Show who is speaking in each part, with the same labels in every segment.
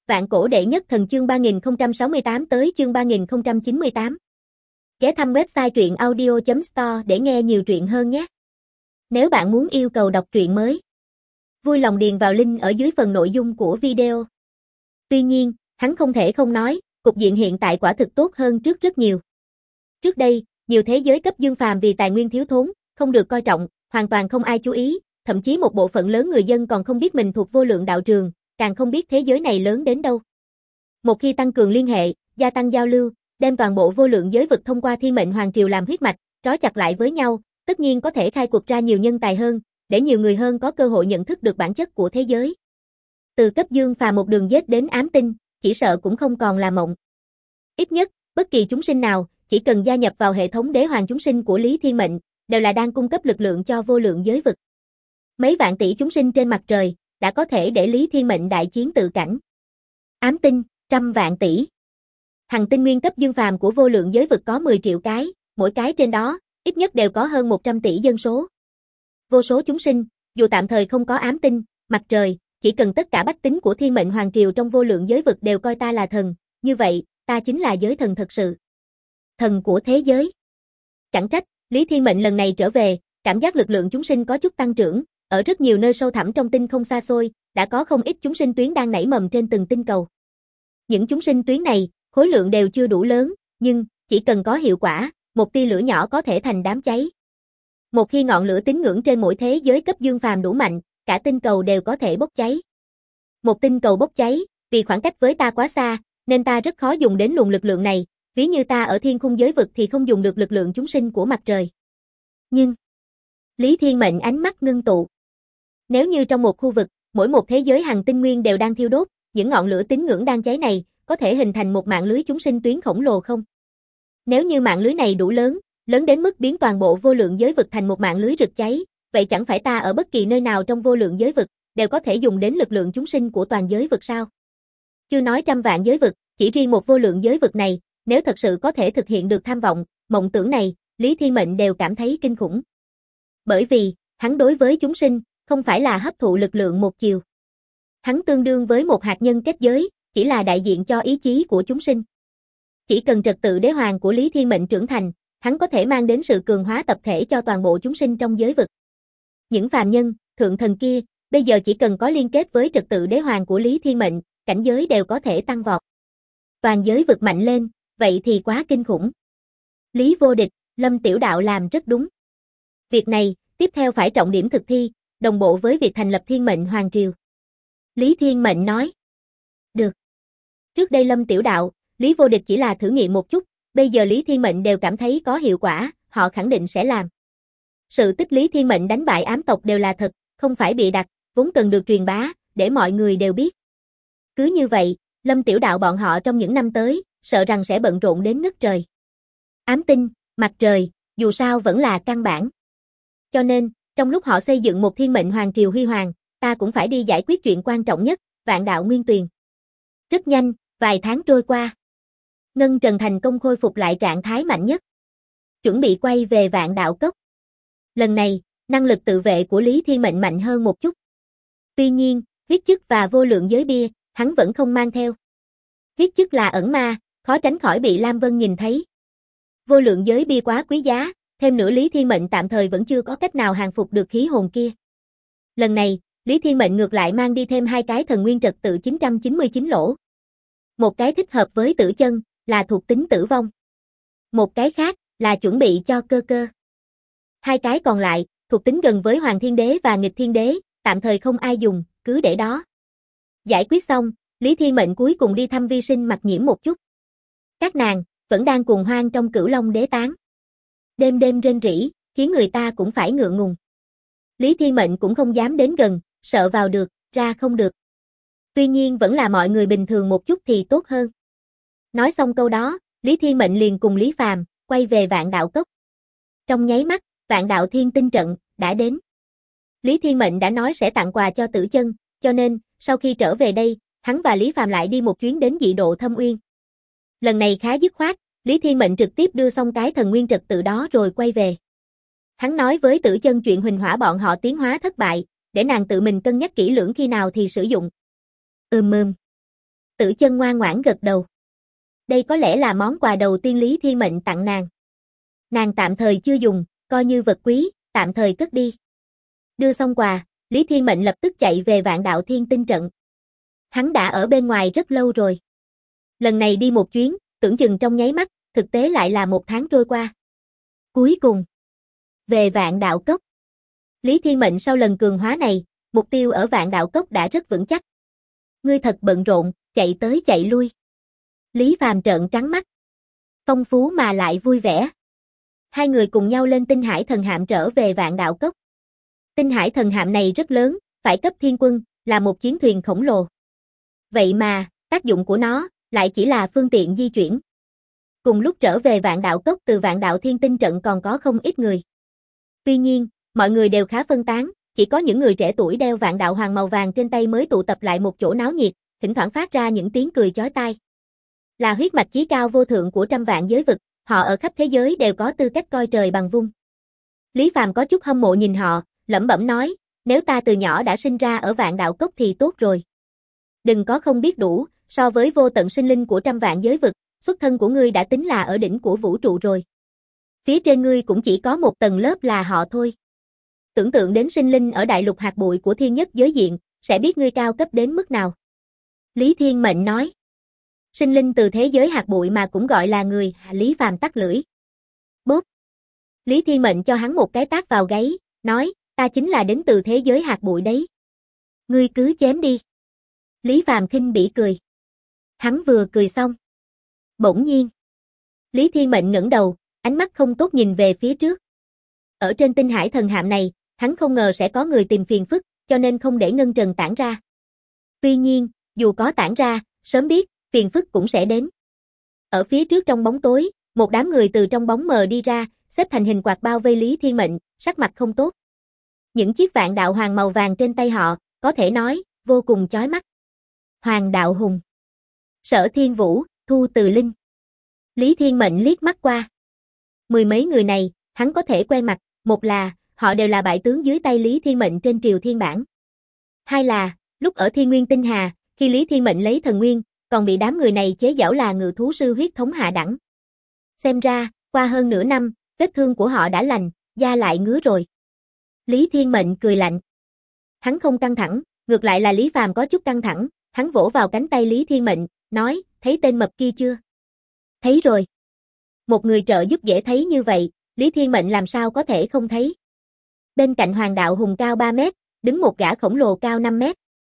Speaker 1: Vạn cổ đệ nhất thần chương 3068 tới chương 3098. Ghé thăm website truyện audio.store để nghe nhiều truyện hơn nhé. Nếu bạn muốn yêu cầu đọc truyện mới, vui lòng điền vào link ở dưới phần nội dung của video. Tuy nhiên, hắn không thể không nói, cục diện hiện tại quả thực tốt hơn trước rất nhiều. Trước đây, nhiều thế giới cấp dương phàm vì tài nguyên thiếu thốn, không được coi trọng, hoàn toàn không ai chú ý, thậm chí một bộ phận lớn người dân còn không biết mình thuộc vô lượng đạo trường, càng không biết thế giới này lớn đến đâu. Một khi tăng cường liên hệ, gia tăng giao lưu, đem toàn bộ vô lượng giới vực thông qua Thiên Mệnh Hoàng Triều làm huyết mạch, trói chặt lại với nhau, tất nhiên có thể khai quật ra nhiều nhân tài hơn, để nhiều người hơn có cơ hội nhận thức được bản chất của thế giới. Từ cấp dương phàm một đường dết đến ám tinh, chỉ sợ cũng không còn là mộng. Ít nhất, bất kỳ chúng sinh nào, chỉ cần gia nhập vào hệ thống đế hoàng chúng sinh của Lý Thiên Mệnh, đều là đang cung cấp lực lượng cho vô lượng giới vực. Mấy vạn tỷ chúng sinh trên mặt trời, đã có thể để Lý Thiên Mệnh đại chiến tự cảnh. Ám tinh, trăm vạn tỷ. Hằng tinh nguyên cấp dương phàm của vô lượng giới vực có 10 triệu cái, mỗi cái trên đó, ít nhất đều có hơn 100 tỷ dân số. Vô số chúng sinh, dù tạm thời không có ám tinh, mặt trời, chỉ cần tất cả bách tính của Thiên Mệnh Hoàng Triều trong vô lượng giới vực đều coi ta là thần, như vậy, ta chính là giới thần thật sự. Thần của thế giới. Chẳng trách, Lý Thiên Mệnh lần này trở về, cảm giác lực lượng chúng sinh có chút tăng trưởng, ở rất nhiều nơi sâu thẳm trong tinh không xa xôi, đã có không ít chúng sinh tuyến đang nảy mầm trên từng tinh cầu. Những chúng sinh tuyến này, khối lượng đều chưa đủ lớn, nhưng, chỉ cần có hiệu quả, một tia lửa nhỏ có thể thành đám cháy. Một khi ngọn lửa tín ngưỡng trên mỗi thế giới cấp dương phàm đủ mạnh, cả tinh cầu đều có thể bốc cháy. Một tinh cầu bốc cháy, vì khoảng cách với ta quá xa, nên ta rất khó dùng đến luồng lực lượng này, ví như ta ở thiên khung giới vực thì không dùng được lực lượng chúng sinh của mặt trời. Nhưng, Lý Thiên Mệnh ánh mắt ngưng tụ. Nếu như trong một khu vực, mỗi một thế giới hằng tinh nguyên đều đang thiêu đốt, những ngọn lửa tín ngưỡng đang cháy này, có thể hình thành một mạng lưới chúng sinh tuyến khổng lồ không? Nếu như mạng lưới này đủ lớn, lớn đến mức biến toàn bộ vô lượng giới vực thành một mạng lưới rực cháy, vậy chẳng phải ta ở bất kỳ nơi nào trong vô lượng giới vực, đều có thể dùng đến lực lượng chúng sinh của toàn giới vực sao? Chưa nói trăm vạn giới vực, chỉ riêng một vô lượng giới vực này, nếu thật sự có thể thực hiện được tham vọng, mộng tưởng này, Lý Thiên Mệnh đều cảm thấy kinh khủng. Bởi vì, hắn đối với chúng sinh, không phải là hấp thụ lực lượng một chiều. Hắn tương đương với một hạt nhân kết giới, chỉ là đại diện cho ý chí của chúng sinh. Chỉ cần trật tự đế hoàng của Lý Thiên Mệnh trưởng thành, hắn có thể mang đến sự cường hóa tập thể cho toàn bộ chúng sinh trong giới vực. Những phàm nhân, thượng thần kia, bây giờ chỉ cần có liên kết với trật tự đế hoàng của Lý Thiên Mệnh, cảnh giới đều có thể tăng vọt. Toàn giới vực mạnh lên, vậy thì quá kinh khủng. Lý vô địch, Lâm Tiểu Đạo làm rất đúng. Việc này, tiếp theo phải trọng điểm thực thi, đồng bộ với việc thành lập Thiên Mệnh Hoàng Triều. Lý Thiên Mệnh nói. Được. Trước đây Lâm Tiểu Đạo, Lý vô địch chỉ là thử nghiệm một chút, bây giờ Lý Thiên Mệnh đều cảm thấy có hiệu quả, họ khẳng định sẽ làm. Sự tích Lý Thiên Mệnh đánh bại ám tộc đều là thật, không phải bịa đặt, vốn cần được truyền bá, để mọi người đều biết. Cứ như vậy, Lâm Tiểu Đạo bọn họ trong những năm tới, sợ rằng sẽ bận rộn đến ngất trời. Ám tinh, mặt trời, dù sao vẫn là căn bản. Cho nên, trong lúc họ xây dựng một Thiên Mệnh Hoàng Triều huy hoàng, ta cũng phải đi giải quyết chuyện quan trọng nhất, Vạn Đạo Nguyên Tuyền. Rất nhanh, vài tháng trôi qua. Ngân Trần thành công khôi phục lại trạng thái mạnh nhất. Chuẩn bị quay về Vạn Đạo Cốc. Lần này, năng lực tự vệ của Lý Thiên Mệnh mạnh hơn một chút. Tuy nhiên, huyết chức và vô lượng giới bia, hắn vẫn không mang theo. Huyết chức là ẩn ma, khó tránh khỏi bị Lam Vân nhìn thấy. Vô lượng giới bia quá quý giá, thêm nữa Lý Thiên Mệnh tạm thời vẫn chưa có cách nào hàng phục được khí hồn kia. Lần này, Lý Thiên Mệnh ngược lại mang đi thêm 2 cái thần nguyên trật tự 999 lỗ. Một cái thích hợp với tử chân, là thuộc tính tử vong. Một cái khác, là chuẩn bị cho cơ cơ. 2 cái còn lại, thuộc tính gần với Hoàng Thiên Đế và Nghịch Thiên Đế, tạm thời không ai dùng, cứ để đó. Giải quyết xong, Lý Thiên Mệnh cuối cùng đi thăm Vi Sinh Mặc Nhiễm một chút. Các nàng, vẫn đang cuồng hoang trong Cửu Long Đế tán. Đêm đêm rên rỉ, khiến người ta cũng phải ngượng ngùng. Lý Thiên Mệnh cũng không dám đến gần, sợ vào được, ra không được. Tuy nhiên vẫn là mọi người bình thường một chút thì tốt hơn. Nói xong câu đó, Lý Thiên Mệnh liền cùng Lý Phàm quay về Vạn Đạo Cốc. Trong nháy mắt, Vạn Đạo Thiên Tinh trận đã đến. Lý Thiên Mệnh đã nói sẽ tặng quà cho Tử Chân, cho nên, sau khi trở về đây, hắn và Lý Phàm lại đi một chuyến đến Dị Độ Thâm Uyên. Lần này khá dứt khoát, Lý Thiên Mệnh trực tiếp đưa xong cái thần nguyên trật tự đó rồi quay về. Hắn nói với Tử Chân chuyện Huỳnh Hỏa bọn họ tiến hóa thất bại, để nàng tự mình cân nhắc kỹ lưỡng khi nào thì sử dụng. Tử Chân ngoan ngoãn gật đầu. Đây có lẽ là món quà đầu tiên Lý Thiên Mệnh tặng nàng. Nàng tạm thời chưa dùng, coi như vật quý, tạm thời cất đi. Đưa xong quà, Lý Thiên Mệnh lập tức chạy về Vạn Đạo Thiên Tinh trận. Hắn đã ở bên ngoài rất lâu rồi. Lần này đi một chuyến, tưởng chừng trong nháy mắt, thực tế lại là 1 tháng trôi qua. Cuối cùng, về Vạn Đạo Cốc. Lý Thiên Mệnh sau lần cường hóa này, mục tiêu ở Vạn Đạo Cốc đã rất vững chắc. Ngươi thật bận rộn, chạy tới chạy lui. Lý Phàm trợn trắng mắt. Phong phú mà lại vui vẻ. Hai người cùng nhau lên Tinh Hải Thần Hạm trở về Vạn Đạo Cốc. Tinh Hải Thần Hạm này rất lớn, phải cấp thiên quân, là một chiến thuyền khổng lồ. Vậy mà, tác dụng của nó lại chỉ là phương tiện di chuyển. Cùng lúc trở về Vạn Đạo Cốc từ Vạn Đạo Thiên Tinh trận còn có không ít người. Tuy nhiên, mọi người đều khá phân tán, chỉ có những người trẻ tuổi đeo Vạn Đạo Hoàng màu vàng trên tay mới tụ tập lại một chỗ náo nhiệt, thỉnh thoảng phát ra những tiếng cười chói tai. Là huyết mạch chí cao vô thượng của trăm vạn giới vực, họ ở khắp thế giới đều có tư cách coi trời bằng vung. Lý Phàm có chút hâm mộ nhìn họ, lẩm bẩm nói, nếu ta từ nhỏ đã sinh ra ở Vạn Đạo Cốc thì tốt rồi. Đừng có không biết đủ, so với vô tận sinh linh của trăm vạn giới vực, xuất thân của ngươi đã tính là ở đỉnh của vũ trụ rồi. Phía trên ngươi cũng chỉ có một tầng lớp là họ thôi. Tưởng tượng đến sinh linh ở đại lục hạt bụi của thiên nhất giới diện, sẽ biết ngươi cao cấp đến mức nào. Lý Thiên Mệnh nói. Sinh linh từ thế giới hạt bụi mà cũng gọi là người, Lý Phàm tắt lưỡi. Bốp. Lý Thiên Mệnh cho hắn một cái tát vào gáy, nói, ta chính là đến từ thế giới hạt bụi đấy. Ngươi cứ chém đi. Lý Phàm khinh bỉ cười. Hắn vừa cười xong. Bỗng nhiên. Lý Thiên Mệnh ngẩng đầu, ánh mắt không tốt nhìn về phía trước. Ở trên Tinh Hải Thần Hạm này, hắn không ngờ sẽ có người tìm phiền phức, cho nên không để ngân trần tản ra. Tuy nhiên, dù có tản ra, sớm biết, phiền phức cũng sẽ đến. Ở phía trước trong bóng tối, một đám người từ trong bóng mờ đi ra, xếp thành hình quạt bao vây Lý Thiên Mệnh, sắc mặt không tốt. Những chiếc Vạn Đạo Hoàng màu vàng trên tay họ, có thể nói, vô cùng chói mắt. Hoàng Đạo Hùng, Sở Thiên Vũ, Thu Từ Linh. Lý Thiên Mệnh liếc mắt qua. 10 mấy người này, hắn có thể quen mặt, một là, họ đều là bại tướng dưới tay Lý Thiên Mệnh trên Triều Thiên Bản. Hai là, lúc ở Thiên Nguyên Tinh Hà, khi Lý Thiên Mệnh lấy thần nguyên, còn bị đám người này chế giễu là ngự thú sư huyết thống hạ đẳng. Xem ra, qua hơn nửa năm, vết thương của họ đã lành, da lại ngứa rồi. Lý Thiên Mệnh cười lạnh. Hắn không căng thẳng, ngược lại là Lý Phàm có chút căng thẳng, hắn vỗ vào cánh tay Lý Thiên Mệnh, nói, thấy tên mập kia chưa? Thấy rồi. Một người trợ giúp dễ thấy như vậy, Lý Thiên Mệnh làm sao có thể không thấy. Bên cạnh Hoàng Đạo Hùng cao 3 mét, đứng một gã khổng lồ cao 5 mét.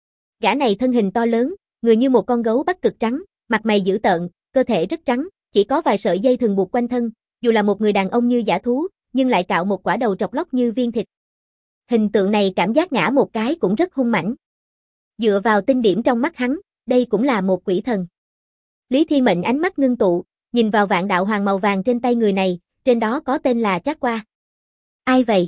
Speaker 1: Gã này thân hình to lớn, người như một con gấu Bắc Cực trắng, mặt mày dữ tợn, cơ thể rất trắng, chỉ có vài sợi dây thường buộc quanh thân, dù là một người đàn ông như dã thú, nhưng lại cạo một quả đầu trọc lóc như viên thịt. Hình tượng này cảm giác ngã một cái cũng rất hung mãnh. Dựa vào tinh điểm trong mắt hắn, đây cũng là một quỷ thần. Lý Thiên Mệnh ánh mắt ngưng tụ, nhìn vào Vạn Đạo Hoàng màu vàng trên tay người này, trên đó có tên là Trác Qua. Ai vậy?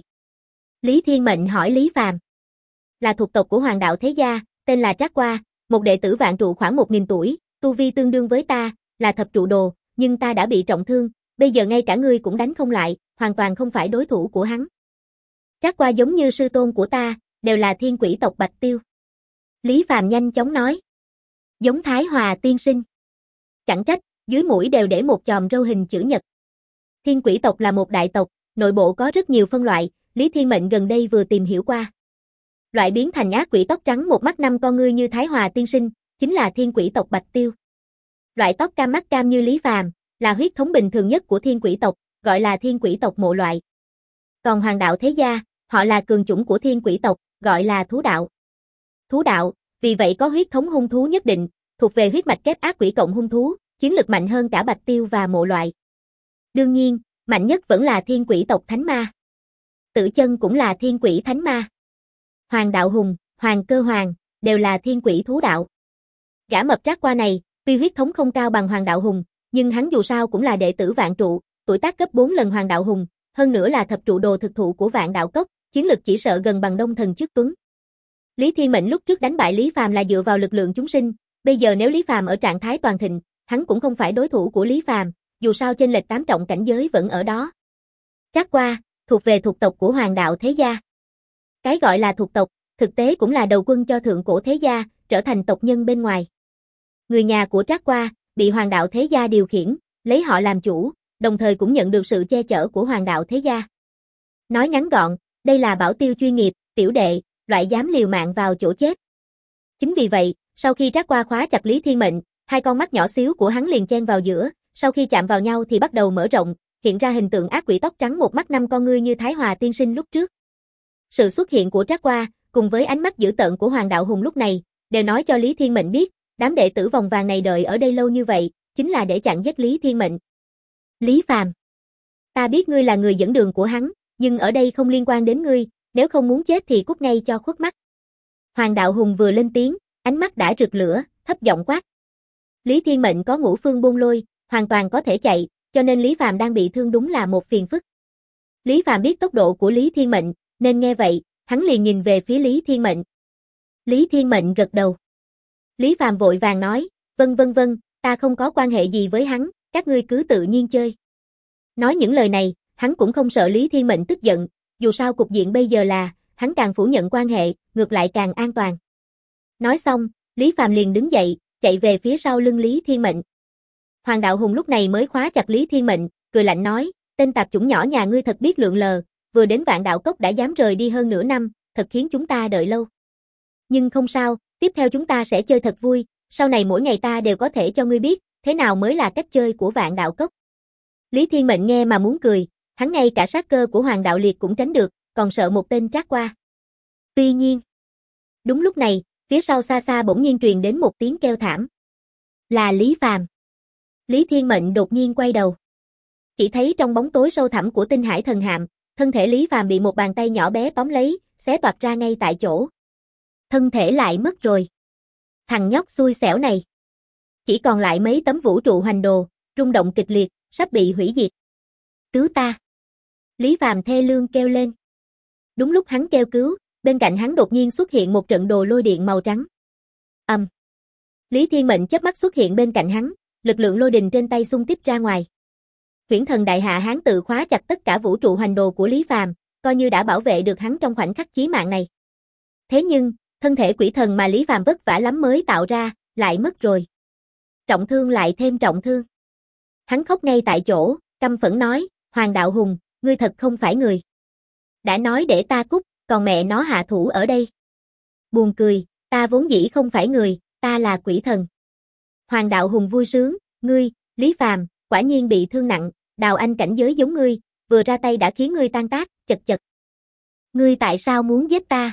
Speaker 1: Lý Thiên Mệnh hỏi Lý Phàm. Là thuộc tộc của Hoàng Đạo Thế Gia, tên là Trác Qua, một đệ tử vạn trụ khoảng 1000 tuổi, tu vi tương đương với ta, là thập trụ đồ, nhưng ta đã bị trọng thương, bây giờ ngay cả ngươi cũng đánh không lại, hoàn toàn không phải đối thủ của hắn. Trác Qua giống như sư tôn của ta, đều là thiên quỷ tộc Bạch Tiêu. Lý Phàm nhanh chóng nói. Giống Thái Hòa tiên sinh. Chẳng trách, dưới mũi đều để một chòm râu hình chữ nhật. Thiên quỷ tộc là một đại tộc, nội bộ có rất nhiều phân loại, Lý Thiên Mệnh gần đây vừa tìm hiểu qua. Loại biến thành ác quỷ tóc trắng một mắt 5 con ngươi như Thái Hòa tiên sinh, chính là thiên quỷ tộc Bạch Tiêu. Loại tóc cam mắt cam như Lý Phàm, là huyết thống bình thường nhất của thiên quỷ tộc, gọi là thiên quỷ tộc mộ loại. Còn Hoàng Đạo Thế Gia, họ là cường chủng của thiên quỷ tộc, gọi là thú đạo. Thú đạo, vì vậy có huyết thống hung thú nhất định, thuộc về huyết mạch kép ác quỷ cộng hung thú, chiến lực mạnh hơn cả Bạch Tiêu và mộ loại. Đương nhiên, mạnh nhất vẫn là thiên quỷ tộc Thánh Ma. Tử Chân cũng là thiên quỷ Thánh Ma. Hoàng Đạo Hùng, Hoàng Cơ Hoàng, đều là thiên quỷ thú đạo. Gã mập Trác Qua này, tuy huyết thống không cao bằng Hoàng Đạo Hùng, nhưng hắn dù sao cũng là đệ tử vạn trụ, tuổi tác gấp 4 lần Hoàng Đạo Hùng, hơn nữa là thập trụ đồ thực thụ của Vạn Đạo Cốc, chiến lực chỉ sợ gần bằng Đông Thần Chức Tuấn. Lý Thiên Mệnh lúc trước đánh bại Lý Phàm là dựa vào lực lượng chúng sinh, bây giờ nếu Lý Phàm ở trạng thái toàn thịnh, hắn cũng không phải đối thủ của Lý Phàm, dù sao chênh lệch 8 trọng cảnh giới vẫn ở đó. Trác Qua, thuộc về thuộc tộc của Hoàng Đạo Thế Gia. Cái gọi là thuộc tộc, thực tế cũng là đầu quân cho thượng cổ thế gia, trở thành tộc nhân bên ngoài. người nhà của Trác Qua, bị Hoàng đạo thế gia điều khiển, lấy họ làm chủ, đồng thời cũng nhận được sự che chở của Hoàng đạo thế gia. Nói ngắn gọn, đây là bảo tiêu chuyên nghiệp, tiểu đệ, loại dám liều mạng vào chỗ chết. Chính vì vậy, sau khi Trác Qua khóa chặt Lý Thiên Mệnh, hai con mắt nhỏ xíu của hắn liền chen vào giữa, sau khi chạm vào nhau thì bắt đầu mở rộng, hiện ra hình tượng ác quỷ tóc trắng một mắt năm con ngươi như Thái Hòa tiên sinh lúc trước. Sự xuất hiện của Trác Qua, cùng với ánh mắt dữ tợn của Hoàng đạo hùng lúc này, đều nói cho Lý Thiên Mệnh biết, đám đệ tử vòng vàng này đợi ở đây lâu như vậy, chính là để chặn giết Lý Thiên Mệnh. Lý Phàm, ta biết ngươi là người dẫn đường của hắn, nhưng ở đây không liên quan đến ngươi, nếu không muốn chết thì cút ngay cho khuất mắt. Hoàng đạo hùng vừa lên tiếng, ánh mắt đã rực lửa, thấp giọng quát. Lý Thiên Mệnh có ngũ phương bôn lôi, hoàn toàn có thể chạy, cho nên Lý Phàm đang bị thương đúng là một phiền phức. Lý Phàm biết tốc độ của Lý Thiên Mệnh, nên nghe vậy, hắn liền nhìn về phía Lý Thiên Mệnh. Lý Thiên Mệnh gật đầu. Lý Phàm vội vàng nói, vâng, ta không có quan hệ gì với hắn, các ngươi cứ tự nhiên chơi. Nói những lời này, hắn cũng không sợ Lý Thiên Mệnh tức giận, dù sao cục diện bây giờ là, hắn càng phủ nhận quan hệ, ngược lại càng an toàn. Nói xong, Lý Phàm liền đứng dậy, chạy về phía sau lưng Lý Thiên Mệnh. Hoàng đạo hùng lúc này mới khóa chặt Lý Thiên Mệnh, cười lạnh nói, tên tạp chủng nhỏ nhà ngươi thật biết lượn lờ, vừa đến Vạn Đạo Cốc đã dám rời đi hơn nửa năm, thật khiến chúng ta đợi lâu. Nhưng không sao, tiếp theo chúng ta sẽ chơi thật vui, sau này mỗi ngày ta đều có thể cho ngươi biết, thế nào mới là cách chơi của Vạn Đạo Cốc. Lý Thiên Mệnh nghe mà muốn cười, hắn ngay cả sát cơ của Hoàng đạo liệt cũng tránh được, còn sợ một tên Trác Qua. Tuy nhiên, đúng lúc này, phía sau xa xa bỗng nhiên truyền đến một tiếng kêu thảm. Là Lý Phàm. Lý Thiên Mệnh đột nhiên quay đầu. Chỉ thấy trong bóng tối sâu thẳm của Tinh Hải Thần Hạm, thân thể Lý Phàm bị một bàn tay nhỏ bé tóm lấy, xé toạc ra ngay tại chỗ. Thân thể lại mất rồi. Thằng nhóc xui xẻo này. Chỉ còn lại mấy tấm vũ trụ hoành đồ, rung động kịch liệt, sắp bị hủy diệt. Cứu ta. Lý Phàm thê lương kêu lên. Đúng lúc hắn kêu cứu, bên cạnh hắn đột nhiên xuất hiện một trận đồ lôi điện màu trắng. Lý Thiên Mệnh chớp mắt xuất hiện bên cạnh hắn, lực lượng lôi đình trên tay xung kích ra ngoài. Huyễn Thần Đại Hạ Hán tự khóa chặt tất cả vũ trụ hoành đồ của Lý Phàm, coi như đã bảo vệ được hắn trong khoảnh khắc chí mạng này. Thế nhưng, thân thể quỷ thần mà Lý Phàm vất vả lắm mới tạo ra, lại mất rồi. Trọng thương lại thêm trọng thương. Hắn khóc ngay tại chỗ, căm phẫn nói, Hoàng đạo hùng, ngươi thật không phải người. Đã nói để ta cút, còn mẹ nó hạ thủ ở đây. Buồn cười, ta vốn dĩ không phải người, ta là quỷ thần. Hoàng đạo hùng vui sướng, ngươi, Lý Phàm, quả nhiên bị thương nặng, đào anh cảnh giới giống ngươi, vừa ra tay đã khiến ngươi tan tác, chật chật. Ngươi tại sao muốn giết ta?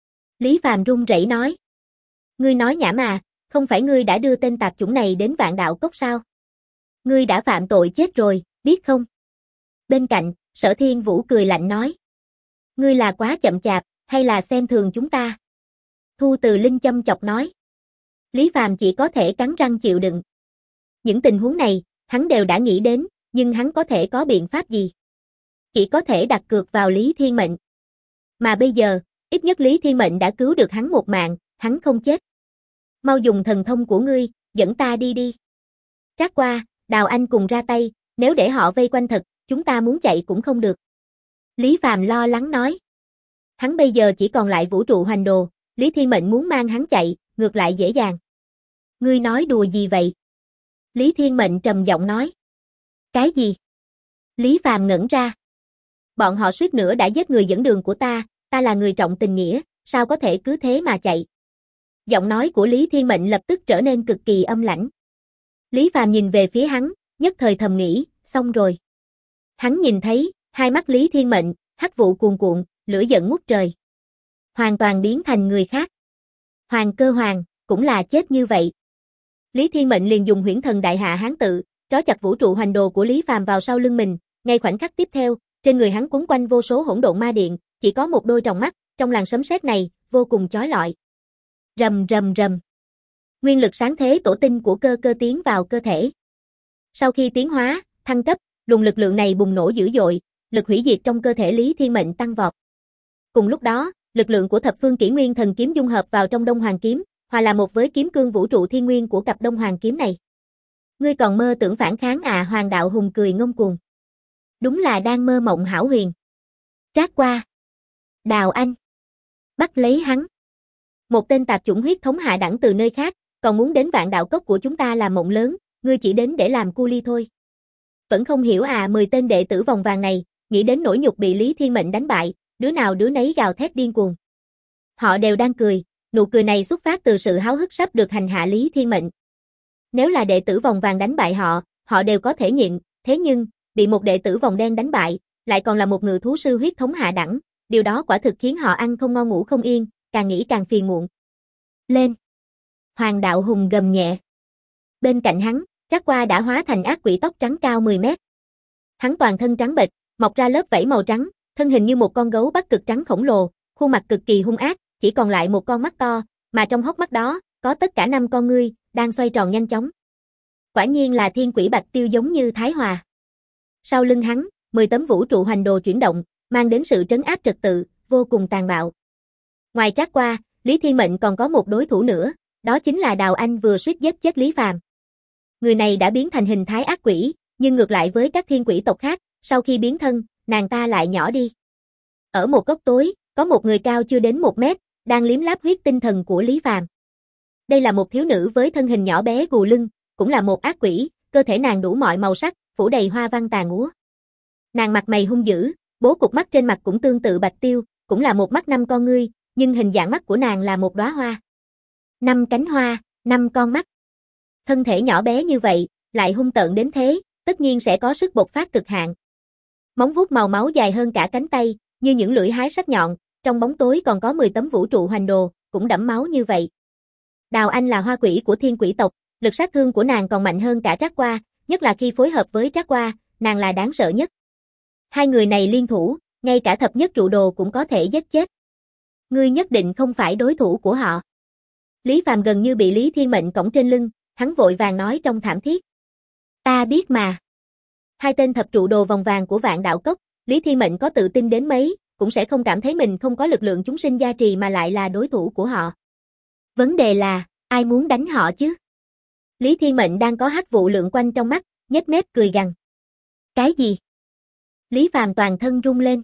Speaker 1: Lý Phàm run rẩy nói. Ngươi nói nhảm à, không phải ngươi đã đưa tên tạp chủng này đến Vạn Đạo Cốc sao? Ngươi đã phạm tội chết rồi, biết không? Bên cạnh, Sở Thiên Vũ cười lạnh nói. Ngươi là quá chậm chạp, hay là xem thường chúng ta? Thu Từ Linh châm chọc nói. Lý Phàm chỉ có thể cắn răng chịu đựng. Những tình huống này, hắn đều đã nghĩ đến, nhưng hắn có thể có biện pháp gì? Chỉ có thể đặt cược vào Lý Thiên Mệnh. Mà bây giờ, ít nhất Lý Thiên Mệnh đã cứu được hắn một mạng, hắn không chết. Mau dùng thần thông của ngươi, dẫn ta đi đi. Trác Qua, Đào Anh cùng ra tay, nếu để họ vây quanh thật, chúng ta muốn chạy cũng không được. Lý Phàm lo lắng nói. Hắn bây giờ chỉ còn lại vũ trụ hoành đồ, Lý Thiên Mệnh muốn mang hắn chạy, ngược lại dễ dàng. Ngươi nói đùa gì vậy? Lý Thiên Mệnh trầm giọng nói. Cái gì? Lý Phàm ngẩn ra. Bọn họ suýt nữa đã giết người dẫn đường của ta là người trọng tình nghĩa, sao có thể cứ thế mà chạy? Giọng nói của Lý Thiên Mệnh lập tức trở nên cực kỳ âm lãnh. Lý Phàm nhìn về phía hắn, nhất thời thầm nghĩ, xong rồi. Hắn nhìn thấy, hai mắt Lý Thiên Mệnh, hắc vụ cuồn cuộn, lửa giận ngút trời. Hoàn toàn biến thành người khác. Hoàng Cơ Hoàng, cũng là chết như vậy. Lý Thiên Mệnh liền dùng Huyễn Thần Đại Hạ Hán tự, trói chặt vũ trụ hoành đồ của Lý Phàm vào sau lưng mình, ngay khoảnh khắc tiếp theo, trên người hắn quấn quanh vô số hỗn độn ma điện, chỉ có một đôi tròng mắt, trong làn sấm sét này, vô cùng chói lọi. Rầm rầm rầm. Nguyên lực sáng thế tổ tinh của cơ tiến vào cơ thể. Sau khi tiến hóa, thăng cấp, luồng lực lượng này bùng nổ dữ dội, lực hủy diệt trong cơ thể Lý Thiên Mệnh tăng vọt. Cùng lúc đó, lực lượng của thập phương kỷ nguyên thần kiếm dung hợp vào trong Đông Hoàng kiếm, hòa là một với kiếm cương vũ trụ thiên nguyên của cặp Đông Hoàng kiếm này. Ngươi còn mơ tưởng phản kháng à? Hoàng đạo hùng cười ngông cuồng. Đúng là đang mơ mộng hão huyền. Trác Qua, Đào Anh, bắt lấy hắn. Một tên tạp chủng huyết thống hạ đẳng từ nơi khác, còn muốn đến Vạn Đạo Cốc của chúng ta làm mộng lớn, ngươi chỉ đến để làm cu li thôi. Vẫn không hiểu à? 10 tên đệ tử vòng vàng này, nghĩ đến nỗi nhục bị Lý Thiên Mệnh đánh bại, đứa nào đứa nấy gào thét điên cuồng. Họ đều đang cười, nụ cười này xuất phát từ sự háo hức sắp được hành hạ Lý Thiên Mệnh. Nếu là đệ tử vòng vàng đánh bại họ, họ đều có thể nhịn, thế nhưng, bị một đệ tử vòng đen đánh bại, lại còn là một ngự thú sư huyết thống hạ đẳng, điều đó quả thực khiến họ ăn không ngon ngủ không yên, càng nghĩ càng phiền muộn. Lên! Hoàng Đạo Hùng gầm nhẹ. Bên cạnh hắn, Trác Qua đã hóa thành ác quỷ tóc trắng cao 10 mét. Hắn toàn thân trắng bệch, mọc ra lớp vảy màu trắng, thân hình như một con gấu bắc cực trắng khổng lồ, khuôn mặt cực kỳ hung ác, chỉ còn lại một con mắt to, mà trong hốc mắt đó, có tất cả 5 con ngươi, đang xoay tròn nhanh chóng. Quả nhiên là thiên quỷ Bạch Tiêu giống như Thái Hòa. Sau lưng hắn, 10 tấm vũ trụ hoành đồ chuyển động, mang đến sự trấn áp trật tự, vô cùng tàn bạo. Ngoài Trác Qua, Lý Thiên Mệnh còn có một đối thủ nữa, đó chính là Đào Anh vừa suýt giết chết Lý Phàm. Người này đã biến thành hình thái ác quỷ, nhưng ngược lại với các thiên quỷ tộc khác, sau khi biến thân, nàng ta lại nhỏ đi. Ở một góc tối, có một người cao chưa đến 1 mét, đang liếm láp huyết tinh thần của Lý Phàm. Đây là một thiếu nữ với thân hình nhỏ bé gù lưng, cũng là một ác quỷ, cơ thể nàng đủ mọi màu sắc, phủ đầy hoa văn tà múa. Nàng mặt mày hung dữ, bố cục mắt trên mặt cũng tương tự Bạch Tiêu, cũng là một mắt 5 con ngươi, nhưng hình dạng mắt của nàng là một đóa hoa. 5 cánh hoa, 5 con mắt. Thân thể nhỏ bé như vậy, lại hung tợn đến thế, tất nhiên sẽ có sức bộc phát cực hạn. Móng vuốt màu máu dài hơn cả cánh tay, như những lưỡi hái sắc nhọn, trong bóng tối còn có 10 tấm vũ trụ hoành đồ, cũng đẫm máu như vậy. Đào Anh là hoa quỷ của thiên quỷ tộc, lực sát thương của nàng còn mạnh hơn cả Trác Qua, nhất là khi phối hợp với Trác Qua, nàng là đáng sợ nhất. Hai người này liên thủ, ngay cả thập nhất trụ đồ cũng có thể giết chết. Ngươi nhất định không phải đối thủ của họ. Lý Phàm gần như bị Lý Thiên Mệnh cõng trên lưng, hắn vội vàng nói trong thảm thiết. Ta biết mà. Hai tên thập trụ đồ vòng vàng của Vạn Đạo Cốc, Lý Thiên Mệnh có tự tin đến mấy, cũng sẽ không cảm thấy mình không có lực lượng chúng sinh gia trì mà lại là đối thủ của họ. Vấn đề là, ai muốn đánh họ chứ? Lý Thiên Mệnh đang có hắc vụ lượn quanh trong mắt, nhếch mép cười gằn. Cái gì? Lý Phàm toàn thân rung lên.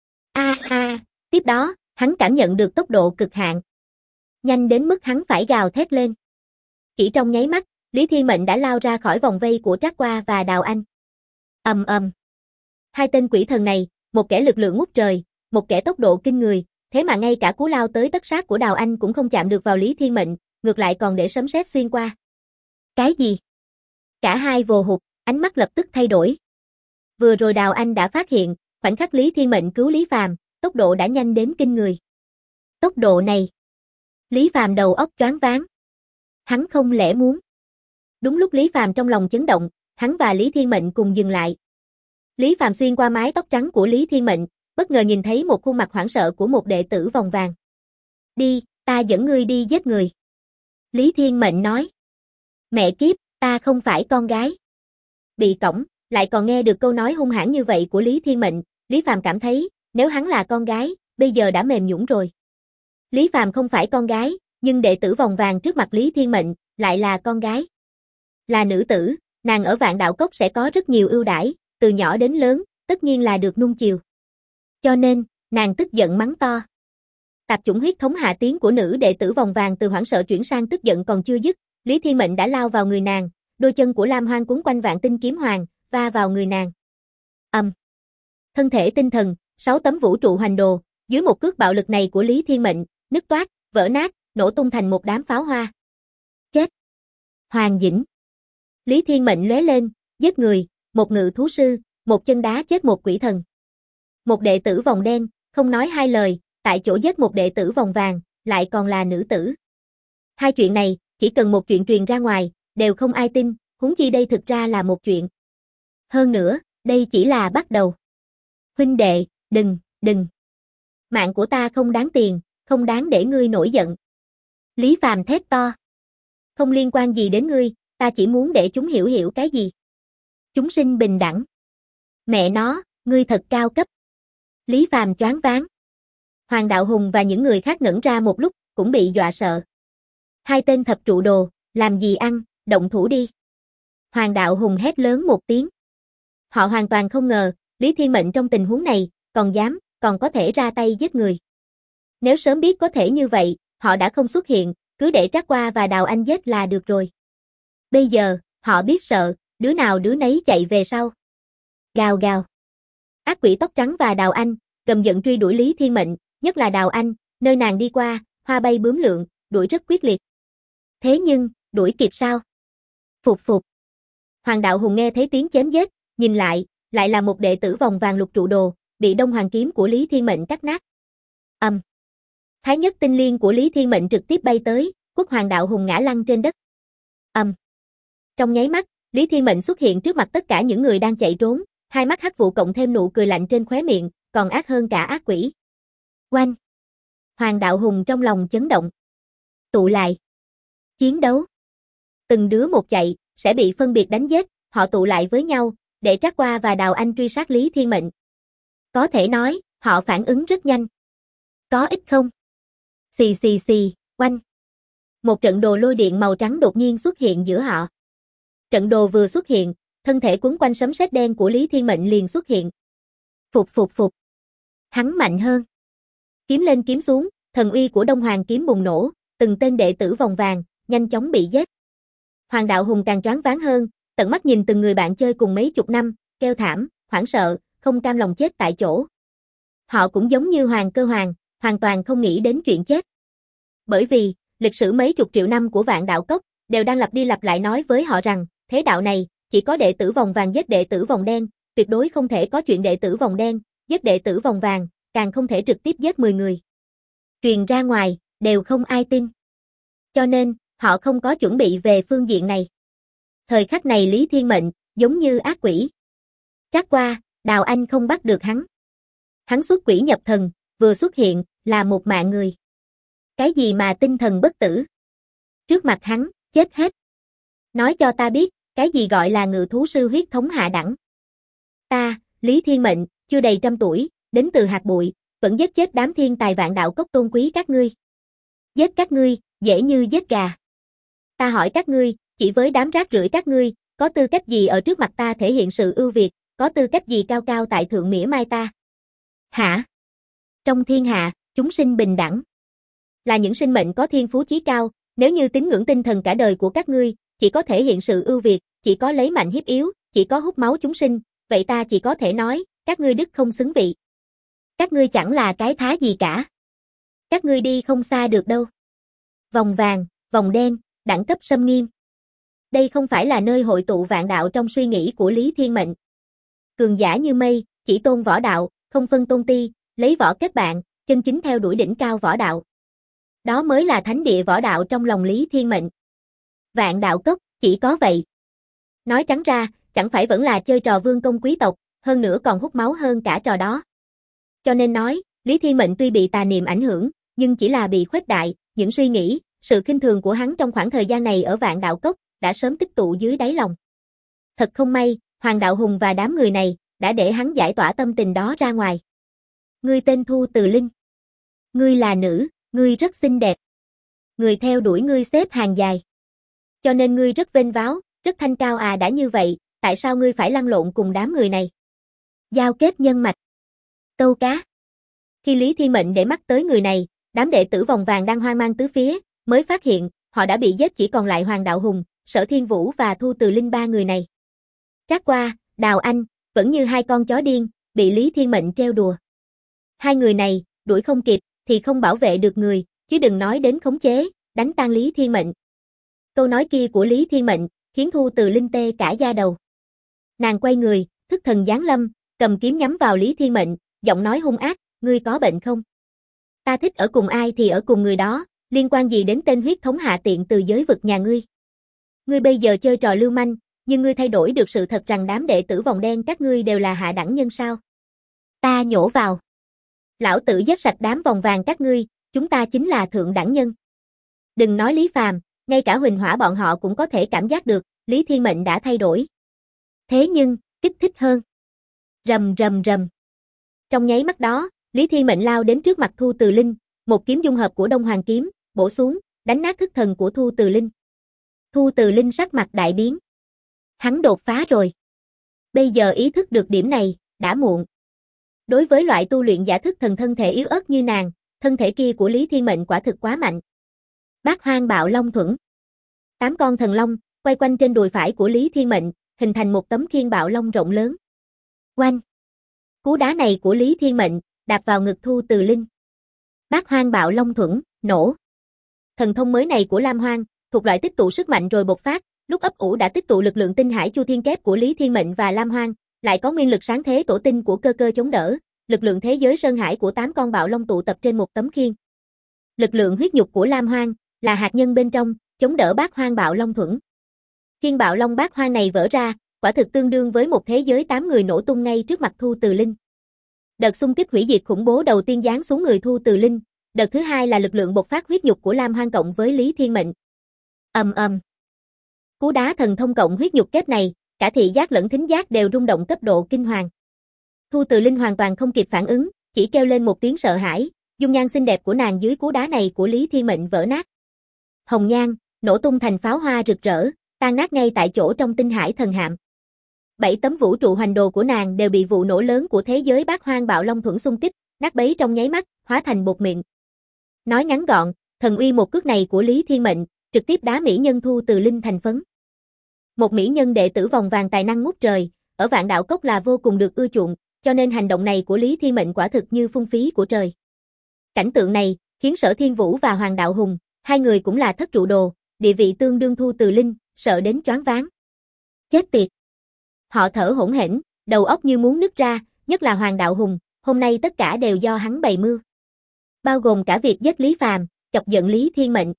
Speaker 1: Tiếp đó, hắn cảm nhận được tốc độ cực hạn. Nhanh đến mức hắn phải gào thét lên. Chỉ trong nháy mắt, Lý Thiên Mệnh đã lao ra khỏi vòng vây của Trác Qua và Đào Anh. Ầm ầm. Hai tên quỷ thần này, một kẻ lực lượng ngút trời, một kẻ tốc độ kinh người, thế mà ngay cả cú lao tới tất sát của Đào Anh cũng không chạm được vào Lý Thiên Mệnh, ngược lại còn để sấm sét xuyên qua. Cái gì? Cả hai vồ hụt, ánh mắt lập tức thay đổi. Vừa rồi Đào Anh đã phát hiện, khoảnh khắc Lý Thiên Mệnh cứu Lý Phàm, tốc độ đã nhanh đến kinh người. Tốc độ này. Lý Phàm đầu óc choáng váng. Hắn không lẽ muốn. Đúng lúc Lý Phàm trong lòng chấn động, hắn và Lý Thiên Mệnh cùng dừng lại. Lý Phàm xuyên qua mái tóc trắng của Lý Thiên Mệnh, bất ngờ nhìn thấy một khuôn mặt hoảng sợ của một đệ tử vòng vàng. Đi, ta dẫn ngươi đi giết người. Lý Thiên Mệnh nói. Mẹ kiếp, ta không phải con gái. Bị cõng, lại còn nghe được câu nói hung hãn như vậy của Lý Thiên Mệnh, Lý Phàm cảm thấy, nếu hắn là con gái, bây giờ đã mềm nhũn rồi. Lý Phàm không phải con gái, nhưng đệ tử vòng vàng trước mặt Lý Thiên Mệnh, lại là con gái. Là nữ tử, nàng ở Vạn Đạo Cốc sẽ có rất nhiều ưu đãi, từ nhỏ đến lớn, tất nhiên là được nuông chiều. Cho nên, nàng tức giận mắng to. Tạp chủng huyết thống hạ tiến của nữ đệ tử vòng vàng từ hoảng sợ chuyển sang tức giận còn chưa dứt, Lý Thiên Mệnh đã lao vào người nàng, đôi chân của Lam Hoang cuốn quanh Vạn Tinh kiếm hoàng, va vào người nàng. Thân thể tinh thần, 6 tấm vũ trụ hoành đồ, dưới một cước bạo lực này của Lý Thiên Mệnh, nứt toát, vỡ nát, nổ tung thành một đám pháo hoa. Chết! Hoàng Dĩnh! Lý Thiên Mệnh lóe lên, giết người, một ngự thú sư, một chân đá chết một quỷ thần. Một đệ tử vòng đen, không nói hai lời, tại chỗ giết một đệ tử vòng vàng, lại còn là nữ tử. Hai chuyện này, chỉ cần một chuyện truyền ra ngoài, đều không ai tin, huống chi đây thực ra là một chuyện. Hơn nữa, đây chỉ là bắt đầu. Huynh đệ, đừng. Mạng của ta không đáng tiền, không đáng để ngươi nổi giận. Lý Phàm thét to. Không liên quan gì đến ngươi, ta chỉ muốn để chúng hiểu cái gì. Chúng sinh bình đẳng. Mẹ nó, ngươi thật cao cấp. Lý Phàm choáng váng. Hoàng Đạo Hùng và những người khác ngẩn ra một lúc, cũng bị dọa sợ. Hai tên thập trụ đồ, làm gì ăn, động thủ đi. Hoàng Đạo Hùng hét lớn một tiếng. Họ hoàn toàn không ngờ, Lý Thiên Mệnh trong tình huống này, còn có thể ra tay giết người. Nếu sớm biết có thể như vậy, họ đã không xuất hiện, cứ để Trác Qua và Đào Anh giết là được rồi. Bây giờ, họ biết sợ, đứa nào đứa nấy chạy về sau. Gào gào. Ác quỷ tóc trắng và Đào Anh, gầm giận truy đuổi Lý Thiên Mệnh, nhất là Đào Anh, nơi nàng đi qua, hoa bay bướm lượn, đuổi rất quyết liệt. Thế nhưng, đuổi kịp sao? Phục phục. Hoàng Đạo Hùng nghe thấy tiếng chém giết, nhìn lại là một đệ tử vòng vàng lục trụ đồ, bị Đông Hoàng kiếm của Lý Thiên Mệnh cắt nát. Thái nhất tinh liên của Lý Thiên Mệnh trực tiếp bay tới, quất Hoàng Đạo Hùng ngã lăn trên đất. Trong nháy mắt, Lý Thiên Mệnh xuất hiện trước mặt tất cả những người đang chạy trốn, hai mắt hắc vụ cộng thêm nụ cười lạnh trên khóe miệng, còn ác hơn cả ác quỷ. Oanh! Hoàng Đạo Hùng trong lòng chấn động. Tụ lại. Chiến đấu. Từng đứa một chạy, sẽ bị phân biệt đánh giết, họ tụ lại với nhau, để Trác Qua và Đào Anh truy sát Lý Thiên Mệnh. Có thể nói, họ phản ứng rất nhanh. Có ít không? Xì xì xì, oanh. Một trận đồ lôi điện màu trắng đột nhiên xuất hiện giữa họ. Trận đồ vừa xuất hiện, thân thể quấn quanh sấm sét đen của Lý Thiên Mệnh liền xuất hiện. Phục phục phục. Hắn mạnh hơn. Kiếm lên kiếm xuống, thần uy của Đông Hoàng kiếm bùng nổ, từng tên đệ tử vòng vàng, nhanh chóng bị giết. Hoàng Đạo Hùng càng choáng váng hơn, tận mắt nhìn từng người bạn chơi cùng mấy chục năm, kêu thảm, hoảng sợ, không cam lòng chết tại chỗ. Họ cũng giống như Hoàng Cơ Hoàng, hoàn toàn không nghĩ đến chuyện chết. Bởi vì, lịch sử mấy chục triệu năm của Vạn Đạo Cốc, đều đang lặp đi lặp lại nói với họ rằng, thế đạo này, chỉ có đệ tử vòng vàng giết đệ tử vòng đen, tuyệt đối không thể có chuyện đệ tử vòng đen, giết đệ tử vòng vàng, càng không thể trực tiếp giết 10 người. Truyền ra ngoài, đều không ai tin. Cho nên, họ không có chuẩn bị về phương diện này. Thời khắc này Lý Thiên Mệnh, giống như ác quỷ. Trác Qua, Đào Anh không bắt được hắn. Hắn xuất quỷ nhập thần, vừa xuất hiện, là một mạng người. Cái gì mà tinh thần bất tử? Trước mặt hắn, chết hết. Nói cho ta biết, cái gì gọi là ngự thú sư huyết thống hạ đẳng? Ta, Lý Thiên Mệnh, chưa đầy 100 tuổi, đến từ hạt bụi, vẫn giết chết đám thiên tài Vạn Đạo Cốc tôn quý các ngươi. Giết các ngươi, dễ như giết gà. Ta hỏi các ngươi, chỉ với đám rác rưởi các ngươi, có tư cách gì ở trước mặt ta thể hiện sự ưu việt, có tư cách gì cao cao tại thượng mỉa mai ta? Hả? Trong thiên hạ, chúng sinh bình đẳng. Là những sinh mệnh có thiên phú chí cao, nếu như tín ngưỡng tinh thần cả đời của các ngươi, chỉ có thể hiện sự ưu việt, chỉ có lấy mạnh hiếp yếu, chỉ có hút máu chúng sinh, vậy ta chỉ có thể nói, các ngươi đức không xứng vị. Các ngươi chẳng là cái thá gì cả. Các ngươi đi không xa được đâu. Vòng vàng, vòng đen, đẳng cấp xâm nghiêm. Đây không phải là nơi hội tụ vạn đạo trong suy nghĩ của Lý Thiên Mệnh. Cường giả như mây, chỉ tôn võ đạo, không phân tôn ti, lấy võ kết bạn, chân chính theo đuổi đỉnh cao võ đạo. Đó mới là thánh địa võ đạo trong lòng Lý Thiên Mệnh. Vạn Đạo Cốc, chỉ có vậy. Nói trắng ra, chẳng phải vẫn là chơi trò vương công quý tộc, hơn nữa còn hút máu hơn cả trò đó. Cho nên nói, Lý Thiên Mệnh tuy bị tà niệm ảnh hưởng, nhưng chỉ là bị khuếch đại, những suy nghĩ, sự khinh thường của hắn trong khoảng thời gian này ở Vạn Đạo Cốc, đã sớm tích tụ dưới đáy lòng. Thật không may, Hoàng Đạo Hùng và đám người này, đã để hắn giải tỏa tâm tình đó ra ngoài. Ngươi tên Thu Từ Linh. Ngươi là nữ, ngươi rất xinh đẹp. Người theo đuổi ngươi xếp hàng dài. Cho nên ngươi rất vênh váo, rất thanh cao à, đã như vậy, tại sao ngươi phải lăn lộn cùng đám người này? Giao kết nhân mạch. Câu cá. Khi Lý Thiên Mệnh để mắt tới người này, đám đệ tử vòng vàng đang hoang mang tứ phía, mới phát hiện, họ đã bị giết, chỉ còn lại Hoàng Đạo Hùng, Sở Thiên Vũ và Thu Từ Linh, ba người này. Trác Qua, Đào Anh, vẫn như hai con chó điên, bị Lý Thiên Mệnh trêu đùa. Hai người này, đuổi không kịp, thì không bảo vệ được người, chứ đừng nói đến khống chế, đánh tan Lý Thiên Mệnh. Câu nói kia của Lý Thiên Mệnh, khiến Thu Từ Linh tê cả da đầu. Nàng quay người, thức thần giáng lâm, cầm kiếm nhắm vào Lý Thiên Mệnh, giọng nói hung ác, ngươi có bệnh không? Ta thích ở cùng ai thì ở cùng người đó, liên quan gì đến tên huyết thống hạ tiện từ giới vực nhà ngươi? Ngươi bây giờ chơi trò lưu manh, nhưng ngươi thay đổi được sự thật rằng đám đệ tử vòng đen các ngươi đều là hạ đẳng nhân sao? Ta nhổ vào. Lão tử giết sạch đám vòng vàng các ngươi, chúng ta chính là thượng đẳng nhân. Đừng nói Lý Phàm, ngay cả Huỳnh Hỏa bọn họ cũng có thể cảm giác được, Lý Thiên Mệnh đã thay đổi. Thế nhưng, kích thích hơn. Rầm rầm rầm. Trong nháy mắt đó, Lý Thiên Mệnh lao đến trước mặt Thu Từ Linh, một kiếm dung hợp của Đông Hoàng kiếm, bổ xuống, đánh nát thức thần của Thu Từ Linh. Thu Từ Linh sắc mặt đại biến. Hắn đột phá rồi. Bây giờ ý thức được điểm này, đã muộn. Đối với loại tu luyện giả thức thần thân thể yếu ớt như nàng, thân thể kia của Lý Thiên Mệnh quả thực quá mạnh. Bát Hoang Bạo Long Thuẫn. 8 con thần long quay quanh trên đùi phải của Lý Thiên Mệnh, hình thành một tấm khiên bạo long rộng lớn. Oanh! Cú đá này của Lý Thiên Mệnh đạp vào ngực Thu Từ Linh. Bát Hoang Bạo Long Thuẫn nổ. Thần thông mới này của Lam Hoang thuộc loại tích tụ sức mạnh rồi bộc phát, lúc ấp ủ đã tích tụ lực lượng tinh hải chu thiên kép của Lý Thiên Mệnh và Lam Hoang, lại có nguyên lực sáng thế tổ tinh của cơ cơ chống đỡ, lực lượng thế giới sơn hải của 8 con bạo long tụ tập trên một tấm khiên. Lực lượng huyết nhục của Lam Hoang là hạt nhân bên trong, chống đỡ Bát Hoang Bạo Long Thuẫn. Khiên bạo long bát hoang này vỡ ra, quả thực tương đương với một thế giới 8 người nổ tung ngay trước mặt Thu Từ Linh. Đợt xung kích hủy diệt khủng bố đầu tiên giáng xuống người Thu Từ Linh, đợt thứ hai là lực lượng bộc phát huyết nhục của Lam Hoang cộng với Lý Thiên Mệnh. Ầm ầm. Cú đá thần thông cộng huyết nhục kép này, cả thị giác lẫn thính giác đều rung động cấp độ kinh hoàng. Thu Từ Linh hoàn toàn không kịp phản ứng, chỉ kêu lên một tiếng sợ hãi, dung nhan xinh đẹp của nàng dưới cú đá này của Lý Thiên Mệnh vỡ nát. Hồng nhan nổ tung thành pháo hoa rực rỡ, tan nát ngay tại chỗ trong tinh hải thần hạm. 7 tấm vũ trụ hoành đồ của nàng đều bị vụ nổ lớn của thế giới Bát Hoang Bạo Long Thuẫn xung kích, nát bấy trong nháy mắt, hóa thành bột mịn. Nói ngắn gọn, thần uy một cước này của Lý Thiên Mệnh, trực tiếp đá mỹ nhân Thu Từ Linh thành phấn. Một mỹ nhân đệ tử vòng vàng tài năng ngút trời, ở Vạn Đạo Cốc là vô cùng được ưa chuộng, cho nên hành động này của Lý Thiên Mệnh quả thực như phung phí của trời. Cảnh tượng này khiến Sở Thiên Vũ và Hoàng Đạo Hùng, hai người cũng là thất trụ đồ, địa vị tương đương Thu Từ Linh, sợ đến choáng váng. Chết tiệt! Họ thở hổn hển, đầu óc như muốn nứt ra, nhất là Hoàng Đạo Hùng, hôm nay tất cả đều do hắn bày mưu. Bao gồm cả việc giết Lý Phàm, chọc giận Lý Thiên Mệnh.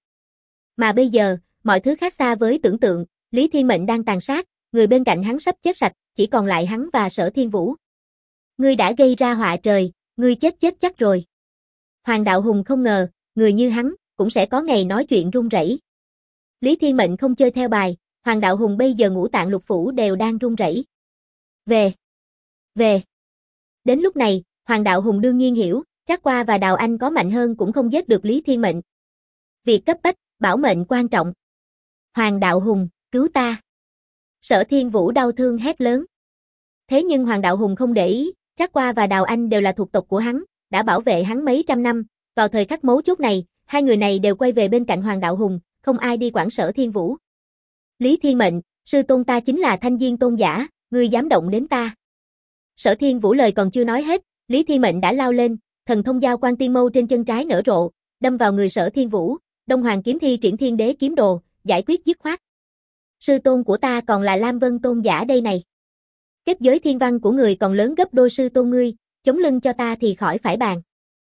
Speaker 1: Mà bây giờ, mọi thứ khác xa với tưởng tượng, Lý Thiên Mệnh đang tàn sát, người bên cạnh hắn sắp chết sạch, chỉ còn lại hắn và Sở Thiên Vũ. Ngươi đã gây ra họa trời, ngươi chết chắc rồi. Hoàng Đạo Hùng không ngờ, người như hắn, cũng sẽ có ngày nói chuyện run rẩy. Lý Thiên Mệnh không chơi theo bài, Hoàng Đạo Hùng bây giờ ngũ tạng lục phủ đều đang run rẩy. Về. Đến lúc này, Hoàng Đạo Hùng đương nhiên hiểu, Trác Qua và Đào Anh có mạnh hơn cũng không giết được Lý Thiên Mệnh. Việc cấp bách, bảo mệnh quan trọng. Hoàng Đạo Hùng, cứu ta. Sở Thiên Vũ đau thương hét lớn. Thế nhưng Hoàng Đạo Hùng không để ý, Trác Qua và Đào Anh đều là thuộc tộc của hắn, đã bảo vệ hắn mấy trăm năm, vào thời khắc mấu chốt này, hai người này đều quay về bên cạnh Hoàng Đạo Hùng, không ai đi quản Sở Thiên Vũ. Lý Thiên Mệnh, sư tôn ta chính là Thanh Diên tôn giả, ngươi dám động đến ta. Sở Thiên Vũ lời còn chưa nói hết, Lý Thiên Mệnh đã lao lên, thần thông giao quan tiên mâu trên chân trái nở rộ, đâm vào người Sở Thiên Vũ, Đông Hoàng kiếm thi triển Thiên Đế kiếm đồ, giải quyết dứt khoát. Sư tôn của ta còn là Lam Vân tôn giả đây này. Kết giới thiên văn của người còn lớn gấp đôi sư tôn ngươi, chống lưng cho ta thì khỏi phải bàn.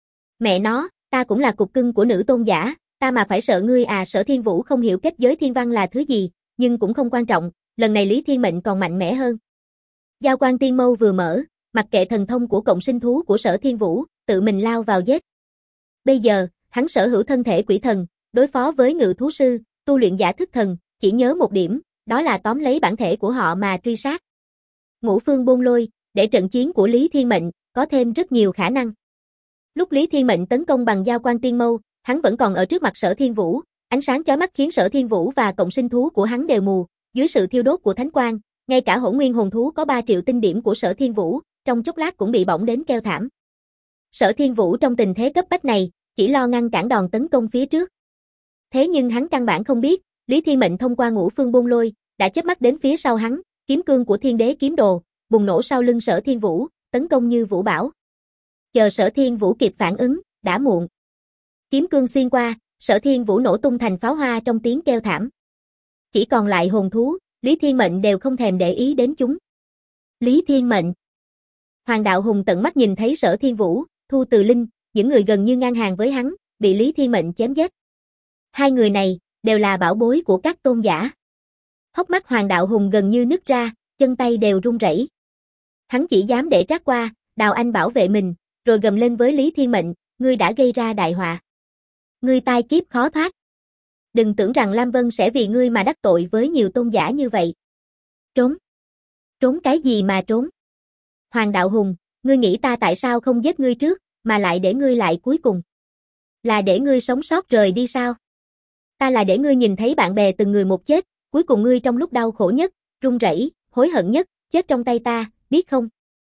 Speaker 1: Mẹ nó, ta cũng là cục cưng của nữ tôn giả, ta mà phải sợ ngươi à. Sở Thiên Vũ không hiểu kết giới thiên văn là thứ gì, nhưng cũng không quan trọng, lần này Lý Thiên Mệnh còn mạnh mẽ hơn. Giao quan tiên mâu vừa mở, mặc kệ thần thông của cộng sinh thú của Sở Thiên Vũ, tự mình lao vào giết. Bây giờ, hắn sở hữu thân thể quỷ thần, đối phó với ngự thú sư, tu luyện giả thức thần, chỉ nhớ một điểm, đó là tóm lấy bản thể của họ mà truy sát. Ngũ phương bôn lôi, để trận chiến của Lý Thiên Mệnh có thêm rất nhiều khả năng. Lúc Lý Thiên Mệnh tấn công bằng giao quan tiên mâu, hắn vẫn còn ở trước mặt Sở Thiên Vũ, ánh sáng chói mắt khiến Sở Thiên Vũ và cộng sinh thú của hắn đều mù, dưới sự thiêu đốt của thánh quang, ngay cả hỗn nguyên hồn thú có 3 triệu tinh điểm của Sở Thiên Vũ, trong chốc lát cũng bị bỏng đến kêu thảm. Sở Thiên Vũ trong tình thế cấp bách này, chỉ lo ngăn cản đòn tấn công phía trước. Thế nhưng hắn căn bản không biết, Lý Thiên Mệnh thông qua ngũ phương bôn lôi, đã chớp mắt đến phía sau hắn, kiếm cương của Thiên Đế kiếm đồ, bùng nổ sau lưng Sở Thiên Vũ, tấn công như vũ bão. Chờ Sở Thiên Vũ kịp phản ứng, đã muộn. Kiếm cương xuyên qua, Sở Thiên Vũ nổ tung thành pháo hoa trong tiếng kêu thảm. Chỉ còn lại hồn thú, Lý Thiên Mệnh đều không thèm để ý đến chúng. Lý Thiên Mệnh. Hoàng Đạo Hùng tận mắt nhìn thấy Sở Thiên Vũ, Thu Từ Linh, những người gần như ngang hàng với hắn, bị Lý Thiên Mệnh chém giết. Hai người này, đều là bảo bối của các tôn giả. Hốc mắt Hoàng Đạo Hùng gần như nứt ra, chân tay đều run rẩy. Hắn chỉ dám để Trác Qua, Đào Anh bảo vệ mình, rồi gầm lên với Lý Thiên Mệnh, ngươi đã gây ra đại họa. Ngươi tai kiếp khó thoát. Đừng tưởng rằng Lam Vân sẽ vì ngươi mà đắc tội với nhiều tôn giả như vậy. Trốn. Trốn cái gì mà trốn? Hoàng Đạo Hùng, ngươi nghĩ ta tại sao không giết ngươi trước, mà lại để ngươi lại cuối cùng? Là để ngươi sống sót rời đi sao? Ta là để ngươi nhìn thấy bạn bè từng người một chết, cuối cùng ngươi trong lúc đau khổ nhất, run rẩy, hối hận nhất, chết trong tay ta, biết không?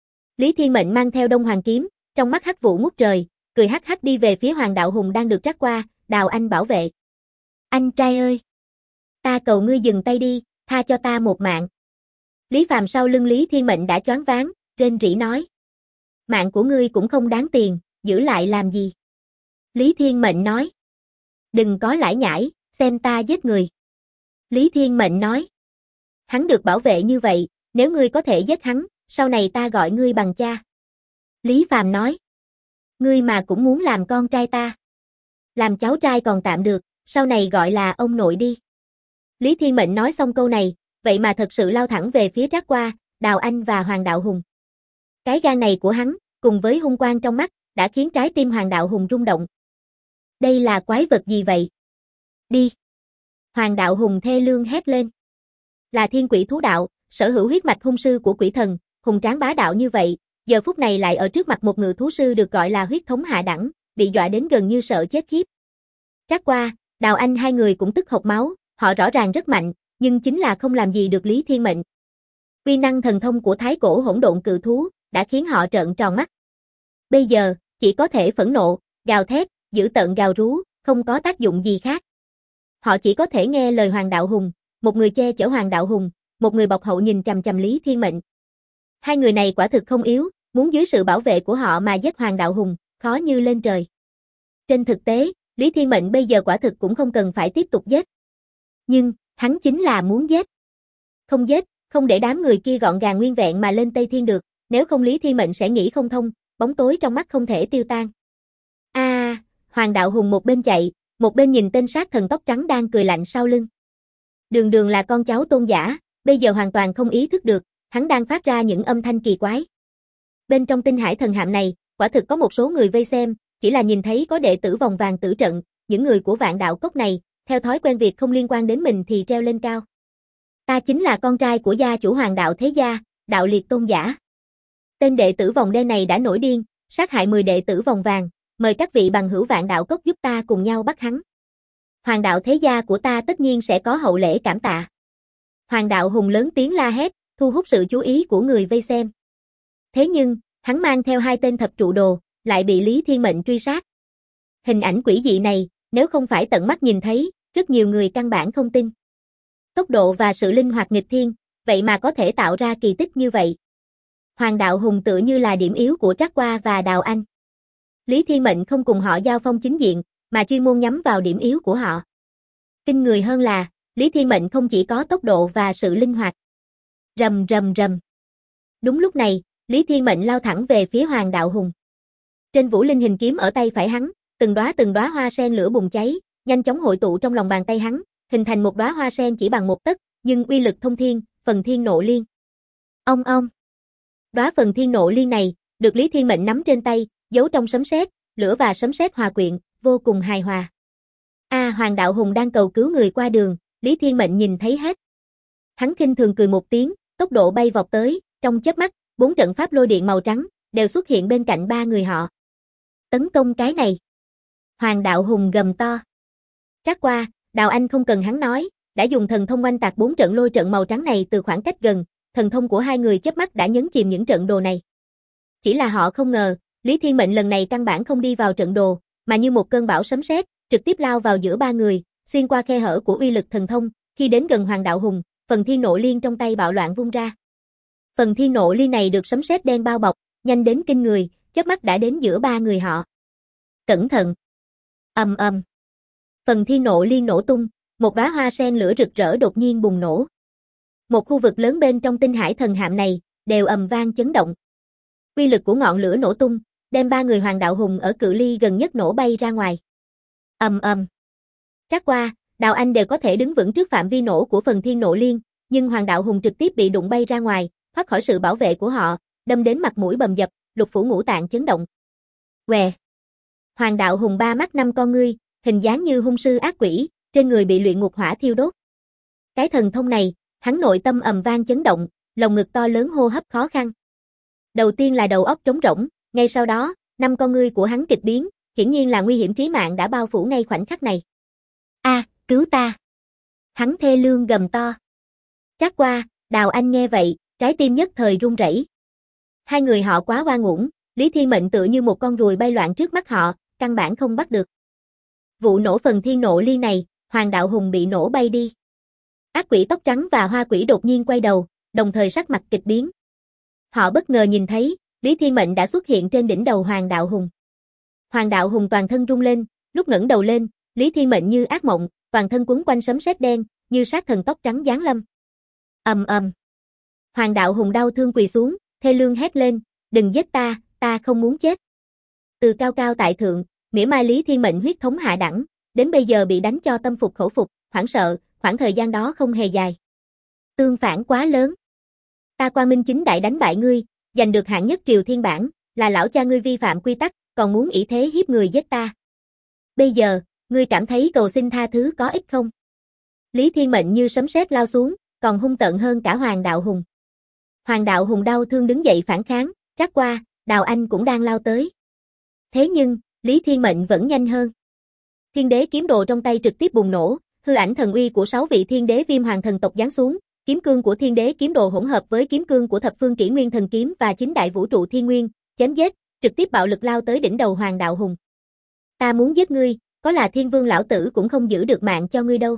Speaker 1: Lý Thiên Mệnh mang theo Đông Hoàng kiếm, trong mắt hắc vụ ngút trời, cười hắc hắc đi về phía Hoàng Đạo Hùng đang được Trác Qua, Đào Anh bảo vệ. Anh trai ơi! Ta cầu ngươi dừng tay đi, tha cho ta một mạng. Lý Phàm sau lưng Lý Thiên Mệnh đã choáng váng, rên rỉ nói. Mạng của ngươi cũng không đáng tiền, giữ lại làm gì? Lý Thiên Mệnh nói. Đừng có lải nhải, xem ta giết người. Lý Thiên Mệnh nói. Hắn được bảo vệ như vậy, nếu ngươi có thể giết hắn, sau này ta gọi ngươi bằng cha. Lý Phàm nói. Ngươi mà cũng muốn làm con trai ta. Làm cháu trai còn tạm được, sau này gọi là ông nội đi. Lý Thiên Mệnh nói xong câu này, vậy mà thật sự lao thẳng về phía Trác Qua, Đào Anh và Hoàng Đạo Hùng. Cái gan này của hắn, cùng với hung quang trong mắt, đã khiến trái tim Hoàng Đạo Hùng rung động. Đây là quái vật gì vậy? Đi! Hoàng Đạo Hùng thê lương hét lên. Là thiên quỷ thú đạo, sở hữu huyết mạch hung sư của quỷ thần, hùng tráng bá đạo như vậy, giờ phút này lại ở trước mặt một ngự thú sư được gọi là huyết thống hạ đẳng, bị dọa đến gần như sợ chết khiếp. Trác Qua, Đào Anh hai người cũng tức hộc máu, họ rõ ràng rất mạnh, nhưng chính là không làm gì được Lý Thiên Mệnh. Uy năng thần thông của thái cổ hỗn độn cự thú đã khiến họ trợn tròn mắt. Bây giờ, chỉ có thể phẫn nộ, gào thét, dữ tợn gào rú, không có tác dụng gì khác. Họ chỉ có thể nghe lời Hoàng Đạo Hùng, một người che chở Hoàng Đạo Hùng, một người bọc hậu nhìn chằm chằm Lý Thiên Mệnh. Hai người này quả thực không yếu, muốn dưới sự bảo vệ của họ mà giết Hoàng Đạo Hùng, khó như lên trời. Trên thực tế, Lý Thiên Mệnh bây giờ quả thực cũng không cần phải tiếp tục giết. Nhưng, hắn chính là muốn giết. Không giết, không để đám người kia gọn gàng nguyên vẹn mà lên Tây Thiên được, nếu không Lý Thiên Mệnh sẽ nghĩ không thông, bóng tối trong mắt không thể tiêu tan. Hoàng Đạo Hùng một bên chạy, một bên nhìn tên sát thần tóc trắng đang cười lạnh sau lưng. Đường Đường là con cháu Tôn giả, bây giờ hoàn toàn không ý thức được, hắn đang phát ra những âm thanh kỳ quái. Bên trong tinh hải thần hạm này, quả thực có một số người vây xem, chỉ là nhìn thấy có đệ tử vòng vàng tử trận, những người của Vạn Đạo Cốc này, theo thói quen việc không liên quan đến mình thì treo lên cao. Ta chính là con trai của gia chủ Hoàng Đạo Thế Gia, Đạo Liệt Tôn giả. Tên đệ tử vòng đen này đã nổi điên, sát hại 10 đệ tử vòng vàng, mời các vị bằng hữu Vạn Đạo Cốc giúp ta cùng nhau bắt hắn. Hoàng Đạo Thế Gia của ta tất nhiên sẽ có hậu lễ cảm tạ. Hoàng Đạo Hùng lớn tiếng la hét, thu hút sự chú ý của người vây xem. Thế nhưng, hắn mang theo 2 tên thập trụ đồ, lại bị Lý Thiên Mệnh truy sát. Hình ảnh quỷ dị này, nếu không phải tận mắt nhìn thấy, rất nhiều người căn bản không tin. Tốc độ và sự linh hoạt nghịch thiên, vậy mà có thể tạo ra kỳ tích như vậy. Hoàng Đạo Hùng tựa như là điểm yếu của Trác Qua và Đào Anh. Lý Thiên Mệnh không cùng họ giao phong chính diện, mà chuyên môn nhắm vào điểm yếu của họ. Kinh người hơn là, Lý Thiên Mệnh không chỉ có tốc độ và sự linh hoạt. Rầm rầm rầm. Đúng lúc này, Lý Thiên Mệnh lao thẳng về phía Hoàng Đạo Hùng. Trên vũ linh hình kiếm ở tay phải hắn, từng đóa hoa sen lửa bùng cháy, nhanh chóng hội tụ trong lòng bàn tay hắn, hình thành một đóa hoa sen chỉ bằng một tấc, nhưng uy lực thông thiên, Phần Thiên Nộ Liên. Ong ong. Đóa Phần Thiên Nộ Liên này, được Lý Thiên Mệnh nắm trên tay, giấu trong sấm sét, lửa và sấm sét hòa quyện, vô cùng hài hòa. Hoàng Đạo Hùng đang cầu cứu người qua đường, Lý Thiên Mệnh nhìn thấy hết. Hắn khinh thường cười một tiếng, tốc độ bay vọt tới, trong chớp mắt, 4 trận pháp lôi điện màu trắng đều xuất hiện bên cạnh 3 người họ. Tấn công cái này. Hoàng Đạo Hùng gầm to. Trác Qua, Đào Anh không cần hắn nói, đã dùng thần thông oanh tạc 4 trận lôi trận màu trắng này từ khoảng cách gần, thần thông của hai người chớp mắt đã nhấn chìm những trận đồ này. Chỉ là họ không ngờ, Lý Thiên Mệnh lần này căn bản không đi vào trận đồ, mà như một cơn bão sấm sét, trực tiếp lao vào giữa 3 người, xuyên qua khe hở của uy lực thần thông, khi đến gần Hoàng Đạo Hùng, Phần Thiên Nộ Liên trong tay bạo loạn vung ra. Phần Thiên Nộ Liên này được sấm sét đen bao bọc, nhanh đến kinh người, chớp mắt đã đến giữa 3 người họ. Cẩn thận! Ầm ầm. Phần Thiên Nộ Liên nổ tung, một đóa hoa sen lửa rực rỡ đột nhiên bùng nổ. Một khu vực lớn bên trong tinh hải thần hạm này đều ầm vang chấn động. Uy lực của ngọn lửa nổ tung, đem 3 người Hoàng Đạo Hùng ở cự ly gần nhất nổ bay ra ngoài. Ầm ầm. Trác Qua, Đào Anh đều có thể đứng vững trước phạm vi nổ của Phần Thiên Nộ Liên, nhưng Hoàng Đạo Hùng trực tiếp bị đụng bay ra ngoài, thoát khỏi sự bảo vệ của họ, đâm đến mặt mũi bầm dập, lục phủ ngũ tạng chấn động. Què. Hoàng Đạo Hùng 3 mắt 5 con ngươi, hình dáng như hung sư ác quỷ, trên người bị luyện ngục hỏa thiêu đốt. Cái thần thông này, hắn nội tâm ầm vang chấn động, lồng ngực to lớn hô hấp khó khăn. Đầu tiên là đầu óc trống rỗng, ngay sau đó, 5 con ngươi của hắn kịch biến, hiển nhiên là nguy hiểm trí mạng đã bao phủ ngay khoảnh khắc này. Cứu ta! Hắn thê lương gầm to. Trác Qua, Đào Anh nghe vậy, trái tim nhất thời run rẩy. Hai người họ quá oan uổng, Lý Thiên Mệnh tựa như một con ruồi bay loạn trước mắt họ, căn bản không bắt được. Vụ nổ Phần Thiên Nộ Liên này, Hoàng Đạo Hùng bị nổ bay đi. Ác quỷ tóc trắng và hoa quỷ đột nhiên quay đầu, đồng thời sắc mặt kịch biến. Họ bất ngờ nhìn thấy, Lý Thiên Mệnh đã xuất hiện trên đỉnh đầu Hoàng Đạo Hùng. Hoàng Đạo Hùng toàn thân rung lên, lúc ngẩng đầu lên, Lý Thiên Mệnh như ác mộng, toàn thân quấn quanh sấm sét đen, như sát thần tóc trắng giáng lâm. Ầm ầm. Hoàng Đạo Hùng đau thương quỳ xuống, thê lương hét lên, "Đừng giết ta, ta không muốn chết." Từ cao cao tại thượng, mỉa mai Lý Thiên Mệnh huyết thống hạ đẳng, đến bây giờ bị đánh cho tâm phục khẩu phục, hoảng sợ, khoảng thời gian đó không hề dài. Tương phản quá lớn. Ta Quang Minh chính đại đánh bại ngươi, giành được hạng nhất Triều Thiên Bảng, là lão cha ngươi vi phạm quy tắc, còn muốn ỷ thế hiếp người giết ta. Bây giờ, ngươi cảm thấy cầu xin tha thứ có ích không? Lý Thiên Mệnh như sấm sét lao xuống, còn hung tợn hơn cả Hoàng Đạo Hùng. Hoàng Đạo Hùng đau thương đứng dậy phản kháng, trát qua, Đào Anh cũng đang lao tới. Thế nhưng, Lý Thiên Mệnh vẫn nhanh hơn. Thiên đế kiếm đồ trong tay trực tiếp bùng nổ, hư ảnh thần uy của 6 vị thiên đế viêm hoàng thần tộc giáng xuống, kiếm cương của thiên đế kiếm đồ hỗn hợp với kiếm cương của thập phương kỷ nguyên thần kiếm và chính đại vũ trụ thiên nguyên, chém giết, trực tiếp bạo lực lao tới đỉnh đầu Hoàng Đạo Hùng. Ta muốn giết ngươi, có là thiên vương lão tử cũng không giữ được mạng cho ngươi đâu.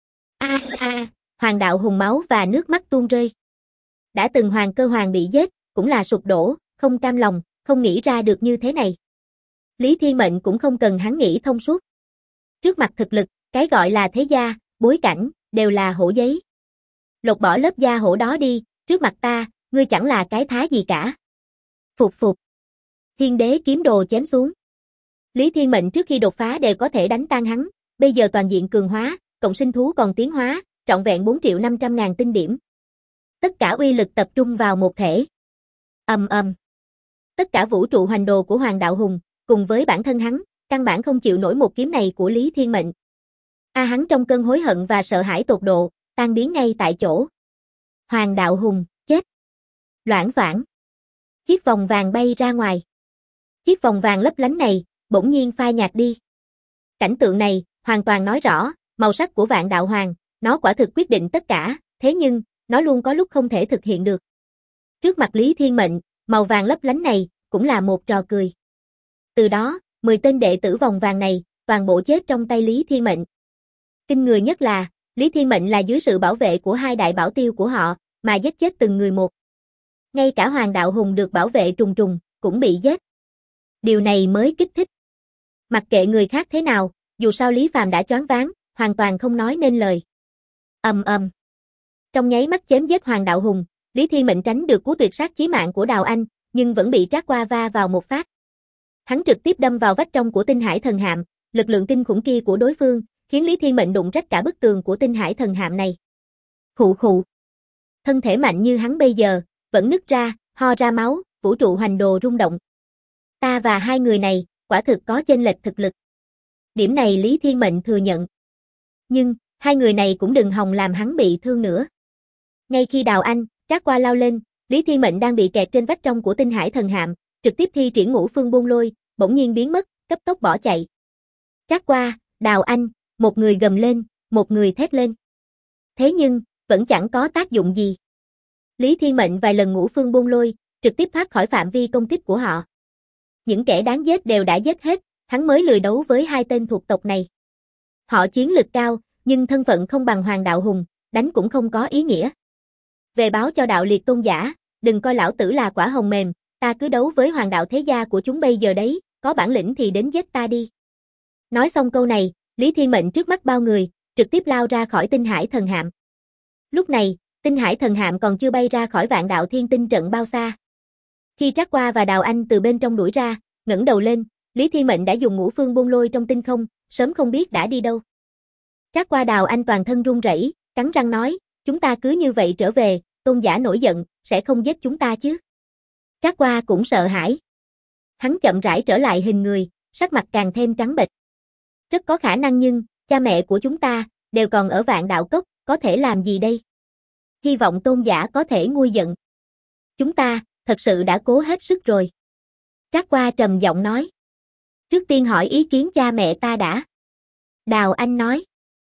Speaker 1: Hoàng Đạo Hùng máu và nước mắt tuôn rơi. Đã từng Hoàng Cơ Hoàng bị giết, cũng là sụp đổ, không cam lòng, không nghĩ ra được như thế này. Lý Thiên Mệnh cũng không cần hắn nghĩ thông suốt. Trước mặt thực lực, cái gọi là thế gia, bối cảnh, đều là hổ giấy. Lột bỏ lớp da hổ đó đi, trước mặt ta, ngươi chẳng là cái thá gì cả. Phục phục. Thiên đế kiếm đồ chém xuống. Lý Thiên Mệnh trước khi đột phá đều có thể đánh tan hắn, bây giờ toàn diện cường hóa, cộng sinh thú còn tiến hóa, trọn vẹn 4.500.000 tinh điểm. Tất cả uy lực tập trung vào một thể. Ầm ầm. Tất cả vũ trụ hoành đồ của Hoàng Đạo Hùng, cùng với bản thân hắn, căn bản không chịu nổi một kiếm này của Lý Thiên Mệnh. Hắn trong cơn hối hận và sợ hãi tột độ, tan biến ngay tại chỗ. Hoàng Đạo Hùng, chết. Loảng xoảng. Chiếc vòng vàng bay ra ngoài. Chiếc vòng vàng lấp lánh này, bỗng nhiên phai nhạt đi. Cảnh tượng này, hoàn toàn nói rõ, màu sắc của Vạn Đạo Hoàng, nó quả thực quyết định tất cả, thế nhưng, nó luôn có lúc không thể thực hiện được. Trước mặt Lý Thiên Mệnh, màu vàng lấp lánh này, cũng là một trò cười. Từ đó, 10 tên đệ tử vòng vàng này, toàn bộ chết trong tay Lý Thiên Mệnh. Kinh người nhất là, Lý Thiên Mệnh là dưới sự bảo vệ của hai đại bảo tiêu của họ, mà giết chết từng người một. Ngay cả Hoàng Đạo Hùng được bảo vệ trùng trùng, cũng bị giết. Điều này mới kích thích. Mặc kệ người khác thế nào, dù sao Lý Phàm đã choáng váng, hoàn toàn không nói nên lời. Ầm ầm. Trong nháy mắt chém giết Hoàng Đạo Hùng, Lý Thiên Mệnh tránh được cú tuyệt sát chí mạng của Đào Anh, nhưng vẫn bị trát qua va vào một phát. Hắn trực tiếp đâm vào vách trong của Tinh Hải Thần Hạm, lực lượng kinh khủng kia của đối phương, khiến Lý Thiên Mệnh đụng rách cả bức tường của Tinh Hải Thần Hạm này. Khụ khụ. Thân thể mạnh như hắn bây giờ, vẫn nứt ra, ho ra máu, vũ trụ hoành đồ rung động. Ta và hai người này, quả thực có chênh lệch thực lực. Điểm này Lý Thiên Mệnh thừa nhận. Nhưng, hai người này cũng đừng hòng làm hắn bị thương nữa. Ngay khi Đào Anh, trát qua lao lên, Lý Thiên Mệnh đang bị kẹt trên vách trong của Tinh Hải Thần Hạm, trực tiếp thi triển Ngũ Phương Bôn Lôi, bỗng nhiên biến mất, cấp tốc bỏ chạy. Trát qua, Đào Anh, một người gầm lên, một người thét lên. Thế nhưng, vẫn chẳng có tác dụng gì. Lý Thiên Mệnh vài lần Ngũ Phương Bôn Lôi, trực tiếp thoát khỏi phạm vi công kích của họ. Những kẻ đáng giết đều đã giết hết, hắn mới lười đấu với hai tên thuộc tộc này. Họ chiến lực cao, nhưng thân phận không bằng Hoàng Đạo Hùng, đánh cũng không có ý nghĩa. Về báo cho đạo liệt tôn giả, đừng coi lão tử là quả hồng mềm, ta cứ đấu với hoàng đạo thế gia của chúng bây giờ đấy, có bản lĩnh thì đến giết ta đi. Nói xong câu này, Lý Thiên Mệnh trước mắt bao người, trực tiếp lao ra khỏi Tinh Hải Thần Hạm. Lúc này, Tinh Hải Thần Hạm còn chưa bay ra khỏi Vạn Đạo Thiên Tinh trận bao xa. Khi Trác Qua và Đào Anh từ bên trong đuổi ra, ngẩng đầu lên, Lý Thiên Mệnh đã dùng Ngũ Phương Bôn Lôi trong tinh không, sớm không biết đã đi đâu. Trác Qua Đào Anh toàn thân run rẩy, cắn răng nói, chúng ta cứ như vậy trở về, tôn giả nổi giận, sẽ không giết chúng ta chứ. Trác Qua cũng sợ hãi. Hắn chậm rãi trở lại hình người, sắc mặt càng thêm trắng bệch. Rất có khả năng nhưng, cha mẹ của chúng ta, đều còn ở Vạn Đạo Cốc, có thể làm gì đây? Hy vọng tôn giả có thể nguôi giận. Chúng ta, thật sự đã cố hết sức rồi. Trác Qua trầm giọng nói. Trước tiên hỏi ý kiến cha mẹ ta đã. Đào Anh nói.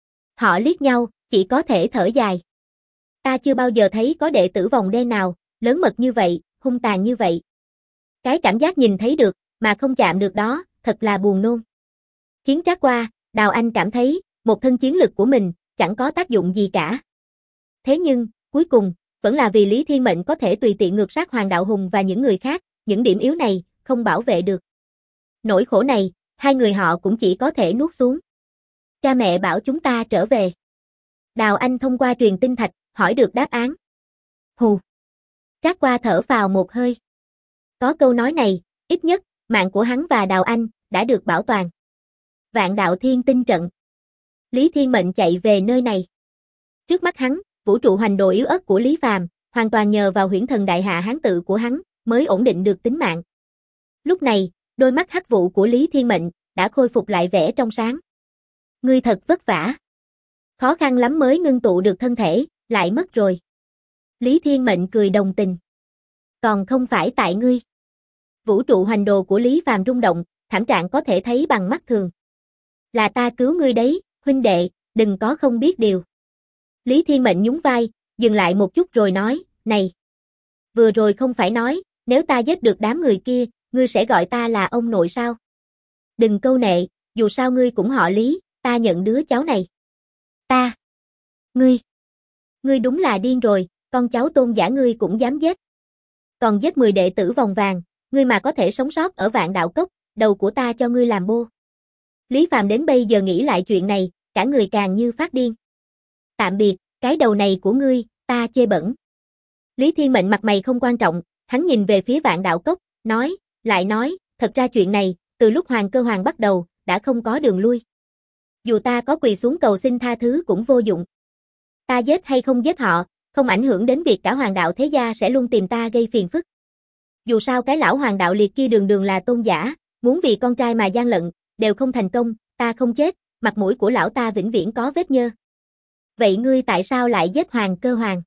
Speaker 1: Họ liếc nhau, chỉ có thể thở dài. Ta chưa bao giờ thấy có đệ tử vòng đen nào, lớn mật như vậy, hung tàn như vậy. Cái cảm giác nhìn thấy được, mà không chạm được đó, thật là buồn nôn. Khiến Trác Qua, Đào Anh cảm thấy, một thân chiến lực của mình, chẳng có tác dụng gì cả. Thế nhưng, cuối cùng, vẫn là vì Lý Thiên Mệnh có thể tùy tiện ngược sát Hoàng Đạo Hùng và những người khác, những điểm yếu này, không bảo vệ được. Nỗi khổ này, hai người họ cũng chỉ có thể nuốt xuống. Cha mẹ bảo chúng ta trở về. Đào Anh thông qua truyền tinh thạch, hỏi được đáp án. Hù. Trác Qua thở phào một hơi. Có câu nói này, ít nhất, mạng của hắn và Đào Anh, đã được bảo toàn. Vạn đạo thiên tinh trận. Lý Thiên Mệnh chạy về nơi này. Trước mắt hắn, vũ trụ hoành đồ yếu ớt của Lý Phàm, hoàn toàn nhờ vào huyễn thần đại hạ hán tự của hắn, mới ổn định được tính mạng. Lúc này, đôi mắt hắc vụ của Lý Thiên Mệnh, đã khôi phục lại vẻ trong sáng. Ngươi thật vất vả. Khó khăn lắm mới ngưng tụ được thân thể, lại mất rồi. Lý Thiên Mệnh cười đồng tình. Còn không phải tại ngươi. Vũ trụ hoành đồ của Lý Phàm rung động, thảm trạng có thể thấy bằng mắt thường. Là ta cứu ngươi đấy, huynh đệ, đừng có không biết điều. Lý Thiên Mệnh nhún vai, dừng lại một chút rồi nói, này. Vừa rồi không phải nói, nếu ta giết được đám người kia, ngươi sẽ gọi ta là ông nội sao? Đừng câu nệ, dù sao ngươi cũng họ Lý, ta nhận đứa cháu này. Ta. Ngươi đúng là điên rồi, con cháu Tôn giả ngươi cũng dám giết. Còn giết 10 đệ tử vòng vàng, ngươi mà có thể sống sót ở Vạn Đạo Cốc, đầu của ta cho ngươi làm bô. Lý Phàm đến bây giờ nghĩ lại chuyện này, cả người càng như phát điên. Tạm biệt, cái đầu này của ngươi, ta chê bẩn. Lý Thiên Mệnh mặt mày không quan trọng, hắn nhìn về phía Vạn Đạo Cốc, lại nói, thật ra chuyện này, từ lúc Hoàng Cơ Hoàng bắt đầu, đã không có đường lui. Dù ta có quỳ xuống cầu xin tha thứ cũng vô dụng. Ta giết hay không giết họ, không ảnh hưởng đến việc cả Hoàng Đạo thế gia sẽ luôn tìm ta gây phiền phức. Dù sao cái lão Hoàng Đạo liệt kia đường đường là tôn giả, muốn vì con trai mà gian lận, đều không thành công, ta không chết, mặt mũi của lão ta vĩnh viễn có vết nhơ. Vậy ngươi tại sao lại giết Hoàng Cơ Hoàng?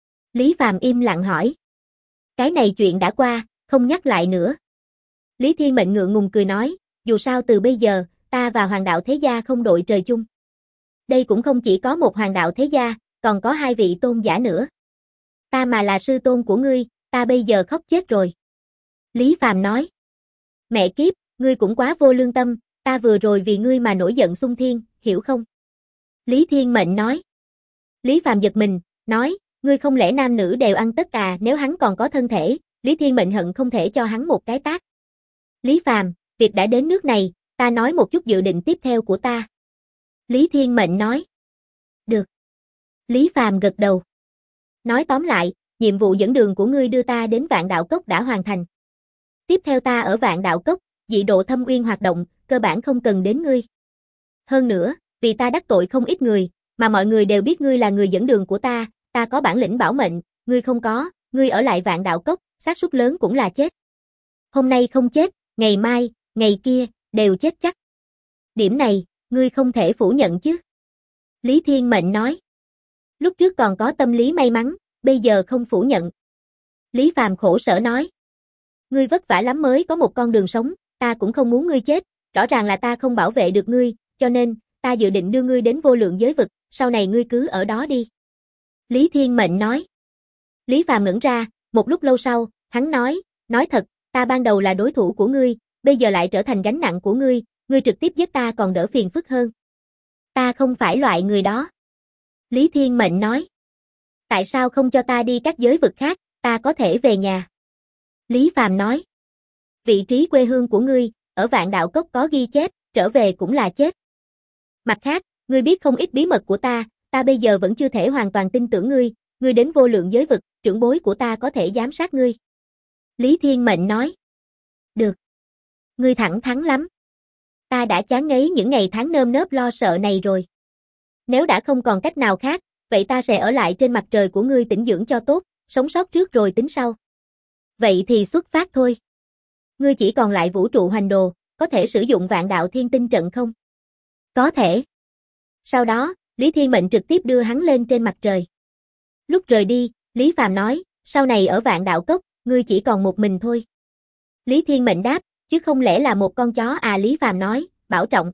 Speaker 1: Lý Phàm im lặng hỏi. Cái này chuyện đã qua, không nhắc lại nữa. Lý Thiên Mệnh ngượng ngùng cười nói, dù sao từ bây giờ, ta và Hoàng Đạo thế gia không đội trời chung. Đây cũng không chỉ có một Hoàng Đạo thế gia, còn có 2 vị tôn giả nữa. Ta mà là sư tôn của ngươi, ta bây giờ khóc chết rồi. Lý Phàm nói. Mẹ kiếp, ngươi cũng quá vô lương tâm, ta vừa rồi vì ngươi mà nổi giận xung thiên, hiểu không? Lý Thiên Mệnh nói. Lý Phàm giật mình, nói, ngươi không lẽ nam nữ đều ăn tất à? Nếu hắn còn có thân thể, Lý Thiên Mệnh hận không thể cho hắn một cái tát. Lý Phàm, việc đã đến nước này, ta nói một chút dự định tiếp theo của ta. Lý Thiên Mệnh nói. Được. Lý Phàm gật đầu. Nói tóm lại, nhiệm vụ dẫn đường của ngươi đưa ta đến Vạn Đạo Cốc đã hoàn thành. Tiếp theo ta ở Vạn Đạo Cốc, dị độ thâm uyên hoạt động, cơ bản không cần đến ngươi. Hơn nữa, vì ta đắc tội không ít người, mà mọi người đều biết ngươi là người dẫn đường của ta có bản lĩnh bảo mệnh, ngươi không có, ngươi ở lại Vạn Đạo Cốc, xác suất lớn cũng là chết. Hôm nay không chết, ngày mai, ngày kia, đều chết chắc. Điểm này, ngươi không thể phủ nhận chứ. Lý Thiên Mệnh nói. Lúc trước còn có tâm lý may mắn, bây giờ không phủ nhận. Lý Phàm khổ sở nói. Ngươi vất vả lắm mới có một con đường sống, ta cũng không muốn ngươi chết, rõ ràng là ta không bảo vệ được ngươi, cho nên, ta dự định đưa ngươi đến vô lượng giới vực, sau này ngươi cứ ở đó đi. Lý Thiên Mệnh nói. Lý Phàm ngẩn ra, một lúc lâu sau, hắn nói thật, ta ban đầu là đối thủ của ngươi, bây giờ lại trở thành gánh nặng của ngươi trực tiếp giết ta còn đỡ phiền phức hơn. Ta không phải loại người đó. Lý Thiên Mệnh nói. Tại sao không cho ta đi các giới vực khác, ta có thể về nhà. Lý Phàm nói. Vị trí quê hương của ngươi, ở Vạn Đạo Cốc có ghi chép, trở về cũng là chết. Mặt khác, ngươi biết không ít bí mật của ta bây giờ vẫn chưa thể hoàn toàn tin tưởng ngươi đến vô lượng giới vực, trưởng bối của ta có thể giám sát ngươi. Lý Thiên Mệnh nói. Được. Ngươi thẳng thắn lắm. Ta đã chán ngấy những ngày tháng nơm nớp lo sợ này rồi. Nếu đã không còn cách nào khác, vậy ta sẽ ở lại trên mặt trời của ngươi tĩnh dưỡng cho tốt, sống sót trước rồi tính sau. Vậy thì xuất phát thôi. Ngươi chỉ còn lại vũ trụ hoành đồ, có thể sử dụng Vạn Đạo Thiên Tinh trận không? Có thể. Sau đó, Lý Thiên Mệnh trực tiếp đưa hắn lên trên mặt trời. Lúc rời đi, Lý Phàm nói, sau này ở Vạn Đạo Cốc, ngươi chỉ còn một mình thôi. Lý Thiên Mệnh đáp, chứ không lẽ là một con chó à? Lý Phàm nói, bảo trọng.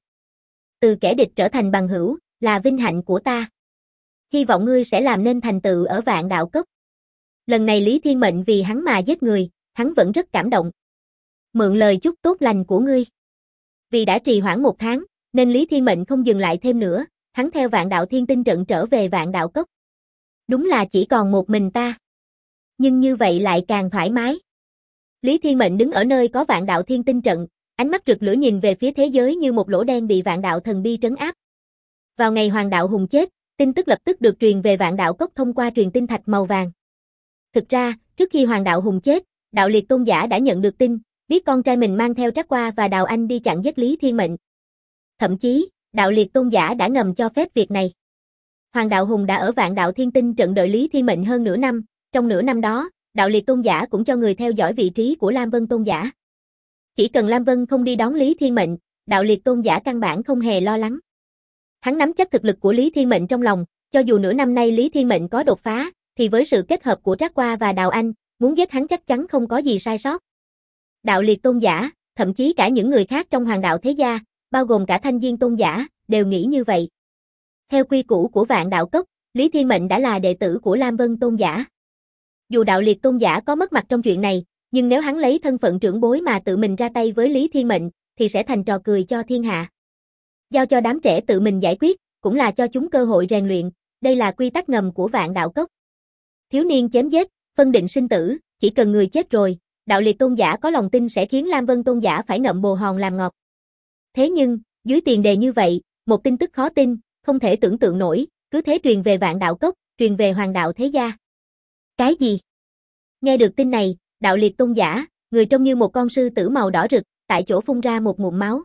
Speaker 1: Từ kẻ địch trở thành bằng hữu, là vinh hạnh của ta. Hy vọng ngươi sẽ làm nên thành tựu ở Vạn Đạo Cốc. Lần này Lý Thiên Mệnh vì hắn mà giết người, hắn vẫn rất cảm động. Mượn lời chúc tốt lành của ngươi. Vì đã trì hoãn 1 tháng, nên Lý Thiên Mệnh không dừng lại thêm nữa, hắn theo Vạn Đạo Thiên Tinh trận trở về Vạn Đạo Cốc. Đúng là chỉ còn một mình ta. Nhưng như vậy lại càng thoải mái. Lý Thiên Mệnh đứng ở nơi có Vạn Đạo Thiên Tinh trận, ánh mắt rực lửa nhìn về phía thế giới như một lỗ đen bị Vạn Đạo Thần Bi trấn áp. Vào ngày Hoàng Đạo Hùng chết, tin tức lập tức được truyền về Vạn Đạo Cốc thông qua truyền tin thạch màu vàng. Thực ra, trước khi Hoàng Đạo Hùng chết, Đạo Liệt Tôn giả đã nhận được tin, biết con trai mình mang theo Trác Qua và Đào Anh đi chặn giết Lý Thiên Mệnh. Thậm chí, Đạo Liệt Tôn giả đã ngầm cho phép việc này. Hoàng Đạo Hùng đã ở Vạn Đạo Thiên Tinh trận đợi Lý Thiên Mệnh hơn nửa năm, trong nửa năm đó, Đạo Liệt Tôn giả cũng cho người theo dõi vị trí của Lam Vân Tôn giả. Chỉ cần Lam Vân không đi đón Lý Thiên Mệnh, Đạo Liệt Tôn giả căn bản không hề lo lắng. Hắn nắm chắc thực lực của Lý Thiên Mệnh trong lòng, cho dù nửa năm nay Lý Thiên Mệnh có đột phá, thì với sự kết hợp của Trác Qua và Đào Anh, muốn giết hắn chắc chắn không có gì sai sót. Đạo Liệt Tôn giả, thậm chí cả những người khác trong Hoàng Đạo thế gia, bao gồm cả Thanh Diên Tôn giả, đều nghĩ như vậy. Theo quy củ của Vạn Đạo Cốc, Lý Thiên Mệnh đã là đệ tử của Lam Vân Tôn giả. Dù Đạo Liệt Tôn giả có mất mặt trong chuyện này, nhưng nếu hắn lấy thân phận trưởng bối mà tự mình ra tay với Lý Thiên Mệnh, thì sẽ thành trò cười cho thiên hạ. Giao cho đám trẻ tự mình giải quyết, cũng là cho chúng cơ hội rèn luyện, đây là quy tắc ngầm của Vạn Đạo Cốc. Thiếu niên chém giết, phân định sinh tử, chỉ cần người chết rồi, Đạo Liệt Tôn giả có lòng tin sẽ khiến Lam Vân Tôn giả phải ngậm bồ hòn làm ngọt. Thế nhưng, dưới tiền đề như vậy, một tin tức khó tin, không thể tưởng tượng nổi, cứ thế truyền về Vạn Đạo Cốc, truyền về Hoàng Đạo thế gia. Cái gì? Nghe được tin này, Đạo Liệt Tôn giả, người trông như một con sư tử màu đỏ rực, tại chỗ phun ra một ngụm máu.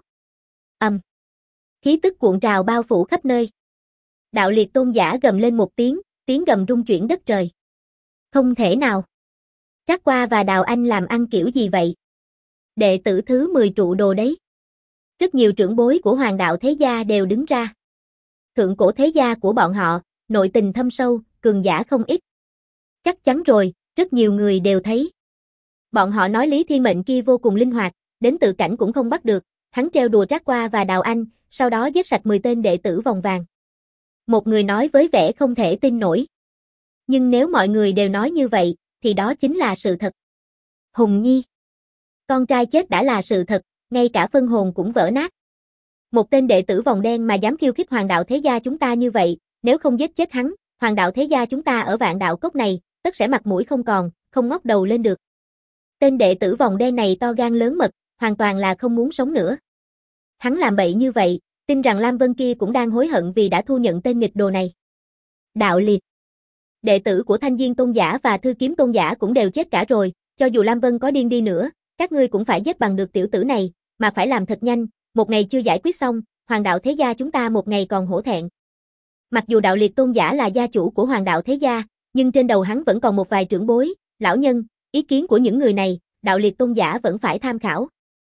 Speaker 1: Khí tức cuộn trào bao phủ khắp nơi. Đạo Liệt Tôn giả gầm lên một tiếng, tiếng gầm rung chuyển đất trời. Không thể nào. Trác Qua và Đào Anh làm ăn kiểu gì vậy? Đệ tử thứ 10 trụ đồ đấy. Rất nhiều trưởng bối của Hoàng Đạo thế gia đều đứng ra. Thượng cổ thế gia của bọn họ, nội tình thâm sâu, cường giả không ít. Chắc chắn rồi, rất nhiều người đều thấy. Bọn họ nói Lý Thiên Mệnh kia vô cùng linh hoạt, đến tự cảnh cũng không bắt được, hắn trêu đùa Trác Qua và Đào Anh, sau đó giết sạch 10 tên đệ tử vòng vàng. Một người nói với vẻ không thể tin nổi. Nhưng nếu mọi người đều nói như vậy, thì đó chính là sự thật. Hùng Nhi. Con trai chết đã là sự thật, ngay cả phân hồn cũng vỡ nát. Một tên đệ tử vòng đen mà dám khiêu khích Hoàng Đạo thế gia chúng ta như vậy, nếu không giết chết hắn, Hoàng Đạo thế gia chúng ta ở Vạn Đạo Cốc này, tất sẽ mặt mũi không còn, không ngóc đầu lên được. Tên đệ tử vòng đen này to gan lớn mật, hoàn toàn là không muốn sống nữa. Hắn làm bậy như vậy, tin rằng Lam Vân kia cũng đang hối hận vì đã thu nhận tên nghịch đồ này. Đạo Liệt. Đệ tử của Thanh Diên Tôn giả và Thư Kiếm Tôn giả cũng đều chết cả rồi, cho dù Lam Vân có điên đi nữa, các ngươi cũng phải giết bằng được tiểu tử này, mà phải làm thật nhanh, một ngày chưa giải quyết xong, Hoàng Đạo thế gia chúng ta một ngày còn hổ thẹn. Mặc dù Đạo Liệt Tôn giả là gia chủ của Hoàng Đạo thế gia, nhưng trên đầu hắn vẫn còn một vài trưởng bối, lão nhân, ý kiến của những người này, Đạo Liệt Tôn giả vẫn phải tham khảo.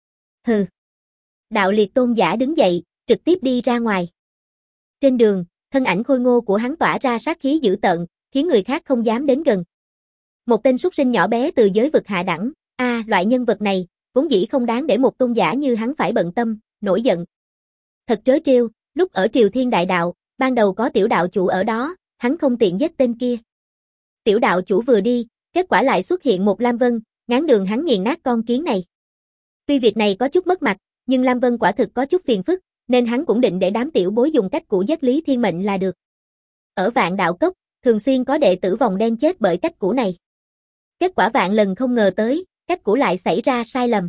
Speaker 1: Hừ. Đạo Liệt Tôn giả đứng dậy, trực tiếp đi ra ngoài. Trên đường, thân ảnh khôi ngô của hắn tỏa ra sát khí dữ tợn, khiến người khác không dám đến gần. Một tên súc sinh nhỏ bé từ giới vực hạ đẳng, loại nhân vật này, vốn dĩ không đáng để một tôn giả như hắn phải bận tâm, nổi giận. Thật trớ trêu, lúc ở Triều Thiên Đại Đạo, ban đầu có tiểu đạo chủ ở đó, hắn không tiện giết tên kia. Tiểu đạo chủ vừa đi, kết quả lại xuất hiện một Lam Vân, ngáng đường hắn nghiền nát con kiến này. Tuy việc này có chút mất mặt, nhưng Lam Vân quả thực có chút phiền phức, nên hắn cũng định để đám tiểu bối dùng cách cũ giết Lý Thiên Mệnh là được. Ở Vạn Đạo Cốc, thường xuyên có đệ tử vòng đen chết bởi cách cũ này. Kết quả vạn lần không ngờ tới, cách cũ lại xảy ra sai lầm.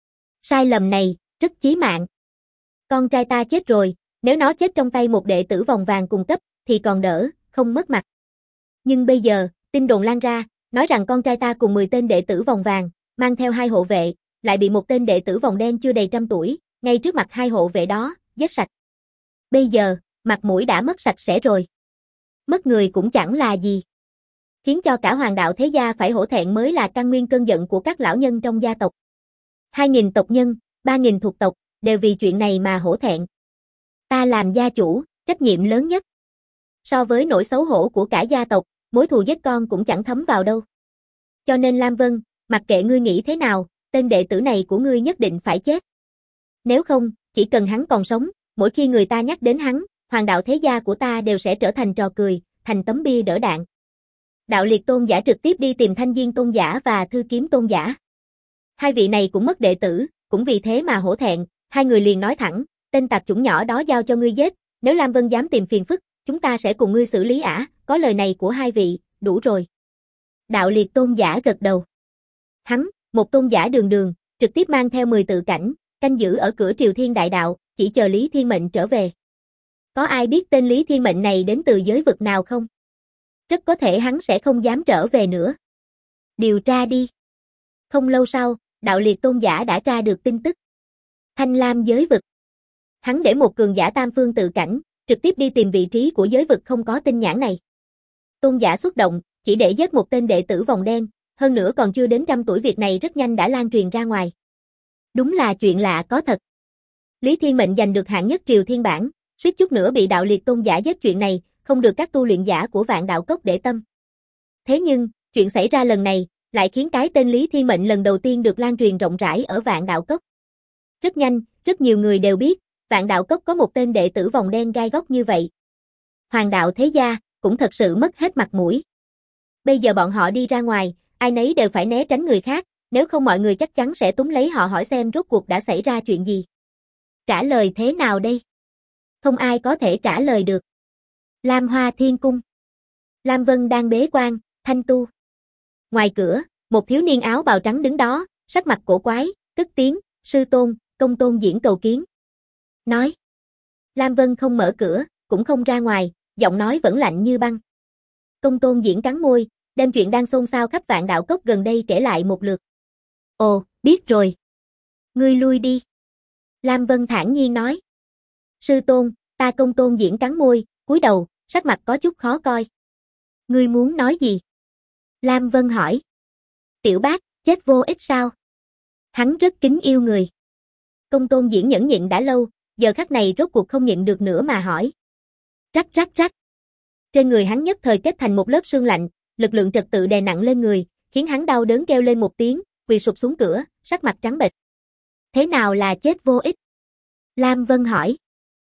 Speaker 1: Sai lầm này, rất chí mạng. Con trai ta chết rồi, nếu nó chết trong tay một đệ tử vòng vàng cùng cấp, thì còn đỡ, không mất mặt. Nhưng bây giờ, tin đồn lan ra, nói rằng con trai ta cùng 10 tên đệ tử vòng vàng, mang theo 2 hộ vệ, lại bị một tên đệ tử vòng đen chưa đầy trăm tuổi, ngay trước mặt 2 hộ vệ đó, giết sạch. Bây giờ, mặt mũi đã mất sạch sẽ rồi. Mất người cũng chẳng là gì. Khiến cho cả Hoàng Đạo thế gia phải hổ thẹn mới là căn nguyên cơn giận của các lão nhân trong gia tộc. 2.000 tộc nhân, 3.000 thuộc tộc, đều vì chuyện này mà hổ thẹn. Ta làm gia chủ, trách nhiệm lớn nhất. So với nỗi xấu hổ của cả gia tộc, mối thù giết con cũng chẳng thấm vào đâu. Cho nên Lam Vân, mặc kệ ngươi nghĩ thế nào, tên đệ tử này của ngươi nhất định phải chết. Nếu không, chỉ cần hắn còn sống, mỗi khi người ta nhắc đến hắn, Hoàng Đạo thế gia của ta đều sẽ trở thành trò cười, thành tấm bia đỡ đạn. Đạo Liệt Tôn giả trực tiếp đi tìm Thanh Diên Tôn giả và Thư Kiếm Tôn giả. Hai vị này cũng mất đệ tử, cũng vì thế mà hổ thẹn, hai người liền nói thẳng, tên tạp chủng nhỏ đó giao cho ngươi giết, Nếu Lam Vân dám tìm phiền phức, chúng ta sẽ cùng ngươi xử lý ả, có lời này của hai vị, đủ rồi. Đạo Liệt tôn giả gật đầu. Hắn, một tôn giả đường đường, trực tiếp mang theo 10 tự cảnh, canh giữ ở cửa Triều Thiên Đại Đạo, chỉ chờ Lý Thiên Mệnh trở về. Có ai biết tên Lý Thiên Mệnh này đến từ giới vực nào không? Rất có thể hắn sẽ không dám trở về nữa. Điều tra đi. Không lâu sau, Đạo Liệt tôn giả đã tra được tin tức. Thanh Lam giới vực. Hắn để một cường giả tam phương tự cảnh, trực tiếp đi tìm vị trí của giới vực không có tin nhãn này. Tôn giả xuất động, chỉ để giết một tên đệ tử vòng đen, hơn nữa còn chưa đến 100 tuổi, việc này rất nhanh đã lan truyền ra ngoài. Đúng là chuyện lạ có thật. Lý Thiên Mệnh giành được hạng nhất Triều Thiên bảng, suýt chút nữa bị Đạo Liệt tôn giả giết, chuyện này không được các tu luyện giả của Vạn Đạo Cốc để tâm. Thế nhưng, chuyện xảy ra lần này lại khiến cái tên Lý Thiên Mệnh lần đầu tiên được lan truyền rộng rãi ở Vạn Đạo Cốc. Rất nhanh, rất nhiều người đều biết, Vạn Đạo Cốc có một tên đệ tử vòng đen gai góc như vậy. Hoàng đạo thế gia cũng thật sự mất hết mặt mũi. Bây giờ bọn họ đi ra ngoài, ai nấy đều phải né tránh người khác, nếu không mọi người chắc chắn sẽ túm lấy họ hỏi xem rốt cuộc đã xảy ra chuyện gì. Trả lời thế nào đây? Không ai có thể trả lời được. Lam Hoa Thiên Cung. Lam Vân đang bế quan, thanh tu. Ngoài cửa, một thiếu niên áo bào trắng đứng đó, sắc mặt cổ quái, cất tiếng, sư tôn, công tôn diễn cầu kiến. Nói. Lam Vân không mở cửa, cũng không ra ngoài, giọng nói vẫn lạnh như băng. Công tôn diễn cắn môi, đem chuyện đang xôn xao khắp Vạn Đạo Cốc gần đây kể lại một lượt. Ồ, biết rồi. Ngươi lui đi. Lam Vân thản nhiên nói. Sư tôn, ta công tôn diễn cắn môi, cúi đầu, sắc mặt có chút khó coi. Ngươi muốn nói gì? Lam Vân hỏi. Tiểu bác, chết vô ích sao? Hắn rất kính yêu người. Công tôn diễn nhẫn nhịn đã lâu, giờ khắc này rốt cuộc không nhịn được nữa mà hỏi. Rắc rắc rắc. Trên người hắn nhất thời kết thành một lớp sương lạnh, lực lượng trật tự đè nặng lên người, khiến hắn đau đớn kêu lên một tiếng, quỳ sụp xuống cửa, sắc mặt trắng bệch. Thế nào là chết vô ích? Lam Vân hỏi.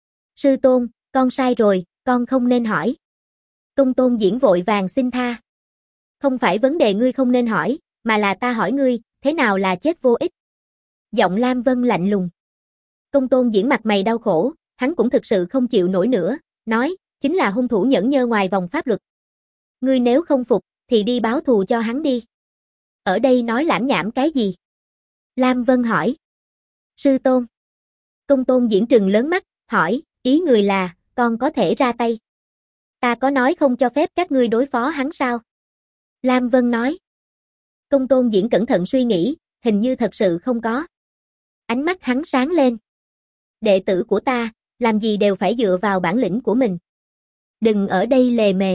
Speaker 1: Sư tôn, con sai rồi, con không nên hỏi. Công tôn diễn vội vàng xin tha. Không phải vấn đề ngươi không nên hỏi, mà là ta hỏi ngươi, thế nào là chết vô ích? Giọng Lam Vân lạnh lùng. Công tôn diễn mặt mày đau khổ, hắn cũng thực sự không chịu nổi nữa, nói, chính là hung thủ nhẫn nhơ ngoài vòng pháp luật. Ngươi nếu không phục, thì đi báo thù cho hắn đi. Ở đây nói lảm nhảm cái gì? Lam Vân hỏi. Sư tôn. Công tôn diễn trừng lớn mắt, hỏi, ý người là, con có thể ra tay. Ta có nói không cho phép các ngươi đối phó hắn sao? Lam Vân nói. Công tôn diễn cẩn thận suy nghĩ, hình như thật sự không có. Ánh mắt hắn sáng lên. Đệ tử của ta, làm gì đều phải dựa vào bản lĩnh của mình. Đừng ở đây lề mề.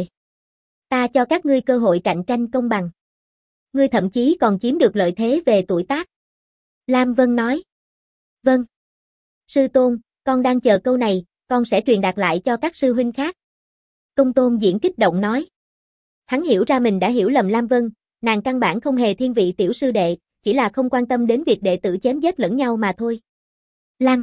Speaker 1: Ta cho các ngươi cơ hội cạnh tranh công bằng. Ngươi thậm chí còn chiếm được lợi thế về tuổi tác. Lam Vân nói. Vâng. Sư tôn, con đang chờ câu này, con sẽ truyền đạt lại cho các sư huynh khác. Công tôn diễn kích động nói. Hắn hiểu ra mình đã hiểu lầm Lam Vân, nàng căn bản không hề thiên vị tiểu sư đệ, chỉ là không quan tâm đến việc đệ tử chém giết lẫn nhau mà thôi. Lăng.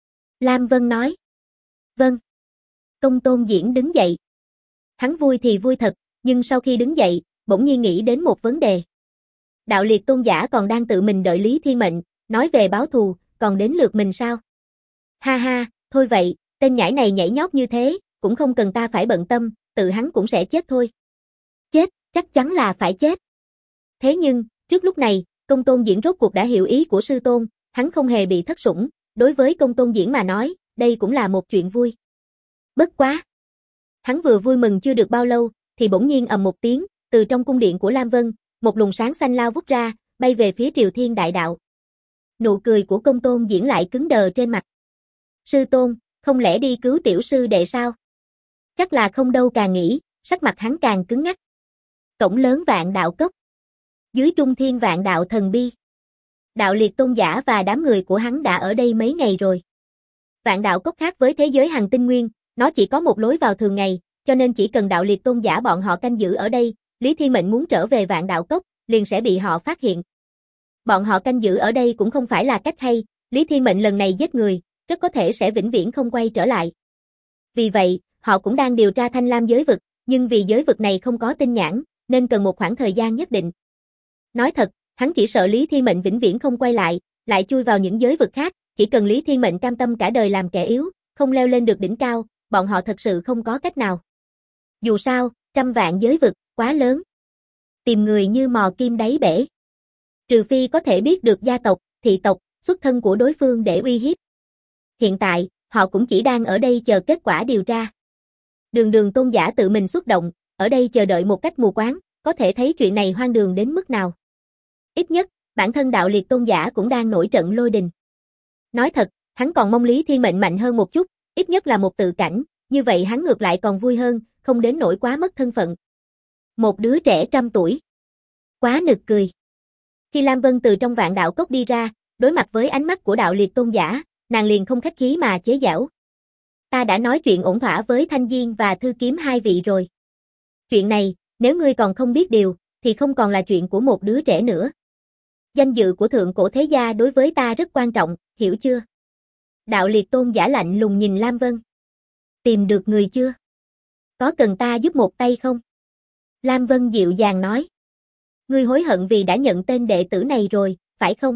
Speaker 1: Lam Vân nói. Vâng. Công tôn diễn đứng dậy. Hắn vui thì vui thật, nhưng sau khi đứng dậy, bỗng nhiên nghĩ đến một vấn đề. Đạo Liệt tôn giả còn đang tự mình đợi Lý Thiên Mệnh, nói về báo thù, còn đến lượt mình sao? Ha ha, thôi vậy, tên nhãi này nhảy nhót như thế, cũng không cần ta phải bận tâm, tự hắn cũng sẽ chết thôi. Chết, chắc chắn là phải chết. Thế nhưng, trước lúc này, công tôn diễn rốt cuộc đã hiểu ý của sư tôn, hắn không hề bị thất sủng, đối với công tôn diễn mà nói, đây cũng là một chuyện vui. Bất quá. Hắn vừa vui mừng chưa được bao lâu, thì bỗng nhiên ầm một tiếng, từ trong cung điện của Lam Vân, một luồng sáng xanh lao vút ra, bay về phía Triều Thiên Đại Đạo. Nụ cười của công tôn diễn lại cứng đờ trên mặt. Sư tôn, không lẽ đi cứu tiểu sư đệ sao? Chắc là không đâu, càng nghĩ, sắc mặt hắn càng cứng ngắc. Cổng lớn Vạn Đạo Cốc. Dưới Trung Thiên Vạn Đạo Thần Bi. Đạo Liệt tôn giả và đám người của hắn đã ở đây mấy ngày rồi. Vạn Đạo Cốc khác với thế giới Hằng Tinh Nguyên, nó chỉ có một lối vào thường ngày, cho nên chỉ cần Đạo Liệt tôn giả bọn họ canh giữ ở đây, Lý Thiên Mệnh muốn trở về Vạn Đạo Cốc, liền sẽ bị họ phát hiện. Bọn họ canh giữ ở đây cũng không phải là cách hay, Lý Thiên Mệnh lần này giết người, rất có thể sẽ vĩnh viễn không quay trở lại. Vì vậy, họ cũng đang điều tra Thanh Lam giới vực, nhưng vì giới vực này không có tinh nhãn, nên cần một khoảng thời gian nhất định. Nói thật, hắn chỉ sợ Lý Thiên Mệnh vĩnh viễn không quay lại chui vào những giới vực khác, chỉ cần Lý Thiên Mệnh cam tâm cả đời làm kẻ yếu, không leo lên được đỉnh cao, bọn họ thật sự không có cách nào. Dù sao, 100 vạn giới vực, quá lớn. Tìm người như mò kim đáy bể. Trừ phi có thể biết được gia tộc, thị tộc, xuất thân của đối phương để uy hiếp. Hiện tại, họ cũng chỉ đang ở đây chờ kết quả điều tra. Đường tôn giả tự mình xuất động, ở đây chờ đợi một cách mù quáng, có thể thấy chuyện này hoang đường đến mức nào. Ít nhất, bản thân đạo liệt tôn giả cũng đang nổi trận lôi đình. Nói thật, hắn còn mong Lý Thiên Mệnh mạnh hơn một chút, ít nhất là một tự cảnh, như vậy hắn ngược lại còn vui hơn, không đến nỗi quá mất thân phận. Một đứa trẻ 100 tuổi. Quá nực cười. Khi Lam Vân từ trong vạn đạo cốc đi ra, đối mặt với ánh mắt của đạo liệt tôn giả, nàng liền không khách khí mà chế giễu. Ta đã nói chuyện ổn thỏa với Thanh Diên và Thư Kiếm hai vị rồi. Chuyện này, nếu ngươi còn không biết điều, thì không còn là chuyện của một đứa trẻ nữa. Danh dự của thượng cổ thế gia đối với ta rất quan trọng, hiểu chưa? Đạo liệt tôn giả lạnh lùng nhìn Lam Vân. Tìm được người chưa? Có cần ta giúp một tay không? Lam Vân dịu dàng nói. Ngươi hối hận vì đã nhận tên đệ tử này rồi, phải không?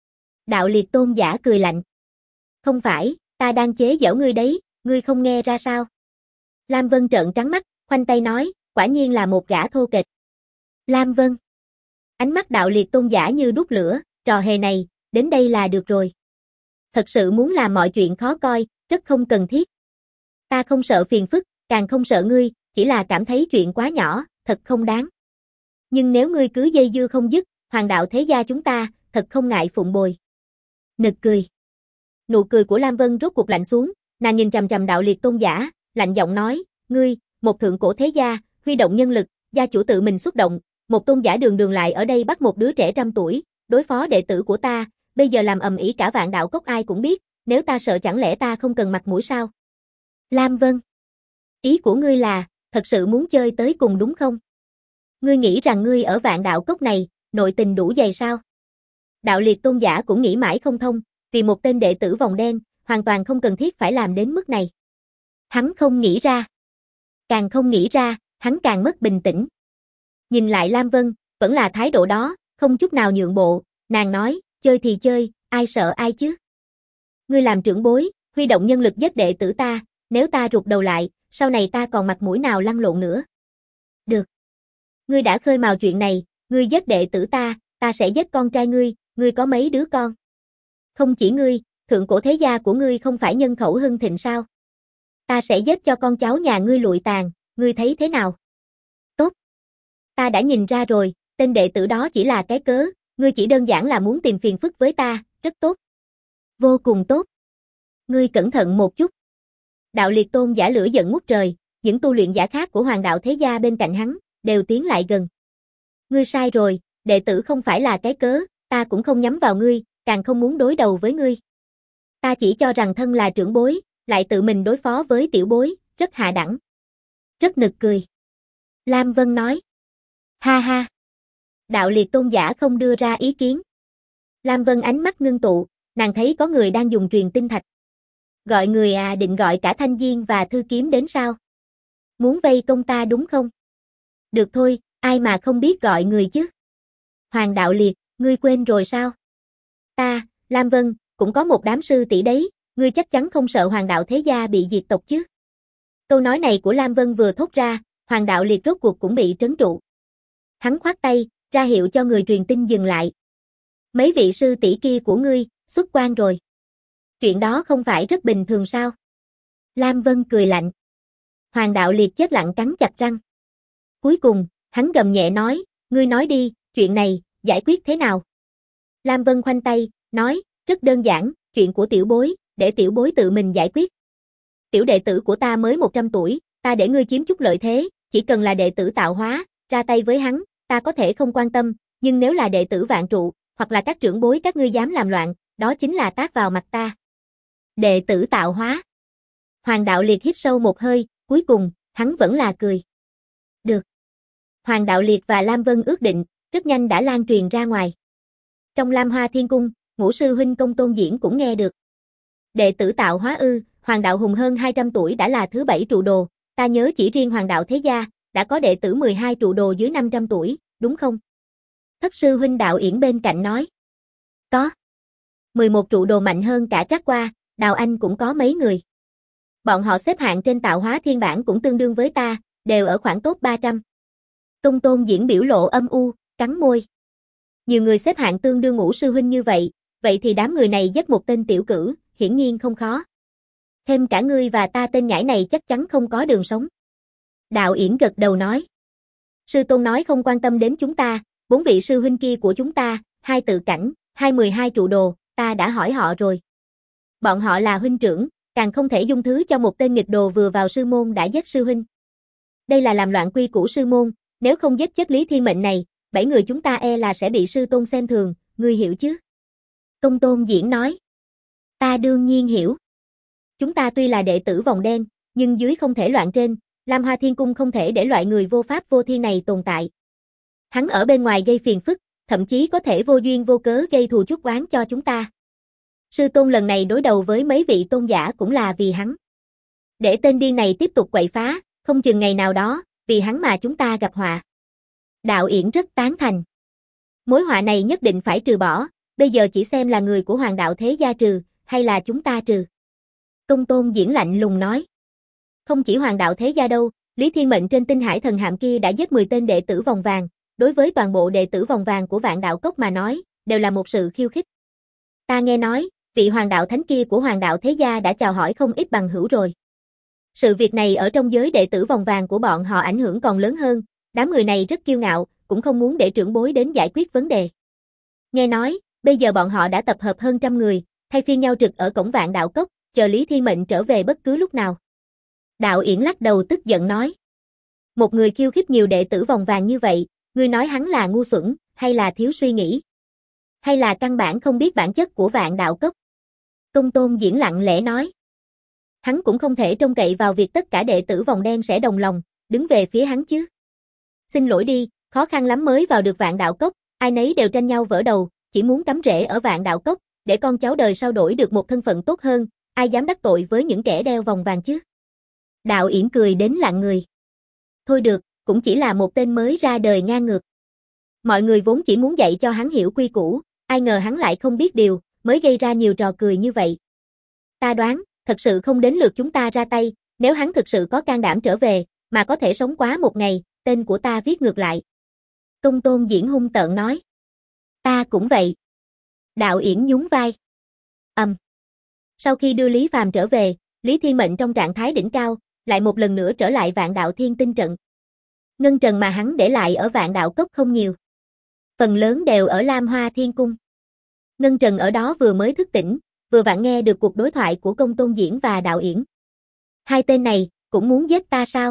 Speaker 1: Đạo liệt tôn giả cười lạnh. Không phải, ta đang chế giễu ngươi đấy, ngươi không nghe ra sao? Lam Vân trợn trắng mắt, khoanh tay nói, quả nhiên là một gã thô kệch. Lam Vân. Ánh mắt đạo liệt tôn giả như đốt lửa, trò hề này, đến đây là được rồi. Thật sự muốn làm mọi chuyện khó coi, rất không cần thiết. Ta không sợ phiền phức, càng không sợ ngươi, chỉ là cảm thấy chuyện quá nhỏ, thật không đáng. Nhưng nếu ngươi cứ dây dưa không dứt, hoàng đạo thế gia chúng ta, thật không ngại phụng bồi. Nực cười. Nụ cười của Lam Vân rốt cuộc lạnh xuống, nàng nhìn chằm chằm đạo liệt tôn giả, lạnh giọng nói, ngươi, một thượng cổ thế gia, huy động nhân lực, gia chủ tự mình xuất động, một tôn giả đường lại ở đây bắt một đứa trẻ 100 tuổi, đối phó đệ tử của ta, bây giờ làm ầm ĩ cả vạn đạo cốc ai cũng biết, nếu ta sợ chẳng lẽ ta không cần mặt mũi sao? Lam Vân. Ý của ngươi là, thật sự muốn chơi tới cùng đúng không? Ngươi nghĩ rằng ngươi ở vạn đạo cốc này, nội tình đủ dày sao? Đạo liệt tôn giả cũng nghĩ mãi không thông, vì một tên đệ tử vòng đen, hoàn toàn không cần thiết phải làm đến mức này. Hắn không nghĩ ra. Càng không nghĩ ra, hắn càng mất bình tĩnh. Nhìn lại Lam Vân, vẫn là thái độ đó, không chút nào nhượng bộ, nàng nói, chơi thì chơi, ai sợ ai chứ? Ngươi làm trưởng bối, huy động nhân lực giết đệ tử ta, nếu ta rụt đầu lại, sau này ta còn mặt mũi nào lăn lộn nữa? Được. Ngươi đã khơi mào chuyện này, ngươi giết đệ tử ta, ta sẽ giết con trai ngươi có mấy đứa con? Không chỉ ngươi, thượng cổ thế gia của ngươi không phải nhân khẩu hưng thịnh sao? Ta sẽ giết cho con cháu nhà ngươi lụi tàn, ngươi thấy thế nào? Tốt. Ta đã nhìn ra rồi, tên đệ tử đó chỉ là cái cớ, ngươi chỉ đơn giản là muốn tìm phiền phức với ta, rất tốt. Vô cùng tốt. Ngươi cẩn thận một chút. Đạo liệt tôn giả lửa giận ngút trời, những tu luyện giả khác của hoàng đạo thế gia bên cạnh hắn, đều tiến lại gần. Ngươi sai rồi, đệ tử không phải là cái cớ, ta cũng không nhắm vào ngươi, càng không muốn đối đầu với ngươi. Ta chỉ cho rằng thân là trưởng bối, lại tự mình đối phó với tiểu bối, rất hạ đẳng. Rất nực cười. Lam Vân nói. Ha ha. Đạo liệt tôn giả không đưa ra ý kiến. Lam Vân ánh mắt ngưng tụ, nàng thấy có người đang dùng truyền tinh thạch. Gọi người à, định gọi cả Thanh Diên và Thư Kiếm đến sao? Muốn vây công ta đúng không? Được thôi, ai mà không biết gọi người chứ? Hoàng đạo liệt, ngươi quên rồi sao? Ta, Lam Vân, cũng có một đám sư tỷ đấy, ngươi chắc chắn không sợ hoàng đạo thế gia bị diệt tộc chứ? Câu nói này của Lam Vân vừa thốt ra, hoàng đạo liệt rốt cuộc cũng bị trấn trụ. Hắn khoát tay, ra hiệu cho người truyền tin dừng lại. Mấy vị sư tỷ kia của ngươi, xuất quan rồi. Chuyện đó không phải rất bình thường sao? Lam Vân cười lạnh. Hoàng đạo liệt chết lặng cắn chặt răng. Cuối cùng, hắn gầm nhẹ nói, ngươi nói đi, chuyện này, giải quyết thế nào? Lam Vân khoanh tay, nói, rất đơn giản, chuyện của tiểu bối, để tiểu bối tự mình giải quyết. Tiểu đệ tử của ta mới 100 tuổi, ta để ngươi chiếm chút lợi thế, chỉ cần là đệ tử tạo hóa, ra tay với hắn, ta có thể không quan tâm, nhưng nếu là đệ tử vạn trụ, hoặc là các trưởng bối các ngươi dám làm loạn, đó chính là tát vào mặt ta. Đệ tử tạo hóa. Hoàng đạo liệt hít sâu một hơi, cuối cùng, hắn vẫn là cười. Được. Hoàng đạo liệt và Lam Vân ước định, rất nhanh đã lan truyền ra ngoài. Trong Lam Hoa Thiên Cung, Ngũ sư huynh Công Tôn Diễn cũng nghe được. Đệ tử tạo hóa ư, Hoàng đạo hùng hơn 200 tuổi đã là thứ 7 trụ đồ, ta nhớ chỉ riêng Hoàng đạo thế gia, đã có đệ tử 12 trụ đồ dưới 500 tuổi, đúng không? Thất sư huynh Đạo Yển bên cạnh nói. Có. 11 trụ đồ mạnh hơn cả Trác Qua, Đào Anh cũng có mấy người. Bọn họ xếp hạng trên tạo hóa thiên bảng cũng tương đương với ta, đều ở khoảng top 300. Công Tôn Diễn biểu lộ âm u, cắn môi. Nhiều người xếp hạng tương đương Ngũ sư huynh như vậy thì đám người này giết một tên tiểu cử, hiển nhiên không khó. Thêm cả ngươi và ta tên nhãi này chắc chắn không có đường sống. Đạo Yển gật đầu nói. Sư tôn nói không quan tâm đến chúng ta, 4 vị sư huynh kia của chúng ta, 2 tự cảnh, 12 trụ đồ, ta đã hỏi họ rồi. Bọn họ là huynh trưởng, càng không thể dung thứ cho một tên nghịch đồ vừa vào sư môn đã giết sư huynh. Đây là làm loạn quy củ sư môn, nếu không giết chết Lý Thiên Mệnh này, 7 người chúng ta là sẽ bị sư tôn xem thường, ngươi hiểu chứ? Công Tôn Diễn nói. Ta đương nhiên hiểu. Chúng ta tuy là đệ tử vòng đen, nhưng dưới không thể loạn trên, Lam Hoa Thiên Cung không thể để loại người vô pháp vô thiên này tồn tại. Hắn ở bên ngoài gây phiền phức, thậm chí có thể vô duyên vô cớ gây thù chuốc oán cho chúng ta. Sư tôn lần này đối đầu với mấy vị tôn giả cũng là vì hắn. Để tên điên này tiếp tục quậy phá, không chừng ngày nào đó, vì hắn mà chúng ta gặp họa. Đạo Yển rất tán thành. Mối họa này nhất định phải trừ bỏ, bây giờ chỉ xem là người của Hoàng đạo thế gia trừ, hay là chúng ta trừ. Công Tôn Diễn lạnh lùng nói. Không chỉ Hoàng đạo thế gia đâu, Lý Thiên Mệnh trên tinh hải thần hạm kia đã giết 10 tên đệ tử vòng vàng, đối với toàn bộ đệ tử vòng vàng của Vạn Đạo Cốc mà nói, đều là một sự khiêu khích. Ta nghe nói, vị Hoàng đạo thánh kia của Hoàng đạo thế gia đã chào hỏi không ít bằng hữu rồi. Sự việc này ở trong giới đệ tử vòng vàng của bọn họ ảnh hưởng còn lớn hơn, đám người này rất kiêu ngạo, cũng không muốn để trưởng bối đến giải quyết vấn đề. Nghe nói, bây giờ bọn họ đã tập hợp hơn 100 người, thay phiên nhau trực ở cổng Vạn Đạo Cốc, chờ Lý Thiên Mệnh trở về bất cứ lúc nào. Đạo Yển lắc đầu tức giận nói. Một người khiêu khích nhiều đệ tử vòng vàng như vậy, ngươi nói hắn là ngu xuẩn, hay là thiếu suy nghĩ? Hay là căn bản không biết bản chất của Vạn Đạo Cốc? Công Tôn Diễn lặng lẽ nói. Hắn cũng không thể trông cậy vào việc tất cả đệ tử vòng đen sẽ đồng lòng, đứng về phía hắn chứ. Xin lỗi đi, khó khăn lắm mới vào được Vạn Đạo Cốc, ai nấy đều tranh nhau vỡ đầu, chỉ muốn cắm rễ ở Vạn Đạo Cốc, để con cháu đời sau đổi được một thân phận tốt hơn, ai dám đắc tội với những kẻ đeo vòng vàng chứ? Đạo Yển cười đến lặng người. Thôi được, cũng chỉ là một tên mới ra đời ngang ngược. Mọi người vốn chỉ muốn dạy cho hắn hiểu quy củ, ai ngờ hắn lại không biết điều, mới gây ra nhiều trò cười như vậy. Ta đoán, thật sự không đến lượt chúng ta ra tay, nếu hắn thực sự có can đảm trở về, mà có thể sống quá một ngày, tên của ta viết ngược lại. Công Tôn Diễn hung tợn nói. Ta cũng vậy. Đạo Yển nhún vai. Sau khi đưa Lý Phàm trở về, Lý Thiên Mệnh trong trạng thái đỉnh cao, lại một lần nữa trở lại Vạn Đạo Thiên Tinh trận. Ngân trần mà hắn để lại ở Vạn Đạo Cốc không nhiều. Phần lớn đều ở Lam Hoa Thiên Cung. Ngân trần ở đó vừa mới thức tỉnh, vừa vặn nghe được cuộc đối thoại của Công Tôn Diễn và Đạo Yển. Hai tên này, cũng muốn giết ta sao?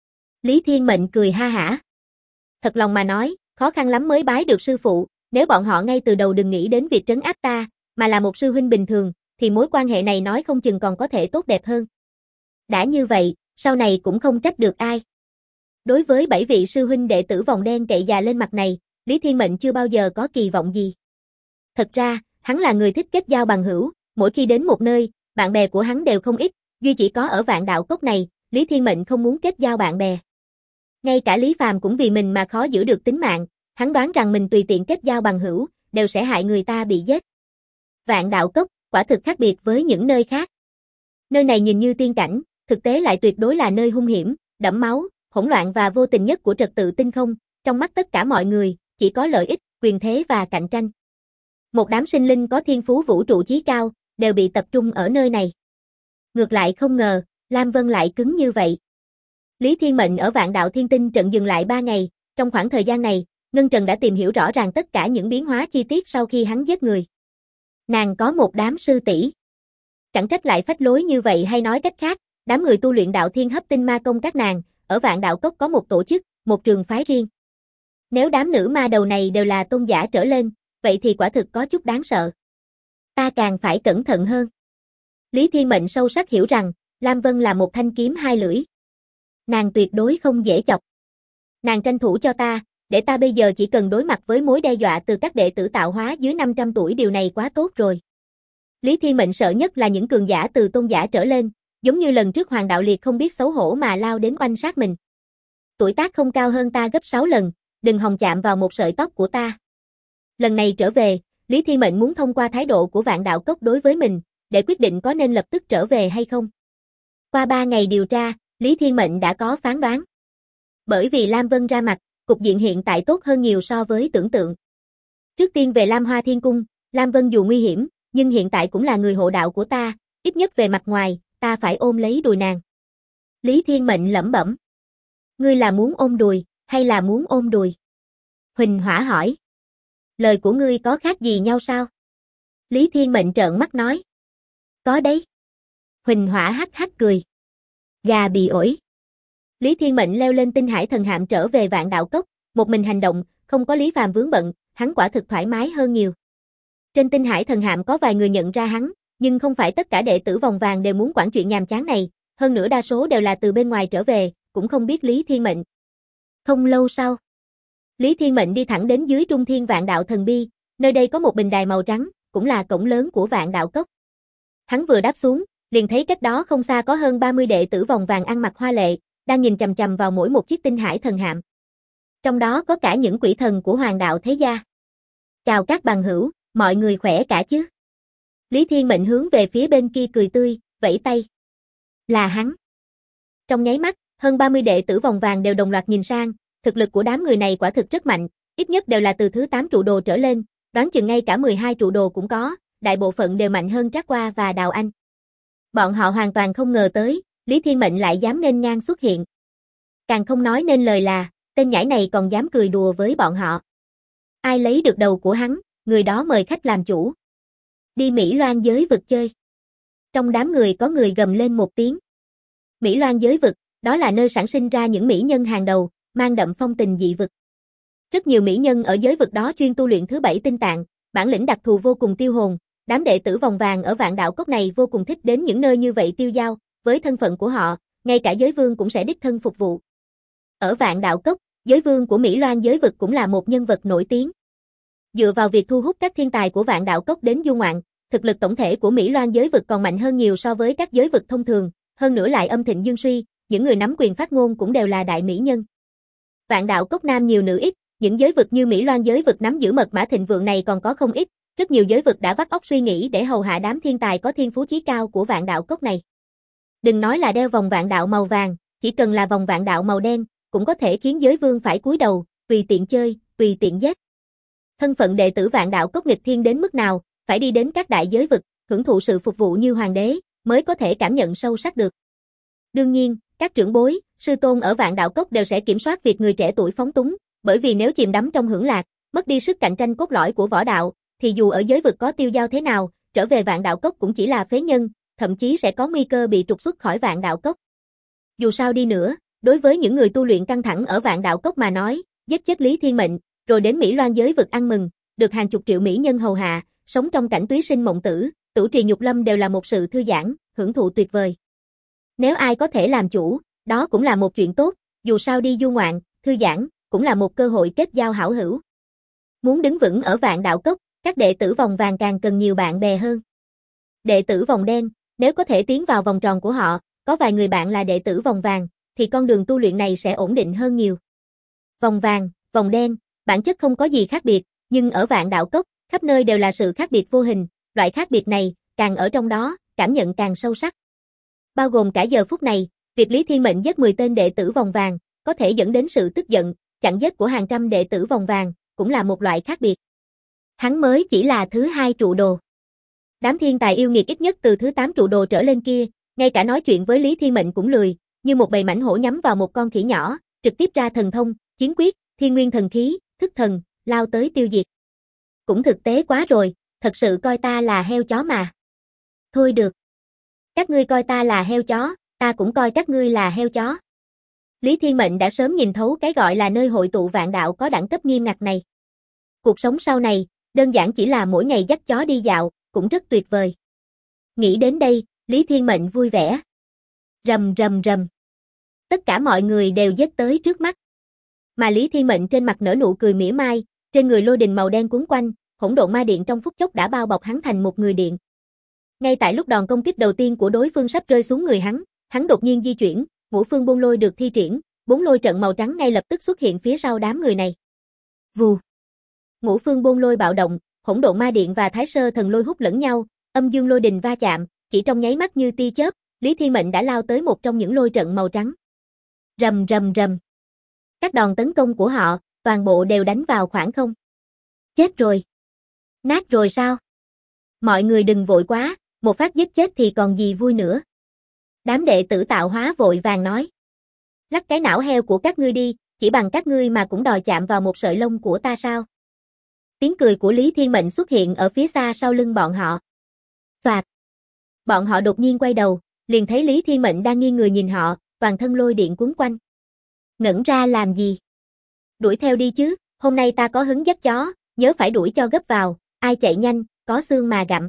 Speaker 1: Lý Thiên Mệnh cười ha hả. Thật lòng mà nói, khó khăn lắm mới bái được sư phụ, nếu bọn họ ngay từ đầu đừng nghĩ đến việc trấn áp ta, mà là một sư huynh bình thường, thì mối quan hệ này nói không chừng còn có thể tốt đẹp hơn. Đã như vậy, sau này cũng không trách được ai. Đối với 7 vị sư huynh đệ tử vòng đen cậy già lên mặt này, Lý Thiên Mệnh chưa bao giờ có kỳ vọng gì. Thật ra, hắn là người thích kết giao bằng hữu, mỗi khi đến một nơi, bạn bè của hắn đều không ít, duy chỉ có ở Vạn Đạo Cốc này, Lý Thiên Mệnh không muốn kết giao bạn bè. Ngay cả Lý Phàm cũng vì mình mà khó giữ được tính mạng, hắn đoán rằng mình tùy tiện kết giao bằng hữu, đều sẽ hại người ta bị giết. Vạn Đạo Cốc, quả thực khác biệt với những nơi khác. Nơi này nhìn như tiên cảnh, thực tế lại tuyệt đối là nơi hung hiểm, đẫm máu, hỗn loạn và vô tình nhất của trật tự tinh không, trong mắt tất cả mọi người, chỉ có lợi ích, quyền thế và cạnh tranh. Một đám sinh linh có thiên phú vũ trụ chí cao, đều bị tập trung ở nơi này. Ngược lại không ngờ, Lam Vân lại cứng như vậy. Lý Thiên Mệnh ở Vạn Đạo Thiên Tinh trận dừng lại 3 ngày, trong khoảng thời gian này, Ngân Trần đã tìm hiểu rõ ràng tất cả những biến hóa chi tiết sau khi hắn giết người. Nàng có một đám sư tỷ. Chẳng trách lại phách lối như vậy, hay nói cách khác, đám người tu luyện đạo thiên hấp tinh ma công các nàng, ở Vạn Đạo Cốc có một tổ chức, một trường phái riêng. Nếu đám nữ ma đầu này đều là tôn giả trở lên, vậy thì quả thực có chút đáng sợ. Ta càng phải cẩn thận hơn. Lý Thiên Mệnh sâu sắc hiểu rằng, Lam Vân là một thanh kiếm hai lưỡi. Nàng tuyệt đối không dễ chọc. Nàng tranh thủ cho ta, để ta bây giờ chỉ cần đối mặt với mối đe dọa từ các đệ tử tạo hóa dưới 500 tuổi, điều này quá tốt rồi. Lý Thiên Mệnh sợ nhất là những cường giả từ tôn giả trở lên, giống như lần trước Hoàng Đạo Liệt không biết xấu hổ mà lao đến oanh sát mình. Tuổi tác không cao hơn ta gấp 6 lần, đừng hòng chạm vào một sợi tóc của ta. Lần này trở về, Lý Thiên Mệnh muốn thông qua thái độ của Vạn Đạo Cốc đối với mình, để quyết định có nên lập tức trở về hay không. Qua 3 ngày điều tra, Lý Thiên Mệnh đã có phán đoán. Bởi vì Lam Vân ra mặt, cục diện hiện tại tốt hơn nhiều so với tưởng tượng. Trước tiên về Lam Hoa Thiên Cung, Lam Vân dù nguy hiểm, nhưng hiện tại cũng là người hộ đạo của ta, ít nhất về mặt ngoài, ta phải ôm lấy đùi nàng. Lý Thiên Mệnh lẩm bẩm. Ngươi là muốn ôm đùi, hay là muốn ôm đùi? Huỳnh Hỏa hỏi. Lời của ngươi có khác gì nhau sao? Lý Thiên Mệnh trợn mắt nói. Có đấy. Huỳnh Hỏa hắc hắc cười. Gà bị ổi. Lý Thiên Mệnh leo lên Tinh Hải Thần Hạm trở về Vạn Đạo Cốc, một mình hành động, không có Lý Phàm vướng bận, hắn quả thực thoải mái hơn nhiều. Trên Tinh Hải Thần Hạm có vài người nhận ra hắn, nhưng không phải tất cả đệ tử Vòng Vàng đều muốn quản chuyện nhàm chán này, hơn nữa đa số đều là từ bên ngoài trở về, cũng không biết Lý Thiên Mệnh. Không lâu sau, Lý Thiên Mệnh đi thẳng đến dưới Trung Thiên Vạn Đạo Thần Bi, nơi đây có một bình đài màu trắng, cũng là cổng lớn của Vạn Đạo Cốc. Hắn vừa đáp xuống, liền thấy cách đó không xa có hơn 30 đệ tử Vòng Vàng ăn mặc hoa lệ, đang nhìn chằm chằm vào mỗi một chiếc Tinh Hải Thần Hạm. Trong đó có cả những quỷ thần của Hoàng Đạo thế gia. Chào các bằng hữu, mọi người khỏe cả chứ? Lý Thiên Mệnh hướng về phía bên kia cười tươi, vẫy tay. Là hắn. Trong nháy mắt, hơn 30 đệ tử Vòng Vàng đều đồng loạt nhìn sang, thực lực của đám người này quả thực rất mạnh, ít nhất đều là từ thứ 8 trụ đồ trở lên, đoán chừng ngay cả 12 trụ đồ cũng có, đại bộ phận đều mạnh hơn Trác Qua và Đào Anh. Bọn họ hoàn toàn không ngờ tới, Lý Thiên Mệnh lại dám nghênh ngang xuất hiện. Càng không nói nên lời là, tên nhãi này còn dám cười đùa với bọn họ. Ai lấy được đầu của hắn, người đó mời khách làm chủ. Đi Mỹ Loan giới vực chơi. Trong đám người có người gầm lên một tiếng. Mỹ Loan giới vực, đó là nơi sản sinh ra những mỹ nhân hàng đầu, mang đậm phong tình dị vực. Rất nhiều mỹ nhân ở giới vực đó chuyên tu luyện thứ 7 tinh tạng, bản lĩnh đặc thù vô cùng tiêu hồn, đám đệ tử Vòng Vàng ở Vạn Đạo Cốc này vô cùng thích đến những nơi như vậy tiêu dao, với thân phận của họ, ngay cả giới vương cũng sẽ đích thân phục vụ. Ở Vạn Đạo Cốc, giới vương của Mỹ Loan giới vực cũng là một nhân vật nổi tiếng. Dựa vào việc thu hút các thiên tài của Vạn Đạo Cốc đến du ngoạn, thực lực tổng thể của Mỹ Loan giới vực còn mạnh hơn nhiều so với các giới vực thông thường, hơn nữa lại âm thịnh dương suy, những người nắm quyền phát ngôn cũng đều là đại mỹ nhân. Vạn Đạo Cốc nam nhiều nữ ít, những giới vực như Mỹ Loan giới vực nắm giữ mật mã thịnh vượng này còn có không ít, rất nhiều giới vực đã vắt óc suy nghĩ để hầu hạ đám thiên tài có thiên phú chí cao của Vạn Đạo Cốc này. Đừng nói là đeo vòng vạn đạo màu vàng, chỉ cần là vòng vạn đạo màu đen, cũng có thể khiến giới vương phải cúi đầu, tùy tiện chơi, tùy tiện giết. Thân phận đệ tử Vạn Đạo Cốc nghịch thiên đến mức nào, phải đi đến các đại giới vực, hưởng thụ sự phục vụ như hoàng đế, mới có thể cảm nhận sâu sắc được. Đương nhiên, các trưởng bối, sư tôn ở Vạn Đạo Cốc đều sẽ kiểm soát việc người trẻ tuổi phóng túng, bởi vì nếu chìm đắm trong hưởng lạc, mất đi sức cạnh tranh cốt lõi của võ đạo, thì dù ở giới vực có tiêu dao thế nào, trở về Vạn Đạo Cốc cũng chỉ là phế nhân, thậm chí sẽ có nguy cơ bị trục xuất khỏi Vạn Đạo Cốc. Dù sao đi nữa, đối với những người tu luyện căng thẳng ở Vạn Đạo Cốc mà nói, giết chết Lý Thiên Mệnh, rồi đến Mỹ Loan giới vực ăn mừng, được hàng chục triệu mỹ nhân hầu hạ, sống trong cảnh túy sinh mộng tử, tửu trì nhục lâm đều là một sự thư giãn, hưởng thụ tuyệt vời. Nếu ai có thể làm chủ, đó cũng là một chuyện tốt, dù sao đi du ngoạn, thư giãn, cũng là một cơ hội kết giao hảo hữu. Muốn đứng vững ở Vạn Đạo Cốc, các đệ tử Vòng Vàng càng cần nhiều bạn bè hơn. Đệ tử Vòng Đen, nếu có thể tiến vào vòng tròn của họ, có vài người bạn là đệ tử Vòng Vàng, thì con đường tu luyện này sẽ ổn định hơn nhiều. Vòng Vàng, Vòng Đen, bản chất không có gì khác biệt, nhưng ở Vạn Đạo Cốc, khắp nơi đều là sự khác biệt vô hình, loại khác biệt này, càng ở trong đó, cảm nhận càng sâu sắc. Bao gồm cả giờ phút này, việc Lý Thiên Mệnh giết 10 tên đệ tử Vòng Vàng, có thể dẫn đến sự tức giận, chặn giết của hàng trăm đệ tử Vòng Vàng, cũng là một loại khác biệt. Hắn mới chỉ là thứ 2 trụ đồ. Đám thiên tài yêu nghiệt ít nhất từ thứ 8 trụ đồ trở lên kia, ngay cả nói chuyện với Lý Thiên Mệnh cũng lười, như một bầy mãnh hổ nhắm vào một con khỉ nhỏ, trực tiếp ra thần thông, chiến quyết, thiên nguyên thần khí, thức thần, lao tới tiêu diệt. Cũng thực tế quá rồi, thật sự coi ta là heo chó mà. Thôi được. Các ngươi coi ta là heo chó, ta cũng coi các ngươi là heo chó. Lý Thiên Mệnh đã sớm nhìn thấu cái gọi là nơi hội tụ vạn đạo có đẳng cấp nghiêm ngặt này. Cuộc sống sau này, đơn giản chỉ là mỗi ngày dắt chó đi dạo, cũng rất tuyệt vời. Nghĩ đến đây, Lý Thiên Mệnh vui vẻ. Rầm rầm rầm. Tất cả mọi người đều giết tới trước mắt. Mà Lý Thiên Mệnh trên mặt nở nụ cười mỉa mai, trên người lôi đình màu đen cuốn quanh, hỗn độn ma điện trong phút chốc đã bao bọc hắn thành một người điện. Ngay tại lúc đòn công kích đầu tiên của đối phương sắp rơi xuống người hắn đột nhiên di chuyển, Ngũ Phương Bôn Lôi được thi triển, 4 lôi trận màu trắng ngay lập tức xuất hiện phía sau đám người này. Vù. Ngũ Phương Bôn Lôi bạo động, hỗn độn ma điện và Thái Sơ thần lôi hút lẫn nhau, âm dương lôi đình va chạm, chỉ trong nháy mắt như tia chớp, Lý Thiên Mệnh đã lao tới một trong những lôi trận màu trắng. Rầm rầm rầm. Các đòn tấn công của họ, toàn bộ đều đánh vào khoảng không. Chết rồi. Nát rồi sao? Mọi người đừng vội quá, một phát giết chết thì còn gì vui nữa. Đám đệ tử tạo hóa vội vàng nói. Lắc cái não heo của các ngươi đi, chỉ bằng các ngươi mà cũng đòi chạm vào một sợi lông của ta sao? Tiếng cười của Lý Thiên Mệnh xuất hiện ở phía xa sau lưng bọn họ. Soạt. Bọn họ đột nhiên quay đầu, liền thấy Lý Thiên Mệnh đang nghiêng người nhìn họ, toàn thân lôi điện cuốn quanh. Ngẩn ra làm gì? Đuổi theo đi chứ, hôm nay ta có hứng dắt chó, nhớ phải đuổi cho gấp vào, ai chạy nhanh, có xương mà gặm.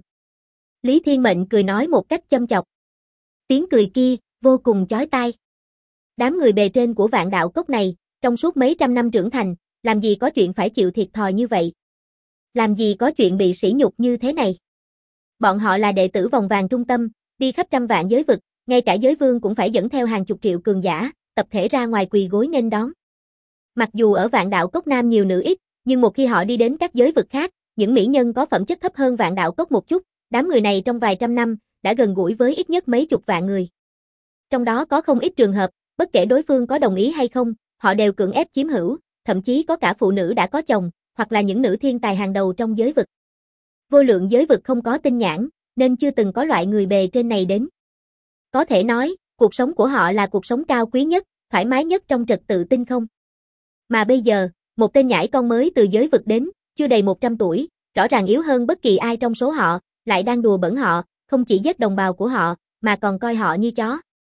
Speaker 1: Lý Thiên Mệnh cười nói một cách châm chọc. Tiếng cười kia, vô cùng chói tai. Đám người bề trên của Vạn Đạo Cốc này, trong suốt mấy trăm năm trưởng thành, làm gì có chuyện phải chịu thiệt thòi như vậy? Làm gì có chuyện bị sỉ nhục như thế này? Bọn họ là đệ tử vòng vàng trung tâm, đi khắp trăm vạn giới vực, ngay cả giới vương cũng phải dẫn theo hàng chục triệu cường giả, tập thể ra ngoài quỳ gối nghênh đón. Mặc dù ở Vạn Đạo Cốc nam nhiều nữ ít, nhưng một khi họ đi đến các giới vực khác, những mỹ nhân có phẩm chất thấp hơn Vạn Đạo Cốc một chút, đám người này trong vài trăm năm đã gần gũi với ít nhất mấy chục vạn người. Trong đó có không ít trường hợp, bất kể đối phương có đồng ý hay không, họ đều cưỡng ép chiếm hữu, thậm chí có cả phụ nữ đã có chồng, hoặc là những nữ thiên tài hàng đầu trong giới vực. Vô lượng giới vực không có tinh nhãn, nên chưa từng có loại người bề trên này đến. Có thể nói, cuộc sống của họ là cuộc sống cao quý nhất, thoải mái nhất trong trật tự tinh không. Mà bây giờ, một tên nhãi con mới từ giới vực đến, chưa đầy 100 tuổi, rõ ràng yếu hơn bất kỳ ai trong số họ, lại đang đùa bỡn họ, không chỉ giết đồng bào của họ, mà còn coi họ như chó.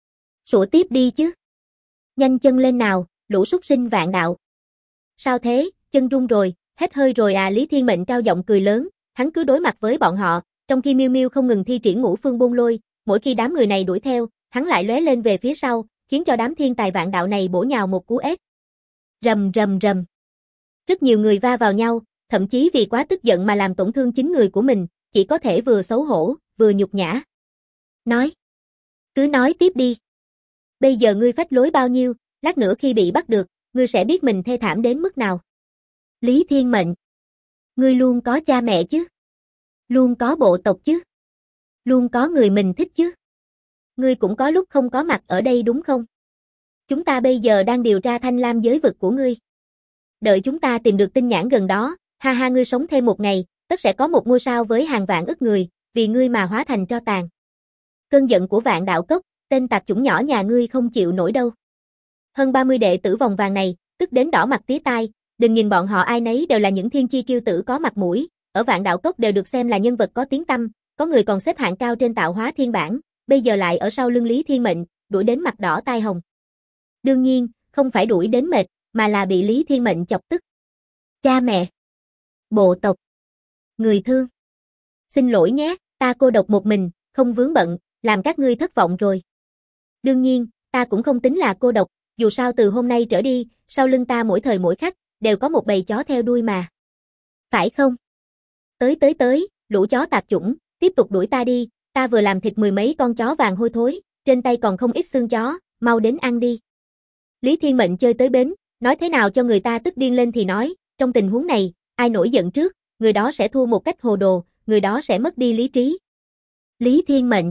Speaker 1: Sủa tiếp đi chứ. Nhanh chân lên nào, lũ súc sinh Vạn Đạo. Sao thế, chân run rồi, hết hơi rồi à? Lý Thiên Mệnh cao giọng cười lớn, hắn cứ đối mặt với bọn họ, trong khi Miêu Miêu không ngừng thi triển ngũ phương bôn lôi, mỗi khi đám người này đuổi theo, hắn lại lóe lên về phía sau, khiến cho đám thiên tài Vạn Đạo này bổ nhào một cú ép. Rầm rầm rầm. Rất nhiều người va vào nhau, thậm chí vì quá tức giận mà làm tổn thương chính người của mình, chỉ có thể vừa xấu hổ, vừa nhục nhã. Nói. Cứ nói tiếp đi. Bây giờ ngươi phách lối bao nhiêu, lát nữa khi bị bắt được, ngươi sẽ biết mình thê thảm đến mức nào. Lý Thiên Mệnh. Ngươi luôn có cha mẹ chứ? Luôn có bộ tộc chứ? Luôn có người mình thích chứ? Ngươi cũng có lúc không có mặt ở đây đúng không? Chúng ta bây giờ đang điều tra Thanh Lam giới vực của ngươi. Đợi chúng ta tìm được tinh nhãn gần đó, ha ha, ngươi sống thêm một ngày, tất sẽ có một ngôi sao với hàng vạn ức người, vì ngươi mà hóa thành tro tàn. Cơn giận của Vạn Đạo Cốc, tên tạp chủng nhỏ nhà ngươi không chịu nổi đâu. Hơn 30 đệ tử vòng vàng này, tức đến đỏ mặt tía tai, đừng nhìn bọn họ ai nấy đều là những thiên chi kiêu tử có mặt mũi, ở Vạn Đạo Cốc đều được xem là nhân vật có tiếng tăm, có người còn xếp hạng cao trên tạo hóa thiên bảng, bây giờ lại ở sau lưng Lý Thiên Mệnh, đuổi đến mặt đỏ tai hồng. Đương nhiên, không phải đuổi đến mệt, mà là bị Lý Thiên Mệnh chọc tức. Cha mẹ, bộ tộc, người thương. Xin lỗi nhé, ta cô độc một mình, không vướng bận, làm các ngươi thất vọng rồi. Đương nhiên, ta cũng không tính là cô độc, dù sao từ hôm nay trở đi, sau lưng ta mỗi thời mỗi khắc, đều có một bầy chó theo đuôi mà. Phải không? Tới, lũ chó tạp chủng, tiếp tục đuổi ta đi, ta vừa làm thịt 10 mấy con chó vàng hôi thối, trên tay còn không ít xương chó, mau đến ăn đi. Lý Thiên Mệnh chơi tới bến, nói thế nào cho người ta tức điên lên thì nói, trong tình huống này, ai nổi giận trước, người đó sẽ thua một cách hồ đồ, người đó sẽ mất đi lý trí. Lý Thiên Mệnh.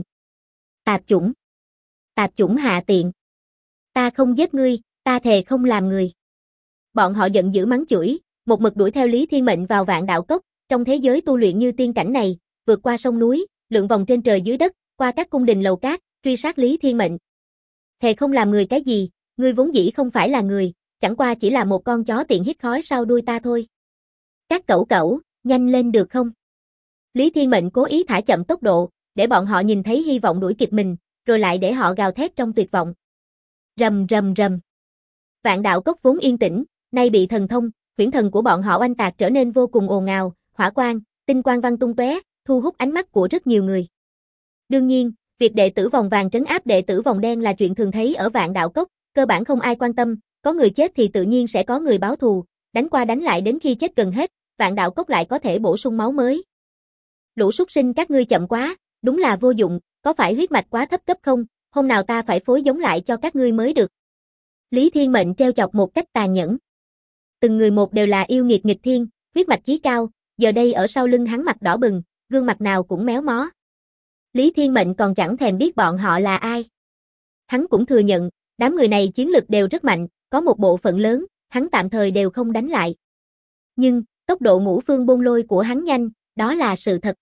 Speaker 1: Tạp chủng hạ tiện. Ta không giết ngươi, ta thề không làm người. Bọn họ giận dữ mắng chửi, một mực đuổi theo Lý Thiên Mệnh vào Vạn Đạo Cốc, trong thế giới tu luyện như tiên cảnh này, vượt qua sông núi, lượn vòng trên trời dưới đất, qua các cung đình lầu cát, truy sát Lý Thiên Mệnh. Thề không làm người cái gì, ngươi vốn dĩ không phải là người, chẳng qua chỉ là một con chó tiện hít khói sau đuôi ta thôi. Các cẩu, nhanh lên được không? Lý Thiên Mệnh cố ý thả chậm tốc độ, để bọn họ nhìn thấy hy vọng đuổi kịp mình, rồi lại để họ gào thét trong tuyệt vọng. Rầm rầm rầm. Vạn Đạo Cốc vốn yên tĩnh, nay bị thần thông, huyễn thần của bọn họ oanh tạc trở nên vô cùng ồn ào, hỏa quang, tinh quang văng tung tóe, thu hút ánh mắt của rất nhiều người. Đương nhiên, việc đệ tử vòng vàng trấn áp đệ tử vòng đen là chuyện thường thấy ở Vạn Đạo Cốc, cơ bản không ai quan tâm, có người chết thì tự nhiên sẽ có người báo thù, đánh qua đánh lại đến khi chết gần hết, Vạn Đạo Cốc lại có thể bổ sung máu mới. Lũ súc sinh các ngươi chậm quá, đúng là vô dụng, có phải huyết mạch quá thấp cấp không, hôm nào ta phải phối giống lại cho các ngươi mới được. Lý Thiên Mệnh treo chọc một cách tàn nhẫn. Từng người một đều là yêu nghiệt nghịch thiên, huyết mạch chí cao, giờ đây ở sau lưng hắn mặt đỏ bừng, gương mặt nào cũng méo mó. Lý Thiên Mệnh còn chẳng thèm biết bọn họ là ai. Hắn cũng thừa nhận, đám người này chiến lực đều rất mạnh, có một bộ phận lớn, hắn tạm thời đều không đánh lại. Nhưng, tốc độ ngũ phương bôn lôi của hắn nhanh, đó là sự thật.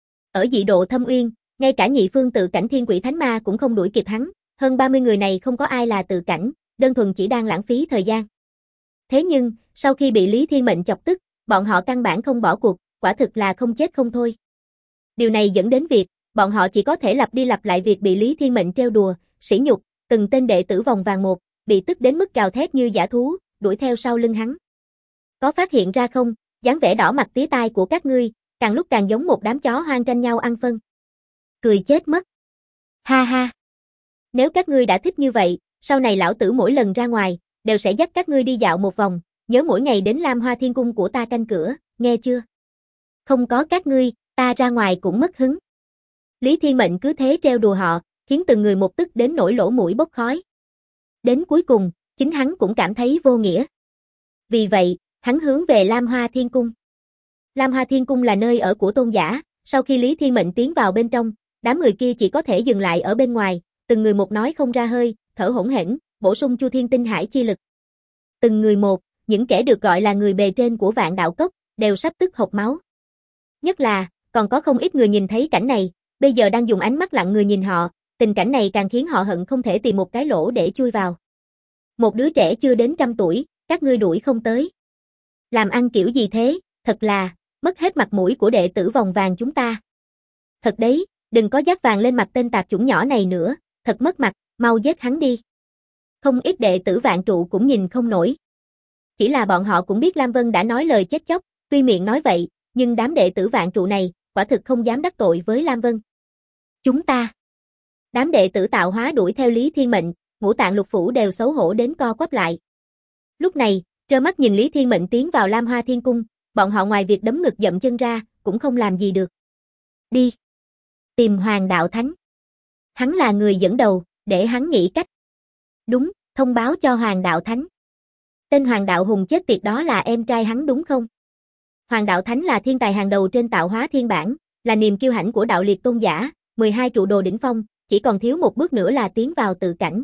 Speaker 1: Ở dị độ Thâm Uyên, ngay cả nhị phương tự cảnh thiên quỷ thánh ma cũng không đuổi kịp hắn, hơn 30 người này không có ai là tự cảnh, đơn thuần chỉ đang lãng phí thời gian. Thế nhưng, sau khi bị Lý Thiên Mệnh chọc tức, bọn họ căn bản không bỏ cuộc, quả thực là không chết không thôi. Điều này dẫn đến việc, bọn họ chỉ có thể lặp đi lặp lại việc bị Lý Thiên Mệnh trêu đùa, sỉ nhục, từng tên đệ tử vòng vàng một, bị tức đến mức gào thét như dã thú, đuổi theo sau lưng hắn. Có phát hiện ra không, dáng vẻ đỏ mặt tía tai của các ngươi, càng lúc càng giống một đám chó hoang tranh nhau ăn phân. Cười chết mất. Ha ha. Nếu các ngươi đã thích như vậy, sau này lão tử mỗi lần ra ngoài, đều sẽ dắt các ngươi đi dạo một vòng, nhớ mỗi ngày đến Lam Hoa Thiên Cung của ta canh cửa, nghe chưa? Không có các ngươi, ta ra ngoài cũng mất hứng. Lý Thiên Mệnh cứ thế trêu đùa họ, khiến từng người một tức đến nỗi lỗ mũi bốc khói. Đến cuối cùng, chính hắn cũng cảm thấy vô nghĩa. Vì vậy, hắn hướng về Lam Hoa Thiên Cung. Lam Hoa Thiên Cung là nơi ở của tôn giả, sau khi Lý Thiên Mệnh tiến vào bên trong, đám người kia chỉ có thể dừng lại ở bên ngoài, từng người một nói không ra hơi, thở hổn hển, bổ sung Chu Thiên Tinh Hải chi lực. Từng người một, những kẻ được gọi là người bề trên của Vạn Đạo Cốc, đều sắp tức hộc máu. Nhất là, còn có không ít người nhìn thấy cảnh này, bây giờ đang dùng ánh mắt lặng người nhìn họ, tình cảnh này càng khiến họ hận không thể tìm một cái lỗ để chui vào. Một đứa trẻ chưa đến 100 tuổi, các ngươi đuổi không tới. Làm ăn kiểu gì thế, thật là, mất hết mặt mũi của đệ tử vòng vàng chúng ta. Thật đấy, đừng có dát vàng lên mặt tên tạp chủng nhỏ này nữa, thật mất mặt, mau giết hắn đi. Không ít đệ tử Vạn Trụ cũng nhìn không nổi. Chỉ là bọn họ cũng biết Lam Vân đã nói lời chết chóc, tuy miệng nói vậy, nhưng đám đệ tử Vạn Trụ này, quả thực không dám đắc tội với Lam Vân. Chúng ta. Đám đệ tử tạo hóa đuổi theo Lý Thiên Mệnh, ngũ tạng lục phủ đều xấu hổ đến co quắp lại. Lúc này, trơ mắt nhìn Lý Thiên Mệnh tiến vào Lam Hoa Thiên Cung, bọn họ ngoài việc đấm ngực dậm chân ra, cũng không làm gì được. Đi. Tìm Hoàng Đạo Thánh. Hắn là người dẫn đầu, để hắn nghĩ cách. Đúng, thông báo cho Hoàng Đạo Thánh. Tên Hoàng Đạo Hùng chết tiệt đó là em trai hắn đúng không? Hoàng Đạo Thánh là thiên tài hàng đầu trên tạo hóa thiên bản, là niềm kiêu hãnh của đạo liệt tôn giả, 12 trụ đồ đỉnh phong, chỉ còn thiếu một bước nữa là tiến vào tự cảnh.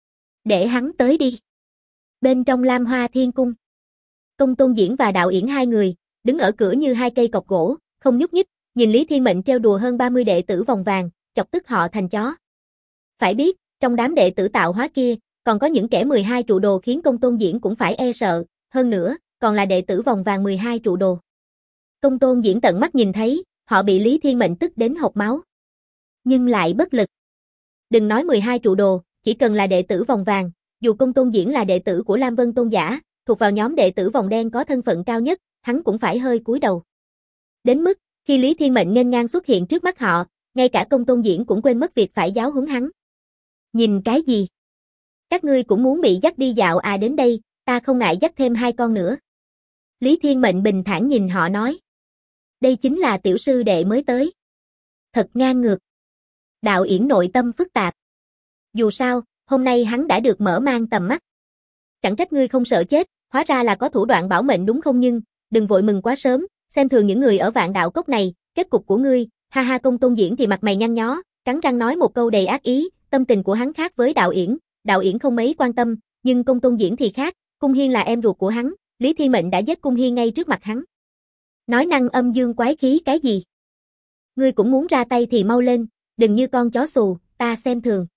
Speaker 1: Để hắn tới đi. Bên trong Lam Hoa Thiên Cung, Công Tôn Diễn và Đạo Yển hai người, đứng ở cửa như hai cây cọc gỗ, không nhúc nhích, nhìn Lý Thiên Mệnh trêu đùa hơn 30 đệ tử vòng vàng, chọc tức họ thành chó. Phải biết, trong đám đệ tử tạo hóa kia, còn có những kẻ 12 trụ đồ khiến Công Tôn Diễn cũng phải e sợ, hơn nữa, còn là đệ tử vòng vàng 12 trụ đồ. Công Tôn Diễn tận mắt nhìn thấy, họ bị Lý Thiên Mệnh tức đến hộc máu. Nhưng lại bất lực. Đừng nói 12 trụ đồ, chỉ cần là đệ tử vòng vàng, dù Công Tôn Diễn là đệ tử của Lam Vân Tôn giả, thuộc vào nhóm đệ tử vòng đen có thân phận cao nhất, hắn cũng phải hơi cúi đầu. Đến mức, khi Lý Thiên Mệnh nghênh ngang xuất hiện trước mắt họ, ngay cả Công Tôn Diễn cũng quên mất việc phải giáo huấn hắn. Nhìn cái gì? Các ngươi cũng muốn bị dắt đi dạo à, đến đây, ta không ngại dắt thêm 2 con nữa. Lý Thiên Mệnh bình thản nhìn họ nói. Đây chính là tiểu sư đệ mới tới. Thật ngang ngược. Đạo Yển nội tâm phức tạp. Dù sao, hôm nay hắn đã được mở mang tầm mắt. Chẳng trách ngươi không sợ chết, hóa ra là có thủ đoạn bảo mệnh đúng không, nhưng đừng vội mừng quá sớm, xem thường những người ở Vạn Đạo Cốc này, kết cục của ngươi, ha ha. Công Tôn Diễn thì mặt mày nhăn nhó, cắn răng nói một câu đầy ác ý, tâm tình của hắn khác với Đạo Yển không mấy quan tâm, nhưng Công Tôn Diễn thì khác, Cung Hiên là em ruột của hắn, Lý Thiên Mệnh đã giết Cung Hiên ngay trước mặt hắn. Nói năng âm dương quái khí cái gì? Ngươi cũng muốn ra tay thì mau lên, đừng như con chó xù, ta xem thường.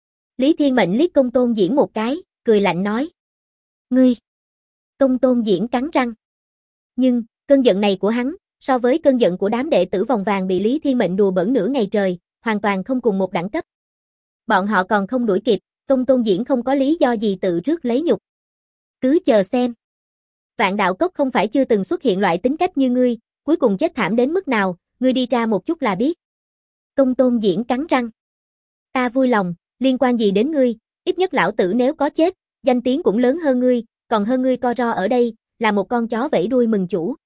Speaker 1: Lý Thiên Mệnh liếc Công Tôn Diễn một cái, cười lạnh nói. Ngươi! Công Tôn Diễn cắn răng. Nhưng, cơn giận này của hắn, so với cơn giận của đám đệ tử vòng vàng bị Lý Thiên Mệnh đùa bỡn nửa ngày trời, hoàn toàn không cùng một đẳng cấp. Bọn họ còn không đuổi kịp, Công Tôn Diễn không có lý do gì tự rước lấy nhục. Cứ chờ xem. Vạn Đạo Cốc không phải chưa từng xuất hiện loại tính cách như ngươi, cuối cùng chết thảm đến mức nào, ngươi đi ra một chút là biết. Công Tôn Diễn cắn răng. Ta vui lòng, liên quan gì đến ngươi, ít nhất lão tử nếu có chết, danh tiếng cũng lớn hơn ngươi, còn hơn ngươi co ro ở đây, là một con chó vẫy đuôi mừng chủ.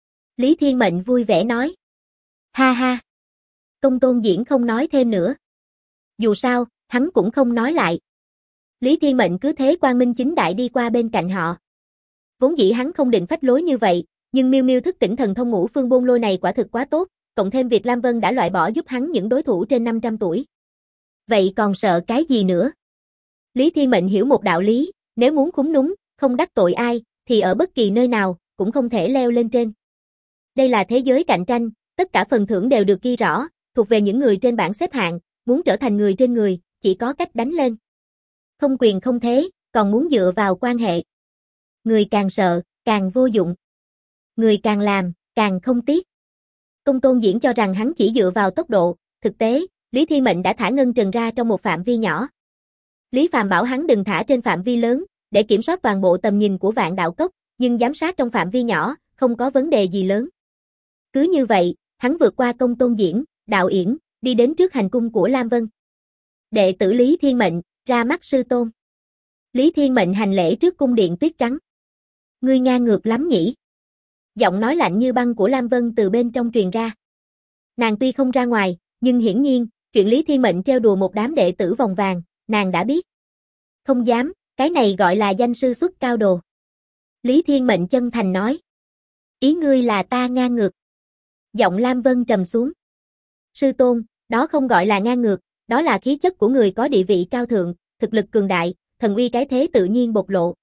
Speaker 1: Lý Thiên Mệnh vui vẻ nói. Ha ha. Công Tôn Diễn không nói thêm nữa. Dù sao, hắn cũng không nói lại. Lý Thiên Mệnh cứ thế quang minh chính đại đi qua bên cạnh họ. Vốn dĩ hắn không định phách lối như vậy, nhưng miêu miêu thức tỉnh thần thông ngũ phương bôn lôi này quả thực quá tốt, cộng thêm việc Lam Vân đã loại bỏ giúp hắn những đối thủ trên 500 tuổi. Vậy còn sợ cái gì nữa? Lý Thiên Mệnh hiểu một đạo lý, nếu muốn khúm núm, không đắc tội ai, thì ở bất kỳ nơi nào, cũng không thể leo lên trên. Đây là thế giới cạnh tranh, tất cả phần thưởng đều được ghi rõ, thuộc về những người trên bảng xếp hạng, muốn trở thành người trên người, chỉ có cách đánh lên. Không quyền không thế, còn muốn dựa vào quan hệ. Người càng sợ, càng vô dụng. Người càng làm, càng không tiếc. Công Tôn Diễn cho rằng hắn chỉ dựa vào tốc độ, thực tế, Lý Thiên Mệnh đã thả Ngân Trần ra trong một phạm vi nhỏ. Lý Phàm bảo hắn đừng thả trên phạm vi lớn, để kiểm soát toàn bộ tầm nhìn của Vạn Đạo Cốc, nhưng giám sát trong phạm vi nhỏ, không có vấn đề gì lớn. Cứ như vậy, hắn vượt qua Công Tôn Diễn, Đạo Yển, đi đến trước hành cung của Lam Vân. Đệ tử Lý Thiên Mệnh, ra mắt sư tôn. Lý Thiên Mệnh hành lễ trước cung điện tuyết trắng. Ngươi ngang ngược lắm nhỉ? Giọng nói lạnh như băng của Lam Vân từ bên trong truyền ra. Nàng tuy không ra ngoài, nhưng hiển nhiên, chuyện Lý Thiên Mệnh trêu đùa một đám đệ tử vòng vàng, nàng đã biết. Không dám, cái này gọi là danh sư xuất cao đồ. Lý Thiên Mệnh chân thành nói. Ý ngươi là ta ngang ngược. Giọng Lam Vân trầm xuống. Sư tôn, đó không gọi là ngang ngược, đó là khí chất của người có địa vị cao thượng, thực lực cường đại, thần uy cái thế tự nhiên bộc lộ.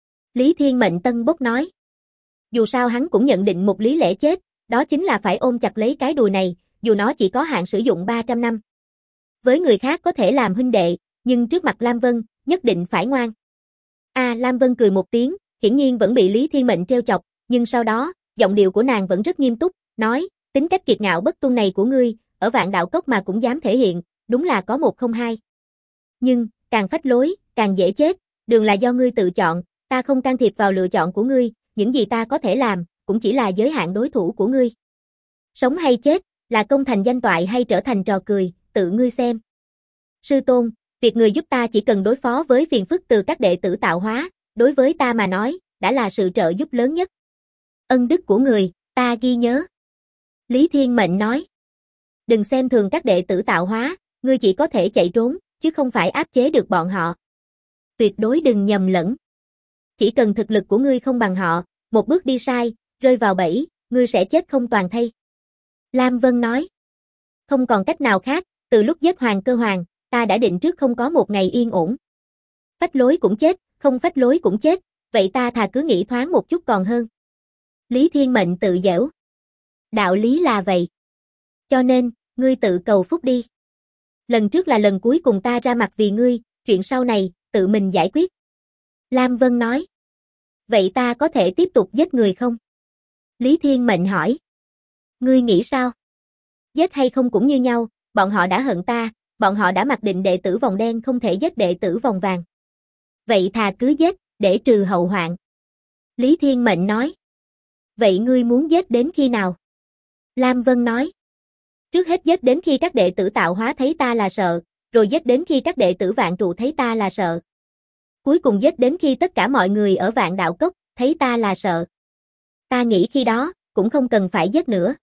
Speaker 1: Lý Thiên Mệnh tân bốc nói. Dù sao hắn cũng nhận định một lý lẽ chết, đó chính là phải ôm chặt lấy cái đùi này, dù nó chỉ có hạn sử dụng 300 năm. Với người khác có thể làm huynh đệ, nhưng trước mặt Lam Vân, nhất định phải ngoan. Lam Vân cười một tiếng, hiển nhiên vẫn bị Lý Thiên Mệnh trêu chọc, nhưng sau đó, giọng điệu của nàng vẫn rất nghiêm túc, nói, tính cách kiệt ngạo bất tuân này của ngươi, ở Vạn Đạo Cốc mà cũng dám thể hiện, đúng là có một không hai. Nhưng, càng phách lối, càng dễ chết, đường là do ngươi tự chọn, ta không can thiệp vào lựa chọn của ngươi, những gì ta có thể làm, cũng chỉ là giới hạn đối thủ của ngươi. Sống hay chết, là công thành danh toại hay trở thành trò cười, tự ngươi xem. Sư tôn, việc người giúp ta chỉ cần đối phó với phiền phức từ các đệ tử tạo hóa, đối với ta mà nói, đã là sự trợ giúp lớn nhất. Ân đức của người, ta ghi nhớ. Lý Thiên Mệnh nói. Đừng xem thường các đệ tử tạo hóa, ngươi chỉ có thể chạy trốn, chứ không phải áp chế được bọn họ. Tuyệt đối đừng nhầm lẫn. Chỉ cần thực lực của ngươi không bằng họ, một bước đi sai, rơi vào bẫy, ngươi sẽ chết không toàn thây. Lam Vân nói. Không còn cách nào khác, từ lúc giết Hoàng Cơ Hoàng, ta đã định trước không có một ngày yên ổn. Phách lối cũng chết, không phách lối cũng chết, vậy ta thà cứ nghĩ thoáng một chút còn hơn. Lý Thiên Mệnh tự giễu. Đạo lý là vậy. Cho nên, ngươi tự cầu phúc đi. Lần trước là lần cuối cùng ta ra mặt vì ngươi, chuyện sau này, tự mình giải quyết. Lam Vân nói. Vậy ta có thể tiếp tục giết người không? Lý Thiên Mệnh hỏi. Ngươi nghĩ sao? Giết hay không cũng như nhau, bọn họ đã hận ta, bọn họ đã mặc định đệ tử vòng đen không thể giết đệ tử vòng vàng. Vậy thà cứ giết, để trừ hậu hoạn. Lý Thiên Mệnh nói. Vậy ngươi muốn giết đến khi nào? Lam Vân nói. Trước hết giết đến khi các đệ tử tạo hóa thấy ta là sợ, rồi giết đến khi các đệ tử vạn trụ thấy ta là sợ. Cuối cùng giết đến khi tất cả mọi người ở Vạn Đạo Cốc thấy ta là sợ. Ta nghĩ khi đó, cũng không cần phải giết nữa.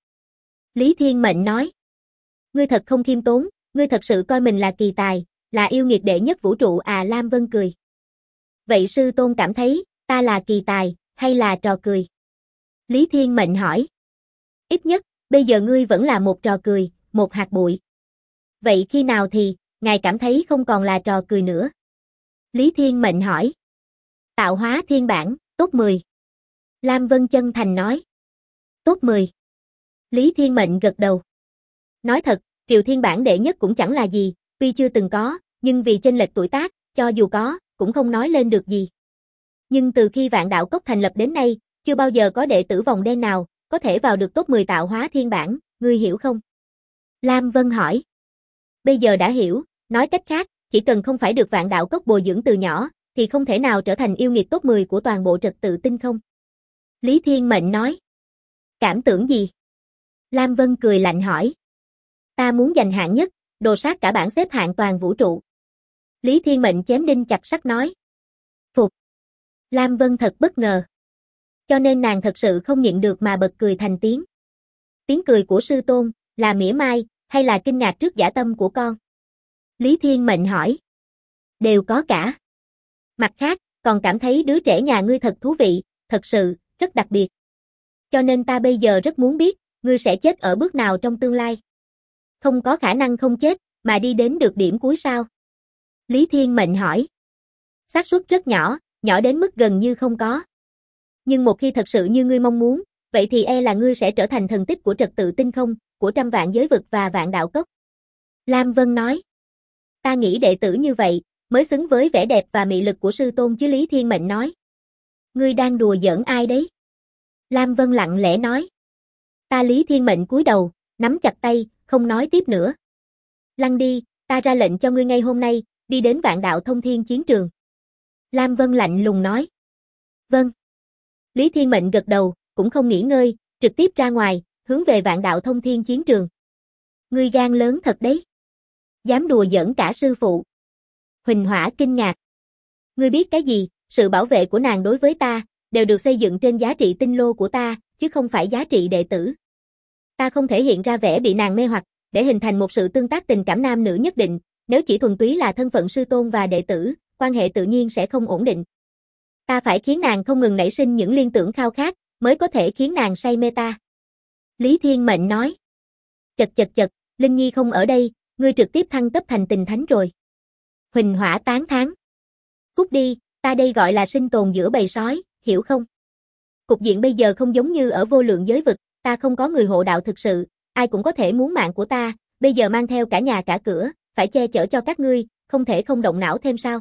Speaker 1: Lý Thiên Mệnh nói. Ngươi thật không khiêm tốn, ngươi thật sự coi mình là kỳ tài, là yêu nghiệt đệ nhất vũ trụ à? Lam Vân cười. Vậy sư tôn cảm thấy, ta là kỳ tài, hay là trò cười? Lý Thiên Mệnh hỏi. Ít nhất, bây giờ ngươi vẫn là một trò cười, một hạt bụi. Vậy khi nào thì, ngài cảm thấy không còn là trò cười nữa? Lý Thiên Mệnh hỏi. Tạo hóa thiên bản, top 10. Lam Vân chân thành nói. Top 10. Lý Thiên Mệnh gật đầu. Nói thật, Triều Thiên bản đệ nhất cũng chẳng là gì, tuy chưa từng có, nhưng vì chênh lệch tuổi tác, cho dù có, cũng không nói lên được gì. Nhưng từ khi Vạn Đạo Cốc thành lập đến nay, chưa bao giờ có đệ tử vòng đen nào có thể vào được top 10 tạo hóa thiên bản, ngươi hiểu không? Lam Vân hỏi. Bây giờ đã hiểu, nói cách khác, chỉ cần không phải được Vạn Đạo Cốc bồi dưỡng từ nhỏ, thì không thể nào trở thành yêu nghiệt top 10 của toàn bộ trật tự tinh không. Lý Thiên Mệnh nói. Cảm tưởng gì? Lam Vân cười lạnh hỏi. Ta muốn giành hạng nhất, đồ sát cả bảng xếp hạng toàn vũ trụ. Lý Thiên Mệnh chém đinh chặt sắt nói. Phục. Lam Vân thật bất ngờ. Cho nên nàng thật sự không nhịn được mà bật cười thành tiếng. Tiếng cười của sư tôn, là mỉa mai, hay là kinh ngạc trước dã tâm của con? Lý Thiên Mệnh hỏi. Đều có cả. Mặt khác, còn cảm thấy đứa trẻ nhà ngươi thật thú vị, thật sự, rất đặc biệt. Cho nên ta bây giờ rất muốn biết, Ngươi sẽ chết ở bước nào trong tương lai? Không có khả năng không chết, mà đi đến được điểm cuối sao? Lý Thiên Mệnh hỏi. Xác suất rất nhỏ, nhỏ đến mức gần như không có. Nhưng một khi thật sự như ngươi mong muốn, vậy thì e là ngươi sẽ trở thành thần tích của trật tự tinh không, của trăm vạn giới vực và vạn đạo cốc. Lam Vân nói. Ta nghĩ đệ tử như vậy, mới xứng với vẻ đẹp và mị lực của sư tôn chứ. Lý Thiên Mệnh nói. Ngươi đang đùa giỡn ai đấy? Lam Vân lặng lẽ nói. Ta. Lý Thiên Mệnh cúi đầu, nắm chặt tay, không nói tiếp nữa. Lăn đi, ta ra lệnh cho ngươi ngay hôm nay, đi đến vạn đạo thông thiên chiến trường. Lam Vân lạnh lùng nói. Vâng. Lý Thiên Mệnh gật đầu, cũng không nghỉ ngơi, trực tiếp ra ngoài, hướng về vạn đạo thông thiên chiến trường. Ngươi gan lớn thật đấy. Dám đùa giỡn cả sư phụ. Huỳnh Hỏa kinh ngạc. Ngươi biết cái gì, sự bảo vệ của nàng đối với ta, đều được xây dựng trên giá trị tinh lô của ta, chứ không phải giá trị đệ tử. Ta không thể hiện ra vẻ bị nàng mê hoặc, để hình thành một sự tương tác tình cảm nam nữ nhất định, nếu chỉ thuần túy là thân phận sư tôn và đệ tử, quan hệ tự nhiên sẽ không ổn định. Ta phải khiến nàng không ngừng nảy sinh những liên tưởng khao khát, mới có thể khiến nàng say mê ta. Lý Thiên Mệnh nói. Chật, Linh Nhi không ở đây, ngươi trực tiếp thăng cấp thành tình thánh rồi. Huỳnh Hỏa tán thán. Cút đi, ta đây gọi là sinh tồn giữa bầy sói, hiểu không? Cục diện bây giờ không giống như ở vô lượng giới vực, ta không có người hộ đạo thực sự, ai cũng có thể muốn mạng của ta, bây giờ mang theo cả nhà cả cửa, phải che chở cho các ngươi, không thể không động não thêm sao?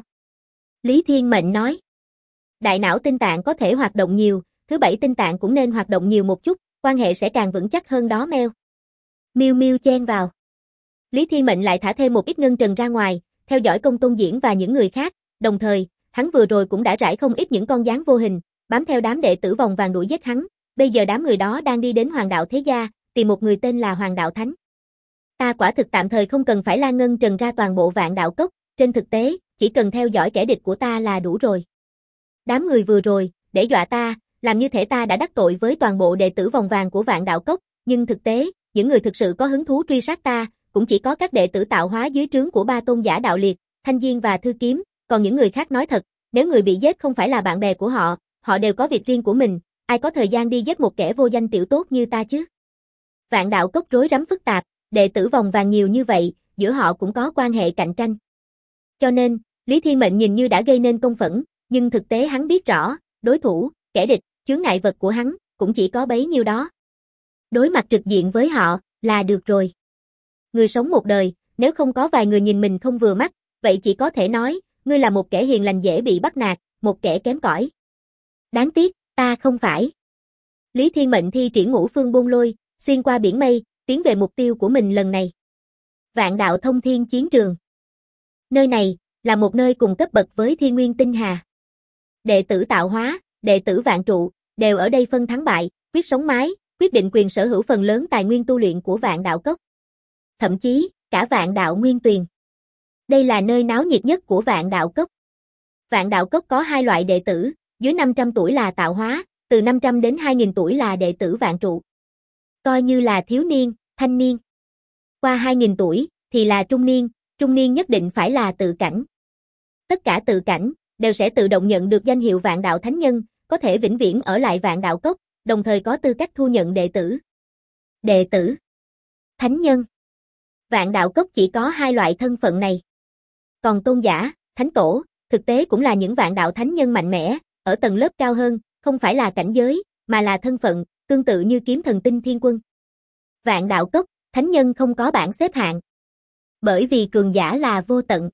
Speaker 1: Lý Thiên Mệnh nói. Đại não tinh tạng có thể hoạt động nhiều, thứ bảy tinh tạng cũng nên hoạt động nhiều một chút, quan hệ sẽ càng vững chắc hơn đó Meo. Miu Miu chen vào. Lý Thiên Mệnh lại thả thêm một ít ngân trần ra ngoài, theo dõi Công Tôn Diễn và những người khác, đồng thời, hắn vừa rồi cũng đã rải không ít những con gián vô hình, bám theo đám đệ tử vòng vàng đuổi giết hắn, bây giờ đám người đó đang đi đến Hoàng đạo Thế Gia, tìm một người tên là Hoàng đạo Thánh. Ta quả thực tạm thời không cần phải la ngân trần ra toàn bộ vạn đạo cốc, trên thực tế, chỉ cần theo dõi kẻ địch của ta là đủ rồi. Đám người vừa rồi, để dọa ta, làm như thể ta đã đắc tội với toàn bộ đệ tử vòng vàng của vạn đạo cốc, nhưng thực tế, những người thực sự có hứng thú truy sát ta, cũng chỉ có các đệ tử tạo hóa dưới trướng của ba tôn giả đạo liệt, Thanh Diên và Thư Kiếm, còn những người khác nói thật, nếu người bị giết không phải là bạn bè của họ, họ đều có việc riêng của mình, ai có thời gian đi giết một kẻ vô danh tiểu tốt như ta chứ? Vạn đạo cốc rối rắm phức tạp, đệ tử vòng vàng nhiều như vậy, giữa họ cũng có quan hệ cạnh tranh. Cho nên, Lý Thiên Mệnh nhìn như đã gây nên công phẫn, nhưng thực tế hắn biết rõ, đối thủ, kẻ địch, chướng ngại vật của hắn, cũng chỉ có bấy nhiêu đó. Đối mặt trực diện với họ, là được rồi. Người sống một đời, nếu không có vài người nhìn mình không vừa mắt, vậy chỉ có thể nói, ngươi là một kẻ hiền lành dễ bị bắt nạt, một kẻ kém cỏi. Đáng tiếc, ta không phải. Lý Thiên Mệnh thi triển Ngũ Phương Bôn Lôi, xuyên qua biển mây, tiến về mục tiêu của mình lần này. Vạn đạo thông thiên chiến trường. Nơi này, là một nơi cùng cấp bậc với Thiên Nguyên Tinh Hà. Đệ tử tạo hóa, đệ tử vạn trụ, đều ở đây phân thắng bại, quyết sống mái, quyết định quyền sở hữu phần lớn tài nguyên tu luyện của vạn đạo cốc. Thậm chí, cả vạn đạo nguyên tuyền. Đây là nơi náo nhiệt nhất của vạn đạo cốc. Vạn đạo cốc có hai loại đệ tử, dưới 500 tuổi là tạo hóa, từ 500 đến 2000 tuổi là đệ tử vạn trụ. Coi như là thiếu niên, thanh niên. Qua 2000 tuổi, thì là trung niên nhất định phải là tự cảnh. Tất cả tự cảnh, đều sẽ tự động nhận được danh hiệu vạn đạo thánh nhân, có thể vĩnh viễn ở lại vạn đạo cốc, đồng thời có tư cách thu nhận đệ tử. Đệ tử, thánh nhân. Vạn đạo cốc chỉ có hai loại thân phận này. Còn tôn giả, thánh tổ, thực tế cũng là những vạn đạo thánh nhân mạnh mẽ, ở tầng lớp cao hơn, không phải là cảnh giới, mà là thân phận, tương tự như kiếm thần tinh thiên quân. Vạn đạo cốc, thánh nhân không có bảng xếp hạng. Bởi vì cường giả là vô tận.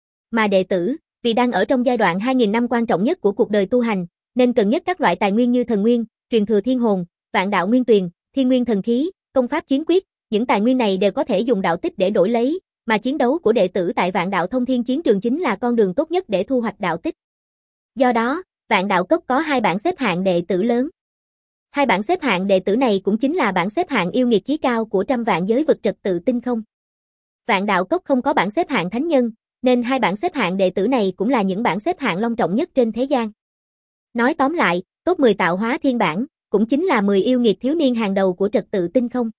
Speaker 1: Mà đệ tử, vì đang ở trong giai đoạn 2000 năm quan trọng nhất của cuộc đời tu hành, nên cần nhất các loại tài nguyên như thần nguyên, truyền thừa thiên hồn, vạn đạo nguyên tuyền, thiên nguyên thần khí, công pháp chiến quyết, những tài nguyên này đều có thể dùng đạo tích để đổi lấy, mà chiến đấu của đệ tử tại vạn đạo thông thiên chiến trường chính là con đường tốt nhất để thu hoạch đạo tích. Do đó, vạn đạo cốc có hai bảng xếp hạng đệ tử lớn. Hai bảng xếp hạng đệ tử này cũng chính là bảng xếp hạng yêu nghiệt chí cao của trăm vạn giới vực trật tự tinh không. Vạn đạo cốc không có bảng xếp hạng thánh nhân, nên hai bảng xếp hạng đệ tử này cũng là những bảng xếp hạng long trọng nhất trên thế gian. Nói tóm lại, top 10 tạo hóa thiên bảng, cũng chính là 10 yêu nghiệt thiếu niên hàng đầu của trật tự tinh không.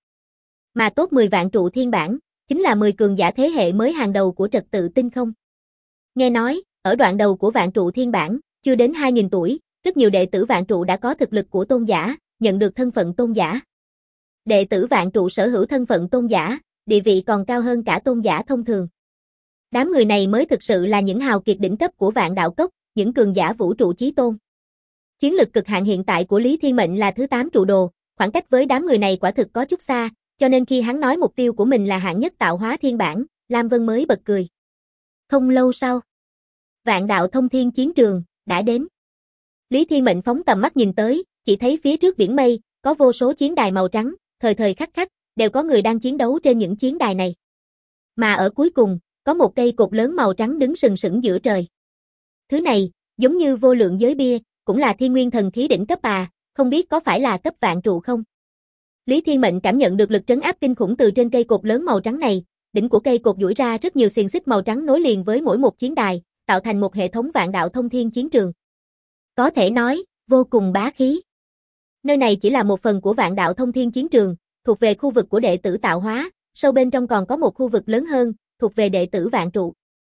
Speaker 1: Mà top 10 vạn trụ thiên bảng, chính là 10 cường giả thế hệ mới hàng đầu của trật tự tinh không. Nghe nói, ở đoạn đầu của vạn trụ thiên bảng, chưa đến 2000 tuổi, rất nhiều đệ tử vạn trụ đã có thực lực của tôn giả, nhận được thân phận tôn giả. Đệ tử vạn trụ sở hữu thân phận tôn giả, địa vị còn cao hơn cả tôn giả thông thường. Đám người này mới thực sự là những hào kiệt đỉnh cấp của vạn đạo cốc, những cường giả vũ trụ chí tôn. Chiến lực cực hạn hiện tại của Lý Thiên Mệnh là thứ 8 trụ đồ, khoảng cách với đám người này quả thực có chút xa, cho nên khi hắn nói mục tiêu của mình là hạng nhất tạo hóa thiên bản, Lam Vân mới bật cười. Không lâu sau, vạn đạo thông thiên chiến trường đã đến. Lý Thiên Mệnh phóng tầm mắt nhìn tới, chỉ thấy phía trước biển mây, có vô số chiến đài màu trắng, thời thời khắc khắc, đều có người đang chiến đấu trên những chiến đài này. Mà ở cuối cùng, có một cây cột lớn màu trắng đứng sừng sững giữa trời. Thứ này, giống như vô lượng giới bia, cũng là thiên nguyên thần khí đỉnh cấp à, không biết có phải là cấp vạn trụ không? Lý Thiên Mệnh cảm nhận được lực trấn áp kinh khủng từ trên cây cột lớn màu trắng này, đỉnh của cây cột duỗi ra rất nhiều xiềng xích màu trắng nối liền với mỗi một chiến đài, tạo thành một hệ thống vạn đạo thông thiên chiến trường. Có thể nói, vô cùng bá khí. Nơi này chỉ là một phần của vạn đạo thông thiên chiến trường, thuộc về khu vực của đệ tử tạo hóa, sâu bên trong còn có một khu vực lớn hơn, thuộc về đệ tử vạn trụ.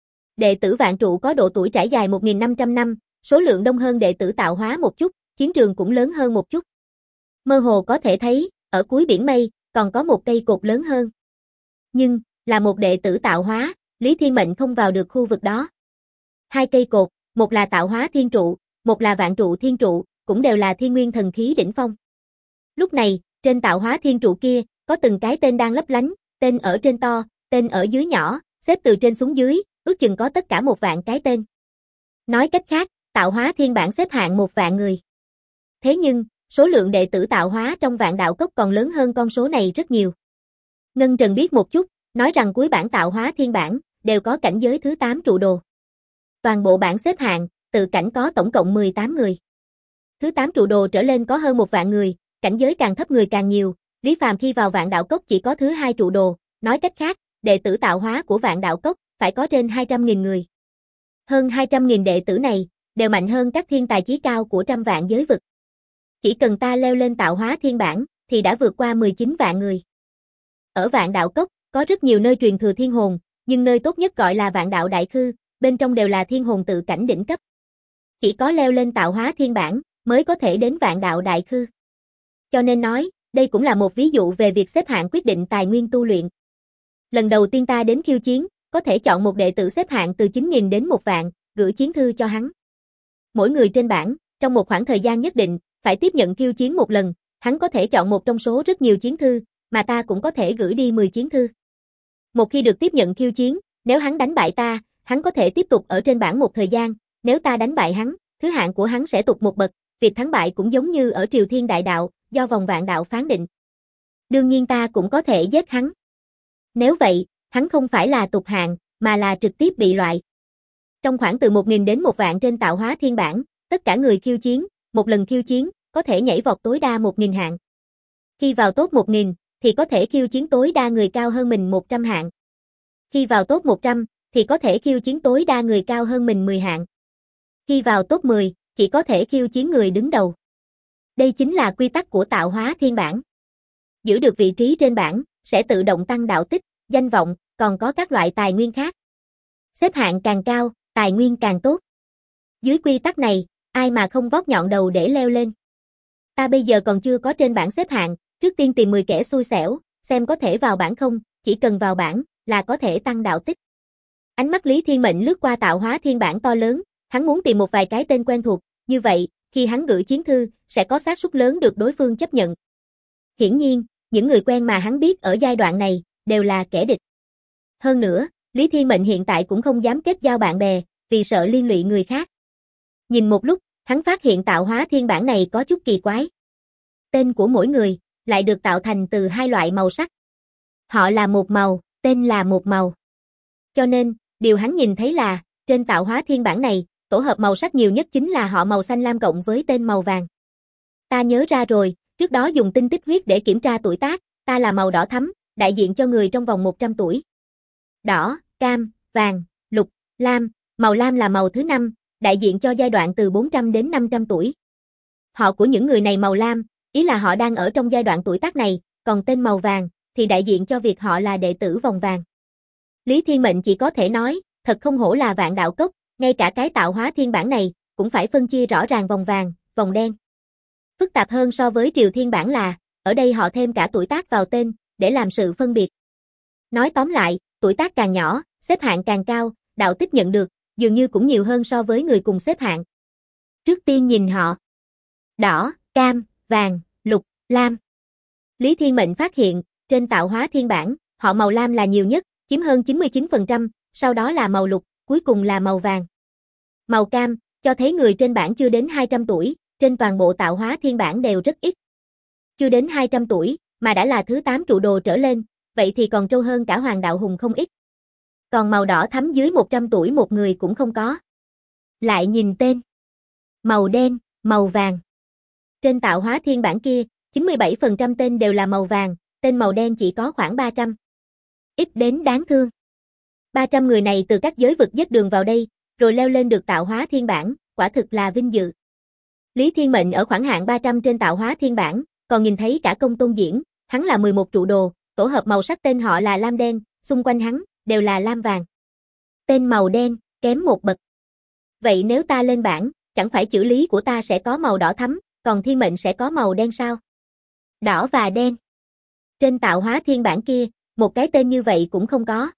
Speaker 1: Đệ tử vạn trụ có độ tuổi trải dài 1.500 năm, số lượng đông hơn đệ tử tạo hóa một chút, chiến trường cũng lớn hơn một chút. Mơ hồ có thể thấy, ở cuối biển mây, còn có một cây cột lớn hơn. Nhưng, là một đệ tử tạo hóa, Lý Thiên Mệnh không vào được khu vực đó. Hai cây cột, một là tạo hóa thiên trụ, một là vạn trụ thiên trụ, cũng đều là thiên nguyên thần khí đỉnh phong. Lúc này, trên tạo hóa thiên trụ kia, có từng cái tên đang lấp lánh, tên ở trên to, tên ở dưới nhỏ, xếp từ trên xuống dưới, ước chừng có tất cả 1.000 cái tên. Nói cách khác, tạo hóa thiên bản xếp hạng 1.000 người. Thế nhưng, số lượng đệ tử tạo hóa trong vạn đạo cốc còn lớn hơn con số này rất nhiều. Ngân Trần biết một chút, nói rằng cuối bản tạo hóa thiên bản, đều có cảnh giới thứ 8 trụ đồ. Toàn bộ bảng xếp hạng, tự cảnh có tổng cộng 18 người. Thứ 8 trụ đồ trở lên có hơn 1.000 người, cảnh giới càng thấp người càng nhiều, Lý Phàm khi vào vạn đạo cốc chỉ có thứ 2 trụ đồ, nói cách khác, đệ tử tạo hóa của vạn đạo cốc phải có trên 200.000 người. Hơn 200.000 đệ tử này, đều mạnh hơn các thiên tài chí cao của trăm vạn giới vực. Chỉ cần ta leo lên tạo hóa thiên bản, thì đã vượt qua 19 vạn người. Ở vạn đạo cốc, có rất nhiều nơi truyền thừa thiên hồn, nhưng nơi tốt nhất gọi là vạn đạo đại khư, bên trong đều là thiên hồn tự cảnh đỉnh cấp. Chỉ có leo lên tạo hóa thiên bản, mới có thể đến vạn đạo đại khư. Cho nên nói, đây cũng là một ví dụ về việc xếp hạng quyết định tài nguyên tu luyện. Lần đầu tiên ta đến khiêu chiến, có thể chọn một đệ tử xếp hạng từ 9.000 đến 1.000, gửi chiến thư cho hắn. Mỗi người trên bảng, trong một khoảng thời gian nhất định, phải tiếp nhận khiêu chiến một lần, hắn có thể chọn một trong số rất nhiều chiến thư, mà ta cũng có thể gửi đi 10 chiến thư. Một khi được tiếp nhận khiêu chiến, nếu hắn đánh bại ta, hắn có thể tiếp tục ở trên bảng một thời gian, nếu ta đánh bại hắn, thứ hạng của hắn sẽ tụt một bậc, việc thắng bại cũng giống như ở Triều Thiên Đại Đạo, do vòng vạn đạo phán định. Đương nhiên ta cũng có thể giết hắn. Nếu vậy, hắn không phải là tụt hạng, mà là trực tiếp bị loại. Trong khoảng từ 1.000 đến 1.000 trên tạo hóa thiên bản, tất cả người khiêu chiến, một lần khiêu chiến, có thể nhảy vọt tối đa 1.000 hạng. Khi vào top 1.000, thì có thể khiêu chiến tối đa người cao hơn mình 100 hạng. Khi vào top 100, thì có thể khiêu chiến tối đa người cao hơn mình 10 hạng. Khi vào top 10, chỉ có thể khiêu chiến người đứng đầu. Đây chính là quy tắc của tạo hóa thiên bản. Giữ được vị trí trên bảng, sẽ tự động tăng đạo tích, danh vọng, còn có các loại tài nguyên khác. Xếp hạng càng cao, tài nguyên càng tốt. Dưới quy tắc này, ai mà không vót nhọn đầu để leo lên. Ta bây giờ còn chưa có trên bảng xếp hạng, trước tiên tìm 10 kẻ xui xẻo, xem có thể vào bảng không, chỉ cần vào bảng, là có thể tăng đạo tích. Ánh mắt Lý Thiên Mệnh lướt qua tạo hóa thiên bản to lớn, hắn muốn tìm một vài cái tên quen thuộc, như vậy, khi hắn gửi chiến thư, sẽ có xác suất lớn được đối phương chấp nhận. Hiển nhiên, những người quen mà hắn biết ở giai đoạn này, đều là kẻ địch. Hơn nữa, Lý Thiên Mệnh hiện tại cũng không dám kết giao bạn bè, vì sợ liên lụy người khác. Nhìn một lúc, hắn phát hiện tạo hóa thiên bản này có chút kỳ quái. Tên của mỗi người, lại được tạo thành từ 2 loại màu sắc. Họ là một màu, tên là một màu. Cho nên, điều hắn nhìn thấy là, trên tạo hóa thiên bản này, tổ hợp màu sắc nhiều nhất chính là họ màu xanh lam cộng với tên màu vàng. Ta nhớ ra rồi, trước đó dùng tinh tích huyết để kiểm tra tuổi tác, ta là màu đỏ thắm, đại diện cho người trong vòng 100 tuổi. Đỏ, cam, vàng, lục, lam, màu lam là màu thứ 5, đại diện cho giai đoạn từ 400 đến 500 tuổi. Họ của những người này màu lam, ý là họ đang ở trong giai đoạn tuổi tác này, còn tên màu vàng, thì đại diện cho việc họ là đệ tử vòng vàng. Lý Thiên Mệnh chỉ có thể nói, thật không hổ là vạn đạo cốc, ngay cả cái tạo hóa thiên bản này, cũng phải phân chia rõ ràng vòng vàng, vòng đen. Phức tạp hơn so với Triều Thiên bản là, ở đây họ thêm cả tuổi tác vào tên, để làm sự phân biệt. Nói tóm lại, tuổi tác càng nhỏ, xếp hạng càng cao, đạo tích nhận được, dường như cũng nhiều hơn so với người cùng xếp hạng. Trước tiên nhìn họ. Đỏ, cam, vàng, lục, lam. Lý Thiên Mệnh phát hiện, trên tạo hóa thiên bản, họ màu lam là nhiều nhất, chiếm hơn 99%, sau đó là màu lục, cuối cùng là màu vàng. Màu cam, cho thấy người trên bảng chưa đến 200 tuổi, trên toàn bộ tạo hóa thiên bản đều rất ít. Chưa đến 200 tuổi, mà đã là thứ 8 trụ đồ trở lên, vậy thì còn trâu hơn cả Hoàng Đạo Hùng không ít. Còn màu đỏ thắm dưới 100 tuổi một người cũng không có. Lại nhìn tên. Màu đen, màu vàng. Trên tạo hóa thiên bản kia, 97% tên đều là màu vàng, tên màu đen chỉ có khoảng 300. Ít đến đáng thương. 300 người này từ các giới vực dứt đường vào đây, rồi leo lên được tạo hóa thiên bản, quả thực là vinh dự. Lý Thiên Mệnh ở khoảng hạng 300 trên tạo hóa thiên bản, còn nhìn thấy cả Công Tôn Diễn, hắn là 11 trụ đồ, tổ hợp màu sắc tên họ là lam đen, xung quanh hắn đều là lam vàng. Tên màu đen, kém một bậc. Vậy nếu ta lên bảng, chẳng phải chữ Lý của ta sẽ có màu đỏ thắm, còn Thiên Mệnh sẽ có màu đen sao? Đỏ và đen. Trên tạo hóa thiên bản kia, một cái tên như vậy cũng không có.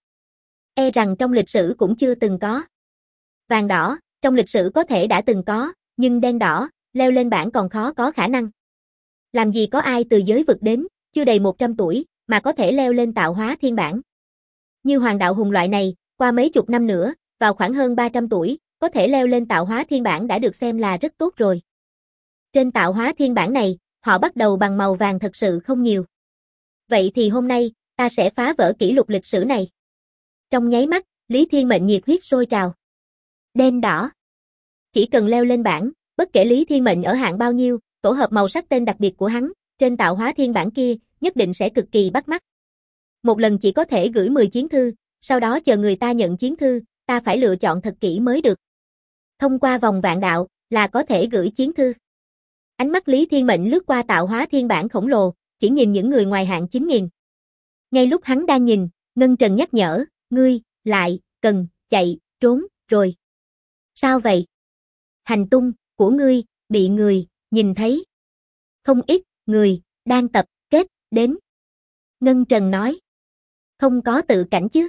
Speaker 1: E rằng trong lịch sử cũng chưa từng có. Vàng đỏ, trong lịch sử có thể đã từng có, nhưng đen đỏ, leo lên bảng còn khó có khả năng. Làm gì có ai từ giới vực đến, chưa đầy 100 tuổi, mà có thể leo lên tạo hóa thiên bản. Như Hoàng Đạo Hùng loại này, qua mấy chục năm nữa, vào khoảng hơn 300 tuổi, có thể leo lên tạo hóa thiên bản đã được xem là rất tốt rồi. Trên tạo hóa thiên bản này, họ bắt đầu bằng màu vàng thật sự không nhiều. Vậy thì hôm nay, ta sẽ phá vỡ kỷ lục lịch sử này. Trong nháy mắt, Lý Thiên Mệnh nhiệt huyết sôi trào. Đen đỏ. Chỉ cần leo lên bảng, bất kể Lý Thiên Mệnh ở hạng bao nhiêu, tổ hợp màu sắc tên đặc biệt của hắn, trên tạo hóa thiên bản kia, nhất định sẽ cực kỳ bắt mắt. Một lần chỉ có thể gửi 10 chiến thư, sau đó chờ người ta nhận chiến thư, ta phải lựa chọn thật kỹ mới được. Thông qua vòng vạn đạo, là có thể gửi chiến thư. Ánh mắt Lý Thiên Mệnh lướt qua tạo hóa thiên bản khổng lồ, chỉ nhìn những người ngoài hạng 9.000. Ngay lúc hắn đang nhìn, Ngân Trần nhắc nhở, ngươi, lại, cần, chạy, trốn, rồi. Sao vậy? Hành tung của ngươi, bị người, nhìn thấy. Không ít, người, đang tập, kết, đến. Ngân Trần nói. Không có tự cảnh chứ?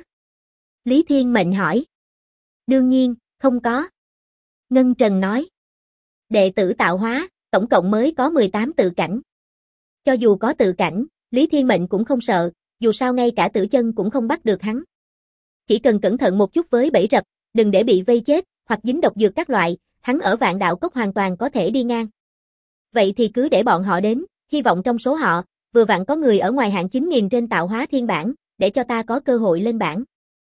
Speaker 1: Lý Thiên Mệnh hỏi. Đương nhiên, không có. Ngân Trần nói. Đệ tử tạo hóa, tổng cộng mới có 18 tự cảnh. Cho dù có tự cảnh, Lý Thiên Mệnh cũng không sợ, dù sao ngay cả tử chân cũng không bắt được hắn. Chỉ cần cẩn thận một chút với bẫy rập, đừng để bị vây chết, hoặc dính độc dược các loại, hắn ở Vạn Đạo Cốc hoàn toàn có thể đi ngang. Vậy thì cứ để bọn họ đến, hy vọng trong số họ, vừa vặn có người ở ngoài hạng 9.000 trên tạo hóa thiên bản, để cho ta có cơ hội lên bảng.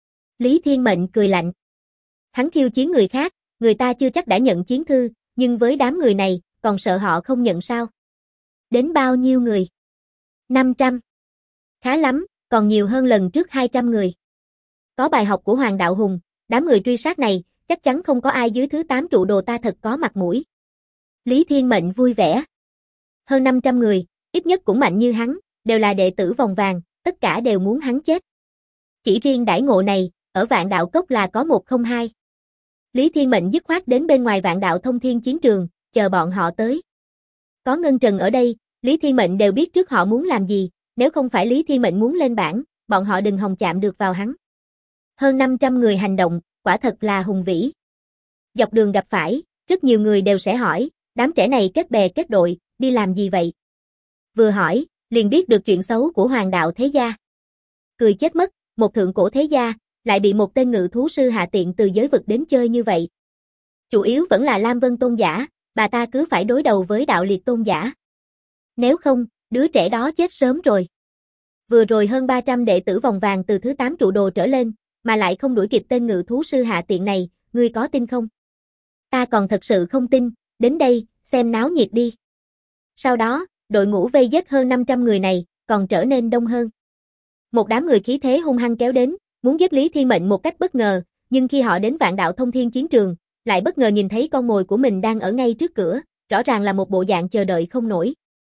Speaker 1: Lý Thiên Mệnh cười lạnh. Hắn khiêu chiến người khác, người ta chưa chắc đã nhận chiến thư, nhưng với đám người này, còn sợ họ không nhận sao? Đến bao nhiêu người? 500. Khá lắm, còn nhiều hơn lần trước 200 người. Có bài học của Hoàng Đạo Hùng, đám người truy sát này, chắc chắn không có ai dưới thứ 8 trụ đồ ta thật có mặt mũi. Lý Thiên Mệnh vui vẻ. Hơn 500 người, ít nhất cũng mạnh như hắn, đều là đệ tử vòng vàng, tất cả đều muốn hắn chết. Chỉ riêng đãi ngộ này, ở Vạn Đạo Cốc là có 102. Lý Thiên Mệnh dứt khoát đến bên ngoài Vạn Đạo Thông Thiên chiến trường, chờ bọn họ tới. Có Ngân Trần ở đây, Lý Thiên Mệnh đều biết trước họ muốn làm gì, nếu không phải Lý Thiên Mệnh muốn lên bảng, bọn họ đừng hòng chạm được vào hắn. Hơn 500 người hành động, quả thật là hùng vĩ. Dọc đường gặp phải, rất nhiều người đều sẽ hỏi, đám trẻ này kết bè kết đội, đi làm gì vậy? Vừa hỏi, liền biết được chuyện xấu của Hoàng Đạo Thế Gia. Cười chết mất, một thượng cổ thế gia, lại bị một tên ngự thú sư hạ tiện từ giới vực đến chơi như vậy. Chủ yếu vẫn là Lam Vân Tôn giả, bà ta cứ phải đối đầu với Đạo Liệt Tôn giả. Nếu không, đứa trẻ đó chết sớm rồi. Vừa rồi hơn 300 đệ tử vòng vàng từ thứ 8 trụ đồ trở lên, mà lại không đuổi kịp tên ngự thú sư hạ tiện này, ngươi có tin không? Ta còn thật sự không tin, đến đây, xem náo nhiệt đi. Sau đó, đội ngũ vây giết hơn 500 người này, còn trở nên đông hơn. Một đám người khí thế hung hăng kéo đến, muốn giết Lý Thiên Mệnh một cách bất ngờ, nhưng khi họ đến Vạn Đạo Thông Thiên chiến trường, lại bất ngờ nhìn thấy con mồi của mình đang ở ngay trước cửa, rõ ràng là một bộ dạng chờ đợi không nổi.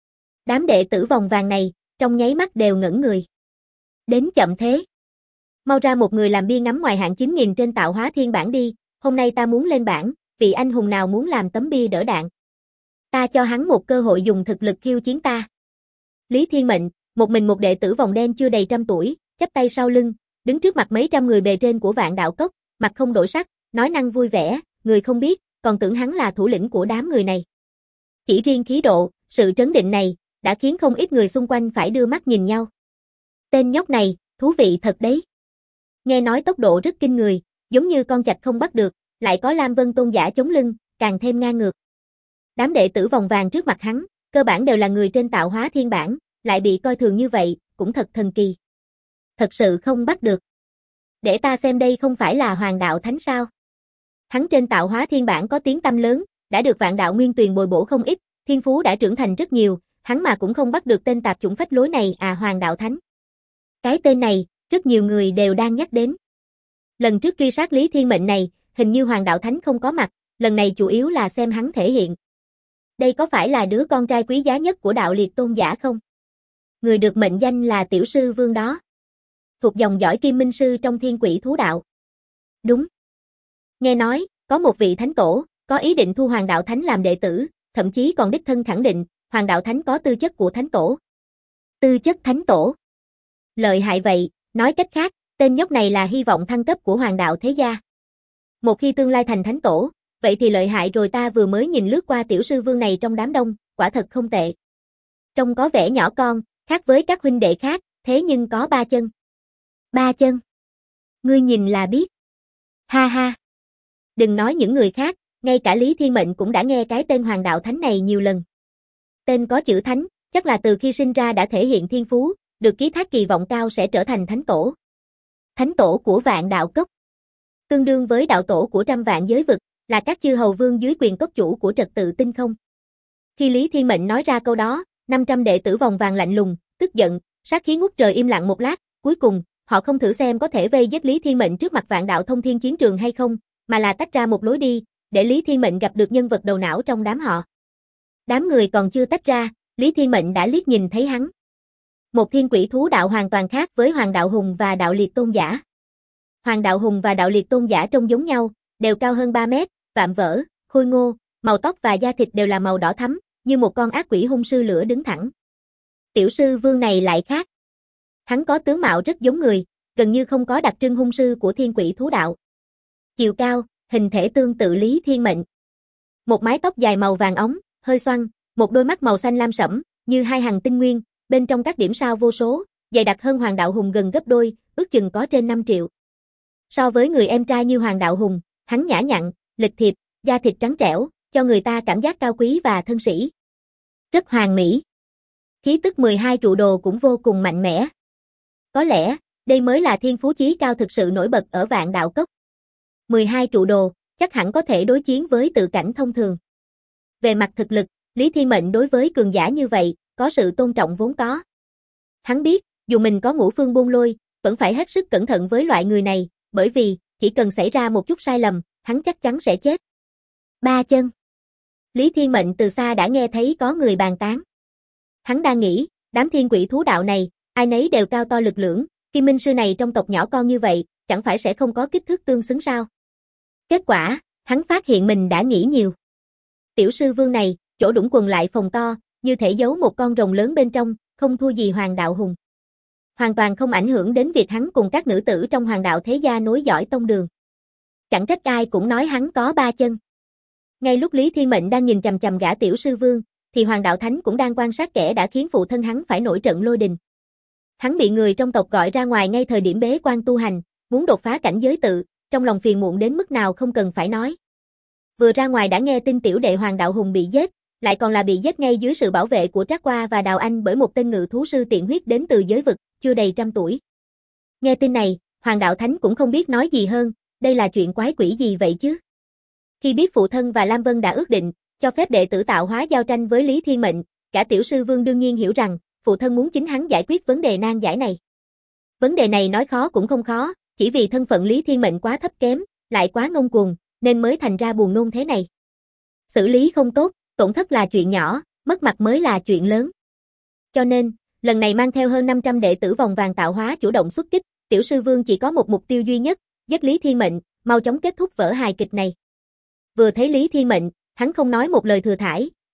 Speaker 1: Đám đệ tử vòng vàng này, trong nháy mắt đều ngẩn người. Đến chậm thế. Mau ra một người làm bia ngắm ngoài hạng 9.000 trên tạo hóa thiên bản đi, hôm nay ta muốn lên bảng, vị anh hùng nào muốn làm tấm bia đỡ đạn. Ta cho hắn một cơ hội dùng thực lực khiêu chiến ta. Lý Thiên Mệnh, một mình một đệ tử vòng đen chưa đầy 100 tuổi, chắp tay sau lưng, đứng trước mặt mấy trăm người bề trên của Vạn Đạo Cốc, mặt không đổi sắc, nói năng vui vẻ, người không biết, còn tưởng hắn là thủ lĩnh của đám người này. Chỉ riêng khí độ, sự trấn định này, đã khiến không ít người xung quanh phải đưa mắt nhìn nhau. Tên nhóc này, thú vị thật đấy. Nghe nói tốc độ rất kinh người, giống như con chạch không bắt được, lại có Lam Vân Tôn giả chống lưng, càng thêm ngang ngược. Đám đệ tử vòng vàng trước mặt hắn, cơ bản đều là người trên tạo hóa thiên bản, lại bị coi thường như vậy, cũng thật thần kỳ. Thật sự không bắt được. Để ta xem đây không phải là Hoàng Đạo Thánh sao? Hắn trên tạo hóa thiên bản có tiếng tăm lớn, đã được Vạn Đạo Nguyên Tuyền bồi bổ không ít, thiên phú đã trưởng thành rất nhiều, hắn mà cũng không bắt được tên tạp chủng phách lối này à. Hoàng Đạo Thánh. Cái tên này, rất nhiều người đều đang nhắc đến. Lần trước truy sát Lý Thiên Mệnh này, hình như Hoàng Đạo Thánh không có mặt, lần này chủ yếu là xem hắn thể hiện. Đây có phải là đứa con trai quý giá nhất của Đạo Liệt Tôn giả không? Người được mệnh danh là Tiểu Sư Vương đó. Thuộc dòng dõi Kim Minh Sư trong Thiên Quỷ Thú Đạo. Đúng. Nghe nói, có một vị thánh tổ, có ý định thu Hoàng Đạo Thánh làm đệ tử, thậm chí còn đích thân khẳng định, Hoàng Đạo Thánh có tư chất của thánh tổ. Tư chất thánh tổ. Lợi hại vậy, nói cách khác, tên nhóc này là hy vọng thăng cấp của Hoàng Đạo thế gia. Một khi tương lai thành thánh tổ, vậy thì lợi hại rồi. Ta vừa mới nhìn lướt qua Tiểu Sư Vương này trong đám đông, quả thật không tệ. Trông có vẻ nhỏ con, khác với các huynh đệ khác, thế nhưng có 3 chân. 3 chân. Ngươi nhìn là biết. Ha ha. Đừng nói những người khác, ngay cả Lý Thiên Mệnh cũng đã nghe cái tên Hoàng Đạo Thánh này nhiều lần. Tên có chữ thánh, chắc là từ khi sinh ra đã thể hiện thiên phú, được ký thác kỳ vọng cao sẽ trở thành thánh tổ. Thánh tổ của Vạn Đạo Cốc. Tương đương với đạo tổ của trăm vạn giới vực, là các chư hầu vương dưới quyền cốc chủ của trật tự tinh không. Khi Lý Thiên Mệnh nói ra câu đó, 500 đệ tử vòng vàng lạnh lùng, tức giận, sát khí ngút trời im lặng một lát, cuối cùng, họ không thử xem có thể vây giết Lý Thiên Mệnh trước mặt Vạn Đạo Thông Thiên chiến trường hay không, mà là tách ra một lối đi, để Lý Thiên Mệnh gặp được nhân vật đầu não trong đám họ. Đám người còn chưa tách ra, Lý Thiên Mệnh đã liếc nhìn thấy hắn. Một Thiên Quỷ Thú Đạo hoàn toàn khác với Hoàng Đạo Hùng và Đạo Liệt Tôn giả. Hoàng Đạo Hùng và Đạo Liệt Tôn giả trông giống nhau, đều cao hơn 3 mét, vạm vỡ, khôi ngô, màu tóc và da thịt đều là màu đỏ thắm, như một con ác quỷ hung sư lửa đứng thẳng. Tiểu Sư Vương này lại khác. Hắn có tướng mạo rất giống người, gần như không có đặc trưng hung sư của Thiên Quỷ Thú Đạo. Chiều cao, hình thể tương tự Lý Thiên Mệnh. Một mái tóc dài màu vàng óng, hơi xoăn, một đôi mắt màu xanh lam sẫm, như hai hằng tinh nguyên, bên trong các điểm sao vô số, dày đặc hơn Hoàng Đạo Hùng gần gấp đôi, ước chừng có trên 5 triệu. So với người em trai như Hoàng Đạo Hùng, hắn nhã nhặn, lịch thiệp, da thịt trắng trẻo, cho người ta cảm giác cao quý và thân sĩ. Rất hoàn mỹ. Khí tức 12 trụ đồ cũng vô cùng mạnh mẽ. Có lẽ, đây mới là thiên phú chí cao thực sự nổi bật ở Vạn Đạo Cốc. 12 trụ đồ, chắc hẳn có thể đối chiến với tự cảnh thông thường. Về mặt thực lực, Lý Thiên Mệnh đối với cường giả như vậy, có sự tôn trọng vốn có. Hắn biết, dù mình có ngũ phương bôn lôi, vẫn phải hết sức cẩn thận với loại người này, bởi vì, chỉ cần xảy ra một chút sai lầm, hắn chắc chắn sẽ chết. 3 chân. Lý Thiên Mệnh từ xa đã nghe thấy có người bàn tán. Hắn đang nghĩ, đám Thiên Quỷ Thú Đạo này, ai nấy đều cao to lực lưỡng, Kim Minh Sư này trong tộc nhỏ con như vậy, chẳng phải sẽ không có kích thước tương xứng sao? Kết quả, hắn phát hiện mình đã nghĩ nhiều. Tiểu Sư Vương này, chỗ đũng quần lại phồng to, như thể giấu một con rồng lớn bên trong, không thua gì Hoàng Đạo Hùng. Hoàn toàn không ảnh hưởng đến việc hắn cùng các nữ tử trong Hoàng Đạo thế gia nối dõi tông đường. Chẳng trách ai cũng nói hắn có 3 chân. Ngay lúc Lý Thiên Mệnh đang nhìn chằm chằm gã Tiểu Sư Vương, thì Hoàng Đạo Thánh cũng đang quan sát kẻ đã khiến phụ thân hắn phải nổi trận lôi đình. Hắn bị người trong tộc gọi ra ngoài ngay thời điểm bế quan tu hành, muốn đột phá cảnh giới tự, trong lòng phiền muộn đến mức nào không cần phải nói. Vừa ra ngoài đã nghe tin tiểu đệ Hoàng Đạo Hùng bị giết, lại còn là bị giết ngay dưới sự bảo vệ của Trác Qua và Đào Anh bởi một tên ngự thú sư tiện huyết đến từ giới vực, chưa đầy 100 tuổi. Nghe tin này, Hoàng Đạo Thánh cũng không biết nói gì hơn, đây là chuyện quái quỷ gì vậy chứ? Khi biết phụ thân và Lam Vân đã ước định, cho phép đệ tử tạo hóa giao tranh với Lý Thiên Mệnh, cả Tiểu Sư Vương đương nhiên hiểu rằng, phụ thân muốn chính hắn giải quyết vấn đề nan giải này. Vấn đề này nói khó cũng không khó, chỉ vì thân phận Lý Thiên Mệnh quá thấp kém, lại quá ngông cuồng, nên mới thành ra buồn nôn thế này. Xử lý không tốt, tổn thất là chuyện nhỏ, mất mặt mới là chuyện lớn. Cho nên, lần này mang theo hơn 500 đệ tử vòng vàng tạo hóa chủ động xuất kích, Tiểu Sư Vương chỉ có một mục tiêu duy nhất, giết Lý Thiên Mệnh, mau chóng kết thúc vở hài kịch này. Vừa thấy Lý Thiên Mệnh, hắn không nói một lời thừa thãi,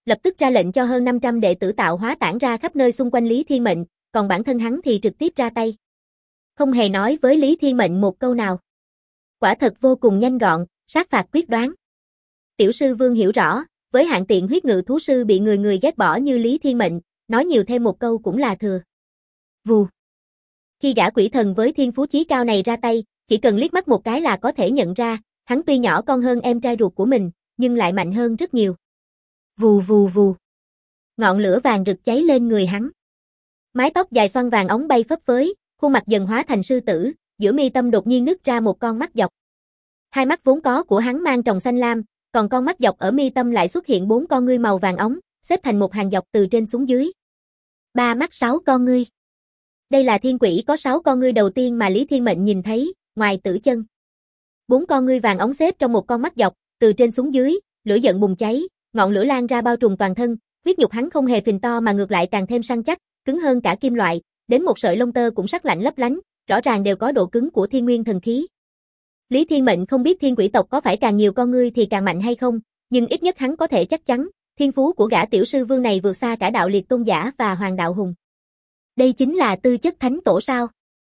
Speaker 1: lập tức ra lệnh cho hơn 500 đệ tử tạo hóa tản ra khắp nơi xung quanh Lý Thiên Mệnh, còn bản thân hắn thì trực tiếp ra tay. Không hề nói với Lý Thiên Mệnh một câu nào. Quả thật vô cùng nhanh gọn, sát phạt quyết đoán. Tiểu sư Vương hiểu rõ, với hạng tiện huyết ngự thú sư bị người người ghét bỏ như Lý Thiên Mệnh, nói nhiều thêm một câu cũng là thừa. Vù. Khi gã quỷ thần với thiên phú chí cao này ra tay, chỉ cần liếc mắt một cái là có thể nhận ra, hắn tuy nhỏ con hơn em trai ruột của mình, nhưng lại mạnh hơn rất nhiều. Vù vù vù. Ngọn lửa vàng rực cháy lên người hắn. Mái tóc dài xoăn vàng óng bay phấp phới, khuôn mặt dần hóa thành sư tử, giữa mi tâm đột nhiên nứt ra một con mắt dọc. Hai mắt vốn có của hắn mang tròng xanh lam, còn con mắt dọc ở mi tâm lại xuất hiện 4 con ngươi màu vàng óng, xếp thành một hàng dọc từ trên xuống dưới. 3 mắt 6 con ngươi. Đây là thiên quỷ có 6 con ngươi đầu tiên mà Lý Thiên Mệnh nhìn thấy, ngoài tử chân. 4 con ngươi vàng óng xếp trong một con mắt dọc, từ trên xuống dưới, lửa giận bùng cháy, ngọn lửa lan ra bao trùm toàn thân, huyết nhục hắn không hề phình to mà ngược lại càng thêm săn chắc, cứng hơn cả kim loại, đến một sợi lông tơ cũng sắc lạnh lấp lánh, rõ ràng đều có độ cứng của thiên nguyên thần khí. Lý Thiên Mệnh không biết thiên quỷ tộc có phải càng nhiều con ngươi thì càng mạnh hay không, nhưng ít nhất hắn có thể chắc chắn, thiên phú của gã tiểu sư vương này vượt xa cả đạo liệt tôn giả và hoàng đạo hùng. Đây chính là tư chất thánh tổ sao?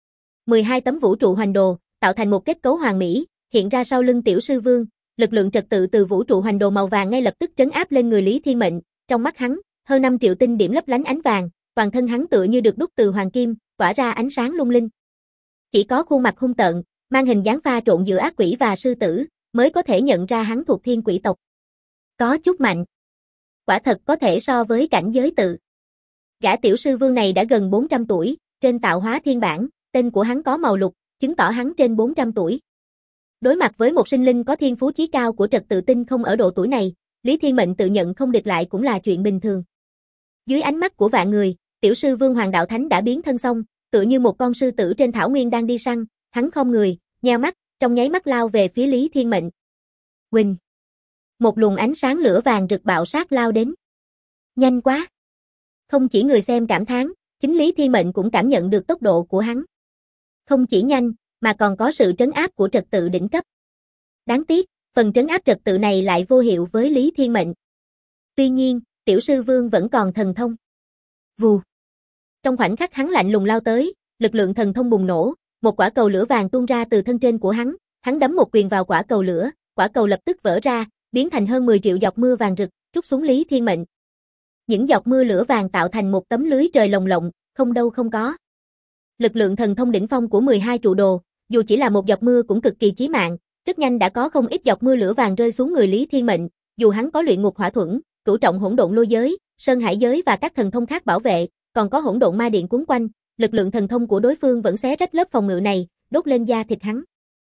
Speaker 1: 12 tấm vũ trụ hoành đồ, tạo thành một kết cấu hoàn mỹ, hiện ra sau lưng tiểu sư vương, lực lượng trật tự từ vũ trụ hoành đồ màu vàng ngay lập tức trấn áp lên người Lý Thiên Mệnh, trong mắt hắn, hơn 5 triệu tinh điểm lấp lánh ánh vàng, toàn thân hắn tựa như được đúc từ hoàng kim, tỏa ra ánh sáng lung linh. Chỉ có khuôn mặt hung tợn, mang hình dáng pha trộn giữa ác quỷ và sư tử, mới có thể nhận ra hắn thuộc thiên quỷ tộc. Có chút mạnh. Quả thật có thể so với cảnh giới tự. Gã tiểu sư vương này đã gần 400 tuổi, trên tạo hóa thiên bản, tên của hắn có màu lục, chứng tỏ hắn trên 400 tuổi. Đối mặt với một sinh linh có thiên phú chí cao của trật tự tinh không ở độ tuổi này, Lý Thiên Mệnh tự nhận không địch lại cũng là chuyện bình thường. Dưới ánh mắt của vạn người, tiểu sư vương Hoàng Đạo Thánh đã biến thân xong, tựa như một con sư tử trên thảo nguyên đang đi săn, hắn khom người, nheo mắt, trong nháy mắt lao về phía Lý Thiên Mệnh. Huỳnh! Một luồng ánh sáng lửa vàng rực bạo sát lao đến. Nhanh quá! Không chỉ người xem cảm thán, chính Lý Thiên Mệnh cũng cảm nhận được tốc độ của hắn. Không chỉ nhanh, mà còn có sự trấn áp của trật tự đỉnh cấp. Đáng tiếc, phần trấn áp trật tự này lại vô hiệu với Lý Thiên Mệnh. Tuy nhiên, tiểu sư vương vẫn còn thần thông. Vù. Trong khoảnh khắc hắn lạnh lùng lao tới, lực lượng thần thông bùng nổ, một quả cầu lửa vàng tuôn ra từ thân trên của hắn đấm một quyền vào quả cầu lửa, quả cầu lập tức vỡ ra, biến thành hơn 10 triệu giọt mưa vàng rực, trút xuống Lý Thiên Mệnh. Những giọt mưa lửa vàng tạo thành một tấm lưới trời lồng lộng, không đâu không có. Lực lượng thần thông đỉnh phong của 12 trụ đồ, dù chỉ là một giọt mưa cũng cực kỳ chí mạng, rất nhanh đã có không ít giọt mưa lửa vàng rơi xuống người Lý Thiên Mệnh, dù hắn có luyện ngục hỏa thuẫn, cửu trọng hỗn độn lôi giới, sơn hải giới và các thần thông khác bảo vệ, còn có hỗn độn ma điện cuốn quanh, lực lượng thần thông của đối phương vẫn xé rách lớp phòng ngự này, đốt lên da thịt hắn.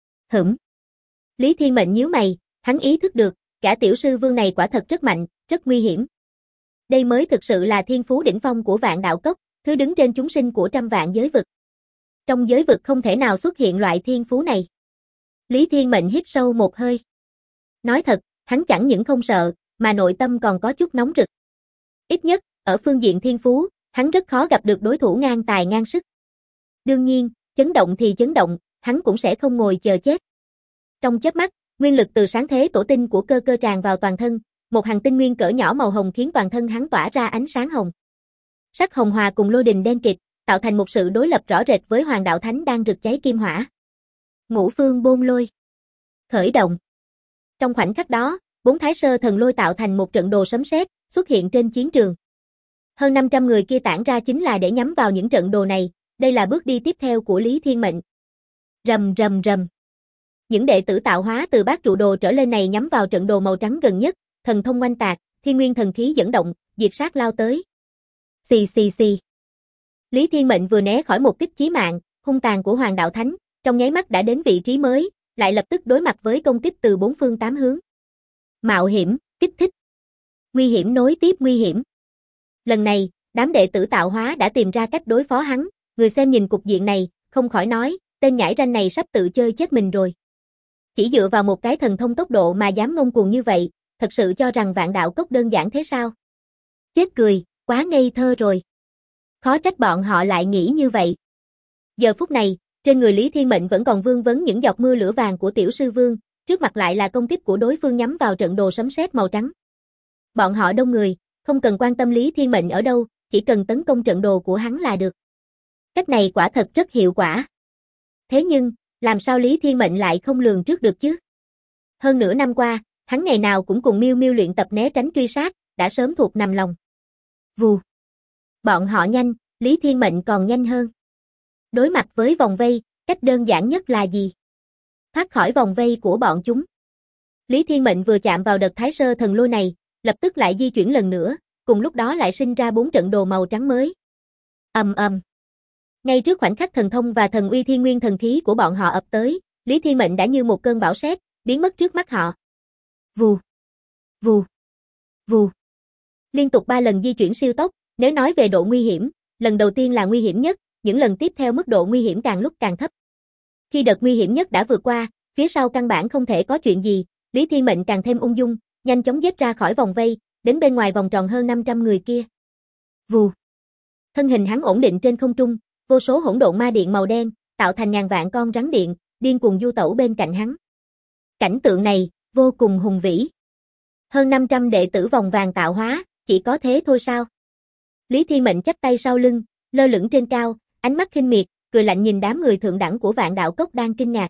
Speaker 1: Lý Thiên Mệnh nhíu mày, hắn ý thức được, gã tiểu sư vương này quả thật rất mạnh, rất nguy hiểm. Đây mới thực sự là thiên phú đỉnh phong của vạn đạo cốc, thứ đứng trên chúng sinh của trăm vạn giới vực. Trong giới vực không thể nào xuất hiện loại thiên phú này. Lý Thiên Mệnh hít sâu một hơi. Nói thật, hắn chẳng những không sợ, mà nội tâm còn có chút nóng rực. Ít nhất, ở phương diện thiên phú, hắn rất khó gặp được đối thủ ngang tài ngang sức. Đương nhiên, chấn động thì chấn động, hắn cũng sẽ không ngồi chờ chết. Trong chớp mắt, nguyên lực từ sáng thế tổ tinh của cơ cơ tràn vào toàn thân, một hành tinh nguyên cỡ nhỏ màu hồng khiến toàn thân hắn tỏa ra ánh sáng hồng. Sắc hồng hòa cùng lôi đình đen kịt, tạo thành một sự đối lập rõ rệt với Hoàng Đạo Thánh đang rực cháy kim hỏa. Ngũ phương bôn lôi. Khởi động. Trong khoảnh khắc đó, 4 thái sơ thần lôi tạo thành một trận đồ sấm sét, xuất hiện trên chiến trường. Hơn 500 người kia tản ra chính là để nhắm vào những trận đồ này, đây là bước đi tiếp theo của Lý Thiên Mệnh. Rầm rầm rầm. Những đệ tử tạo hóa từ bát trụ đồ trở lên này nhắm vào trận đồ màu trắng gần nhất, thần thông oanh tạc, thiên nguyên thần khí dẫn động, diệt sát lao tới. Xì xì xì. Lý Thiên Mệnh vừa né khỏi một kích chí mạng, hung tàn của Hoàng Đạo Thánh, trong nháy mắt đã đến vị trí mới, lại lập tức đối mặt với công kích từ 4 phương 8 hướng. Mạo hiểm, kích thích. Nguy hiểm nối tiếp nguy hiểm. Lần này, đám đệ tử tạo hóa đã tìm ra cách đối phó hắn, người xem nhìn cục diện này, không khỏi nói, tên nhãi ranh này sắp tự chơi chết mình rồi. Chỉ dựa vào một cái thần thông tốc độ mà dám ngông cuồng như vậy, thật sự cho rằng vạn đạo cốc đơn giản thế sao? Chết cười, quá ngây thơ rồi. Khó trách bọn họ lại nghĩ như vậy. Giờ phút này, trên người Lý Thiên Mệnh vẫn còn vương vấn những giọt mưa lửa vàng của tiểu sư vương, trước mặt lại là công kích của đối phương nhắm vào trận đồ sấm sét màu trắng. Bọn họ đông người, không cần quan tâm Lý Thiên Mệnh ở đâu, chỉ cần tấn công trận đồ của hắn là được. Cách này quả thật rất hiệu quả. Thế nhưng, làm sao Lý Thiên Mệnh lại không lường trước được chứ? Hơn nửa năm qua, hắn ngày nào cũng cùng Miêu Miêu luyện tập né tránh truy sát, đã sớm thuộc nằm lòng. Vù. Bọn họ nhanh, Lý Thiên Mệnh còn nhanh hơn. Đối mặt với vòng vây, cách đơn giản nhất là gì? Thoát khỏi vòng vây của bọn chúng. Lý Thiên Mệnh vừa chạm vào đợt Thái Sơ thần lôi này, lập tức lại di chuyển lần nữa, cùng lúc đó lại sinh ra 4 trận đồ màu trắng mới. Ầm ầm. Ngay trước khoảnh khắc thần thông và thần uy thiên nguyên thần khí của bọn họ ập tới, Lý Thiên Mệnh đã như một cơn bão sét, biến mất trước mắt họ. Vù, vù, vù. Liên tục 3 lần di chuyển siêu tốc, nếu nói về độ nguy hiểm, lần đầu tiên là nguy hiểm nhất, những lần tiếp theo mức độ nguy hiểm càng lúc càng thấp. Khi đợt nguy hiểm nhất đã vượt qua, phía sau căn bản không thể có chuyện gì, Lý Thiên Mệnh càng thêm ung dung, nhanh chóng giết ra khỏi vòng vây, đến bên ngoài vòng tròn hơn 500 người kia. Vù. Thân hình hắn ổn định trên không trung, vô số hỗn độn ma điện màu đen, tạo thành ngàn vạn con rắn điện, điên cuồng du tẩu bên cạnh hắn. Cảnh tượng này, vô cùng hùng vĩ. Hơn 500 đệ tử vòng vàng tạo hóa, chỉ có thế thôi sao? Lý Thiên Mệnh chắp tay sau lưng, lơ lửng trên cao, ánh mắt khinh miệt, cười lạnh nhìn đám người thượng đẳng của Vạn Đạo Cốc đang kinh ngạc.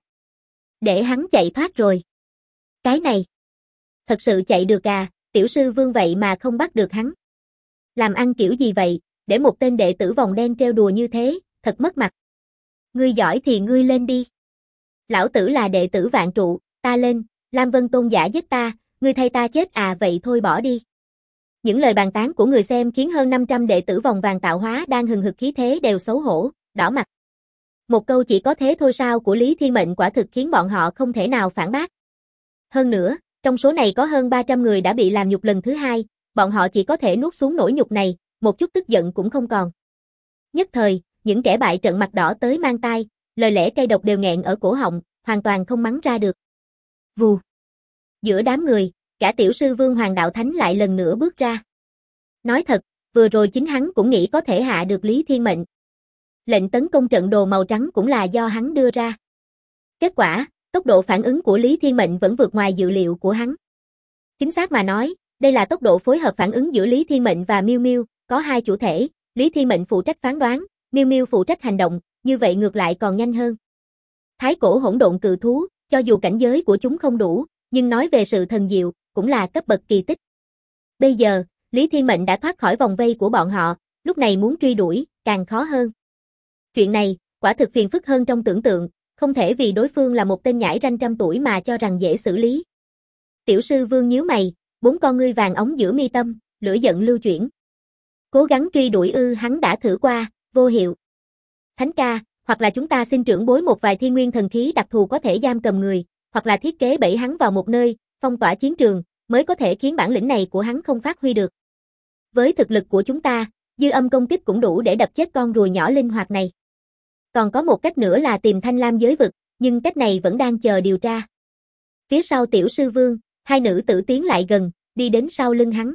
Speaker 1: Để hắn chạy thoát rồi. Cái này, thật sự chạy được à, tiểu sư vương vậy mà không bắt được hắn. Làm ăn kiểu gì vậy, để một tên đệ tử vòng đen trêu đùa như thế, thật mất mặt. Ngươi giỏi thì ngươi lên đi. Lão tử là đệ tử Vạn Trụ, ta lên, Lam Vân Tôn giả giết ta, ngươi thay ta chết à, vậy thôi bỏ đi. Những lời bàn tán của người xem khiến hơn 500 đệ tử vòng vàng tạo hóa đang hừng hực khí thế đều xấu hổ, đỏ mặt. Một câu chỉ có thế thôi sao của Lý Thiên Mệnh quả thực khiến bọn họ không thể nào phản bác. Hơn nữa, trong số này có hơn 300 người đã bị làm nhục lần thứ hai, bọn họ chỉ có thể nuốt xuống nỗi nhục này, một chút tức giận cũng không còn. Nhất thời, những kẻ bại trận mặt đỏ tới mang tai, lời lẽ cay độc đều nghẹn ở cổ họng, hoàn toàn không mắng ra được. Vù. Giữa đám người, cả tiểu sư Vương Hoàng Đạo Thánh lại lần nữa bước ra. Nói thật, vừa rồi chính hắn cũng nghĩ có thể hạ được Lý Thiên Mệnh. Lệnh tấn công trận đồ màu trắng cũng là do hắn đưa ra. Kết quả, tốc độ phản ứng của Lý Thiên Mệnh vẫn vượt ngoài dự liệu của hắn. Chính xác mà nói, đây là tốc độ phối hợp phản ứng giữa Lý Thiên Mệnh và Miêu Miêu, có hai chủ thể, Lý Thiên Mệnh phụ trách phán đoán, Miêu Miêu phụ trách hành động, như vậy ngược lại còn nhanh hơn. Thái cổ hỗn độn cự thú, cho dù cảnh giới của chúng không đủ, nhưng nói về sự thần diệu, cũng là cấp bậc kỳ tích. Bây giờ, Lý Thiên Mệnh đã thoát khỏi vòng vây của bọn họ, lúc này muốn truy đuổi, càng khó hơn. Chuyện này, quả thực phiền phức hơn trong tưởng tượng, không thể vì đối phương là một tên nhãi ranh trăm tuổi mà cho rằng dễ xử lý. Tiểu sư Vương nhíu mày, 4 con ngươi vàng ống giữa mi tâm, lửa giận lưu chuyển. Cố gắng truy đuổi hắn đã thử qua, vô hiệu. Thánh ca, hoặc là chúng ta xin trưởng bối một vài thiên nguyên thần khí đặc thù có thể giam cầm người, hoặc là thiết kế bẫy hắn vào một nơi, phong tỏa chiến trường, mới có thể khiến bản lĩnh này của hắn không phát huy được. Với thực lực của chúng ta, dư âm công kích cũng đủ để đập chết con rùa nhỏ linh hoạt này. Còn có một cách nữa là tìm Thanh Lam giới vực, nhưng cách này vẫn đang chờ điều tra. Phía sau tiểu sư Vương, hai nữ tử tiến lại gần, đi đến sau lưng hắn.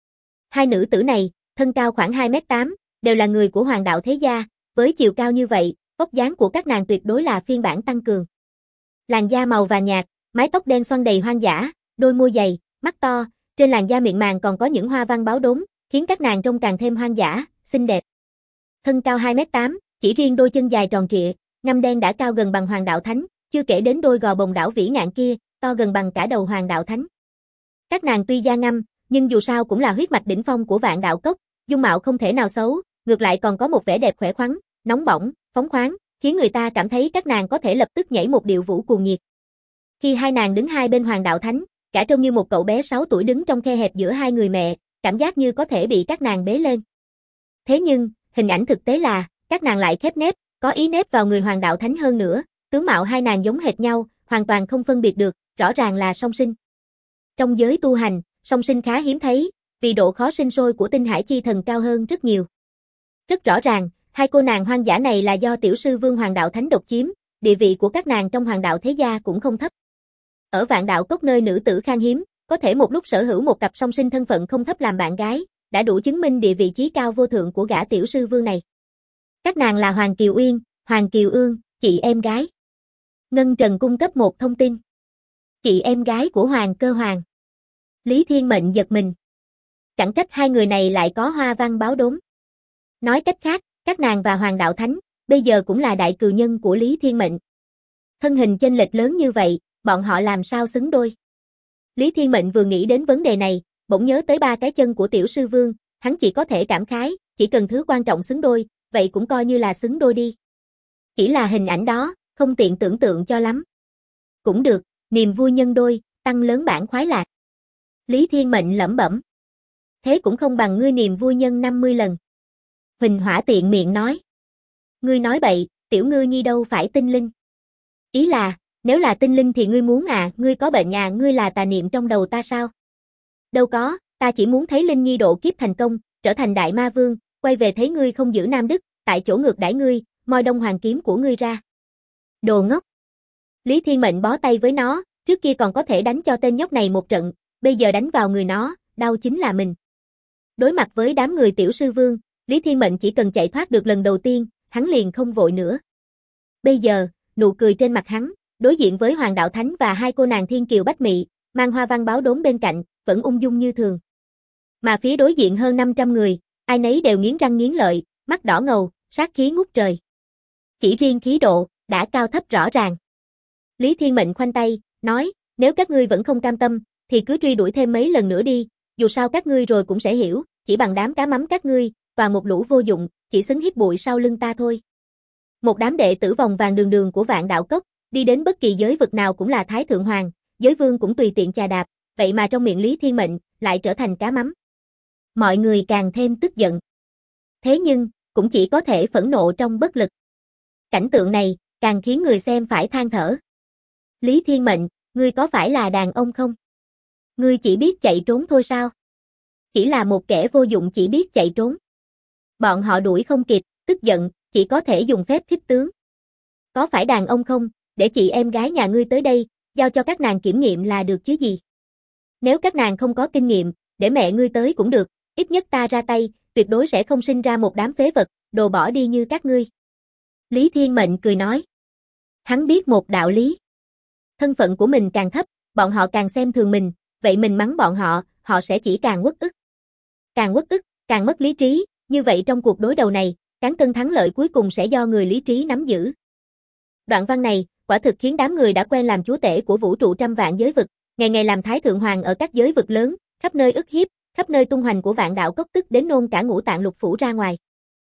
Speaker 1: Hai nữ tử này, thân cao khoảng 2m8, đều là người của Hoàng đạo thế gia, với chiều cao như vậy, vóc dáng của các nàng tuyệt đối là phiên bản tăng cường. Làn da màu vàng nhạt, mái tóc đen xoăn đầy hoang dã, đôi môi dày, mắt to, trên làn da miệng màng còn có những hoa văn báo đốm, khiến các nàng trông càng thêm hoang dã, xinh đẹp. Thân cao 2m8, chỉ riêng đôi chân dài tròn trịa, ngăm đen đã cao gần bằng Hoàng đạo thánh, chưa kể đến đôi gò bồng đảo vĩ ngạn kia, to gần bằng cả đầu Hoàng đạo thánh. Các nàng tuy da ngăm, nhưng dù sao cũng là huyết mạch đỉnh phong của Vạn Đạo Cốc, dung mạo không thể nào xấu, ngược lại còn có một vẻ đẹp khỏe khoắn, nóng bỏng, phóng khoáng, khiến người ta cảm thấy các nàng có thể lập tức nhảy một điệu vũ cuồng nhiệt. Khi hai nàng đứng hai bên Hoàng đạo thánh, cả trông như một cậu bé 6 tuổi đứng trong khe hẹp giữa hai người mẹ, cảm giác như có thể bị các nàng bế lên. Thế nhưng, hình ảnh thực tế là, các nàng lại khép nép, có ý nép vào người Hoàng đạo thánh hơn nữa, tướng mạo hai nàng giống hệt nhau, hoàn toàn không phân biệt được, rõ ràng là song sinh. Trong giới tu hành, song sinh khá hiếm thấy, vì độ khó sinh sôi của tinh hải chi thần cao hơn rất nhiều. Rất rõ ràng, hai cô nàng hoang dã này là do tiểu sư Vương Hoàng đạo thánh độc chiếm, địa vị của các nàng trong Hoàng đạo thế gia cũng không thấp. Ở Vạn Đạo Cốc nơi nữ tử khan hiếm, có thể một lúc sở hữu một cặp song sinh thân phận không thấp làm bạn gái, đã đủ chứng minh địa vị chí cao vô thượng của gã tiểu sư Vương này. Các nàng là Hoàng Kiều Uyên, Hoàng Kiều Ương, chị em gái. Ngân Trần cung cấp một thông tin. Chị em gái của Hoàng Cơ Hoàng. Lý Thiên Mệnh giật mình. Chẳng trách hai người này lại có hoa văn báo đốm. Nói cách khác, các nàng và Hoàng Đạo Thánh, bây giờ cũng là đại cừu nhân của Lý Thiên Mệnh. Thân hình chênh lệch lớn như vậy, bọn họ làm sao xứng đôi? Lý Thiên Mệnh vừa nghĩ đến vấn đề này, bỗng nhớ tới 3 cái chân của Tiểu Sư Vương, hắn chỉ có thể cảm khái, chỉ cần thứ quan trọng xứng đôi, vậy cũng coi như là xứng đôi đi. Chỉ là hình ảnh đó, không tiện tưởng tượng cho lắm. Cũng được, niềm vui nhân đôi, tăng lớn bản khoái lạc. Lý Thiên Mệnh lẩm bẩm. Thế cũng không bằng ngươi niềm vui nhân 50 lần. Huỳnh Hỏa tiện miệng nói. Ngươi nói bậy, tiểu ngư nhi đâu phải tinh linh. Ý là, nếu là tinh linh thì ngươi muốn à, ngươi có bệnh à, ngươi là tà niệm trong đầu ta sao? Đâu có, ta chỉ muốn thấy Linh Nhi độ kiếp thành công, trở thành đại ma vương, quay về thấy ngươi không giữ nam đức, tại chỗ ngược đãi ngươi, moi đông hoàng kiếm của ngươi ra. Đồ ngốc. Lý Thiên Mệnh bó tay với nó, trước kia còn có thể đánh cho tên nhóc này một trận, bây giờ đánh vào người nó, đau chính là mình. Đối mặt với đám người Tiểu Sư Vương, Lý Thiên Mệnh chỉ cần chạy thoát được lần đầu tiên, hắn liền không vội nữa. Bây giờ, nụ cười trên mặt hắn, đối diện với Hoàng Đạo Thánh và hai cô nàng Thiên Kiều Bách Mị, mang hoa văn báo đốm bên cạnh, vẫn ung dung như thường. Mà phía đối diện hơn 500 người, ai nấy đều nghiến răng nghiến lợi, mắt đỏ ngầu, sát khí ngút trời. Chỉ riêng khí độ, đã cao thấp rõ ràng. Lý Thiên Mệnh khoanh tay, nói, nếu các ngươi vẫn không cam tâm, thì cứ truy đuổi thêm mấy lần nữa đi, dù sao các ngươi rồi cũng sẽ hiểu, chỉ bằng đám cá mắm các ngươi, toàn một lũ vô dụng, chỉ xứng hít bụi sau lưng ta thôi. Một đám đệ tử vòng vàng đường đường của Vạn Đạo Cốc, đi đến bất kỳ giới vực nào cũng là Thái Thượng Hoàng, giới vương cũng tùy tiện chà đạp, vậy mà trong miệng Lý Thiên Mệnh, lại trở thành cá mắm. Mọi người càng thêm tức giận. Thế nhưng, cũng chỉ có thể phẫn nộ trong bất lực. Cảnh tượng này, càng khiến người xem phải than thở. Lý Thiên Mệnh, ngươi có phải là đàn ông không? Ngươi chỉ biết chạy trốn thôi sao? Chỉ là một kẻ vô dụng chỉ biết chạy trốn. Bọn họ đuổi không kịp, tức giận, chỉ có thể dùng phép khích tướng. Có phải đàn ông không, để chị em gái nhà ngươi tới đây, giao cho các nàng kiểm nghiệm là được chứ gì? Nếu các nàng không có kinh nghiệm, để mẹ ngươi tới cũng được, ít nhất ta ra tay, tuyệt đối sẽ không sinh ra một đám phế vật, đồ bỏ đi như các ngươi. Lý Thiên Mệnh cười nói. Hắn biết một đạo lý. Thân phận của mình càng thấp, bọn họ càng xem thường mình, vậy mình mắng bọn họ, họ sẽ chỉ càng uất ức. Càng uất ức, càng mất lý trí, như vậy trong cuộc đối đầu này, cán cân thắng lợi cuối cùng sẽ do người lý trí nắm giữ. Đoạn văn này, quả thực khiến đám người đã quen làm chúa tể của vũ trụ trăm vạn giới vực, ngày ngày làm thái thượng hoàng ở các giới vực lớn, khắp nơi ức hiếp, khắp nơi tung hoành của Vạn Đạo Cốc tức đến nôn cả ngũ tạng lục phủ ra ngoài.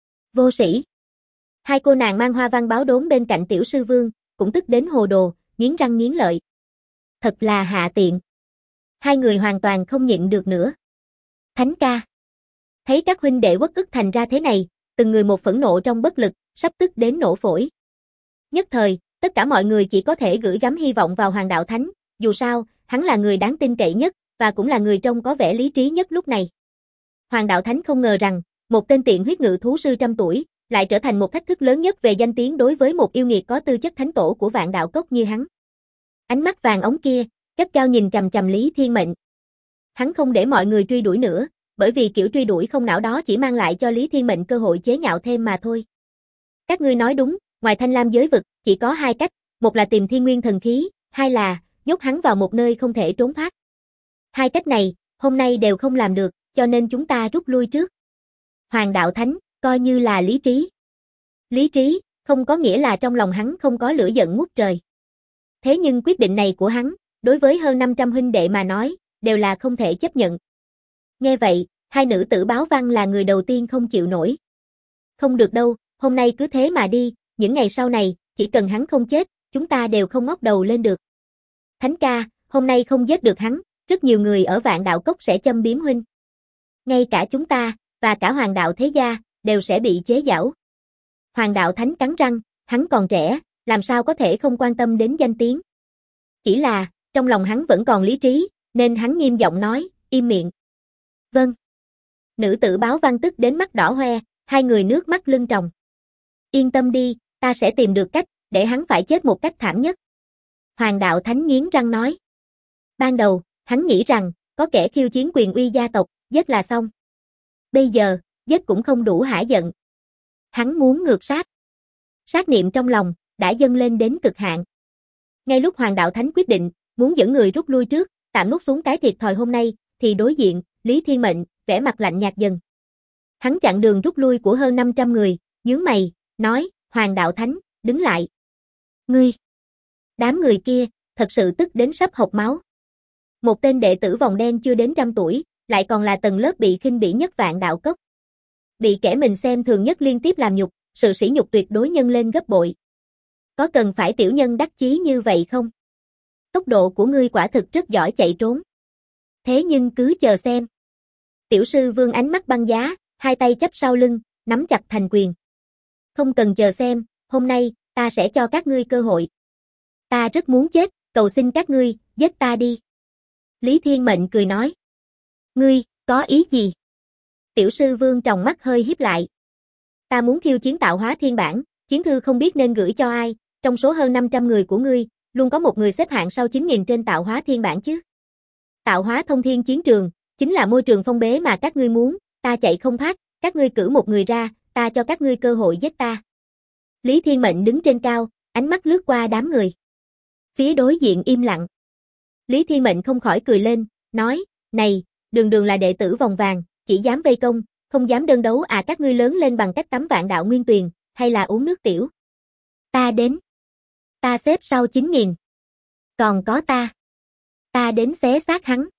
Speaker 1: Vô sĩ. Hai cô nàng mang hoa văn báo đốm bên cạnh Tiểu Sư Vương, cũng tức đến hồ đồ, nghiến răng nghiến lợi. Thật là hạ tiện. Hai người hoàn toàn không nhịn được nữa. Thánh ca. Thấy các huynh đệ uất ức thành ra thế này, từng người một phẫn nộ trong bất lực, sắp tức đến nổ phổi. Nhất thời, tất cả mọi người chỉ có thể gửi gắm hy vọng vào Hoàng Đạo Thánh, dù sao, hắn là người đáng tin cậy nhất, và cũng là người trông có vẻ lý trí nhất lúc này. Hoàng Đạo Thánh không ngờ rằng, một tên tiện huyết ngự thú sư trăm tuổi, lại trở thành một thách thức lớn nhất về danh tiếng đối với một yêu nghiệt có tư chất thánh tổ của Vạn Đạo Cốc như hắn. Ánh mắt vàng ống kia, gắt gao nhìn chằm chằm Lý Thiên Mệnh. Hắn không để mọi người truy đuổi nữa, bởi vì kiểu truy đuổi không não đó chỉ mang lại cho Lý Thiên Mệnh cơ hội chế nhạo thêm mà thôi. Các ngươi nói đúng, ngoài Thanh Lam giới vực, chỉ có hai cách, một là tìm thiên nguyên thần khí, hai là nhốt hắn vào một nơi không thể trốn thoát. Hai cách này, hôm nay đều không làm được, cho nên chúng ta rút lui trước. Hoàng Đạo Thánh, coi như là lý trí. Lý trí, không có nghĩa là trong lòng hắn không có lửa giận ngút trời. Thế nhưng quyết định này của hắn, đối với hơn 500 huynh đệ mà nói, đều là không thể chấp nhận. Nghe vậy, hai nữ tử báo văn là người đầu tiên không chịu nổi. Không được đâu, hôm nay cứ thế mà đi, những ngày sau này, chỉ cần hắn không chết, chúng ta đều không ngóc đầu lên được. Thánh ca, hôm nay không giết được hắn, rất nhiều người ở Vạn Đạo Cốc sẽ châm biếm huynh. Ngay cả chúng ta, và cả Hoàng Đạo Thế Gia, đều sẽ bị chế giễu. Hoàng Đạo Thánh cắn răng, hắn còn trẻ, làm sao có thể không quan tâm đến danh tiếng. Chỉ là, trong lòng hắn vẫn còn lý trí, nên hắn nghiêm giọng nói, im miệng. Vâng. Nữ tử báo văn tức đến mắt đỏ hoe, hai người nước mắt lưng tròng. Yên tâm đi, ta sẽ tìm được cách, để hắn phải chết một cách thảm nhất. Hoàng Đạo Thánh nghiến răng nói. Ban đầu, hắn nghĩ rằng, có kẻ khiêu chiến quyền uy gia tộc, giết là xong. Bây giờ, giết cũng không đủ hả giận. Hắn muốn ngược sát. Sát niệm trong lòng, đã dâng lên đến cực hạn. Ngay lúc Hoàng Đạo Thánh quyết định, muốn dẫn người rút lui trước, tạm nuốt xuống cái thiệt thòi hôm nay, thì đối diện, Lý Thiên Mệnh, vẻ mặt lạnh nhạt dần. Hắn chặn đường rút lui của hơn 500 người, nhướng mày, nói, Hoàng Đạo Thánh, đứng lại. Ngươi! Đám người kia, thật sự tức đến sắp hộc máu. Một tên đệ tử vòng đen chưa đến 100 tuổi, lại còn là tầng lớp bị khinh bỉ nhất Vạn Đạo Cốc. Bị kẻ mình xem thường nhất liên tiếp làm nhục, sự sỉ nhục tuyệt đối nhân lên gấp bội. Có cần phải tiểu nhân đắc chí như vậy không? Tốc độ của ngươi quả thực rất giỏi chạy trốn. Thế nhưng cứ chờ xem. Tiểu sư Vương ánh mắt băng giá, hai tay chắp sau lưng, nắm chặt thành quyền. Không cần chờ xem, hôm nay, ta sẽ cho các ngươi cơ hội. Ta rất muốn chết, cầu xin các ngươi, giết ta đi. Lý Thiên Mệnh cười nói. Ngươi, có ý gì? Tiểu sư Vương tròng mắt hơi híp lại. Ta muốn khiêu chiến tạo hóa thiên bản, chiến thư không biết nên gửi cho ai, trong số hơn 500 người của ngươi, luôn có một người xếp hạng sau 9.000 trên tạo hóa thiên bản chứ. Tạo hóa thông thiên chiến trường, chính là môi trường phong bế mà các ngươi muốn, ta chạy không thoát, các ngươi cử một người ra, ta cho các ngươi cơ hội giết ta. Lý Thiên Mệnh đứng trên cao, ánh mắt lướt qua đám người. Phía đối diện im lặng. Lý Thiên Mệnh không khỏi cười lên, nói, này, đường đường là đệ tử vòng vàng, chỉ dám vây công, không dám đơn đấu à, các ngươi lớn lên bằng cách tắm Vạn Đạo Nguyên Tuyền, hay là uống nước tiểu. Ta đến. Ta xếp sau 9.000. Còn có ta. Ta đến xé xác hắn.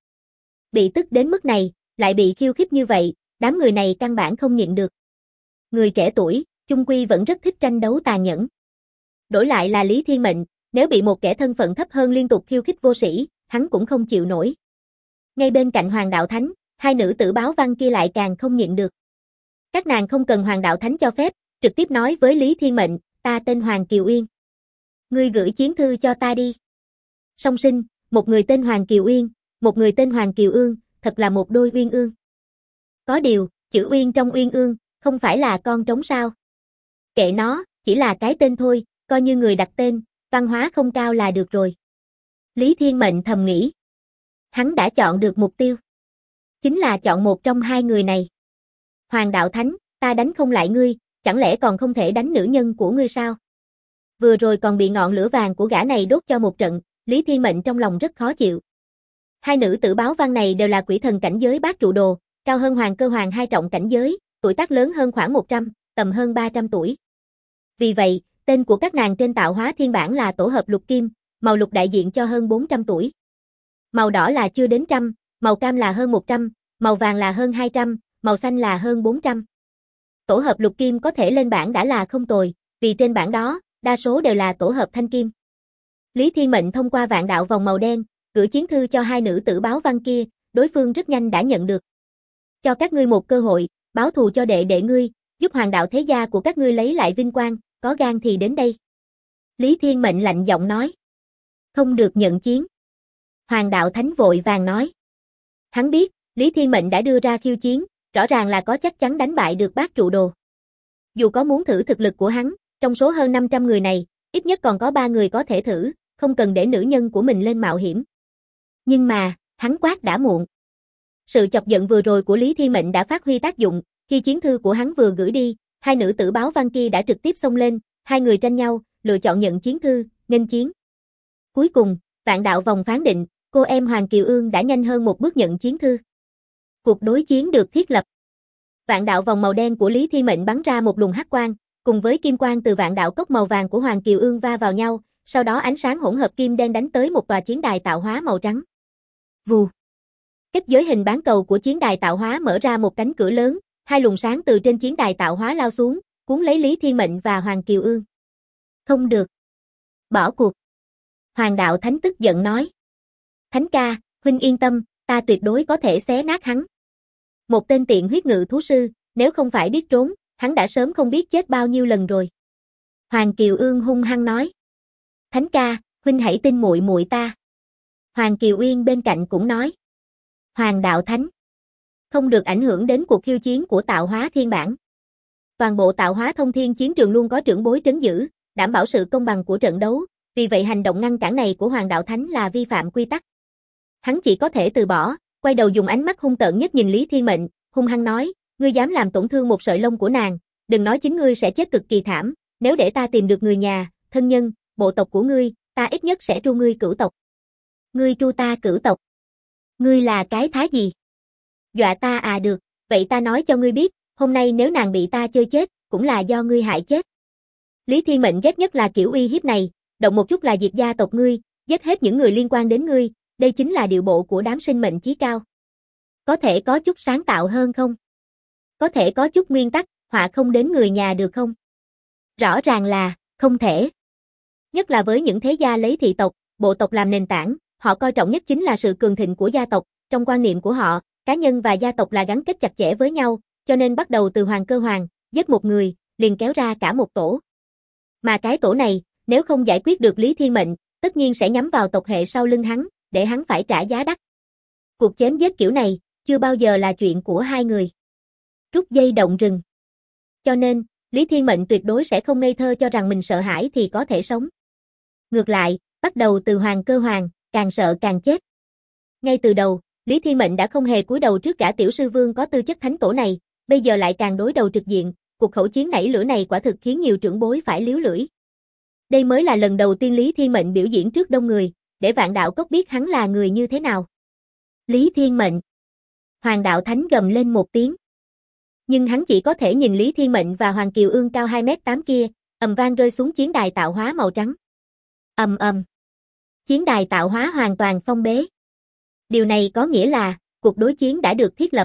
Speaker 1: Bị tức đến mức này, lại bị khiêu khích như vậy, đám người này căn bản không nhịn được. Người trẻ tuổi, chung quy vẫn rất thích tranh đấu tàn nhẫn. Đổi lại là Lý Thiên Mệnh, nếu bị một kẻ thân phận thấp hơn liên tục khiêu khích vô sĩ, hắn cũng không chịu nổi. Ngay bên cạnh Hoàng Đạo Thánh, hai nữ tử báo văn kia lại càng không nhịn được. Các nàng không cần Hoàng Đạo Thánh cho phép, trực tiếp nói với Lý Thiên Mệnh, ta tên Hoàng Kiều Uyên. Ngươi gửi chiến thư cho ta đi. Song sinh, một người tên Hoàng Kiều Uyên, một người tên Hoàng Kiều Ương, thật là một đôi uyên ương. Có điều, chữ Uyên trong uyên ương, không phải là con trống sao. Kệ nó, chỉ là cái tên thôi, coi như người đặt tên, văn hóa không cao là được rồi. Lý Thiên Mệnh thầm nghĩ. Hắn đã chọn được mục tiêu. Chính là chọn một trong hai người này. Hoàng Đạo Thánh, ta đánh không lại ngươi, chẳng lẽ còn không thể đánh nữ nhân của ngươi sao? Vừa rồi còn bị ngọn lửa vàng của gã này đốt cho một trận, Lý Thiên Mệnh trong lòng rất khó chịu. Hai nữ tử báo văn này đều là quỷ thần cảnh giới bát trụ đồ, cao hơn Hoàng Cơ Hoàng hai trọng cảnh giới, tuổi tác lớn hơn khoảng 100, tầm hơn 300 tuổi. Vì vậy, tên của các nàng trên tạo hóa thiên bản là tổ hợp lục kim, màu lục đại diện cho hơn 400 tuổi. Màu đỏ là chưa đến 100, màu cam là hơn 100, màu vàng là hơn 200, màu xanh là hơn 400. Tổ hợp lục kim có thể lên bảng đã là không tồi, vì trên bảng đó, đa số đều là tổ hợp thanh kim. Lý Thiên Mệnh thông qua Vạn Đạo vòng màu đen, gửi chiến thư cho hai nữ tử báo văn kia, đối phương rất nhanh đã nhận được. Cho các ngươi một cơ hội, báo thù cho đệ đệ ngươi, giúp Hoàng Đạo thế gia của các ngươi lấy lại vinh quang, có gan thì đến đây. Lý Thiên Mệnh lạnh giọng nói. Không được nhận chiến. Hoàng Đạo Thánh vội vàng nói. Hắn biết, Lý Thiên Mệnh đã đưa ra khiêu chiến, rõ ràng là có chắc chắn đánh bại được bát trụ đồ. Dù có muốn thử thực lực của hắn, trong số hơn 500 người này, ít nhất còn có 3 người có thể thử, không cần để nữ nhân của mình lên mạo hiểm. Nhưng mà, hắn quát đã muộn. Sự chọc giận vừa rồi của Lý Thiên Mệnh đã phát huy tác dụng, khi chiến thư của hắn vừa gửi đi, hai nữ tử báo văn kia đã trực tiếp xông lên, hai người tranh nhau, lựa chọn nhận chiến thư, nghênh chiến. Cuối cùng, Vạn Đạo vòng phán định, cô em Hoàng Kiều Ương đã nhanh hơn một bước nhận chiến thư. Cuộc đối chiến được thiết lập. Vạn Đạo vòng màu đen của Lý Thiên Mệnh bắn ra một luồng hắc quang, cùng với kim quang từ Vạn Đạo cốc màu vàng của Hoàng Kiều Ương va vào nhau, sau đó ánh sáng hỗn hợp kim đen đánh tới một tòa chiến đài tạo hóa màu trắng. Vù. Kết giới hình bán cầu của chiến đài tạo hóa mở ra một cánh cửa lớn, hai luồng sáng từ trên chiến đài tạo hóa lao xuống, cuốn lấy Lý Thiên Mệnh và Hoàng Kiều Ương. Không được. Bỏ cuộc. Hoàng Đạo Thánh tức giận nói. Thánh ca, huynh yên tâm, ta tuyệt đối có thể xé nát hắn. Một tên tiện huyết ngự thú sư, nếu không phải biết trốn, hắn đã sớm không biết chết bao nhiêu lần rồi. Hoàng Kiều Ương hung hăng nói. Thánh ca, huynh hãy tin muội muội ta. Hoàng Kiều Uyên bên cạnh cũng nói. Hoàng Đạo Thánh. Không được ảnh hưởng đến cuộc khiêu chiến của tạo hóa thiên bản. Toàn bộ tạo hóa thông thiên chiến trường luôn có trưởng bối trấn giữ, đảm bảo sự công bằng của trận đấu, vì vậy hành động ngăn cản này của Hoàng Đạo Thánh là vi phạm quy tắc. Hắn chỉ có thể từ bỏ, quay đầu dùng ánh mắt hung tợn nhất nhìn Lý Thiên Mệnh, hung hăng nói, ngươi dám làm tổn thương một sợi lông của nàng, đừng nói chính ngươi sẽ chết cực kỳ thảm, nếu để ta tìm được người nhà, thân nhân, bộ tộc của ngươi, ta ít nhất sẽ tru ngươi cửu tộc. Ngươi tru ta cửu tộc. Ngươi là cái thá gì? Dọa ta à, được, vậy ta nói cho ngươi biết, hôm nay nếu nàng bị ta chơi chết, cũng là do ngươi hại chết. Lý Thiên Mệnh ghét nhất là kiểu uy hiếp này, động một chút là diệt gia tộc ngươi, giết hết những người liên quan đến ngươi, đây chính là điệu bộ của đám sinh mệnh chí cao. Có thể có chút sáng tạo hơn không? Có thể có chút nguyên tắc, họa không đến người nhà được không? Rõ ràng là, không thể. Nhất là với những thế gia lấy thị tộc, bộ tộc làm nền tảng, họ coi trọng nhất chính là sự cường thịnh của gia tộc, trong quan niệm của họ, cá nhân và gia tộc là gắn kết chặt chẽ với nhau, cho nên bắt đầu từ Hoàng Cơ Hoàng, giết một người, liền kéo ra cả một tổ. Mà cái tổ này, nếu không giải quyết được Lý Thiên Mệnh, tất nhiên sẽ nhắm vào tộc hệ sau lưng hắn, để hắn phải trả giá đắt. Cuộc chém giết kiểu này, chưa bao giờ là chuyện của hai người. Rút dây động rừng. Cho nên, Lý Thiên Mệnh tuyệt đối sẽ không ngây thơ cho rằng mình sợ hãi thì có thể sống. Ngược lại, bắt đầu từ Hoàng Cơ Hoàng, càng sợ càng chết. Ngay từ đầu, Lý Thiên Mệnh đã không hề cúi đầu trước cả tiểu sư vương có tư chất thánh tổ này, bây giờ lại càng đối đầu trực diện, cuộc khẩu chiến nảy lửa này quả thực khiến nhiều trưởng bối phải líu lưỡi. Đây mới là lần đầu tiên Lý Thiên Mệnh biểu diễn trước đông người, để Vạn Đạo Cốc biết hắn là người như thế nào. Lý Thiên Mệnh. Hoàng Đạo Thánh gầm lên một tiếng. Nhưng hắn chỉ có thể nhìn Lý Thiên Mệnh và Hoàng Kiều Ương cao 2m8 kia, ầm vang rơi xuống chiến đài tạo hóa màu trắng. Ầm ầm. Chiến đài tạo hóa hoàn toàn phong bế. Điều này có nghĩa là, cuộc đối chiến đã được thiết lập.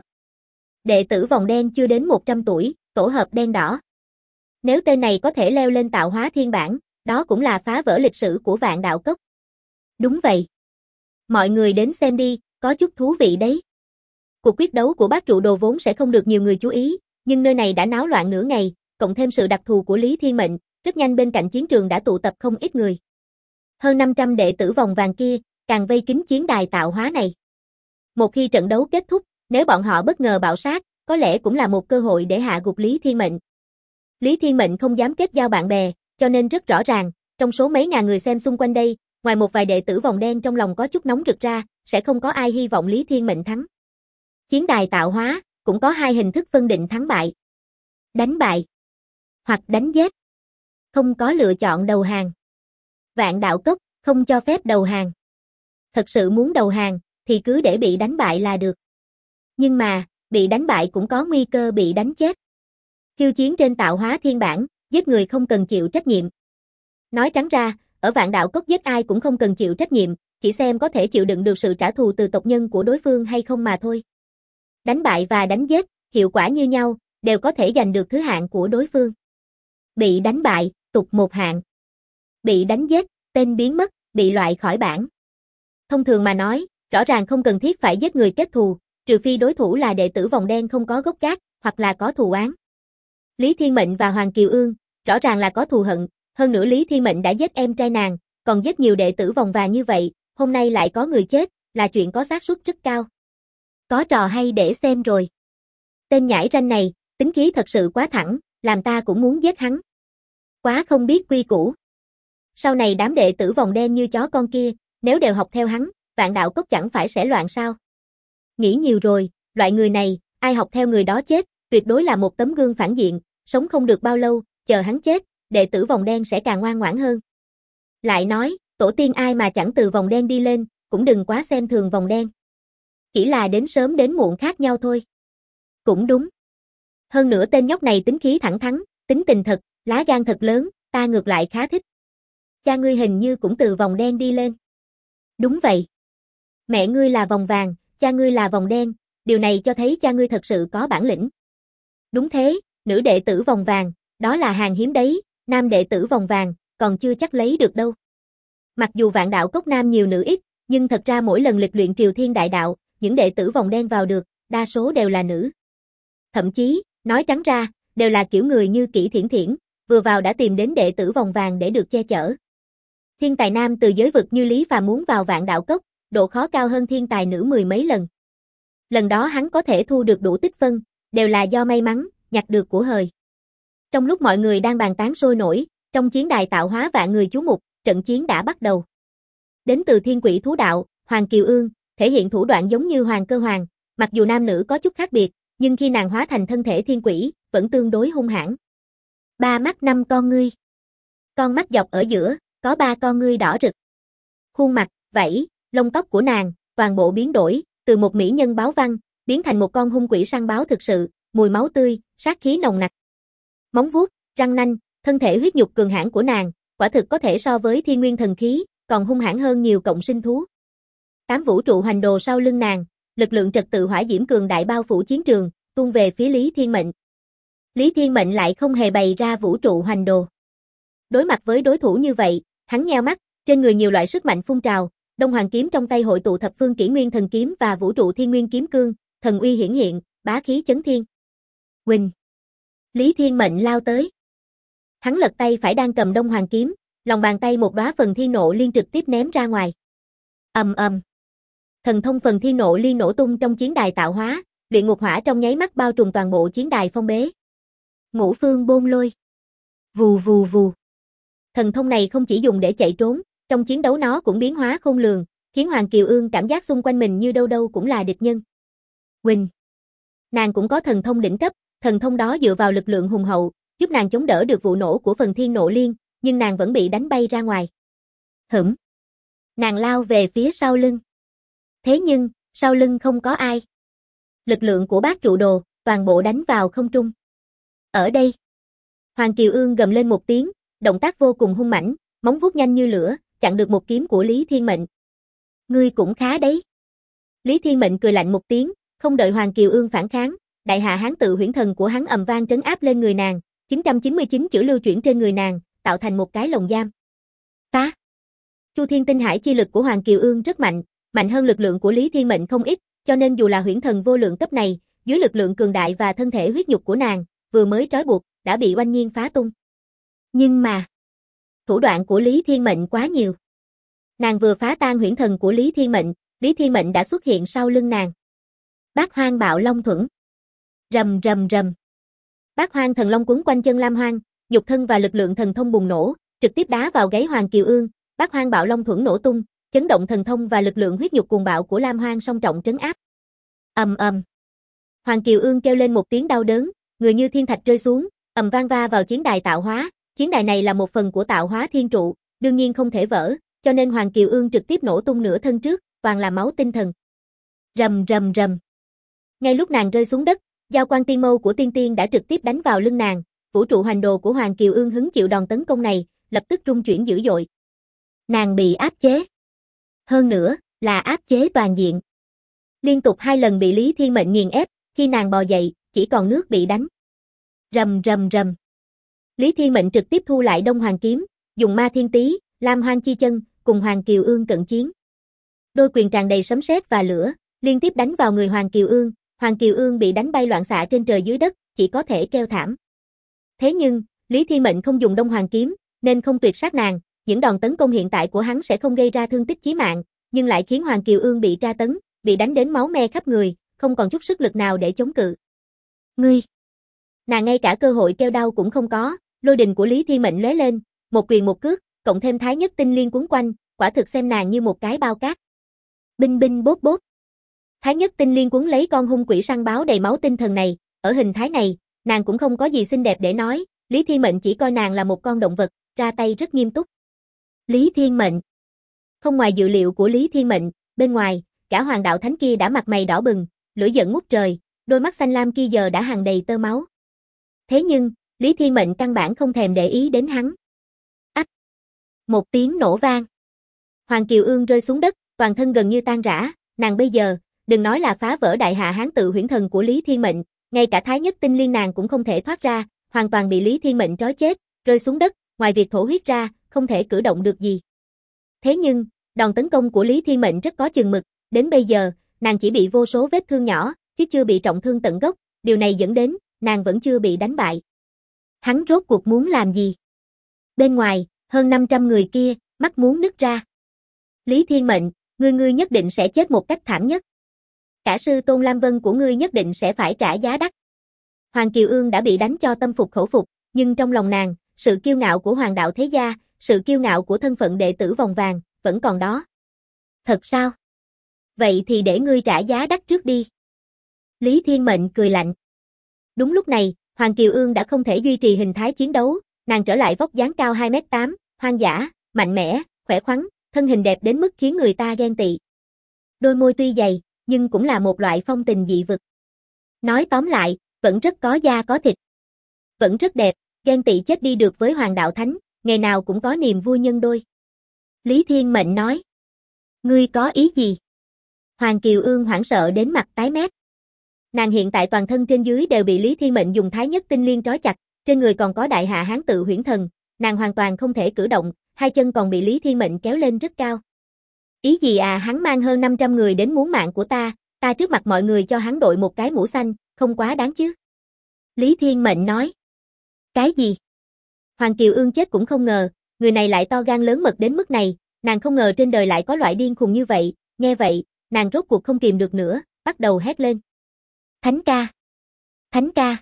Speaker 1: Đệ tử vòng đen chưa đến 100 tuổi, tổ hợp đen đỏ. Nếu tên này có thể leo lên tạo hóa thiên bảng, đó cũng là phá vỡ lịch sử của Vạn Đạo Cốc. Đúng vậy. Mọi người đến xem đi, có chút thú vị đấy. Cuộc quyết đấu của bát trụ đồ vốn sẽ không được nhiều người chú ý, nhưng nơi này đã náo loạn nửa ngày, cộng thêm sự đặc thù của Lý Thiên Mệnh, rất nhanh bên cạnh chiến trường đã tụ tập không ít người. Hơn 500 đệ tử vòng vàng kia, càng vây kín chiến đài tạo hóa này. Một khi trận đấu kết thúc, nếu bọn họ bất ngờ bạo sát, có lẽ cũng là một cơ hội để hạ gục Lý Thiên Mệnh. Lý Thiên Mệnh không dám kết giao bạn bè, cho nên rất rõ ràng, trong số mấy ngàn người xem xung quanh đây, ngoài một vài đệ tử vòng đen trong lòng có chút nóng rực ra, sẽ không có ai hy vọng Lý Thiên Mệnh thắng. Chiến đài tạo hóa, cũng có hai hình thức phân định thắng bại. Đánh bại, hoặc đánh giết. Không có lựa chọn đầu hàng. Vạn Đạo Cốc, không cho phép đầu hàng. Thật sự muốn đầu hàng, thì cứ để bị đánh bại là được. Nhưng mà, bị đánh bại cũng có nguy cơ bị đánh chết. Khiêu chiến trên tạo hóa thiên bảng, giết người không cần chịu trách nhiệm. Nói trắng ra, ở Vạn Đạo Cốc giết ai cũng không cần chịu trách nhiệm, chỉ xem có thể chịu đựng được sự trả thù từ tộc nhân của đối phương hay không mà thôi. Đánh bại và đánh giết, hiệu quả như nhau, đều có thể giành được thứ hạng của đối phương. Bị đánh bại, tụt một hạng. Bị đánh giết, tên biến mất, bị loại khỏi bảng. Thông thường mà nói, rõ ràng không cần thiết phải giết người kết thù, trừ phi đối thủ là đệ tử vòng đen không có gốc gác, hoặc là có thù oán. Lý Thiên Mệnh và Hoàng Kiều Ương, rõ ràng là có thù hận, hơn nữa Lý Thiên Mệnh đã giết em trai nàng, còn giết nhiều đệ tử vòng vàng như vậy, hôm nay lại có người chết, là chuyện có xác suất rất cao. Có trò hay để xem rồi. Tên nhãi ranh này, tính khí thật sự quá thẳng, làm ta cũng muốn giết hắn. Quá không biết quy củ. Sau này đám đệ tử vòng đen như chó con kia, nếu đều học theo hắn, Vạn Đạo Cốc chẳng phải sẽ loạn sao? Nghĩ nhiều rồi, loại người này, ai học theo người đó chết, tuyệt đối là một tấm gương phản diện, sống không được bao lâu, chờ hắn chết, đệ tử vòng đen sẽ càng ngoan ngoãn hơn. Lại nói, tổ tiên ai mà chẳng từ vòng đen đi lên, cũng đừng quá xem thường vòng đen. Chỉ là đến sớm đến muộn khác nhau thôi. Cũng đúng. Hơn nữa tên nhóc này tính khí thẳng thắn, tính tình thật, lá gan thật lớn, ta ngược lại khá thích. Cha ngươi hình như cũng từ vòng đen đi lên. Đúng vậy. Mẹ ngươi là vòng vàng, cha ngươi là vòng đen, điều này cho thấy cha ngươi thật sự có bản lĩnh. Đúng thế, nữ đệ tử vòng vàng, đó là hàng hiếm đấy, nam đệ tử vòng vàng, còn chưa chắc lấy được đâu. Mặc dù Vạn Đạo Cốc nam nhiều nữ ít, nhưng thật ra mỗi lần lịch luyện Triều Thiên Đại Đạo, những đệ tử vòng đen vào được, đa số đều là nữ. Thậm chí, nói trắng ra, đều là kiểu người như Kỷ Thiển Thiển, vừa vào đã tìm đến đệ tử vòng vàng để được che chở. Thiên tài nam từ giới vực như Lý Phàm muốn vào Vạn Đạo Cốc, độ khó cao hơn thiên tài nữ mười mấy lần. Lần đó hắn có thể thu được đủ tích phân, đều là do may mắn, nhặt được của hời. Trong lúc mọi người đang bàn tán sôi nổi, trong chiến đài tạo hóa vạn người chú mục, trận chiến đã bắt đầu. Đến từ Thiên Quỷ Thú Đạo, Hoàng Kiều Ương, thể hiện thủ đoạn giống như Hoàng Cơ Hoàng, mặc dù nam nữ có chút khác biệt, nhưng khi nàng hóa thành thân thể thiên quỷ, vẫn tương đối hung hãn. 3 mắt 5 con ngươi. Con mắt dọc ở giữa, có 3 con ngươi đỏ rực. Khuôn mặt, vảy, lông tóc của nàng, toàn bộ biến đổi, từ một mỹ nhân báo văn, biến thành một con hung quỷ săn báo thực sự, mùi máu tươi, sát khí nồng nặc. Móng vuốt, răng nanh, thân thể huyết nhục cường hãn của nàng, quả thực có thể so với thiên nguyên thần khí, còn hung hãn hơn nhiều cộng sinh thú. 8 vũ trụ hoành đồ sau lưng nàng, lực lượng trật tự hỏa diễm cường đại bao phủ chiến trường, tuôn về phía Lý Thiên Mệnh. Lý Thiên Mệnh lại không hề bày ra vũ trụ hoành đồ. Đối mặt với đối thủ như vậy, hắn nheo mắt, trên người nhiều loại sức mạnh phun trào, Đông Hoàng kiếm trong tay hội tụ thập phương kỷ nguyên thần kiếm và vũ trụ thiên nguyên kiếm cương, thần uy hiển hiện, bá khí chấn thiên. Huỳnh. Lý Thiên Mệnh lao tới. Hắn lật tay phải đang cầm Đông Hoàng kiếm, lòng bàn tay một đóa phần thiên nộ liên trực tiếp ném ra ngoài. Ầm ầm. Thần thông phần thiên nộ liên nổ tung trong chiến đài tạo hóa, luyện ngục hỏa trong nháy mắt bao trùm toàn bộ chiến đài phong bế. Ngũ phương bôn lôi. Vù vù vù. Thần thông này không chỉ dùng để chạy trốn, trong chiến đấu nó cũng biến hóa khôn lường, khiến Hoàng Kiều Ương cảm giác xung quanh mình như đâu đâu cũng là địch nhân. Huỳnh. Nàng cũng có thần thông đỉnh cấp, thần thông đó dựa vào lực lượng hùng hậu, giúp nàng chống đỡ được vụ nổ của phần thiên nộ liên, nhưng nàng vẫn bị đánh bay ra ngoài. Hửm. Nàng lao về phía sau lưng. Thế nhưng, sau lưng không có ai. Lực lượng của bát trụ đồ, toàn bộ đánh vào không trung. Ở đây. Hoàng Kiều Ương gầm lên một tiếng, động tác vô cùng hung mãnh, móng vuốt nhanh như lửa, chặn được một kiếm của Lý Thiên Mệnh. Ngươi cũng khá đấy. Lý Thiên Mệnh cười lạnh một tiếng, không đợi Hoàng Kiều Ương phản kháng, đại hạ hán tự huyễn thần của hắn ầm vang trấn áp lên người nàng, 999 chữ lưu chuyển trên người nàng, tạo thành một cái lồng giam. Phá! Chu Thiên Tinh Hải chi lực của Hoàng Kiều Ương rất mạnh, mạnh hơn lực lượng của Lý Thiên Mệnh không ít, cho nên dù là huyễn thần vô lượng cấp này, dưới lực lượng cường đại và thân thể huyết nhục của nàng, vừa mới trói buộc, đã bị oanh nhiên phá tung. Nhưng mà, thủ đoạn của Lý Thiên Mệnh quá nhiều. Nàng vừa phá tan huyễn thần của Lý Thiên Mệnh đã xuất hiện sau lưng nàng. Bát Hoang Bạo Long Thuẫn. Rầm rầm rầm. Bát Hoang thần long quấn quanh chân Lam Hoang, nhục thân và lực lượng thần thông bùng nổ, trực tiếp đá vào gáy Hoàng Kiều Ương, Bát Hoang Bạo Long Thuẫn nổ tung, chấn động thần thông và lực lượng huyết nhục cuồng bạo của Lam Hoang song trọng trấn áp. Ầm ầm. Hoàng Kiều Ương kêu lên một tiếng đau đớn, người như thiên thạch rơi xuống, ầm vang va vào chiến đài tạo hóa, chiến đài này là một phần của tạo hóa thiên trụ, đương nhiên không thể vỡ, cho nên Hoàng Kiều Ương trực tiếp nổ tung nửa thân trước, toàn là máu tinh thần. Rầm rầm rầm. Ngay lúc nàng rơi xuống đất, giao quang tiên mâu của tiên tiên đã trực tiếp đánh vào lưng nàng, vũ trụ hoành đồ của Hoàng Kiều Ương hứng chịu đòn tấn công này, lập tức rung chuyển dữ dội. Nàng bị áp chế. Hơn nữa, là áp chế toàn diện. Liên tục 2 lần bị Lý Thiên Mệnh nghiền ép, khi nàng bò dậy, chỉ còn nước bị đánh. Rầm rầm rầm. Lý Thiên Mệnh trực tiếp thu lại Đông Hoàng kiếm, dùng Ma Thiên Tý, Lam Hoang chi chân, cùng Hoàng Kiều Ương cận chiến. Đôi quyền tràn đầy sấm sét và lửa, liên tiếp đánh vào người Hoàng Kiều Ương bị đánh bay loạn xạ trên trời dưới đất, chỉ có thể kêu thảm. Thế nhưng, Lý Thiên Mệnh không dùng Đông Hoàng kiếm, nên không tuyệt sát nàng, những đòn tấn công hiện tại của hắn sẽ không gây ra thương tích chí mạng, nhưng lại khiến Hoàng Kiều Ương bị tra tấn, bị đánh đến máu me khắp người, không còn chút sức lực nào để chống cự. Ngươi! Nàng ngay cả cơ hội kêu đau cũng không có, lôi đình của Lý Thiên Mệnh lóe lên, một quyền một cước, cộng thêm thái nhất tinh liên quấn quanh, quả thực xem nàng như một cái bao cát. Binh binh bốt bốt. Thái nhất tinh liên quấn lấy con hung quỷ săn báo đầy máu tinh thần này, ở hình thái này, nàng cũng không có gì xinh đẹp để nói, Lý Thiên Mệnh chỉ coi nàng là một con động vật, ra tay rất nghiêm túc. Lý Thiên Mệnh. Không ngoài dự liệu của Lý Thiên Mệnh, bên ngoài, cả Hoàng Đạo Thánh kia đã mặt mày đỏ bừng, lửa giận ngút trời, đôi mắt xanh lam kia giờ đã hằn đầy tơ máu. Thế nhưng, Lý Thiên Mệnh căn bản không thèm để ý đến hắn. Ách! Một tiếng nổ vang. Hoàng Kiều Ương rơi xuống đất, toàn thân gần như tan rã, nàng bây giờ, đừng nói là phá vỡ đại hạ hán tự huyễn thần của Lý Thiên Mệnh, ngay cả thái nhất tinh liên nàng cũng không thể thoát ra, hoàn toàn bị Lý Thiên Mệnh trói chết, rơi xuống đất, ngoài việc thổ huyết ra, không thể cử động được gì. Thế nhưng, đòn tấn công của Lý Thiên Mệnh rất có chừng mực, đến bây giờ, nàng chỉ bị vô số vết thương nhỏ, chứ chưa bị trọng thương tận gốc, điều này dẫn đến, nàng vẫn chưa bị đánh bại. Hắn rốt cuộc muốn làm gì? Bên ngoài, hơn 500 người kia, mắt muốn nứt ra. Lý Thiên Mệnh, ngươi nhất định sẽ chết một cách thảm nhất. Cả sư Tôn Lam Vân của ngươi nhất định sẽ phải trả giá đắt. Hoàng Kiều Ương đã bị đánh cho tâm phục khẩu phục, nhưng trong lòng nàng, sự kiêu ngạo của Hoàng Đạo thế gia, sự kiêu ngạo của thân phận đệ tử vòng vàng, vẫn còn đó. Thật sao? Vậy thì để ngươi trả giá đắt trước đi. Lý Thiên Mệnh cười lạnh. Đúng lúc này, Hoàng Kiều Ương đã không thể duy trì hình thái chiến đấu, nàng trở lại vóc dáng cao 2m8, hoang dã, mạnh mẽ, khỏe khoắn, thân hình đẹp đến mức khiến người ta ghen tị. Đôi môi tuy dày, nhưng cũng là một loại phong tình dị vực. Nói tóm lại, vẫn rất có da có thịt. Vẫn rất đẹp, ghen tị chết đi được với Hoàng Đạo Thánh, ngày nào cũng có niềm vui nhân đôi. Lý Thiên Mệnh nói. Ngươi có ý gì? Hoàng Kiều Ương hoảng sợ đến mặt tái mét. Nàng hiện tại toàn thân trên dưới đều bị Lý Thiên Mệnh dùng thái nhất tinh liên trói chặt, trên người còn có đại hạ hán tự huyễn thần, nàng hoàn toàn không thể cử động, hai chân còn bị Lý Thiên Mệnh kéo lên rất cao. Ý gì à, hắn mang hơn 500 người đến muốn mạng của ta trước mặt mọi người cho hắn đội một cái mũ xanh, không quá đáng chứ? Lý Thiên Mệnh nói. Cái gì? Hoàng Kiều Ương chết cũng không ngờ, người này lại to gan lớn mật đến mức này, nàng không ngờ trên đời lại có loại điên khùng như vậy, nghe vậy, nàng rốt cuộc không kìm được nữa, bắt đầu hét lên. Thánh ca! Thánh ca!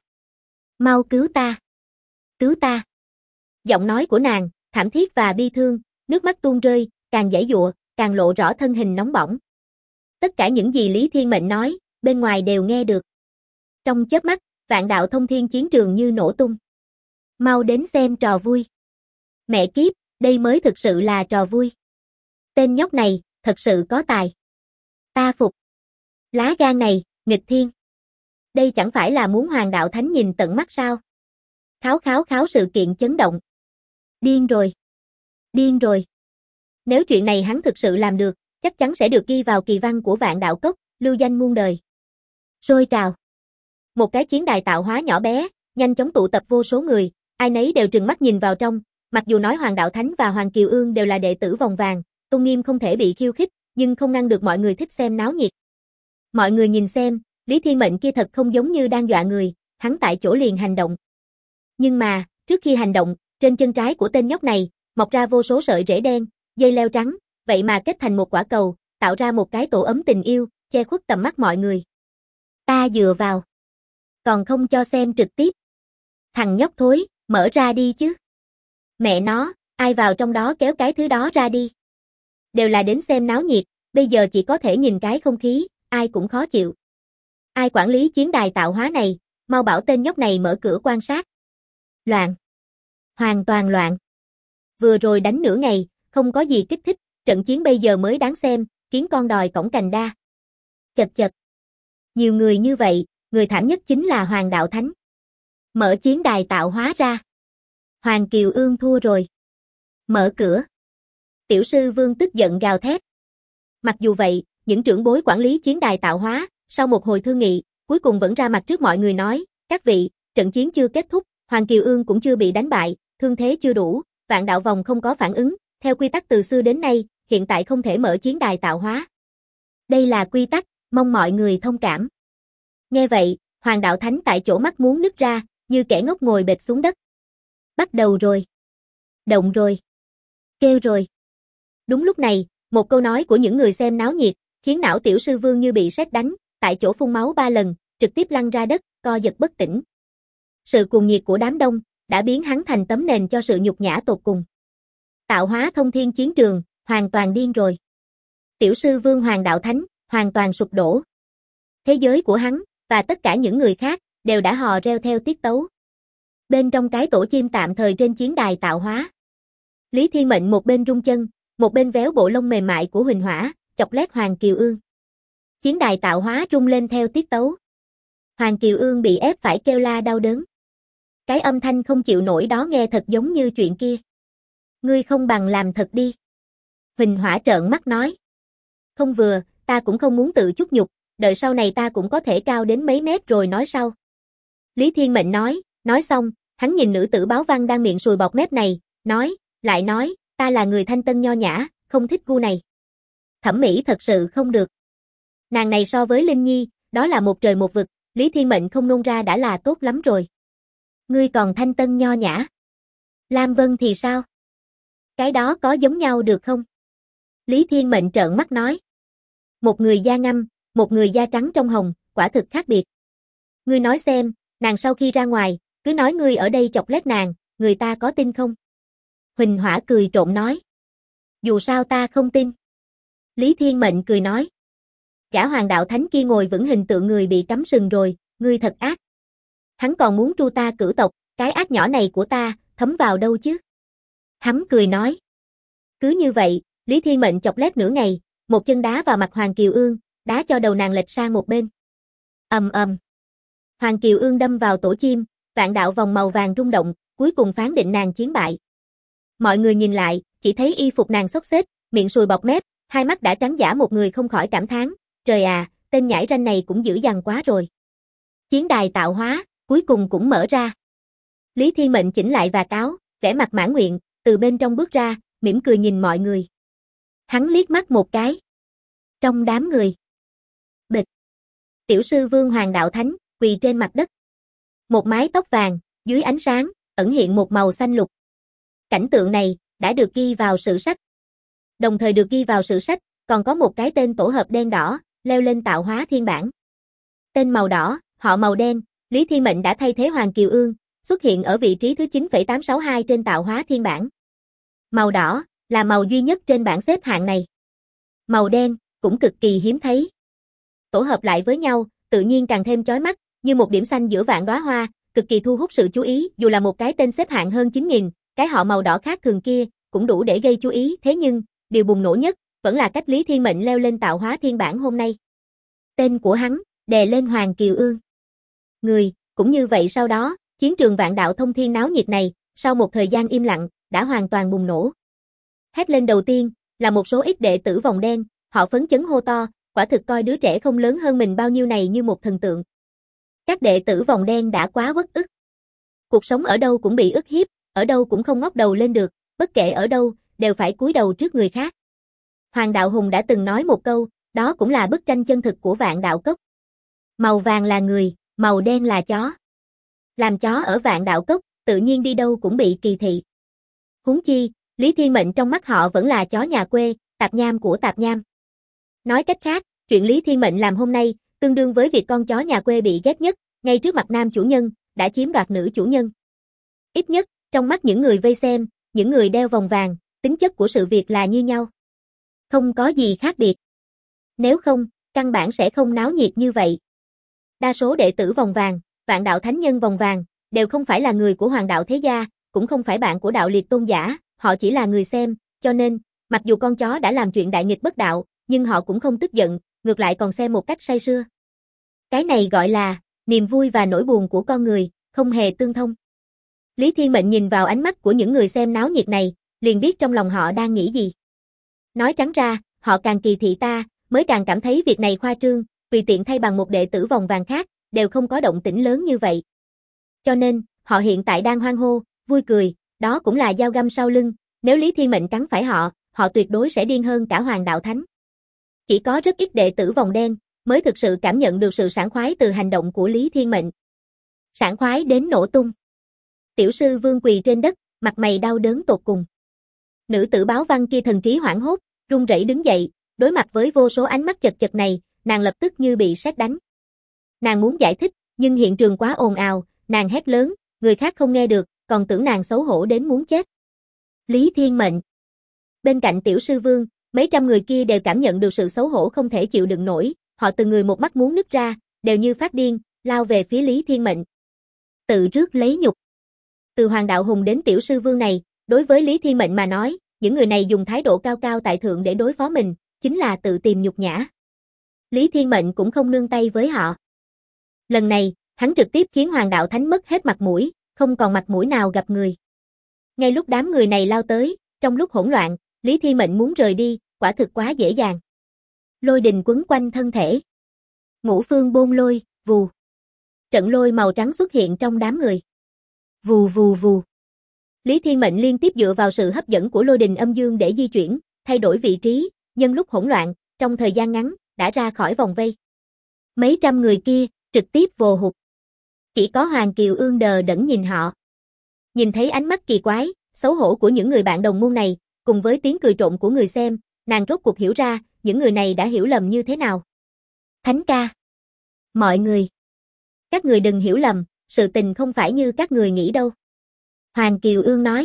Speaker 1: Mau cứu ta! Cứu ta! Giọng nói của nàng, thảm thiết và bi thương, nước mắt tuôn rơi, càng giãy giụa, càng lộ rõ thân hình nóng bỏng. Tất cả những gì Lý Thiên Mệnh nói, bên ngoài đều nghe được. Trong chớp mắt, vạn đạo thông thiên chiến trường như nổ tung. Mau đến xem trò vui. Mẹ kiếp, đây mới thực sự là trò vui. Tên nhóc này, thật sự có tài. Ta phục. Lá gan này, nghịch thiên. Đây chẳng phải là muốn Hoàng Đạo Thánh nhìn tận mắt sao? Kháo kháo kháo, sự kiện chấn động. Điên rồi. Điên rồi. Nếu chuyện này hắn thực sự làm được, chắc chắn sẽ được ghi vào kỳ văn của Vạn Đạo Cốc, lưu danh muôn đời. Sôi trào. Một cái chiến đài tạo hóa nhỏ bé, nhanh chóng tụ tập vô số người, ai nấy đều trừng mắt nhìn vào trong, mặc dù nói Hoàng Đạo Thánh và Hoàng Kiều Ương đều là đệ tử vòng vàng, tôn nghiêm không thể bị khiêu khích, nhưng không ngăn được mọi người thích xem náo nhiệt. Mọi người nhìn xem, Lý Thiên Mệnh kia thật không giống như đang dọa người, hắn tại chỗ liền hành động. Nhưng mà, trước khi hành động, trên chân trái của tên nhóc này, mọc ra vô số sợi rễ đen, dây leo trắng, vậy mà kết thành một quả cầu, tạo ra một cái tổ ấm tình yêu, che khuất tầm mắt mọi người. Ta dựa vào. Còn không cho xem trực tiếp. Thằng nhóc thối, mở ra đi chứ. Mẹ nó, ai vào trong đó kéo cái thứ đó ra đi. Đều là đến xem náo nhiệt, bây giờ chỉ có thể nhìn cái không khí, ai cũng khó chịu. Ai quản lý chiến đài tạo hóa này, mau bảo tên nhóc này mở cửa quan sát. Loạn. Hoàn toàn loạn. Vừa rồi đánh nửa ngày, không có gì kích thích, trận chiến bây giờ mới đáng xem, kiến con đòi cổng cành đa. Chật chật. Nhiều người như vậy, người thảm nhất chính là Hoàng Đạo Thánh. Mở chiến đài tạo hóa ra. Hoàng Kiều Ương thua rồi. Mở cửa. Tiểu sư Vương tức giận gào thét. Mặc dù vậy, những trưởng bối quản lý chiến đài tạo hóa, sau một hồi thương nghị, cuối cùng vẫn ra mặt trước mọi người nói, các vị, trận chiến chưa kết thúc, Hoàng Kiều Ương cũng chưa bị đánh bại, thương thế chưa đủ, Vạn Đạo Vòng không có phản ứng, theo quy tắc từ xưa đến nay, hiện tại không thể mở chiến đài tạo hóa. Đây là quy tắc, mong mọi người thông cảm. Nghe vậy, Hoàng Đạo Thánh tại chỗ mắt muốn nứt ra, như kẻ ngốc ngồi bệt xuống đất. Bắt đầu rồi. Động rồi. Kêu rồi. Đúng lúc này, một câu nói của những người xem náo nhiệt, khiến não tiểu sư Vương như bị sét đánh, tại chỗ phun máu 3 lần, trực tiếp lăn ra đất, co giật bất tỉnh. Sự cuồng nhiệt của đám đông, đã biến hắn thành tấm nền cho sự nhục nhã tột cùng. Tạo hóa thông thiên chiến trường, hoàn toàn điên rồi. Tiểu sư Vương Hoàng Đạo Thánh, hoàn toàn sụp đổ. Thế giới của hắn, và tất cả những người khác, đều đã hò reo theo tiết tấu. Bên trong cái tổ chim tạm thời trên chiến đài tạo hóa. Lý Thiên Mệnh một bên rung chân, một bên véo bộ lông mềm mại của Huỳnh Hỏa, chọc lét Hoàng Kiều Ương. Chiến đài tạo hóa rung lên theo tiết tấu. Hoàng Kiều Ương bị ép phải kêu la đau đớn. Cái âm thanh không chịu nổi đó nghe thật giống như chuyện kia. Ngươi không bằng làm thật đi. Huỳnh Hỏa trợn mắt nói. Không vừa, ta cũng không muốn tự chút nhục, đợi sau này ta cũng có thể cao đến mấy mét rồi nói sau. Lý Thiên Mệnh nói xong, hắn nhìn nữ tử báo văn đang miệng sùi bọt mép này, lại nói, ta là người thanh tân nho nhã, không thích gu này. Thẩm mỹ thật sự không được. Nàng này so với Linh Nhi, đó là một trời một vực, Lý Thiên Mệnh không nôn ra đã là tốt lắm rồi. Ngươi còn thanh tân nho nhã. Lam Vân thì sao? Cái đó có giống nhau được không? Lý Thiên Mệnh trợn mắt nói. Một người da ngăm, một người da trắng trong hồng, quả thực khác biệt. Ngươi nói xem, nàng sau khi ra ngoài, cứ nói ngươi ở đây chọc lét nàng, người ta có tin không? Huỳnh Hỏa cười trộm nói. Dù sao ta không tin. Lý Thiên Mệnh cười nói. Gã Hoàng Đạo Thánh kia ngồi vững hình tượng người bị cắm sừng rồi, ngươi thật ác. Hắn còn muốn tru ta cử tộc, cái ác nhỏ này của ta, thấm vào đâu chứ? Hắn cười nói. Cứ như vậy, Lý Thiên Mệnh chọc lét nửa ngày, một chân đá vào mặt Hoàng Kiều Ương, đá cho đầu nàng lệch sang một bên. Ầm ầm. Hoàng Kiều Ương đâm vào tổ chim, vạn đạo vòng màu vàng rung động, cuối cùng phán định nàng chiến bại. Mọi người nhìn lại, chỉ thấy y phục nàng xốc xếch, miệng sùi bọt mép, hai mắt đã trắng dã, một người không khỏi cảm thán, trời à, tên nhãi ranh này cũng dữ dằn quá rồi. Chiến đài tạo hóa, cuối cùng cũng mở ra. Lý Thiên Mệnh chỉnh lại vạt áo, vẻ mặt mãn nguyện, từ bên trong bước ra, mỉm cười nhìn mọi người. Hắn liếc mắt một cái. Trong đám người. Bịch. Tiểu sư Vương Hoàng Đạo Thánh, quỳ trên mặt đất. Một mái tóc vàng, dưới ánh sáng, ẩn hiện một màu xanh lục. Cảnh tượng này, đã được ghi vào sử sách. Đồng thời được ghi vào sử sách, còn có một cái tên tổ hợp đen đỏ, leo lên tạo hóa thiên bảng. Tên màu đỏ, họ màu đen, Lý Thiên Mệnh đã thay thế Hoàng Kiều Ương, xuất hiện ở vị trí thứ 9,862 trên tạo hóa thiên bảng. Màu đỏ, là màu duy nhất trên bảng xếp hạng này. Màu đen, cũng cực kỳ hiếm thấy. Tổ hợp lại với nhau, tự nhiên càng thêm chói mắt, như một điểm xanh giữa vạn đóa hoa, cực kỳ thu hút sự chú ý, dù là một cái tên xếp hạng hơn 9.000, cái họ màu đỏ khác thường kia, cũng đủ để gây chú ý, thế nhưng, điều bùng nổ nhất, vẫn là cách Lý Thiên Mệnh leo lên tạo hóa thiên bảng hôm nay. Tên của hắn, đè lên Hoàng Kiều Ương. Người, cũng như vậy sau đó, chiến trường vạn đạo thông thiên náo nhiệt này, sau một thời gian im lặng, đã hoàn toàn bùng nổ. Hét lên đầu tiên, là một số ít đệ tử vòng đen, họ phấn chấn hô to, quả thực coi đứa trẻ không lớn hơn mình bao nhiêu này như một thần tượng. Các đệ tử vòng đen đã quá uất ức. Cuộc sống ở đâu cũng bị ức hiếp, ở đâu cũng không ngóc đầu lên được, bất kể ở đâu, đều phải cúi đầu trước người khác. Hoàng Đạo Hùng đã từng nói một câu, đó cũng là bức tranh chân thực của Vạn Đạo Cốc. Màu vàng là người, màu đen là chó. Làm chó ở Vạn Đạo Cốc, tự nhiên đi đâu cũng bị kỳ thị. Huống chi, Lý Thiên Mệnh trong mắt họ vẫn là chó nhà quê, tạp nham của tạp nham. Nói cách khác, chuyện Lý Thiên Mệnh làm hôm nay, tương đương với việc con chó nhà quê bị ghét nhất, ngay trước mặt nam chủ nhân, đã chiếm đoạt nữ chủ nhân. Ít nhất, trong mắt những người vây xem, những người đeo vòng vàng, tính chất của sự việc là như nhau. Không có gì khác biệt. Nếu không, căn bản sẽ không náo nhiệt như vậy. Đa số đệ tử vòng vàng, Vạn Đạo Thánh Nhân vòng vàng, đều không phải là người của Hoàng Đạo Thế Gia, cũng không phải bạn của Đạo Liệt Tôn Giả, họ chỉ là người xem, cho nên, mặc dù con chó đã làm chuyện đại nghịch bất đạo, nhưng họ cũng không tức giận, ngược lại còn xem một cách say sưa. Cái này gọi là, niềm vui và nỗi buồn của con người, không hề tương thông. Lý Thiên Mệnh nhìn vào ánh mắt của những người xem náo nhiệt này, liền biết trong lòng họ đang nghĩ gì. Nói trắng ra, họ càng kỳ thị ta, mới càng cảm thấy việc này khoa trương, tùy tiện thay bằng một đệ tử vòng vàng khác, đều không có động tĩnh lớn như vậy. Cho nên, họ hiện tại đang hoan hô, vui cười, đó cũng là dao găm sau lưng, nếu Lý Thiên Mệnh cắn phải họ, họ tuyệt đối sẽ điên hơn cả Hoàng Đạo Thánh. Chỉ có rất ít đệ tử vòng đen, mới thực sự cảm nhận được sự sảng khoái từ hành động của Lý Thiên Mệnh. Sảng khoái đến nổ tung. Tiểu sư Vương quỳ trên đất, mặt mày đau đớn tột cùng. Nữ tử báo văn kia thần trí hoảng hốt, run rẩy đứng dậy, đối mặt với vô số ánh mắt chật chật này, nàng lập tức như bị sét đánh. Nàng muốn giải thích, nhưng hiện trường quá ồn ào, nàng hét lớn, người khác không nghe được, còn tưởng nàng xấu hổ đến muốn chết. Lý Thiên Mệnh. Bên cạnh tiểu sư Vương, mấy trăm người kia đều cảm nhận được sự xấu hổ không thể chịu đựng nổi, họ từng người một mắt muốn nứt ra, đều như phát điên, lao về phía Lý Thiên Mệnh. Tự rước lấy nhục. Từ Hoàng Đạo Hùng đến tiểu sư Vương này, đối với Lý Thiên Mệnh mà nói, những người này dùng thái độ cao cao tại thượng để đối phó mình, chính là tự tìm nhục nhã. Lý Thiên Mệnh cũng không nương tay với họ. Lần này, hắn trực tiếp khiến Hoàng Đạo Thánh mất hết mặt mũi, không còn mặt mũi nào gặp người. Ngay lúc đám người này lao tới, trong lúc hỗn loạn, Lý Thiên Mệnh muốn rời đi, quả thực quá dễ dàng. Lôi đình quấn quanh thân thể. Ngũ phương bôn lôi, vù. Trận lôi màu trắng xuất hiện trong đám người. Vù vù vù. Lý Thiên Mệnh liên tiếp dựa vào sự hấp dẫn của lôi đình âm dương để di chuyển, thay đổi vị trí, nhân lúc hỗn loạn, trong thời gian ngắn, đã ra khỏi vòng vây. Mấy trăm người kia, trực tiếp vồ hụt. Chỉ có Hoàng Kiều Ương đờ đẫn nhìn họ. Nhìn thấy ánh mắt kỳ quái, xấu hổ của những người bạn đồng môn này, cùng với tiếng cười trộm của người xem, nàng rốt cuộc hiểu ra, những người này đã hiểu lầm như thế nào. Thánh ca. Mọi người. Các người đừng hiểu lầm, sự tình không phải như các người nghĩ đâu. Hoàng Kiều Ương nói.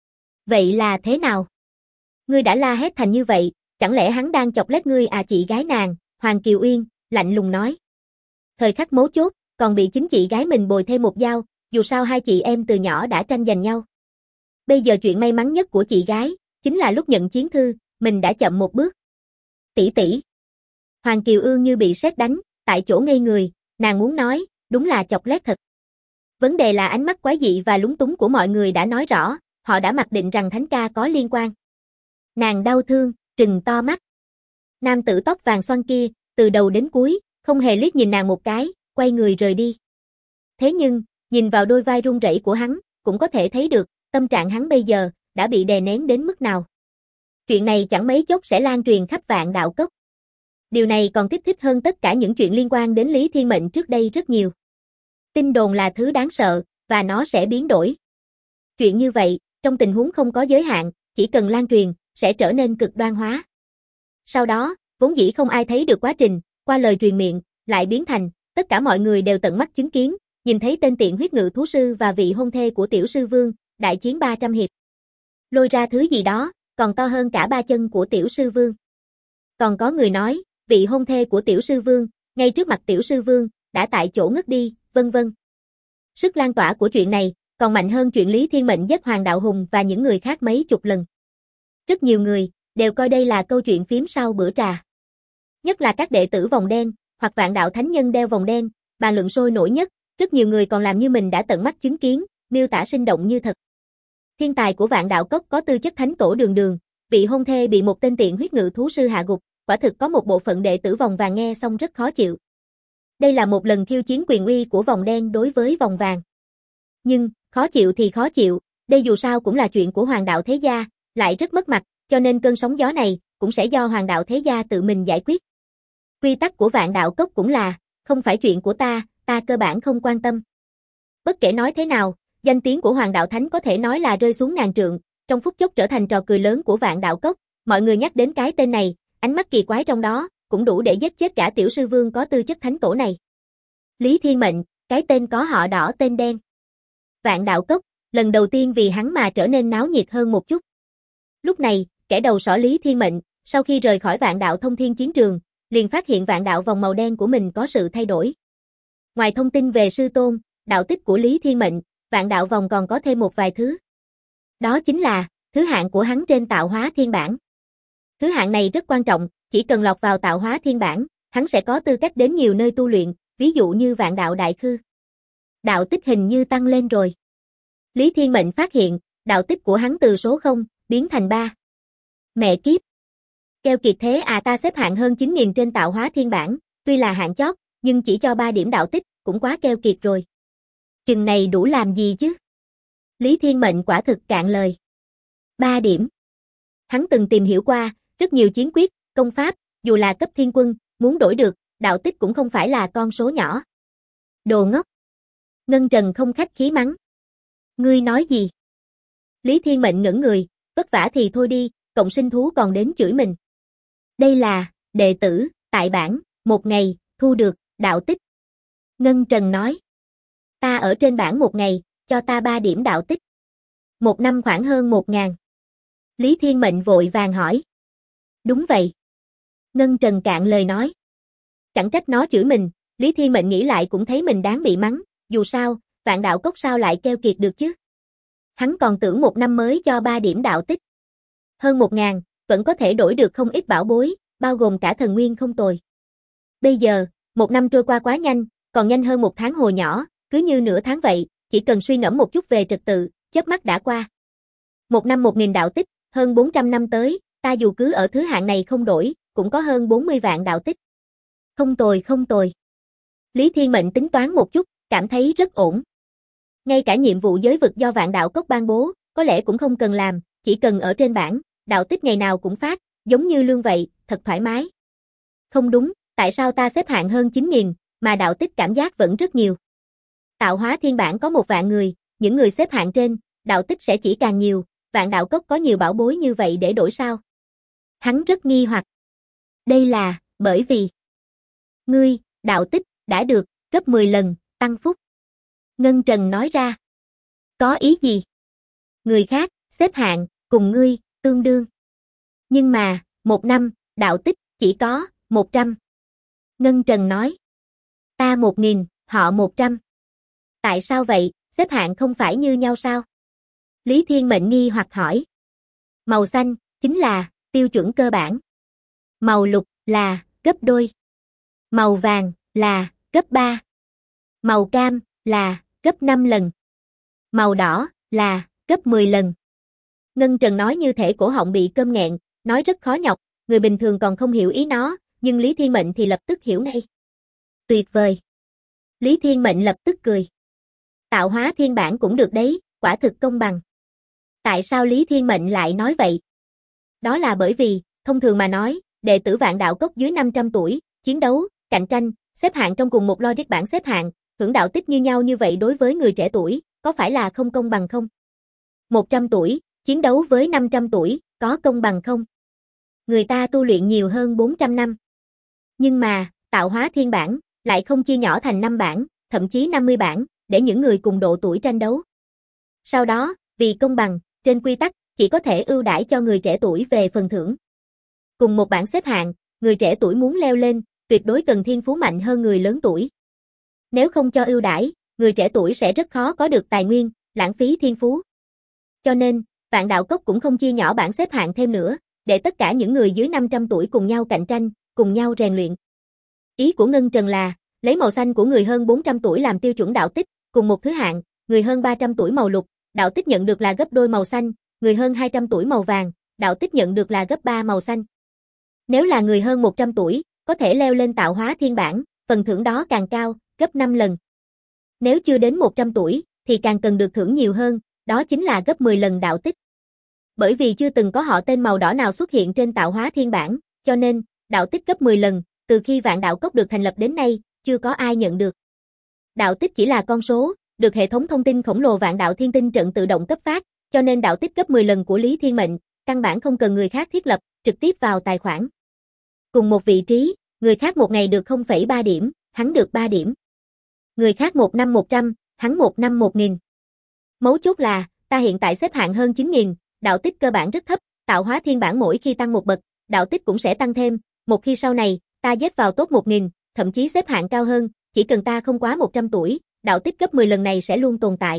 Speaker 1: Vậy là thế nào? Ngươi đã la hét thành như vậy, chẳng lẽ hắn đang chọc lét ngươi à chị gái nàng? Hoàng Kiều Uyên, lạnh lùng nói. Thời khắc mấu chốt, còn bị chính chị gái mình bồi thêm một dao, dù sao hai chị em từ nhỏ đã tranh giành nhau. Bây giờ chuyện may mắn nhất của chị gái, chính là lúc nhận chiến thư, mình đã chậm một bước. Tỷ tỷ. Hoàng Kiều Ương như bị sét đánh, tại chỗ ngây người, nàng muốn nói, đúng là chọc lét thật. Vấn đề là ánh mắt quái dị và lúng túng của mọi người đã nói rõ, họ đã mặc định rằng Thánh ca có liên quan. Nàng đau thương, trừng to mắt. Nam tử tóc vàng xoăn kia, từ đầu đến cuối, không hề liếc nhìn nàng một cái, quay người rời đi. Thế nhưng, nhìn vào đôi vai run rẩy của hắn, cũng có thể thấy được, tâm trạng hắn bây giờ, đã bị đè nén đến mức nào. Chuyện này chẳng mấy chốc sẽ lan truyền khắp Vạn Đạo Cốc. Điều này còn kích thích hơn tất cả những chuyện liên quan đến Lý Thiên Mệnh trước đây rất nhiều. Tin đồn là thứ đáng sợ, và nó sẽ biến đổi. Chuyện như vậy, trong tình huống không có giới hạn, chỉ cần lan truyền, sẽ trở nên cực đoan hóa. Sau đó, vốn dĩ không ai thấy được quá trình, qua lời truyền miệng, lại biến thành, tất cả mọi người đều tận mắt chứng kiến, nhìn thấy tên tiện huyết ngự thú sư và vị hôn thê của tiểu sư vương, đại chiến 300 hiệp. Lôi ra thứ gì đó, còn to hơn cả ba chân của tiểu sư vương. Còn có người nói, vị hôn thê của tiểu sư vương, ngay trước mặt tiểu sư vương, đã tại chỗ ngất đi, vân vân. Sức lan tỏa của chuyện này, còn mạnh hơn chuyện Lý Thiên Mệnh giết Hoàng Đạo Hùng và những người khác mấy chục lần. Rất nhiều người, đều coi đây là câu chuyện phím sau bữa trà. Nhất là các đệ tử vòng đen, hoặc Vạn Đạo Thánh Nhân đeo vòng đen, bàn luận sôi nổi nhất, rất nhiều người còn làm như mình đã tận mắt chứng kiến, miêu tả sinh động như thật. Thiên tài của Vạn Đạo Cốc có tư chất thánh tổ đường đường, vị hôn thê bị một tên tiện huyết ngự thú sư hạ gục, quả thực có một bộ phận đệ tử vòng vàng nghe xong rất khó chịu. Đây là một lần khiêu chiến quyền uy của vòng đen đối với vòng vàng. Nhưng, khó chịu thì khó chịu, đây dù sao cũng là chuyện của Hoàng Đạo Thế Gia, lại rất mất mặt, cho nên cơn sóng gió này, cũng sẽ do Hoàng Đạo Thế Gia tự mình giải quyết. Quy tắc của Vạn Đạo Cốc cũng là, không phải chuyện của ta cơ bản không quan tâm. Bất kể nói thế nào, danh tiếng của Hoàng Đạo Thánh có thể nói là rơi xuống ngàn trượng, trong phút chốc trở thành trò cười lớn của Vạn Đạo Cốc, mọi người nhắc đến cái tên này, ánh mắt kỳ quái trong đó, cũng đủ để giết chết cả tiểu sư vương có tư chất thánh tổ này. Lý Thiên Mệnh, cái tên có họ đỏ tên đen. Vạn Đạo Cốc, lần đầu tiên vì hắn mà trở nên náo nhiệt hơn một chút. Lúc này, kẻ đầu sỏ Lý Thiên Mệnh, sau khi rời khỏi Vạn Đạo Thông Thiên chiến trường, liền phát hiện Vạn Đạo vòng màu đen của mình có sự thay đổi. Ngoài thông tin về sư tôn, đạo tích của Lý Thiên Mệnh, Vạn Đạo vòng còn có thêm một vài thứ. Đó chính là, thứ hạng của hắn trên tạo hóa thiên bản. Thứ hạng này rất quan trọng, chỉ cần lọt vào tạo hóa thiên bản, hắn sẽ có tư cách đến nhiều nơi tu luyện, ví dụ như Vạn Đạo Đại Khư. Đạo tích hình như tăng lên rồi. Lý Thiên Mệnh phát hiện, đạo tích của hắn từ số 0, biến thành 3. Mẹ kiếp! Keo kiệt thế à, ta xếp hạng hơn 9.000 trên tạo hóa thiên bản, tuy là hạng chót, nhưng chỉ cho 3 điểm đạo tích, cũng quá keo kiệt rồi. Chừng này đủ làm gì chứ? Lý Thiên Mệnh quả thực cạn lời. 3 điểm. Hắn từng tìm hiểu qua, rất nhiều chiến quyết, công pháp, dù là cấp thiên quân, muốn đổi được, đạo tích cũng không phải là con số nhỏ. Đồ ngốc! Ngân Trần không khách khí mắng. Ngươi nói gì? Lý Thiên Mệnh ngẩn người, vất vả thì thôi đi, cộng sinh thú còn đến chửi mình. Đây là, đệ tử, tại bản, một ngày, thu được, đạo tích. Ngân Trần nói. Ta ở trên bảng một ngày, cho ta 3 điểm đạo tích. Một năm khoảng hơn 1.000. Lý Thiên Mệnh vội vàng hỏi. Đúng vậy. Ngân Trần cạn lời nói. Chẳng trách nó chửi mình, Lý Thiên Mệnh nghĩ lại cũng thấy mình đáng bị mắng, dù sao, Vạn Đạo Cốc sao lại keo kiệt được chứ. Hắn còn tưởng một năm mới cho 3 điểm đạo tích. Hơn 1.000, vẫn có thể đổi được không ít bảo bối, bao gồm cả thần nguyên không tồi. Bây giờ, một năm trôi qua quá nhanh, còn nhanh hơn một tháng hồi nhỏ, cứ như nửa tháng vậy, chỉ cần suy ngẫm một chút về trật tự, chớp mắt đã qua. Một năm 1.000 đạo tích, hơn 400 năm tới, ta dù cứ ở thứ hạng này không đổi, cũng có hơn 40 vạn đạo tích. Không tồi không tồi. Lý Thiên Mệnh tính toán một chút, cảm thấy rất ổn. Ngay cả nhiệm vụ giới vực do Vạn Đạo Cốc ban bố, có lẽ cũng không cần làm, chỉ cần ở trên bảng, đạo tích ngày nào cũng phát, giống như lương vậy, thật thoải mái. Không đúng, tại sao ta xếp hạng hơn 9.000, mà đạo tích cảm giác vẫn rất nhiều. Tạo hóa thiên bản có 1 vạn người, những người xếp hạng trên, đạo tích sẽ chỉ càng nhiều, Vạn Đạo Cốc có nhiều bảo bối như vậy để đổi sao? Hắn rất nghi hoặc. Đây là, bởi vì ngươi, đạo tích, đã được, gấp 10 lần, tăng phúc. Ngân Trần nói ra. Có ý gì? Người khác, xếp hạng, cùng ngươi, tương đương. Nhưng mà, một năm, đạo tích, chỉ có, 100. Ngân Trần nói. Ta 1.000, họ 100. Tại sao vậy, xếp hạng không phải như nhau sao? Lý Thiên Mệnh nghi hoặc hỏi. Màu xanh, chính là, tiêu chuẩn cơ bản. Màu lục, là, gấp đôi. Màu vàng là gấp 3. Màu cam là gấp 5 lần. Màu đỏ là gấp 10 lần. Ngân Trần nói như thể cổ họng bị cơm nghẹn, nói rất khó nhọc, người bình thường còn không hiểu ý nó, nhưng Lý Thiên Mệnh thì lập tức hiểu ngay. Tuyệt vời. Lý Thiên Mệnh lập tức cười. Tạo hóa thiên bản cũng được đấy, quả thực công bằng. Tại sao Lý Thiên Mệnh lại nói vậy? Đó là bởi vì, thông thường mà nói, đệ tử Vạn Đạo Cốc dưới 500 tuổi, chiến đấu, cạnh tranh, xếp hạng trong cùng một logic bảng xếp hạng, hưởng đạo tích như nhau như vậy đối với người trẻ tuổi, có phải là không công bằng không? 100 tuổi, chiến đấu với 500 tuổi, có công bằng không? Người ta tu luyện nhiều hơn 400 năm. Nhưng mà, tạo hóa thiên bản, lại không chia nhỏ thành 5 bảng, thậm chí 50 bảng, để những người cùng độ tuổi tranh đấu. Sau đó, vì công bằng, trên quy tắc, chỉ có thể ưu đãi cho người trẻ tuổi về phần thưởng. Cùng một bảng xếp hạng, người trẻ tuổi muốn leo lên, tuyệt đối cần thiên phú mạnh hơn người lớn tuổi. Nếu không cho ưu đãi, người trẻ tuổi sẽ rất khó có được tài nguyên, lãng phí thiên phú. Cho nên, Vạn Đạo Cốc cũng không chia nhỏ bảng xếp hạng thêm nữa, để tất cả những người dưới 500 tuổi cùng nhau cạnh tranh, cùng nhau rèn luyện. Ý của Ngân Trần là, lấy màu xanh của người hơn 400 tuổi làm tiêu chuẩn đạo tích, cùng một thứ hạng, người hơn 300 tuổi màu lục, đạo tích nhận được là gấp đôi màu xanh, người hơn 200 tuổi màu vàng, đạo tích nhận được là gấp 3 màu xanh. Nếu là người hơn 100 tuổi, có thể leo lên tạo hóa thiên bản, phần thưởng đó càng cao, gấp 5 lần. Nếu chưa đến 100 tuổi, thì càng cần được thưởng nhiều hơn, đó chính là gấp 10 lần đạo tích. Bởi vì chưa từng có họ tên màu đỏ nào xuất hiện trên tạo hóa thiên bản, cho nên, đạo tích gấp 10 lần, từ khi Vạn Đạo Cốc được thành lập đến nay, chưa có ai nhận được. Đạo tích chỉ là con số, được hệ thống thông tin khổng lồ Vạn Đạo Thiên Tinh trận tự động cấp phát, cho nên đạo tích gấp 10 lần của Lý Thiên Mệnh, căn bản không cần người khác thiết lập, trực tiếp vào tài khoản. Cùng một vị trí, người khác một ngày được 0,3 điểm, hắn được 3 điểm. Người khác một năm 100, hắn một năm 1000. Mấu chốt là, ta hiện tại xếp hạng hơn 9000, đạo tích cơ bản rất thấp, tạo hóa thiên bản mỗi khi tăng một bậc, đạo tích cũng sẽ tăng thêm, một khi sau này, ta dết vào top 1000, thậm chí xếp hạng cao hơn, chỉ cần ta không quá 100 tuổi, đạo tích gấp 10 lần này sẽ luôn tồn tại.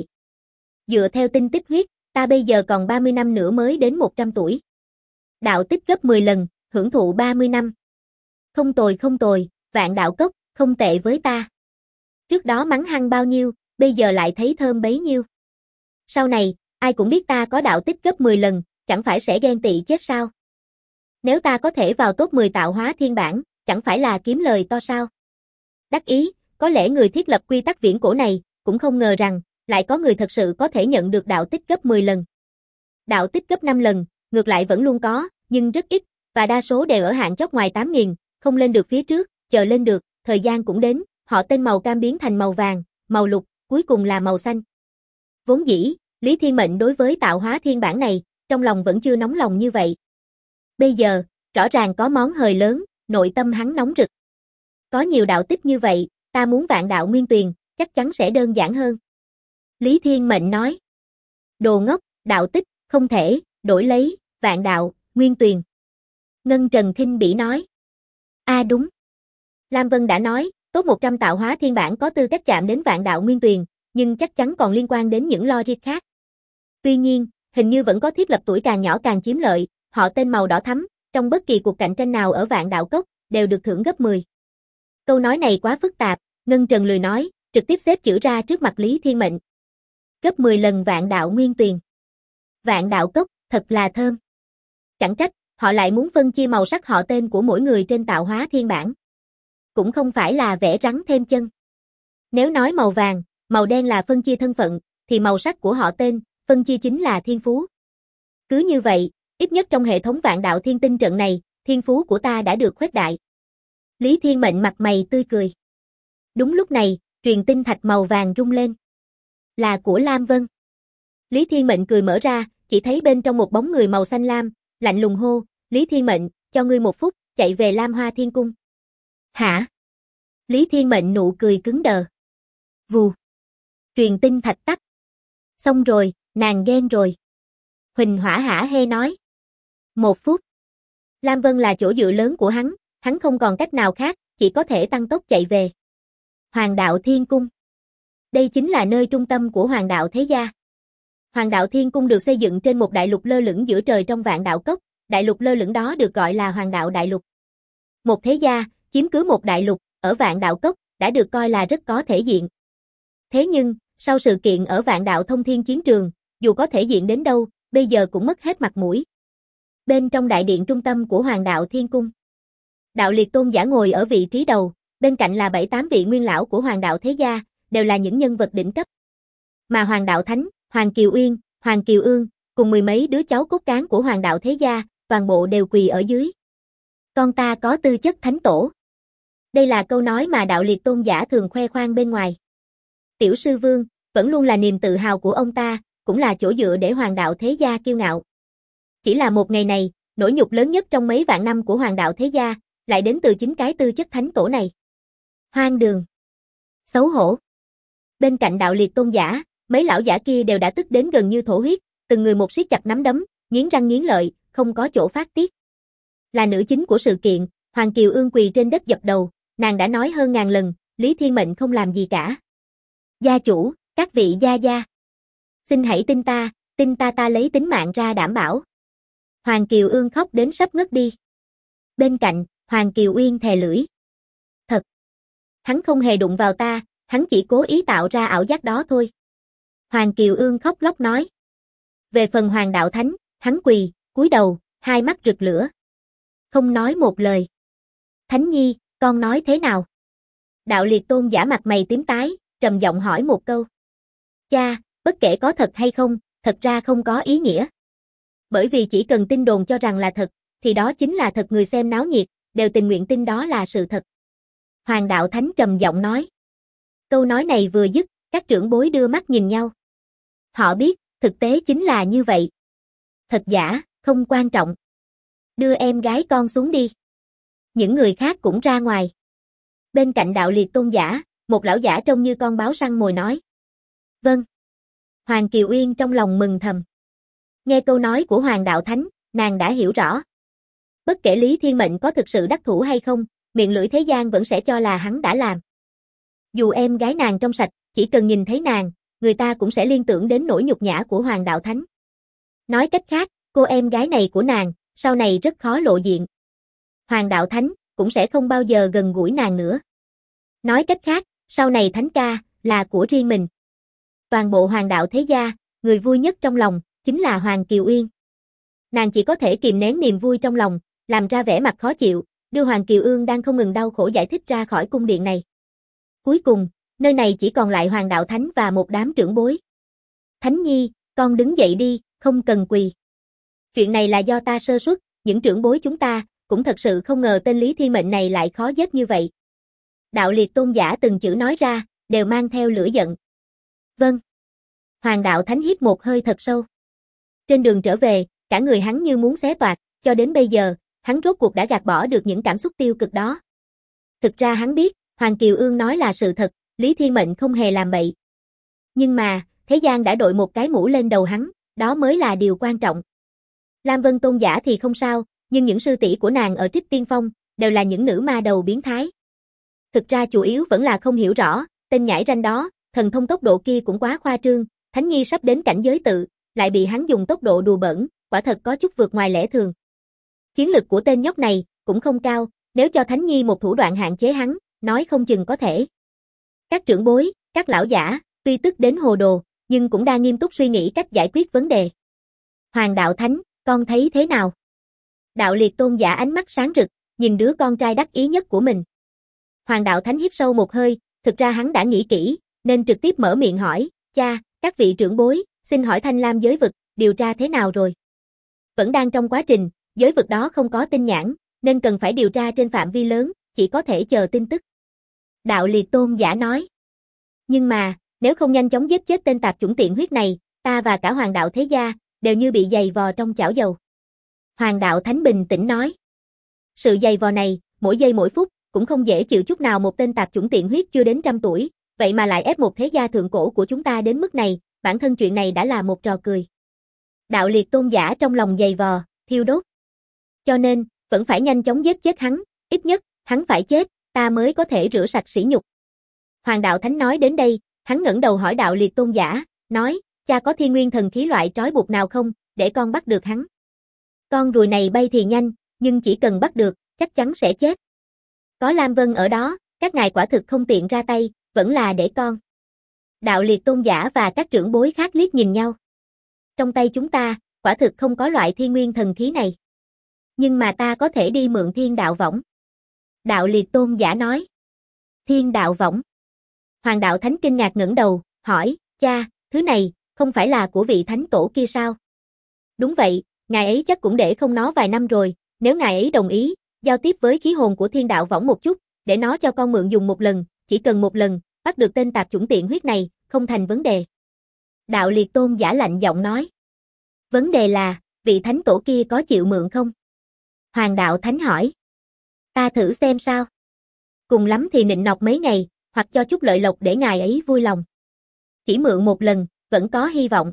Speaker 1: Dựa theo tinh tích huyết, ta bây giờ còn 30 năm nữa mới đến 100 tuổi. Đạo tích gấp 10 lần, hưởng thụ 30 năm. Không tồi, Vạn Đạo Cốc, không tệ với ta. Trước đó mắng hăng bao nhiêu, bây giờ lại thấy thơm bấy nhiêu. Sau này, ai cũng biết ta có đạo tích gấp 10 lần, chẳng phải sẽ ghen tị chết sao? Nếu ta có thể vào top 10 tạo hóa thiên bản, chẳng phải là kiếm lời to sao? Đắc ý, có lẽ người thiết lập quy tắc viễn cổ này, cũng không ngờ rằng, lại có người thật sự có thể nhận được đạo tích gấp 10 lần. Đạo tích gấp 5 lần, ngược lại vẫn luôn có, nhưng rất ít, và đa số đều ở hạng chót ngoài 8000, không lên được phía trước, chờ lên được, thời gian cũng đến, họ tên màu cam biến thành màu vàng, màu lục, cuối cùng là màu xanh. Vốn dĩ, Lý Thiên Mệnh đối với tạo hóa thiên bản này, trong lòng vẫn chưa nóng lòng như vậy. Bây giờ, rõ ràng có món hời lớn, nội tâm hắn nóng rực. Có nhiều đạo tích như vậy, ta muốn Vạn Đạo Nguyên Tuyền, chắc chắn sẽ đơn giản hơn. Lý Thiên Mệnh nói. Đồ ngốc, đạo tích, không thể, đổi lấy, Vạn Đạo, Nguyên Tuyền. Ngân Trần khinh bỉ nói. Đúng. Lam Vân đã nói, top 100 tạo hóa thiên bản có tư cách chạm đến Vạn Đạo Nguyên Tuyền, nhưng chắc chắn còn liên quan đến những logic khác. Tuy nhiên, hình như vẫn có thiết lập tuổi càng nhỏ càng chiếm lợi, họ tên màu đỏ thắm, trong bất kỳ cuộc cạnh tranh nào ở Vạn Đạo Cốc, đều được thưởng gấp 10. Câu nói này quá phức tạp, Ngân Trần lười nói, trực tiếp xếp chữ ra trước mặt Lý Thiên Mệnh. Gấp 10 lần Vạn Đạo Nguyên Tuyền. Vạn Đạo Cốc, thật là thơm. Chẳng trách, họ lại muốn phân chia màu sắc họ tên của mỗi người trên tạo hóa thiên bản. Cũng không phải là vẽ rắn thêm chân. Nếu nói màu vàng, màu đen là phân chia thân phận, thì màu sắc của họ tên, phân chia chính là thiên phú. Cứ như vậy, ít nhất trong hệ thống Vạn Đạo Thiên Tinh trận này, thiên phú của ta đã được khuếch đại. Lý Thiên Mệnh mặt mày tươi cười. Đúng lúc này, truyền tinh thạch màu vàng rung lên. Là của Lam Vân. Lý Thiên Mệnh cười mở ra, chỉ thấy bên trong một bóng người màu xanh lam, lạnh lùng hô, Lý Thiên Mệnh, cho ngươi 1 phút, chạy về Lam Hoa Thiên Cung. Hả? Lý Thiên Mệnh nụ cười cứng đờ. Vù. Truyền tinh thạch tắt. Xong rồi, nàng ghen rồi. Huỳnh Hỏa hả hê nói. 1 phút. Lam Vân là chỗ dựa lớn của hắn không còn cách nào khác, chỉ có thể tăng tốc chạy về. Hoàng Đạo Thiên Cung. Đây chính là nơi trung tâm của Hoàng Đạo Thế Gia. Hoàng Đạo Thiên Cung được xây dựng trên một đại lục lơ lửng giữa trời trong Vạn Đạo Cốc, đại lục lơ lửng đó được gọi là Hoàng Đạo Đại Lục. Một thế gia, chiếm cứ một đại lục, ở Vạn Đạo Cốc, đã được coi là rất có thể diện. Thế nhưng, sau sự kiện ở Vạn Đạo Thông Thiên Chiến Trường, dù có thể diện đến đâu, bây giờ cũng mất hết mặt mũi. Bên trong đại điện trung tâm của Hoàng Đạo Thiên Cung, Đạo Liệt Tôn giả ngồi ở vị trí đầu, bên cạnh là 7-8 vị nguyên lão của Hoàng Đạo thế gia, đều là những nhân vật đỉnh cấp. Mà Hoàng Đạo Thánh, Hoàng Kiều Uyên, Hoàng Kiều Ương, cùng mười mấy đứa cháu cốt cán của Hoàng Đạo thế gia, toàn bộ đều quỳ ở dưới. Con ta có tư chất thánh tổ. Đây là câu nói mà Đạo Liệt Tôn giả thường khoe khoang bên ngoài. Tiểu sư vương, vẫn luôn là niềm tự hào của ông ta, cũng là chỗ dựa để Hoàng Đạo thế gia kiêu ngạo. Chỉ là một ngày này, nỗi nhục lớn nhất trong mấy vạn năm của Hoàng Đạo thế gia, lại đến từ chính cái tư chất thánh tổ này. Hoang đường. Xấu hổ. Bên cạnh Đạo Liệt Tôn giả, mấy lão giả kia đều đã tức đến gần như thổ huyết, từng người một siết chặt nắm đấm, nghiến răng nghiến lợi, không có chỗ phát tiết. Là nữ chính của sự kiện, Hoàng Kiều Ương quỳ trên đất dập đầu, nàng đã nói hơn ngàn lần, Lý Thiên Mệnh không làm gì cả. Gia chủ, các vị gia gia. Xin hãy tin ta lấy tính mạng ra đảm bảo. Hoàng Kiều Ương khóc đến sắp ngất đi. Bên cạnh, Hoàng Kiều Uyên thè lưỡi. Thật. Hắn không hề đụng vào ta, hắn chỉ cố ý tạo ra ảo giác đó thôi. Hoàng Kiều Ương khóc lóc nói. Về phần Hoàng Đạo Thánh, hắn quỳ, cúi đầu, hai mắt rực lửa. Không nói một lời. Thánh nhi, con nói thế nào? Đạo Liệt Tôn giả mặt mày tím tái, trầm giọng hỏi một câu. Cha, bất kể có thật hay không, thật ra không có ý nghĩa. Bởi vì chỉ cần tin đồn cho rằng là thật, thì đó chính là thật, người xem náo nhiệt, đều tình nguyện tin đó là sự thật. Hoàng Đạo Thánh trầm giọng nói. Câu nói này vừa dứt, các trưởng bối đưa mắt nhìn nhau. Họ biết, thực tế chính là như vậy. Thật giả, không quan trọng. Đưa em gái con xuống đi. Những người khác cũng ra ngoài. Bên cạnh Đạo Liệt Tôn giả, một lão giả trông như con báo săn mồi nói. Vâng. Hoàng Kiều Uyên trong lòng mừng thầm. Nghe câu nói của Hoàng Đạo Thánh, nàng đã hiểu rõ. Bất kể Lý Thiên Mệnh có thực sự đắc thủ hay không, miệng lưỡi thế gian vẫn sẽ cho là hắn đã làm. Dù em gái nàng trong sạch, chỉ cần nhìn thấy nàng, người ta cũng sẽ liên tưởng đến nỗi nhục nhã của Hoàng Đạo Thánh. Nói cách khác, cô em gái này của nàng, sau này rất khó lộ diện. Hoàng Đạo Thánh cũng sẽ không bao giờ gần gũi nàng nữa. Nói cách khác, sau này Thánh ca là của riêng mình. Toàn bộ Hoàng Đạo thế gia, người vui nhất trong lòng chính là Hoàng Kiều Uyên. Nàng chỉ có thể kìm nén niềm vui trong lòng, làm ra vẻ mặt khó chịu, đưa Hoàng Kiều Ương đang không ngừng đau khổ giải thích ra khỏi cung điện này. Cuối cùng, nơi này chỉ còn lại Hoàng Đạo Thánh và một đám trưởng bối. Thánh nhi, con đứng dậy đi, không cần quỳ. Chuyện này là do ta sơ suất, những trưởng bối chúng ta cũng thật sự không ngờ tên Lý Thiên Mệnh này lại khó giết như vậy. Đạo Liệt Tôn giả từng chữ nói ra, đều mang theo lửa giận. Vâng. Hoàng Đạo Thánh hít một hơi thật sâu. Trên đường trở về, cả người hắn như muốn xé toạc, cho đến bây giờ, hắn rốt cuộc đã gạt bỏ được những cảm xúc tiêu cực đó. Thực ra hắn biết, Hoàng Kiều Ương nói là sự thật, Lý Thiên Mệnh không hề làm bậy. Nhưng mà, thế gian đã đội một cái mũ lên đầu hắn, đó mới là điều quan trọng. Lam Vân Tôn giả thì không sao, nhưng những sư tỷ của nàng ở Trích Tiên Phong, đều là những nữ ma đầu biến thái. Thực ra chủ yếu vẫn là không hiểu rõ, tên nhãi ranh đó, thần thông tốc độ kia cũng quá khoa trương, Thánh nhi sắp đến cảnh giới tự, lại bị hắn dùng tốc độ đùa bỡn, quả thật có chút vượt ngoài lẽ thường. Chiến lực của tên nhóc này cũng không cao, nếu cho Thánh nhi một thủ đoạn hạn chế hắn, nói không chừng có thể. Các trưởng bối, các lão giả, tuy tức đến hồ đồ, nhưng cũng đang nghiêm túc suy nghĩ cách giải quyết vấn đề. Hoàng Đạo Thánh, con thấy thế nào? Đạo Liệt Tôn giả ánh mắt sáng rực, nhìn đứa con trai đắc ý nhất của mình. Hoàng Đạo Thánh hít sâu một hơi, thực ra hắn đã nghĩ kỹ, nên trực tiếp mở miệng hỏi, cha, các vị trưởng bối, xin hỏi Thanh Lam giới vực, điều tra thế nào rồi? Vẫn đang trong quá trình, giới vực đó không có tin nhãn, nên cần phải điều tra trên phạm vi lớn, chỉ có thể chờ tin tức. Đạo Liệt Tôn giả nói. Nhưng mà, nếu không nhanh chóng giết chết tên tạp chủng tiện huyết này, ta và cả Hoàng Đạo thế gia, đều như bị giày vò trong chảo dầu. Hoàng Đạo Thánh bình tĩnh nói. Sự giày vò này, mỗi giây mỗi phút, cũng không dễ chịu chút nào. Một tên tạp chủng tiện huyết chưa đến 100 tuổi, vậy mà lại ép một thế gia thượng cổ của chúng ta đến mức này, bản thân chuyện này đã là một trò cười. Đạo Liệt Tôn giả trong lòng giày vò, thiêu đốt. Cho nên, vẫn phải nhanh chóng giết chết hắn, ít nhất, hắn phải chết, ta mới có thể rửa sạch sỉ nhục. Hoàng Đạo Thánh nói đến đây, hắn ngẩng đầu hỏi Đạo Liệt Tôn giả, nói, cha có thiên nguyên thần khí loại trói buộc nào không, để con bắt được hắn. Con ruồi này bay thì nhanh, nhưng chỉ cần bắt được, chắc chắn sẽ chết. Có Lam Vân ở đó, các ngài quả thực không tiện ra tay, vẫn là để con. Đạo Liệt tôn giả và các trưởng bối khác liếc nhìn nhau. Trong tay chúng ta, quả thực không có loại thiên nguyên thần khí này. Nhưng mà ta có thể đi mượn thiên đạo võng. Đạo Liệt tôn giả nói. Thiên đạo võng. Hoàng đạo thánh kinh ngạc ngẩng đầu, hỏi, cha, thứ này, không phải là của vị thánh tổ kia sao? Đúng vậy, ngài ấy chắc cũng để không nó vài năm rồi, nếu ngài ấy đồng ý, giao tiếp với khí hồn của thiên đạo võng một chút, để nó cho con mượn dùng một lần, chỉ cần một lần, bắt được tên tạp chủng tiện huyết này, không thành vấn đề. Đạo Liệt tôn giả lạnh giọng nói. Vấn đề là, vị thánh tổ kia có chịu mượn không? Hoàng đạo thánh hỏi. Ta thử xem sao. Cùng lắm thì nịnh nọt mấy ngày, hoặc cho chút lợi lộc để ngài ấy vui lòng. Chỉ mượn một lần, vẫn có hy vọng.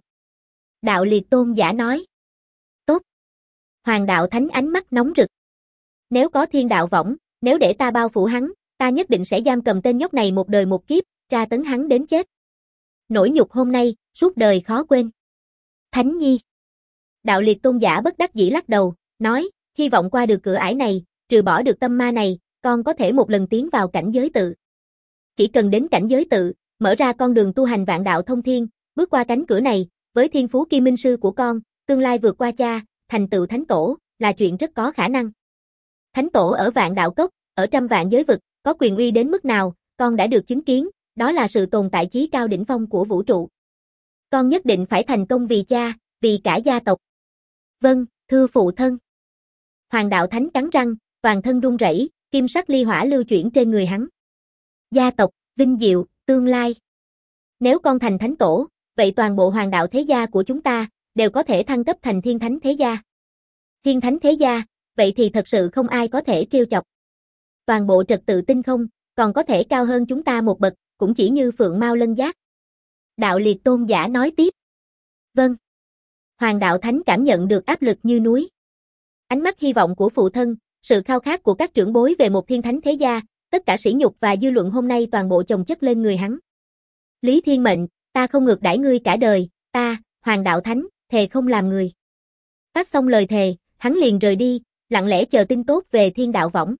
Speaker 1: Đạo Liệt tôn giả nói. Tốt. Hoàng đạo thánh ánh mắt nóng rực. Nếu có thiên đạo võng, nếu để ta bao phủ hắn, ta nhất định sẽ giam cầm tên nhóc này một đời một kiếp, tra tấn hắn đến chết. Nỗi nhục hôm nay, suốt đời khó quên. Thánh nhi. Đạo Liệt tôn giả bất đắc dĩ lắc đầu, nói, hy vọng qua được cửa ải này, trừ bỏ được tâm ma này, con có thể một lần tiến vào cảnh giới tự. Chỉ cần đến cảnh giới tự, mở ra con đường tu hành vạn đạo thông thiên, bước qua cánh cửa này, với thiên phú kim minh sư của con, tương lai vượt qua cha, thành tựu thánh tổ, là chuyện rất có khả năng. Thánh tổ ở vạn đạo cốc, ở trăm vạn giới vực, có quyền uy đến mức nào, con đã được chứng kiến, đó là sự tồn tại chí cao đỉnh phong của vũ trụ. Con nhất định phải thành công vì cha, vì cả gia tộc. Vâng, thưa phụ thân. Hoàng đạo thánh cắn răng, toàn thân run rẩy, kim sắc ly hỏa lưu chuyển trên người hắn. Gia tộc, vinh diệu, tương lai. Nếu con thành thánh tổ, vậy toàn bộ hoàng đạo thế gia của chúng ta, đều có thể thăng cấp thành thiên thánh thế gia. Thiên thánh thế gia, vậy thì thật sự không ai có thể trêu chọc. Toàn bộ trật tự tinh không, còn có thể cao hơn chúng ta một bậc, cũng chỉ như Phượng Mao Lân Giác. Đạo Liệt tôn giả nói tiếp. Vâng. Hoàng đạo thánh cảm nhận được áp lực như núi. Ánh mắt hy vọng của phụ thân, sự khao khát của các trưởng bối về một thiên thánh thế gia, tất cả sỉ nhục và dư luận hôm nay toàn bộ chồng chất lên người hắn. Lý Thiên Mệnh, ta không ngược đãi ngươi cả đời, ta, Hoàng đạo thánh, thề không làm người. Phát xong lời thề, hắn liền rời đi, lặng lẽ chờ tin tốt về thiên đạo võng.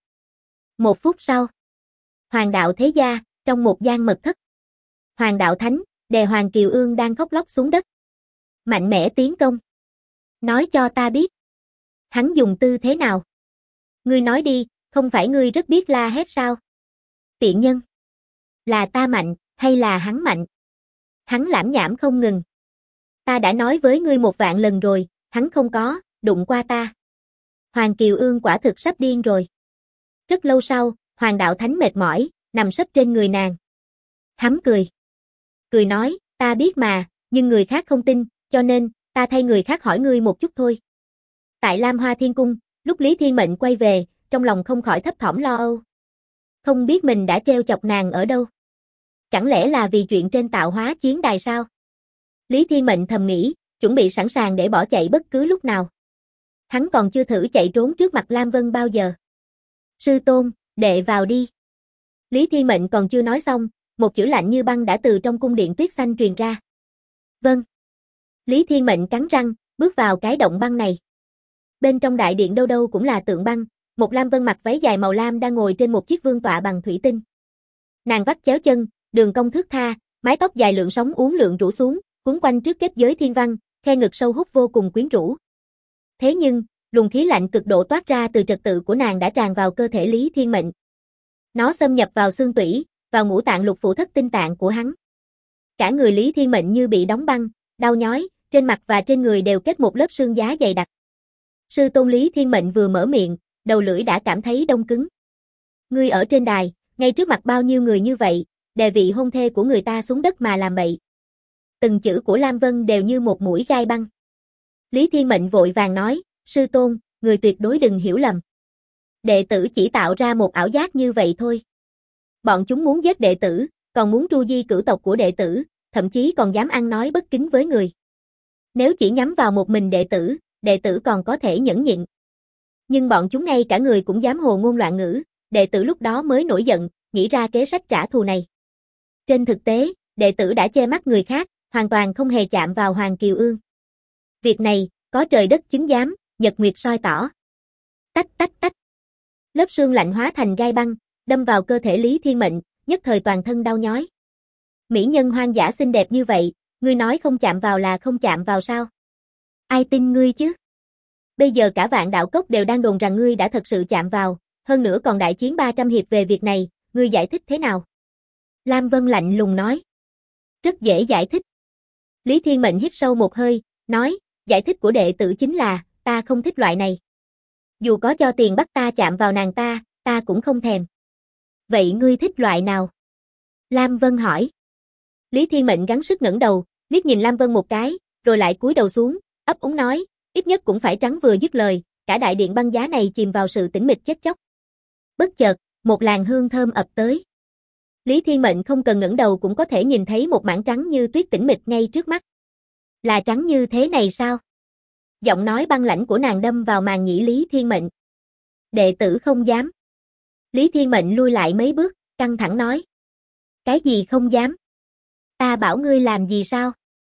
Speaker 1: 1 phút sau, Hoàng đạo thế gia, trong một gian mật thất. Hoàng đạo thánh, đè Hoàng Kiều Ương đang khóc lóc xuống đất. Mạnh mẽ tiến công. Nói cho ta biết. Hắn dùng tư thế nào? Ngươi nói đi, không phải ngươi rất biết la hét sao? Tiện nhân. Là ta mạnh, hay là hắn mạnh? Hắn lảm nhảm không ngừng. Ta đã nói với ngươi 1.000.000 lần rồi, hắn không có, đụng qua ta. Hoàng Kiều Ương quả thực sắp điên rồi. Rất lâu sau, Hoàng đạo thánh mệt mỏi, nằm sấp trên người nàng. Hắn cười. Cười nói, ta biết mà, nhưng người khác không tin, cho nên, ta thay người khác hỏi ngươi một chút thôi. Tại Lam Hoa Thiên Cung, lúc Lý Thiên Mệnh quay về, trong lòng không khỏi thấp thỏm lo âu. Không biết mình đã treo chọc nàng ở đâu. Chẳng lẽ là vì chuyện trên tạo hóa chiến đài sao? Lý Thiên Mệnh thầm nghĩ, chuẩn bị sẵn sàng để bỏ chạy bất cứ lúc nào. Hắn còn chưa thử chạy trốn trước mặt Lam Vân bao giờ. Sư tôn, đệ vào đi. Lý Thiên Mệnh còn chưa nói xong, một chữ lạnh như băng đã từ trong cung điện tuyết xanh truyền ra. Vâng. Lý Thiên Mệnh cắn răng, bước vào cái động băng này. Bên trong đại điện đâu đâu cũng là tượng băng, một Lam Vân mặc váy dài màu lam đang ngồi trên một chiếc vương tọa bằng thủy tinh. Nàng vắt chéo chân, đường cong thướt tha, mái tóc dài lượn sóng uốn lượn rủ xuống, quấn quanh trước kết giới thiên văn, khe ngực sâu hút vô cùng quyến rũ. Thế nhưng, luồng khí lạnh cực độ toát ra từ trật tự của nàng đã tràn vào cơ thể Lý Thiên Mệnh. Nó xâm nhập vào xương tủy, vào ngũ tạng lục phủ thất tinh tạng của hắn. Cả người Lý Thiên Mệnh như bị đóng băng, đau nhói, trên mặt và trên người đều kết một lớp sương giá dày đặc. Sư tôn Lý Thiên Mệnh vừa mở miệng, đầu lưỡi đã cảm thấy đông cứng. Ngươi ở trên đài, ngay trước mặt bao nhiêu người như vậy, đè vị hôn thê của người ta xuống đất mà làm bậy. Từng chữ của Lam Vân đều như một mũi gai băng. Lý Thiên Mệnh vội vàng nói, sư tôn, người tuyệt đối đừng hiểu lầm. Đệ tử chỉ tạo ra một ảo giác như vậy thôi. Bọn chúng muốn giết đệ tử, còn muốn tru di cửu tộc của đệ tử, thậm chí còn dám ăn nói bất kính với người. Nếu chỉ nhắm vào một mình đệ tử còn có thể nhẫn nhịn. Nhưng bọn chúng ngay cả người cũng dám hồ ngôn loạn ngữ, đệ tử lúc đó mới nổi giận, nghĩ ra kế sách trả thù này. Trên thực tế, đệ tử đã che mắt người khác, hoàn toàn không hề chạm vào Hoàng Kiều Ương. Việc này, có trời đất chứng giám, nhật nguyệt soi tỏ. Tách tách tách. Lớp sương lạnh hóa thành gai băng, đâm vào cơ thể Lý Thiên Mệnh, nhất thời toàn thân đau nhói. Mỹ nhân hoang dã xinh đẹp như vậy, ngươi nói không chạm vào là không chạm vào sao? Ai tin ngươi chứ? Bây giờ cả Vạn Đạo Cốc đều đang đồn rằng ngươi đã thật sự chạm vào, hơn nữa còn đại chiến 300 hiệp về việc này, ngươi giải thích thế nào? Lam Vân lạnh lùng nói. Rất dễ giải thích. Lý Thiên Mệnh hít sâu một hơi, nói, giải thích của đệ tử chính là, ta không thích loại này. Dù có cho tiền bắt ta chạm vào nàng ta cũng không thèm. Vậy ngươi thích loại nào? Lam Vân hỏi. Lý Thiên Mệnh gắng sức ngẩng đầu, liếc nhìn Lam Vân một cái, rồi lại cúi đầu xuống, ấp úng nói, ít nhất cũng phải trắng. Vừa dứt lời, cả đại điện băng giá này chìm vào sự tĩnh mịch chết chóc. Bất chợt, một làn hương thơm ập tới. Lý Thiên Mệnh không cần ngẩng đầu cũng có thể nhìn thấy một mảng trắng như tuyết tĩnh mịch ngay trước mắt. Là trắng như thế này sao? Giọng nói băng lãnh của nàng đâm vào màng nhĩ Lý Thiên Mệnh. Đệ tử không dám. Lý Thiên Mệnh lui lại mấy bước, căng thẳng nói. Cái gì không dám? Ta bảo ngươi làm gì sao?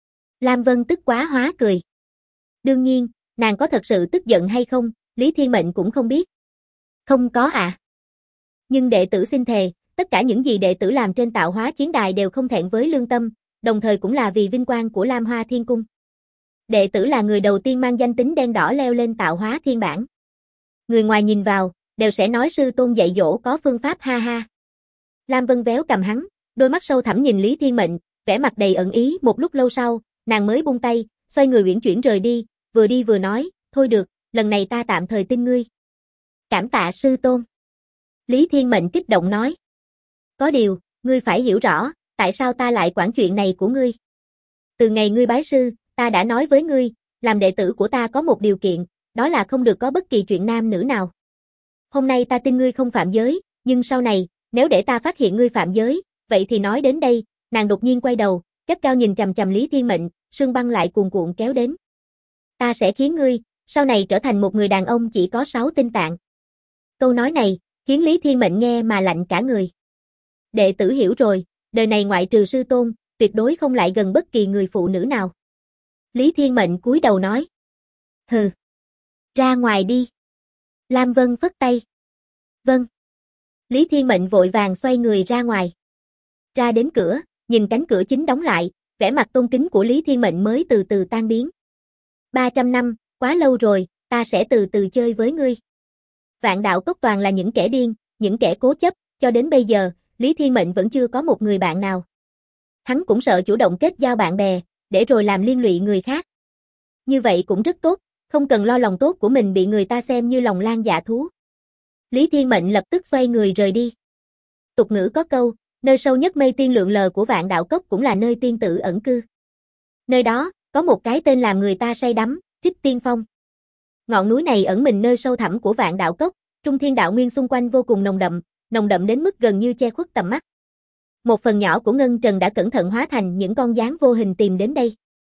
Speaker 1: Lam Vân tức quá hóa cười. Đương nhiên, nàng có thật sự tức giận hay không, Lý Thiên Mệnh cũng không biết. Không có à? Nhưng đệ tử xin thề, tất cả những gì đệ tử làm trên tạo hóa chiến đài đều không thẹn với lương tâm, đồng thời cũng là vì vinh quang của Lam Hoa Thiên Cung. Đệ tử là người đầu tiên mang danh tính đen đỏ leo lên tạo hóa thiên bảng. Người ngoài nhìn vào, đều sẽ nói sư tôn dạy dỗ có phương pháp ha ha. Lam Vân véo cầm hắn, đôi mắt sâu thẳm nhìn Lý Thiên Mệnh, vẻ mặt đầy ẩn ý. Một lúc lâu sau, nàng mới buông tay, xoay người uyển chuyển rời đi vừa nói, thôi được, lần này ta tạm thời tin ngươi. Cảm tạ sư tôn. Lý Thiên Mệnh kích động nói. Có điều, ngươi phải hiểu rõ, tại sao ta lại quản chuyện này của ngươi. Từ ngày ngươi bái sư, ta đã nói với ngươi, làm đệ tử của ta có một điều kiện, đó là không được có bất kỳ chuyện nam nữ nào. Hôm nay ta tin ngươi không phạm giới, nhưng sau này, nếu để ta phát hiện ngươi phạm giới, vậy thì nói đến đây, nàng đột nhiên quay đầu, gắt cao nhìn chằm chằm Lý Thiên Mệnh, sương băng lại cuồn cuộn kéo đến. Ta sẽ khiến ngươi, sau này trở thành một người đàn ông chỉ có 6 tinh tạng. Câu nói này, khiến Lý Thiên Mệnh nghe mà lạnh cả người. Đệ tử hiểu rồi, đời này ngoại trừ sư tôn, tuyệt đối không lại gần bất kỳ người phụ nữ nào. Lý Thiên Mệnh cúi đầu nói. Hừ. Ra ngoài đi. Lam Vân phất tay. Vâng. Lý Thiên Mệnh vội vàng xoay người ra ngoài. Ra đến cửa, nhìn cánh cửa chính đóng lại, vẻ mặt tôn kính của Lý Thiên Mệnh mới từ từ tan biến. 300 năm, quá lâu rồi, ta sẽ từ từ chơi với ngươi. Vạn Đạo Cốc toàn là những kẻ điên, những kẻ cố chấp, cho đến bây giờ, Lý Thiên Mệnh vẫn chưa có một người bạn nào. Hắn cũng sợ chủ động kết giao bạn bè, để rồi làm liên lụy người khác. Như vậy cũng rất tốt, không cần lo lòng tốt của mình bị người ta xem như lòng lang dạ thú. Lý Thiên Mệnh lập tức xoay người rời đi. Tục ngữ có câu, nơi sâu nhất mây tiên lượn lờ của Vạn Đạo Cốc cũng là nơi tiên tử ẩn cư. Nơi đó, có một cái tên làm người ta say đắm, Trích Tiên Phong. Ngọn núi này ẩn mình nơi sâu thẳm của Vạn Đạo Cốc, trung thiên đạo nguyên xung quanh vô cùng nồng đậm đến mức gần như che khuất tầm mắt. Một phần nhỏ của ngân trần đã cẩn thận hóa thành những con gián vô hình tìm đến đây.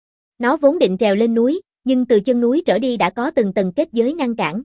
Speaker 1: Nó vốn định trèo lên núi, nhưng từ chân núi trở đi đã có từng tầng kết giới ngăn cản.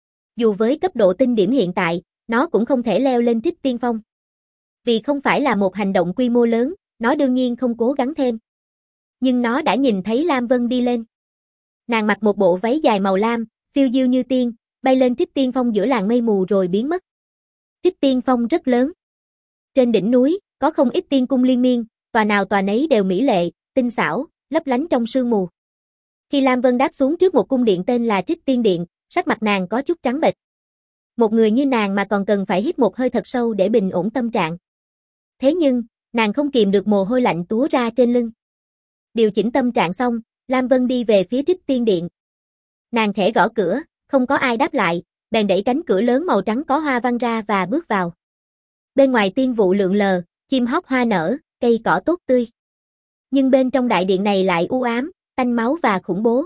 Speaker 1: Dù với cấp độ tinh điểm hiện tại, nó cũng không thể leo lên Trích Tiên Phong. Vì không phải là một hành động quy mô lớn, nó đương nhiên không cố gắng thêm. Nhưng nó đã nhìn thấy Lam Vân đi lên. Nàng mặc một bộ váy dài màu lam, phiêu diêu như tiên, bay lên Trích Tiên Phong giữa làn mây mù rồi biến mất. Trích Tiên Phong rất lớn. Trên đỉnh núi, có không ít tiên cung liên miên, tòa nào tòa nấy đều mỹ lệ, tinh xảo, lấp lánh trong sương mù. Khi Lam Vân đáp xuống trước một cung điện tên là Trích Tiên Điện, sắc mặt nàng có chút trắng bệch. Một người như nàng mà còn cần phải hít một hơi thật sâu để bình ổn tâm trạng. Thế nhưng, nàng không kìm được mồ hôi lạnh túa ra trên lưng. Điều chỉnh tâm trạng xong, Lam Vân đi về phía Trích Tiên Điện. Nàng khẽ gõ cửa, không có ai đáp lại, bèn đẩy cánh cửa lớn màu trắng có hoa văn ra và bước vào. Bên ngoài tiên vụ lượn lờ, chim hót hoa nở, cây cỏ tốt tươi. Nhưng bên trong đại điện này lại u ám, tanh máu và khủng bố.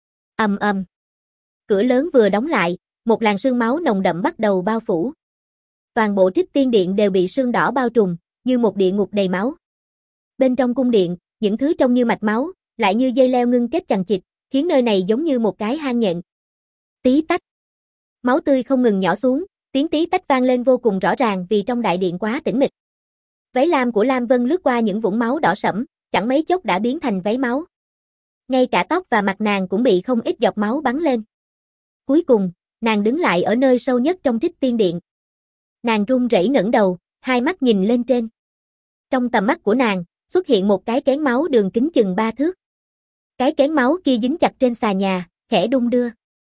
Speaker 1: Ầm ầm. Cửa lớn vừa đóng lại, một làn sương máu nồng đậm bắt đầu bao phủ. Toàn bộ Trích Tiên Điện đều bị sương đỏ bao trùm, như một địa ngục đầy máu. Bên trong cung điện, những thứ trông như mạch máu, lại như dây leo ngưng kết chằng chịt, khiến nơi này giống như một cái hang nhện. Tí tách. Máu tươi không ngừng nhỏ xuống, tiếng tí tách vang lên vô cùng rõ ràng vì trong đại điện quá tĩnh mịch. Váy lam của Lam Vân lướt qua những vũng máu đỏ sẫm, chẳng mấy chốc đã biến thành váy máu. Ngay cả tóc và mặt nàng cũng bị không ít giọt máu bắn lên. Cuối cùng, nàng đứng lại ở nơi sâu nhất trong Trích Tiên Điện. Nàng run rẩy ngẩng đầu, hai mắt nhìn lên trên. Trong tầm mắt của nàng, xuất hiện một cái kén máu đường kính chừng 3 thước. Cái kén máu kia dính chặt trên xà nhà, khẽ đung đưa.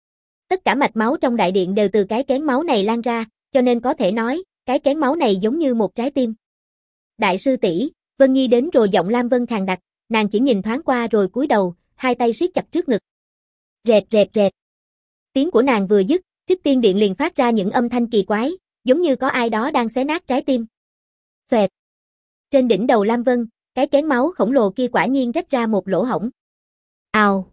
Speaker 1: Tất cả mạch máu trong đại điện đều từ cái kén máu này lan ra, cho nên có thể nói, cái kén máu này giống như một trái tim. Đại sư tỷ, Vân Nhi đến rồi, giọng Lam Vân khàn đặc, nàng chỉ nhìn thoáng qua rồi cúi đầu, hai tay siết chặt trước ngực. Rẹt rẹt rẹt. Tiếng của nàng vừa dứt, Trích Tiên Điện liền phát ra những âm thanh kỳ quái, giống như có ai đó đang xé nát trái tim. Xoẹt. Trên đỉnh đầu Lam Vân, cái kén máu khổng lồ kia quả nhiên rách ra một lỗ hổng. Ào.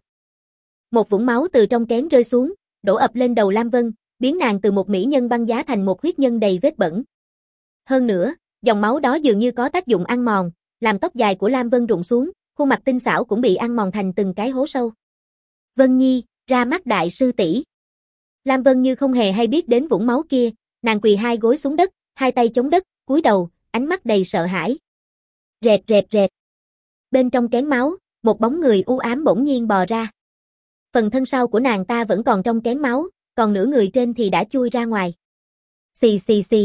Speaker 1: Một vũng máu từ trong kén rơi xuống, đổ ập lên đầu Lam Vân, biến nàng từ một mỹ nhân băng giá thành một huyết nhân đầy vết bẩn. Hơn nữa, dòng máu đó dường như có tác dụng ăn mòn, làm tóc dài của Lam Vân rụng xuống, khuôn mặt tinh xảo cũng bị ăn mòn thành từng cái hố sâu. Vân Nhi, ra mắt đại sư tỷ. Lam Vân như không hề hay biết đến vũng máu kia, nàng quỳ hai gối xuống đất, hai tay chống đất, cúi đầu, ánh mắt đầy sợ hãi. Rẹt rẹt rẹt. Bên trong kén máu, một bóng người u ám bỗng nhiên bò ra. Phần thân sau của nàng ta vẫn còn trong kén máu, còn nửa người trên thì đã chui ra ngoài. Xì xì xì.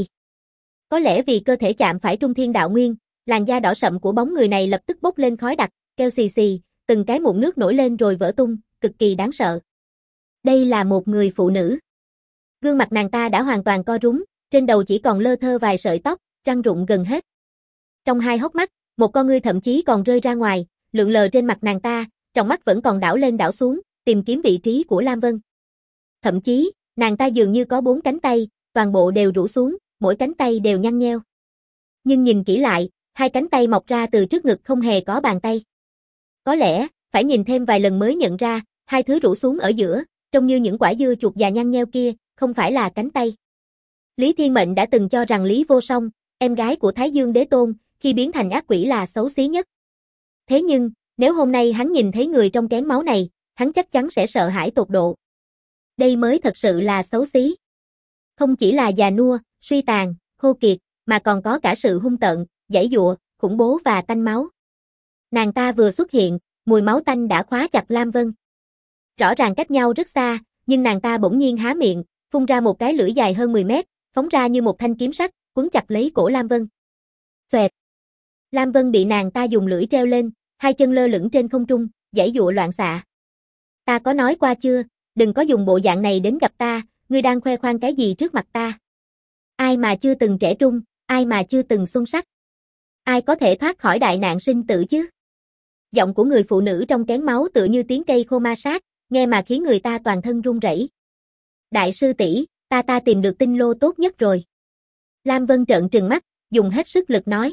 Speaker 1: Có lẽ vì cơ thể chạm phải Trung Thiên Đạo Nguyên, làn da đỏ sậm của bóng người này lập tức bốc lên khói đặc, kêu xì xì, từng cái mụn nước nổi lên rồi vỡ tung, cực kỳ đáng sợ. Đây là một người phụ nữ. Gương mặt nàng ta đã hoàn toàn co rúm, trên đầu chỉ còn lơ thơ vài sợi tóc, răng rụng gần hết. Trong hai hốc mắt, một con ngươi thậm chí còn rơi ra ngoài, lượn lờ trên mặt nàng ta, trong mắt vẫn còn đảo lên đảo xuống, tìm kiếm vị trí của Lam Vân. Thậm chí, nàng ta dường như có 4 cánh tay, toàn bộ đều rũ xuống, mỗi cánh tay đều nhăn nheo. Nhưng nhìn kỹ lại, hai cánh tay mọc ra từ trước ngực không hề có bàn tay. Có lẽ, phải nhìn thêm vài lần mới nhận ra, hai thứ rũ xuống ở giữa, trông như những quả dưa chuột già nhăn nheo kia, không phải là cánh tay. Lý Thiên Mệnh đã từng cho rằng Lý Vô Song, em gái của Thái Dương Đế Tôn, khi biến thành ác quỷ là xấu xí nhất. Thế nhưng, nếu hôm nay hắn nhìn thấy người trong kén máu này, hắn chắc chắn sẽ sợ hãi tột độ. Đây mới thật sự là xấu xí. Không chỉ là già nua, suy tàn, khô kiệt, mà còn có cả sự hung tợn, giãy giụa, khủng bố và tanh máu. Nàng ta vừa xuất hiện, mùi máu tanh đã khóa chặt Lam Vân. Rõ ràng cách nhau rất xa, nhưng nàng ta bỗng nhiên há miệng, phun ra một cái lưỡi dài hơn 10 mét, phóng ra như một thanh kiếm sắt, quấn chặt lấy cổ Lam Vân. Xoẹt. Lam Vân bị nàng ta dùng lưỡi treo lên, hai chân lơ lửng trên không trung, giãy giụa loạn xạ. Ta có nói qua chưa, đừng có dùng bộ dạng này đến gặp ta, ngươi đang khoe khoang cái gì trước mặt ta? Ai mà chưa từng trẻ trung, ai mà chưa từng xuân sắc? Ai có thể thoát khỏi đại nạn sinh tử chứ? Giọng của người phụ nữ trong kén máu tựa như tiếng cây khô ma sát, nghe mà khiến người ta toàn thân run rẩy. Đại sư tỷ, ta tìm được tinh lô tốt nhất rồi. Lam Vân trợn trừng mắt, dùng hết sức lực nói.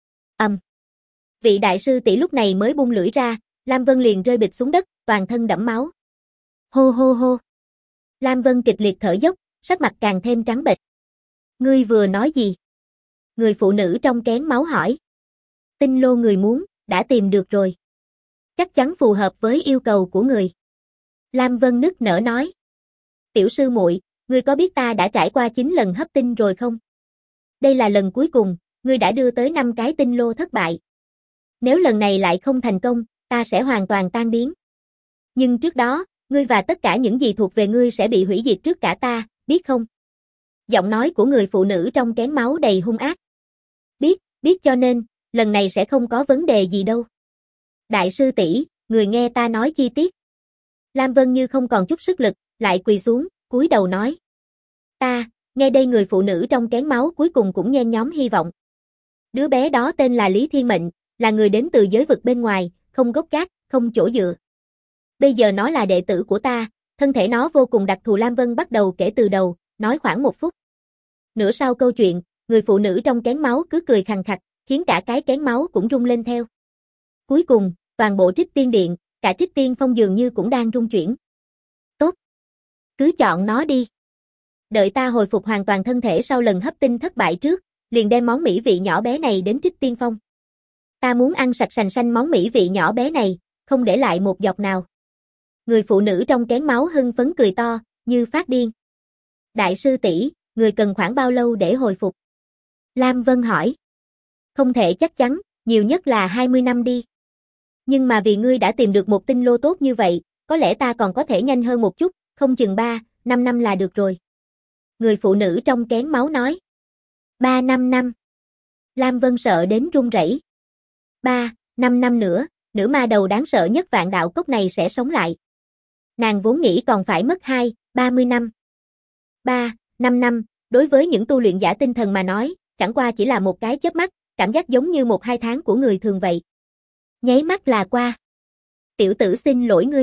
Speaker 1: Vị đại sư tỷ lúc này mới buông lưỡi ra, Lam Vân liền rơi bịch xuống đất, toàn thân đẫm máu. Hô hô hô. Lam Vân kịch liệt thở dốc, sắc mặt càng thêm trắng bệch. Ngươi vừa nói gì? Người phụ nữ trong kén máu hỏi. Tinh lô người muốn, đã tìm được rồi. Chắc chắn phù hợp với yêu cầu của người. Lam Vân nức nở nói. Tiểu sư muội, ngươi có biết ta đã trải qua 9 lần hấp tinh rồi không? Đây là lần cuối cùng, ngươi đã đưa tới 5 cái tinh lô thất bại. Nếu lần này lại không thành công, ta sẽ hoàn toàn tan biến. Nhưng trước đó, ngươi và tất cả những gì thuộc về ngươi sẽ bị hủy diệt trước cả ta, biết không? Giọng nói của người phụ nữ trong kén máu đầy hung ác. Biết cho nên, lần này sẽ không có vấn đề gì đâu. Đại sư tỷ, người nghe ta nói chi tiết. Lam Vân như không còn chút sức lực, lại quỳ xuống, cúi đầu nói. Nghe đây người phụ nữ trong kén máu cuối cùng cũng nhen nhóm hy vọng. Đứa bé đó tên là Lý Thiên Mệnh, là người đến từ giới vực bên ngoài, không gốc gác, không chỗ dựa. Bây giờ nó là đệ tử của ta, thân thể nó vô cùng đặc thù. Lam Vân bắt đầu kể từ đầu, nói khoảng 1 phút. Nửa sau câu chuyện, người phụ nữ trong kén máu cứ cười khằng khặc, khiến cả cái kén máu cũng rung lên theo. Cuối cùng, toàn bộ Trích Tiên Điện, cả Trích Tiên Phong dường như cũng đang rung chuyển. Tốt. Cứ chọn nó đi. Đợi ta hồi phục hoàn toàn thân thể sau lần hấp tinh thất bại trước, liền đem món mỹ vị nhỏ bé này đến Trích Tiên Phong. Ta muốn ăn sạch sành xanh món mỹ vị nhỏ bé này, không để lại một giọt nào. Người phụ nữ trong kén máu hưng phấn cười to, như phát điên. Đại sư tỷ, người cần khoảng bao lâu để hồi phục? Lam Vân hỏi. Không thể chắc chắn, nhiều nhất là 20 năm đi. Nhưng mà vì ngươi đã tìm được một tinh lô tốt như vậy, có lẽ ta còn có thể nhanh hơn một chút, không chừng 3, 5 năm là được rồi. Người phụ nữ trong kén máu nói. 3-5 năm. Lam Vân sợ đến run rẩy. 3-5 năm nữa, nữ ma đầu đáng sợ nhất vạn đạo cốc này sẽ sống lại. Nàng vốn nghĩ còn phải mất 20-30 năm. 3-5 năm, đối với những tu luyện giả tinh thần mà nói, chẳng qua chỉ là một cái chớp mắt, cảm giác giống như 1-2 tháng của người thường vậy. Nháy mắt là qua. Tiểu tử xin lỗi ngươi.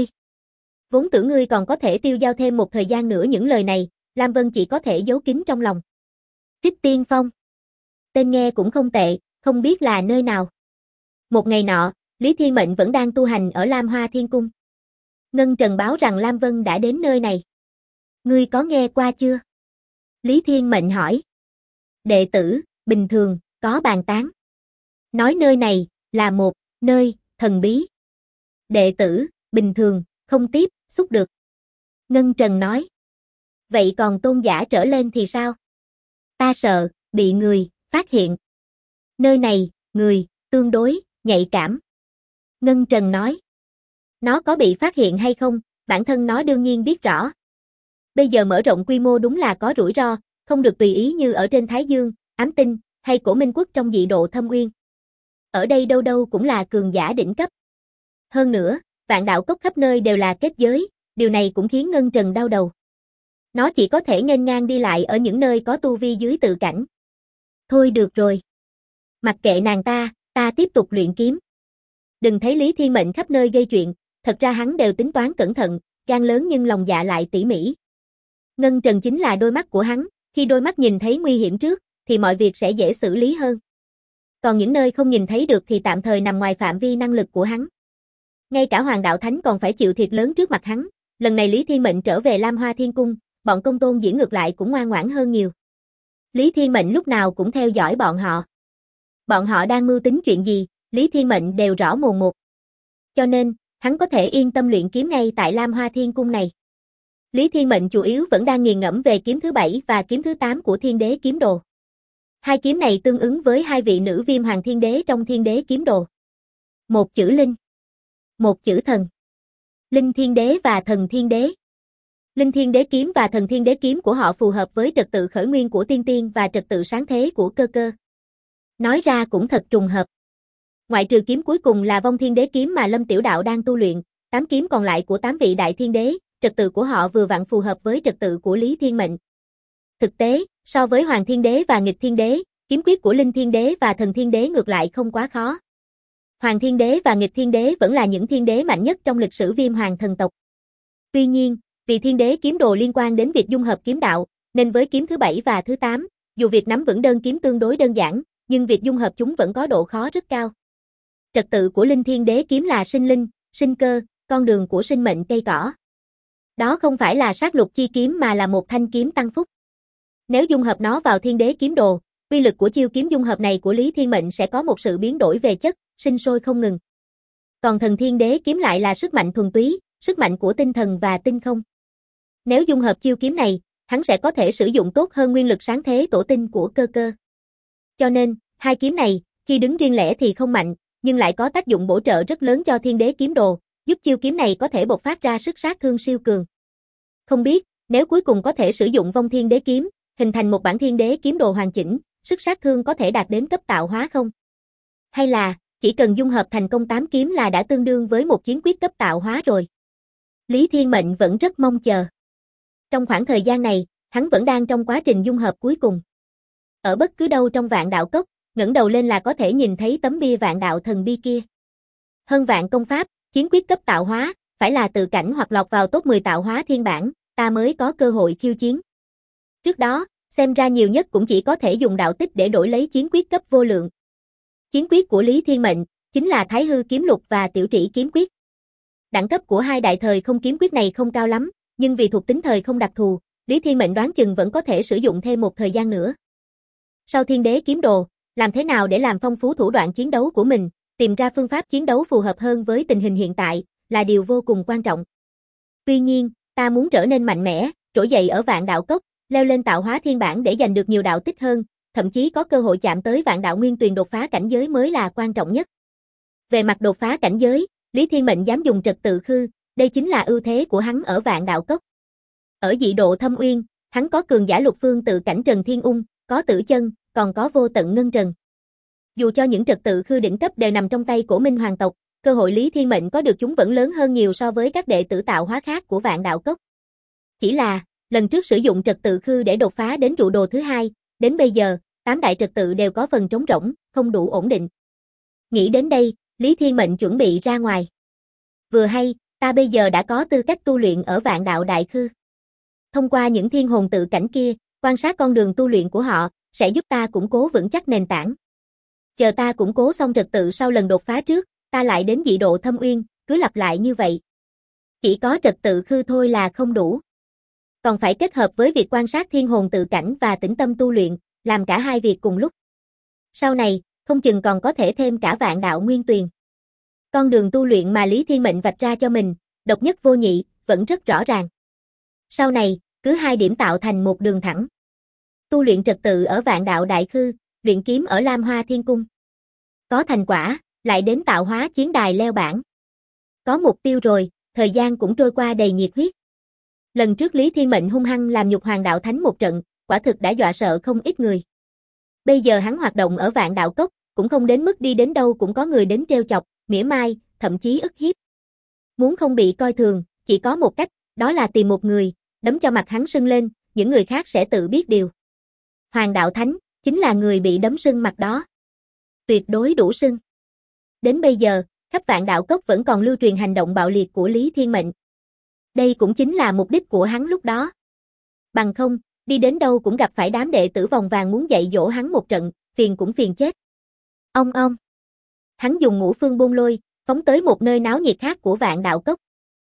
Speaker 1: Vốn tưởng ngươi còn có thể tiêu dao thêm một thời gian nữa, những lời này, Lam Vân chỉ có thể giấu kín trong lòng. Trích Tiên Phong. Tên nghe cũng không tệ, không biết là nơi nào. Một ngày nọ, Lý Thiên Mệnh vẫn đang tu hành ở Lam Hoa Thiên Cung. Ngân Trần báo rằng Lam Vân đã đến nơi này. Ngươi có nghe qua chưa? Lý Thiên Mệnh hỏi. Đệ tử, bình thường, có bàn tán. Nói nơi này, là một, nơi, thần bí. Đệ tử, bình thường, không tiếp, xúc được. Ngân Trần nói. Vậy còn tôn giả trở lên thì sao? Ta sợ, bị người, phát hiện. Nơi này, người, tương đối, nhạy cảm. Ngân Trần nói. Nó có bị phát hiện hay không, bản thân nó đương nhiên biết rõ. Bây giờ mở rộng quy mô đúng là có rủi ro, không được tùy ý như ở trên Thái Dương, Ám Tinh, hay Cổ Minh Quốc trong dị độ Thâm Uyên. Ở đây đâu đâu cũng là cường giả đỉnh cấp. Hơn nữa, vạn đạo cốc khắp nơi đều là kết giới, điều này cũng khiến Ngân Trần đau đầu. Nó chỉ có thể nghênh ngang đi lại ở những nơi có tu vi dưới tự cảnh. Thôi được rồi. Mặc kệ nàng ta tiếp tục luyện kiếm. Đừng thấy Lý Thiên Mệnh khắp nơi gây chuyện, thật ra hắn đều tính toán cẩn thận, gan lớn nhưng lòng dạ lại tỉ mỉ. Ngân Trần chính là đôi mắt của hắn, khi đôi mắt nhìn thấy nguy hiểm trước, thì mọi việc sẽ dễ xử lý hơn. Còn những nơi không nhìn thấy được thì tạm thời nằm ngoài phạm vi năng lực của hắn. Ngay cả Hoàng Đạo Thánh còn phải chịu thiệt lớn trước mặt hắn, lần này Lý Thiên Mệnh trở về Lam Hoa Thiên Cung, bọn Công Tôn Diễn ngược lại cũng ngoan ngoãn hơn nhiều. Lý Thiên Mệnh lúc nào cũng theo dõi bọn họ. Bọn họ đang mưu tính chuyện gì, Lý Thiên Mệnh đều rõ mồn một. Cho nên, hắn có thể yên tâm luyện kiếm ngay tại Lam Hoa Thiên Cung này. Lý Thiên Mệnh chủ yếu vẫn đang nghiền ngẫm về kiếm thứ 7 và kiếm thứ 8 của Thiên Đế Kiếm Đồ. Hai kiếm này tương ứng với hai vị nữ Viêm Hoàng Thiên Đế trong Thiên Đế Kiếm Đồ. Một chữ Linh, một chữ Thần. Linh Thiên Đế và Thần Thiên Đế. Linh Thiên Đế kiếm và Thần Thiên Đế kiếm của họ phù hợp với trật tự khởi nguyên của tiên tiên và trật tự sáng thế của cơ cơ. Nói ra cũng thật trùng hợp. Ngoại trừ kiếm cuối cùng là Vong Thiên Đế kiếm mà Lâm Tiểu Đạo đang tu luyện, 8 kiếm còn lại của 8 vị đại thiên đế, trật tự của họ vừa vặn phù hợp với trật tự của Lý Thiên Mệnh. Thực tế, so với Hoàng Thiên Đế và Nghịch Thiên Đế, kiếm quyết của Linh Thiên Đế và Thần Thiên Đế ngược lại không quá khó. Hoàng Thiên Đế và Nghịch Thiên Đế vẫn là những thiên đế mạnh nhất trong lịch sử Viêm Hoàng thần tộc. Tuy nhiên, vì Thiên Đế kiếm đồ liên quan đến việc dung hợp kiếm đạo, nên với kiếm thứ 7 và thứ 8, dù việc nắm vững đơn kiếm tương đối đơn giản, nhưng việc dung hợp chúng vẫn có độ khó rất cao. Trật tự của Linh Thiên Đế kiếm là sinh linh, sinh cơ, con đường của sinh mệnh cây cỏ. Đó không phải là sát lục chi kiếm mà là một thanh kiếm tăng phúc. Nếu dung hợp nó vào Thiên Đế kiếm đồ, uy lực của chiêu kiếm dung hợp này của Lý Thiên Mệnh sẽ có một sự biến đổi về chất, sinh sôi không ngừng. Còn Thần Thiên Đế kiếm lại là sức mạnh thuần túy, sức mạnh của tinh thần và tinh không. Nếu dung hợp chiêu kiếm này, hắn sẽ có thể sử dụng tốt hơn nguyên lực sáng thế tổ tinh của cơ cơ. Cho nên, hai kiếm này, khi đứng riêng lẻ thì không mạnh, nhưng lại có tác dụng bổ trợ rất lớn cho Thiên Đế kiếm đồ, giúp chiêu kiếm này có thể bộc phát ra sức sát thương siêu cường. Không biết, nếu cuối cùng có thể sử dụng Vong Thiên Đế kiếm, hình thành một bản Thiên Đế kiếm đồ hoàn chỉnh, sức sát thương có thể đạt đến cấp tạo hóa không? Hay là, chỉ cần dung hợp thành công 8 kiếm là đã tương đương với một chiến quyết cấp tạo hóa rồi? Lý Thiên Mệnh vẫn rất mong chờ. Trong khoảng thời gian này, hắn vẫn đang trong quá trình dung hợp cuối cùng. Ở bất cứ đâu trong Vạn Đạo Cốc, ngẩng đầu lên là có thể nhìn thấy tấm bia Vạn Đạo Thần Bia kia. Hơn vạn công pháp, chiến quyết cấp tạo hóa, phải là tự cảnh hoặc lọt vào top 10 tạo hóa thiên bản, ta mới có cơ hội khiêu chiến. Trước đó, xem ra nhiều nhất cũng chỉ có thể dùng đạo tích để đổi lấy chiến quyết cấp vô lượng. Chiến quyết của Lý Thiên Mệnh chính là Thái Hư kiếm lục và Tiểu Trĩ kiếm quyết. Đẳng cấp của hai đại thời không kiếm quyết này không cao lắm, nhưng vì thuộc tính thời không đặc thù, Lý Thiên Mệnh đoán chừng vẫn có thể sử dụng thêm một thời gian nữa. Sau Thiên Đế kiếm đồ, làm thế nào để làm phong phú thủ đoạn chiến đấu của mình, tìm ra phương pháp chiến đấu phù hợp hơn với tình hình hiện tại, là điều vô cùng quan trọng. Tuy nhiên, ta muốn trở nên mạnh mẽ, trỗi dậy ở Vạn Đạo Cốc, leo lên tạo hóa thiên bản để giành được nhiều đạo tích hơn, thậm chí có cơ hội chạm tới Vạn Đạo Nguyên Tuyền đột phá cảnh giới mới là quan trọng nhất. Về mặt đột phá cảnh giới, Lý Thiên Mệnh dám dùng trật tự khư, đây chính là ưu thế của hắn ở Vạn Đạo Cốc. Ở dị độ Thâm Uyên, hắn có cường giả lục phương tự cảnh Trần Thiên Ung, có tử chân, còn có vô tận ngân trần. Dù cho những trật tự khư đỉnh cấp đều nằm trong tay của Minh Hoàng tộc, cơ hội Lý Thiên Mệnh có được chúng vẫn lớn hơn nhiều so với các đệ tử tạo hóa khác của Vạn Đạo Cốc. Chỉ là, lần trước sử dụng trật tự khư để đột phá đến trụ đồ thứ hai, đến bây giờ, 8 đại trật tự đều có phần trống rỗng, không đủ ổn định. Nghĩ đến đây, Lý Thiên Mệnh chuẩn bị ra ngoài. Vừa hay, ta bây giờ đã có tư cách tu luyện ở Vạn Đạo Đại Khư. Thông qua những thiên hồn tự cảnh kia, quan sát con đường tu luyện của họ, sẽ giúp ta củng cố vững chắc nền tảng. Chờ ta củng cố xong trật tự sau lần đột phá trước, ta lại đến dị độ Thâm Uyên, cứ lặp lại như vậy. Chỉ có trật tự khư thôi là không đủ. Còn phải kết hợp với việc quan sát thiên hồn tự cảnh và tĩnh tâm tu luyện, làm cả hai việc cùng lúc. Sau này, không chừng còn có thể thêm cả Vạn Đạo Nguyên Tuyền. Con đường tu luyện mà Lý Thiên Mệnh vạch ra cho mình, độc nhất vô nhị, vẫn rất rõ ràng. Sau này, cứ 2 điểm tạo thành một đường thẳng. Tu luyện trật tự ở Vạn Đạo Đại Khư, luyện kiếm ở Lam Hoa Thiên Cung. Có thành quả, lại đến tạo hóa chiến đài leo bảng. Có mục tiêu rồi, thời gian cũng trôi qua đầy nhiệt huyết. Lần trước Lý Thiên Mệnh hung hăng làm nhục Hoàng Đạo Thánh một trận, quả thực đã dọa sợ không ít người. Bây giờ hắn hoạt động ở Vạn Đạo Cốc, cũng không đến mức đi đến đâu cũng có người đến trêu chọc, mỉa mai, thậm chí ức hiếp. Muốn không bị coi thường, chỉ có một cách, đó là tìm một người, đấm cho mặt hắn sưng lên, những người khác sẽ tự biết điều. Hoàng Đạo Thánh, chính là người bị đấm sưng mặt đó. Tuyệt đối đủ sưng. Đến bây giờ, khắp Vạn Đạo Cốc vẫn còn lưu truyền hành động bạo liệt của Lý Thiên Mệnh. Đây cũng chính là mục đích của hắn lúc đó. Bằng không, đi đến đâu cũng gặp phải đám đệ tử vòng vàng muốn dạy dỗ hắn một trận, phiền cũng phiền chết. Ông. Hắn dùng ngũ phương bôn lôi, phóng tới một nơi náo nhiệt khác của Vạn Đạo Cốc.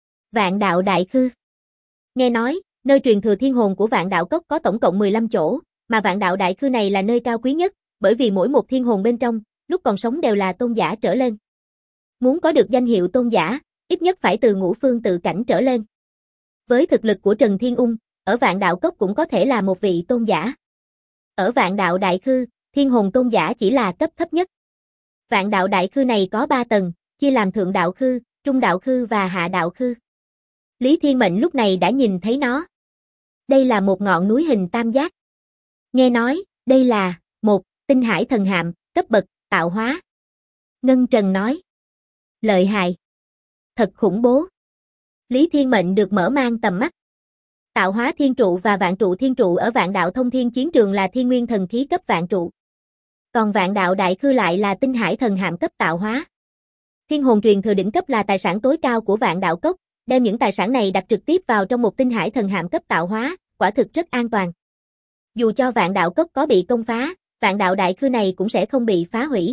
Speaker 1: Vạn Đạo Đại Khư. Nghe nói, nơi truyền thừa thiên hồn của Vạn Đạo Cốc có tổng cộng 15 chỗ, mà Vạn Đạo Đại Khư này là nơi cao quý nhất, bởi vì mỗi một thiên hồn bên trong, lúc còn sống đều là tôn giả trở lên. Muốn có được danh hiệu tôn giả, ít nhất phải từ ngũ phương tự cảnh trở lên. Với thực lực của Trần Thiên Ung, ở Vạn Đạo Cốc cũng có thể là một vị tôn giả. Ở Vạn Đạo Đại Khư, thiên hồn tôn giả chỉ là cấp thấp nhất. Vạn Đạo Đại Khư này có 3 tầng, chia làm Thượng Đạo Khư, Trung Đạo Khư và Hạ Đạo Khư. Lý Thiên Mệnh lúc này đã nhìn thấy nó. Đây là một ngọn núi hình tam giác. Nghe nói, đây là một tinh hải thần hạm, cấp bậc tạo hóa. Ngân Trần nói. Lợi hại. Thật khủng bố. Lý Thiên Mệnh được mở mang tầm mắt. Tạo hóa thiên trụ và vạn trụ thiên trụ ở Vạn Đạo Thông Thiên chiến trường là thiên nguyên thần khí cấp vạn trụ. Còn Vạn Đạo Đại Khư lại là tinh hải thần hạm cấp tạo hóa. Thiên hồn truyền thừa đỉnh cấp là tài sản tối cao của Vạn Đạo Cốc, đem những tài sản này đặt trực tiếp vào trong một tinh hải thần hạm cấp tạo hóa, quả thực rất an toàn. Dù cho Vạn Đạo Cốc có bị công phá, Vạn Đạo Đại Khư này cũng sẽ không bị phá hủy.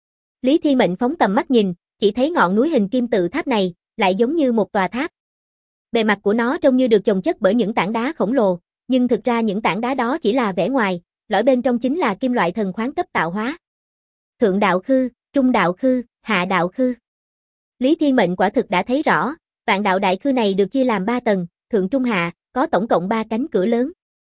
Speaker 1: Lý Thiên Mệnh phóng tầm mắt nhìn, chỉ thấy ngọn núi hình kim tự tháp này, lại giống như một tòa tháp. Bề mặt của nó trông như được chồng chất bởi những tảng đá khổng lồ, nhưng thực ra những tảng đá đó chỉ là vẻ ngoài, lõi bên trong chính là kim loại thần khoáng cấp tạo hóa. Thượng Đạo Khư, Trung Đạo Khư, Hạ Đạo Khư. Lý Thiên Mệnh quả thực đã thấy rõ, Vạn Đạo Đại Khư này được chia làm 3 tầng, thượng trung hạ, có tổng cộng 3 cánh cửa lớn.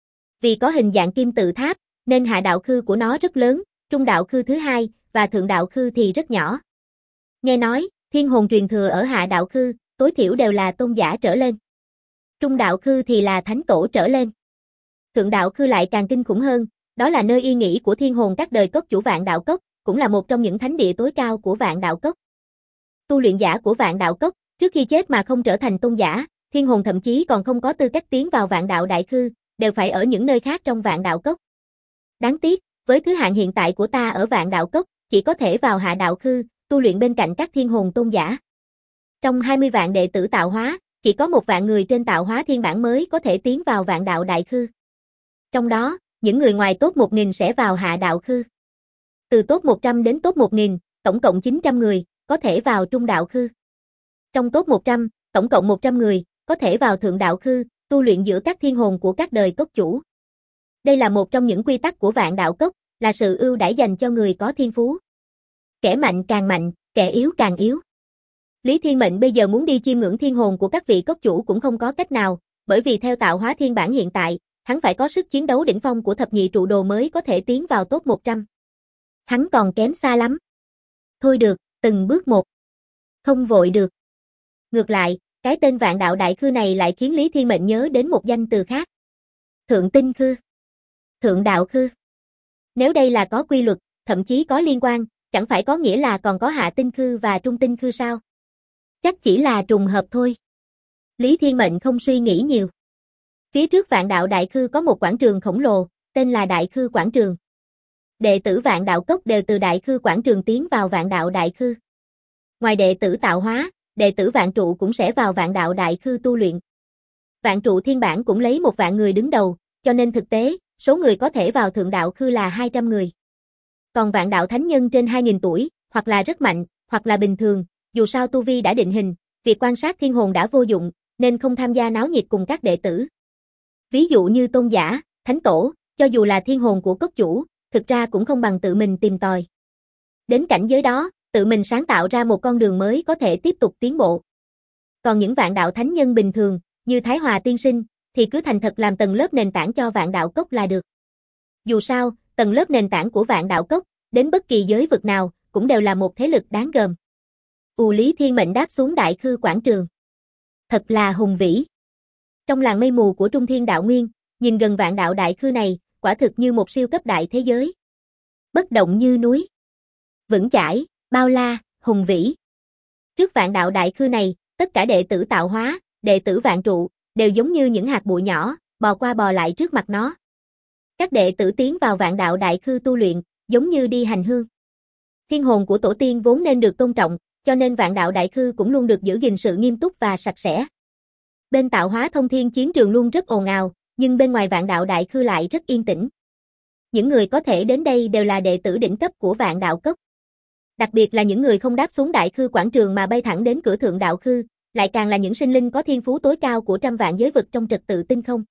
Speaker 1: Vì có hình dạng kim tự tháp, nên Hạ Đạo Khư của nó rất lớn, Trung Đạo Khư thứ hai, và Thượng Đạo Khư thì rất nhỏ. Nghe nói, thiên hồn truyền thừa ở Hạ Đạo Khư, tối thiểu đều là tôn giả trở lên. Trung Đạo Khư thì là thánh tổ trở lên. Thượng Đạo Khư lại càng kinh khủng hơn, đó là nơi yên nghỉ của thiên hồn các đời cốc chủ Vạn Đạo Cốc, cũng là một trong những thánh địa tối cao của Vạn Đạo Cốc. Tu luyện giả của Vạn Đạo Cốc, trước khi chết mà không trở thành tôn giả, thiên hồn thậm chí còn không có tư cách tiến vào Vạn Đạo Đại Khư, đều phải ở những nơi khác trong Vạn Đạo Cốc. Đáng tiếc, với thứ hạng hiện tại của ta ở Vạn Đạo Cốc, chỉ có thể vào Hạ Đạo Khư, tu luyện bên cạnh các thiên hồn tôn giả. Trong 20 vạn đệ tử tạo hóa, chỉ có 1 vạn người trên tạo hóa thiên bản mới có thể tiến vào Vạn Đạo Đại Khư. Trong đó, những người ngoài top 1000 sẽ vào Hạ Đạo Khư. Từ top 100 đến top 1000, tổng cộng 900 người, có thể vào Trung Đạo Khư. Trong top 100, tổng cộng 100 người, có thể vào Thượng Đạo Khư, tu luyện giữa các thiên hồn của các đời cốc chủ. Đây là một trong những quy tắc của Vạn Đạo Cốc, là sự ưu đãi dành cho người có thiên phú. Kẻ mạnh càng mạnh, kẻ yếu càng yếu. Lý Thiên Mệnh bây giờ muốn đi chiêm ngưỡng thiên hồn của các vị cốc chủ cũng không có cách nào, bởi vì theo tạo hóa thiên bản hiện tại, hắn phải có sức chiến đấu đỉnh phong của thập nhị trụ đồ mới có thể tiến vào top 100. Hắn còn kém xa lắm. Thôi được, từng bước một. Không vội được. Ngược lại, cái tên Vạn Đạo Đại Khư này lại khiến Lý Thiên Mệnh nhớ đến một danh từ khác. Thượng Tinh Khư. Thượng Đạo Khư. Nếu đây là có quy luật, thậm chí có liên quan, chẳng phải có nghĩa là còn có hạ tinh khư và trung tinh khư sao? Chắc chỉ là trùng hợp thôi. Lý Thiên Mệnh không suy nghĩ nhiều. Phía trước Vạn Đạo Đại Khư có một quảng trường khổng lồ, tên là Đại Khư Quảng Trường. Đệ tử Vạn Đạo Cốc đều từ Đại Khư Quảng Trường tiến vào Vạn Đạo Đại Khư. Ngoài đệ tử tạo hóa, đệ tử Vạn Trụ cũng sẽ vào Vạn Đạo Đại Khư tu luyện. Vạn Trụ Thiên Bản cũng lấy 1.000 người đứng đầu, cho nên thực tế, số người có thể vào Thượng Đạo Khư là 200 người. Còn Vạn Đạo Thánh Nhân trên 2.000 tuổi, hoặc là rất mạnh, hoặc là bình thường, dù sao tu vi đã định hình, việc quan sát thiên hồn đã vô dụng, nên không tham gia náo nhiệt cùng các đệ tử. Ví dụ như tôn giả, thánh tổ, cho dù là thiên hồn của cốc chủ, thực ra cũng không bằng tự mình tìm tòi. Đến cảnh giới đó, tự mình sáng tạo ra một con đường mới có thể tiếp tục tiến bộ. Còn những Vạn Đạo Thánh Nhân bình thường, như Thái Hòa Tiên Sinh, thì cứ thành thật làm tầng lớp nền tảng cho Vạn Đạo Cốc là được. Dù sao, tầng lớp nền tảng của Vạn Đạo Cốc, đến bất kỳ giới vực nào, cũng đều là một thế lực đáng gờm. Lý Thiên Mệnh đáp xuống Đại Khư Quảng Trường. Thật là hùng vĩ. Trong làng mây mù của Trung Thiên Đạo Nguyên, nhìn gần Vạn Đạo Đại Khư này, quả thực như một siêu cấp đại thế giới. Bất động như núi. Vững chãi, bao la, hùng vĩ. Trước Vạn Đạo Đại Khư này, tất cả đệ tử tạo hóa, đệ tử Vạn Trụ, đều giống như những hạt bụi nhỏ, bò qua bò lại trước mặt nó. Các đệ tử tiến vào Vạn Đạo Đại Khư tu luyện, giống như đi hành hương. Thiên hồn của tổ tiên vốn nên được tôn trọng, cho nên Vạn Đạo Đại Khư cũng luôn được giữ gìn sự nghiêm túc và sạch sẽ. Bên tạo hóa thông thiên chiến trường luôn rất ồn ào, nhưng bên ngoài Vạn Đạo Đại Khư lại rất yên tĩnh. Những người có thể đến đây đều là đệ tử đỉnh cấp của Vạn Đạo Cốc. Đặc biệt là những người không đáp xuống Đại Khư Quảng Trường mà bay thẳng đến cửa Thượng Đạo Khư, lại càng là những sinh linh có thiên phú tối cao của trăm vạn giới vực trong trật tự tinh không.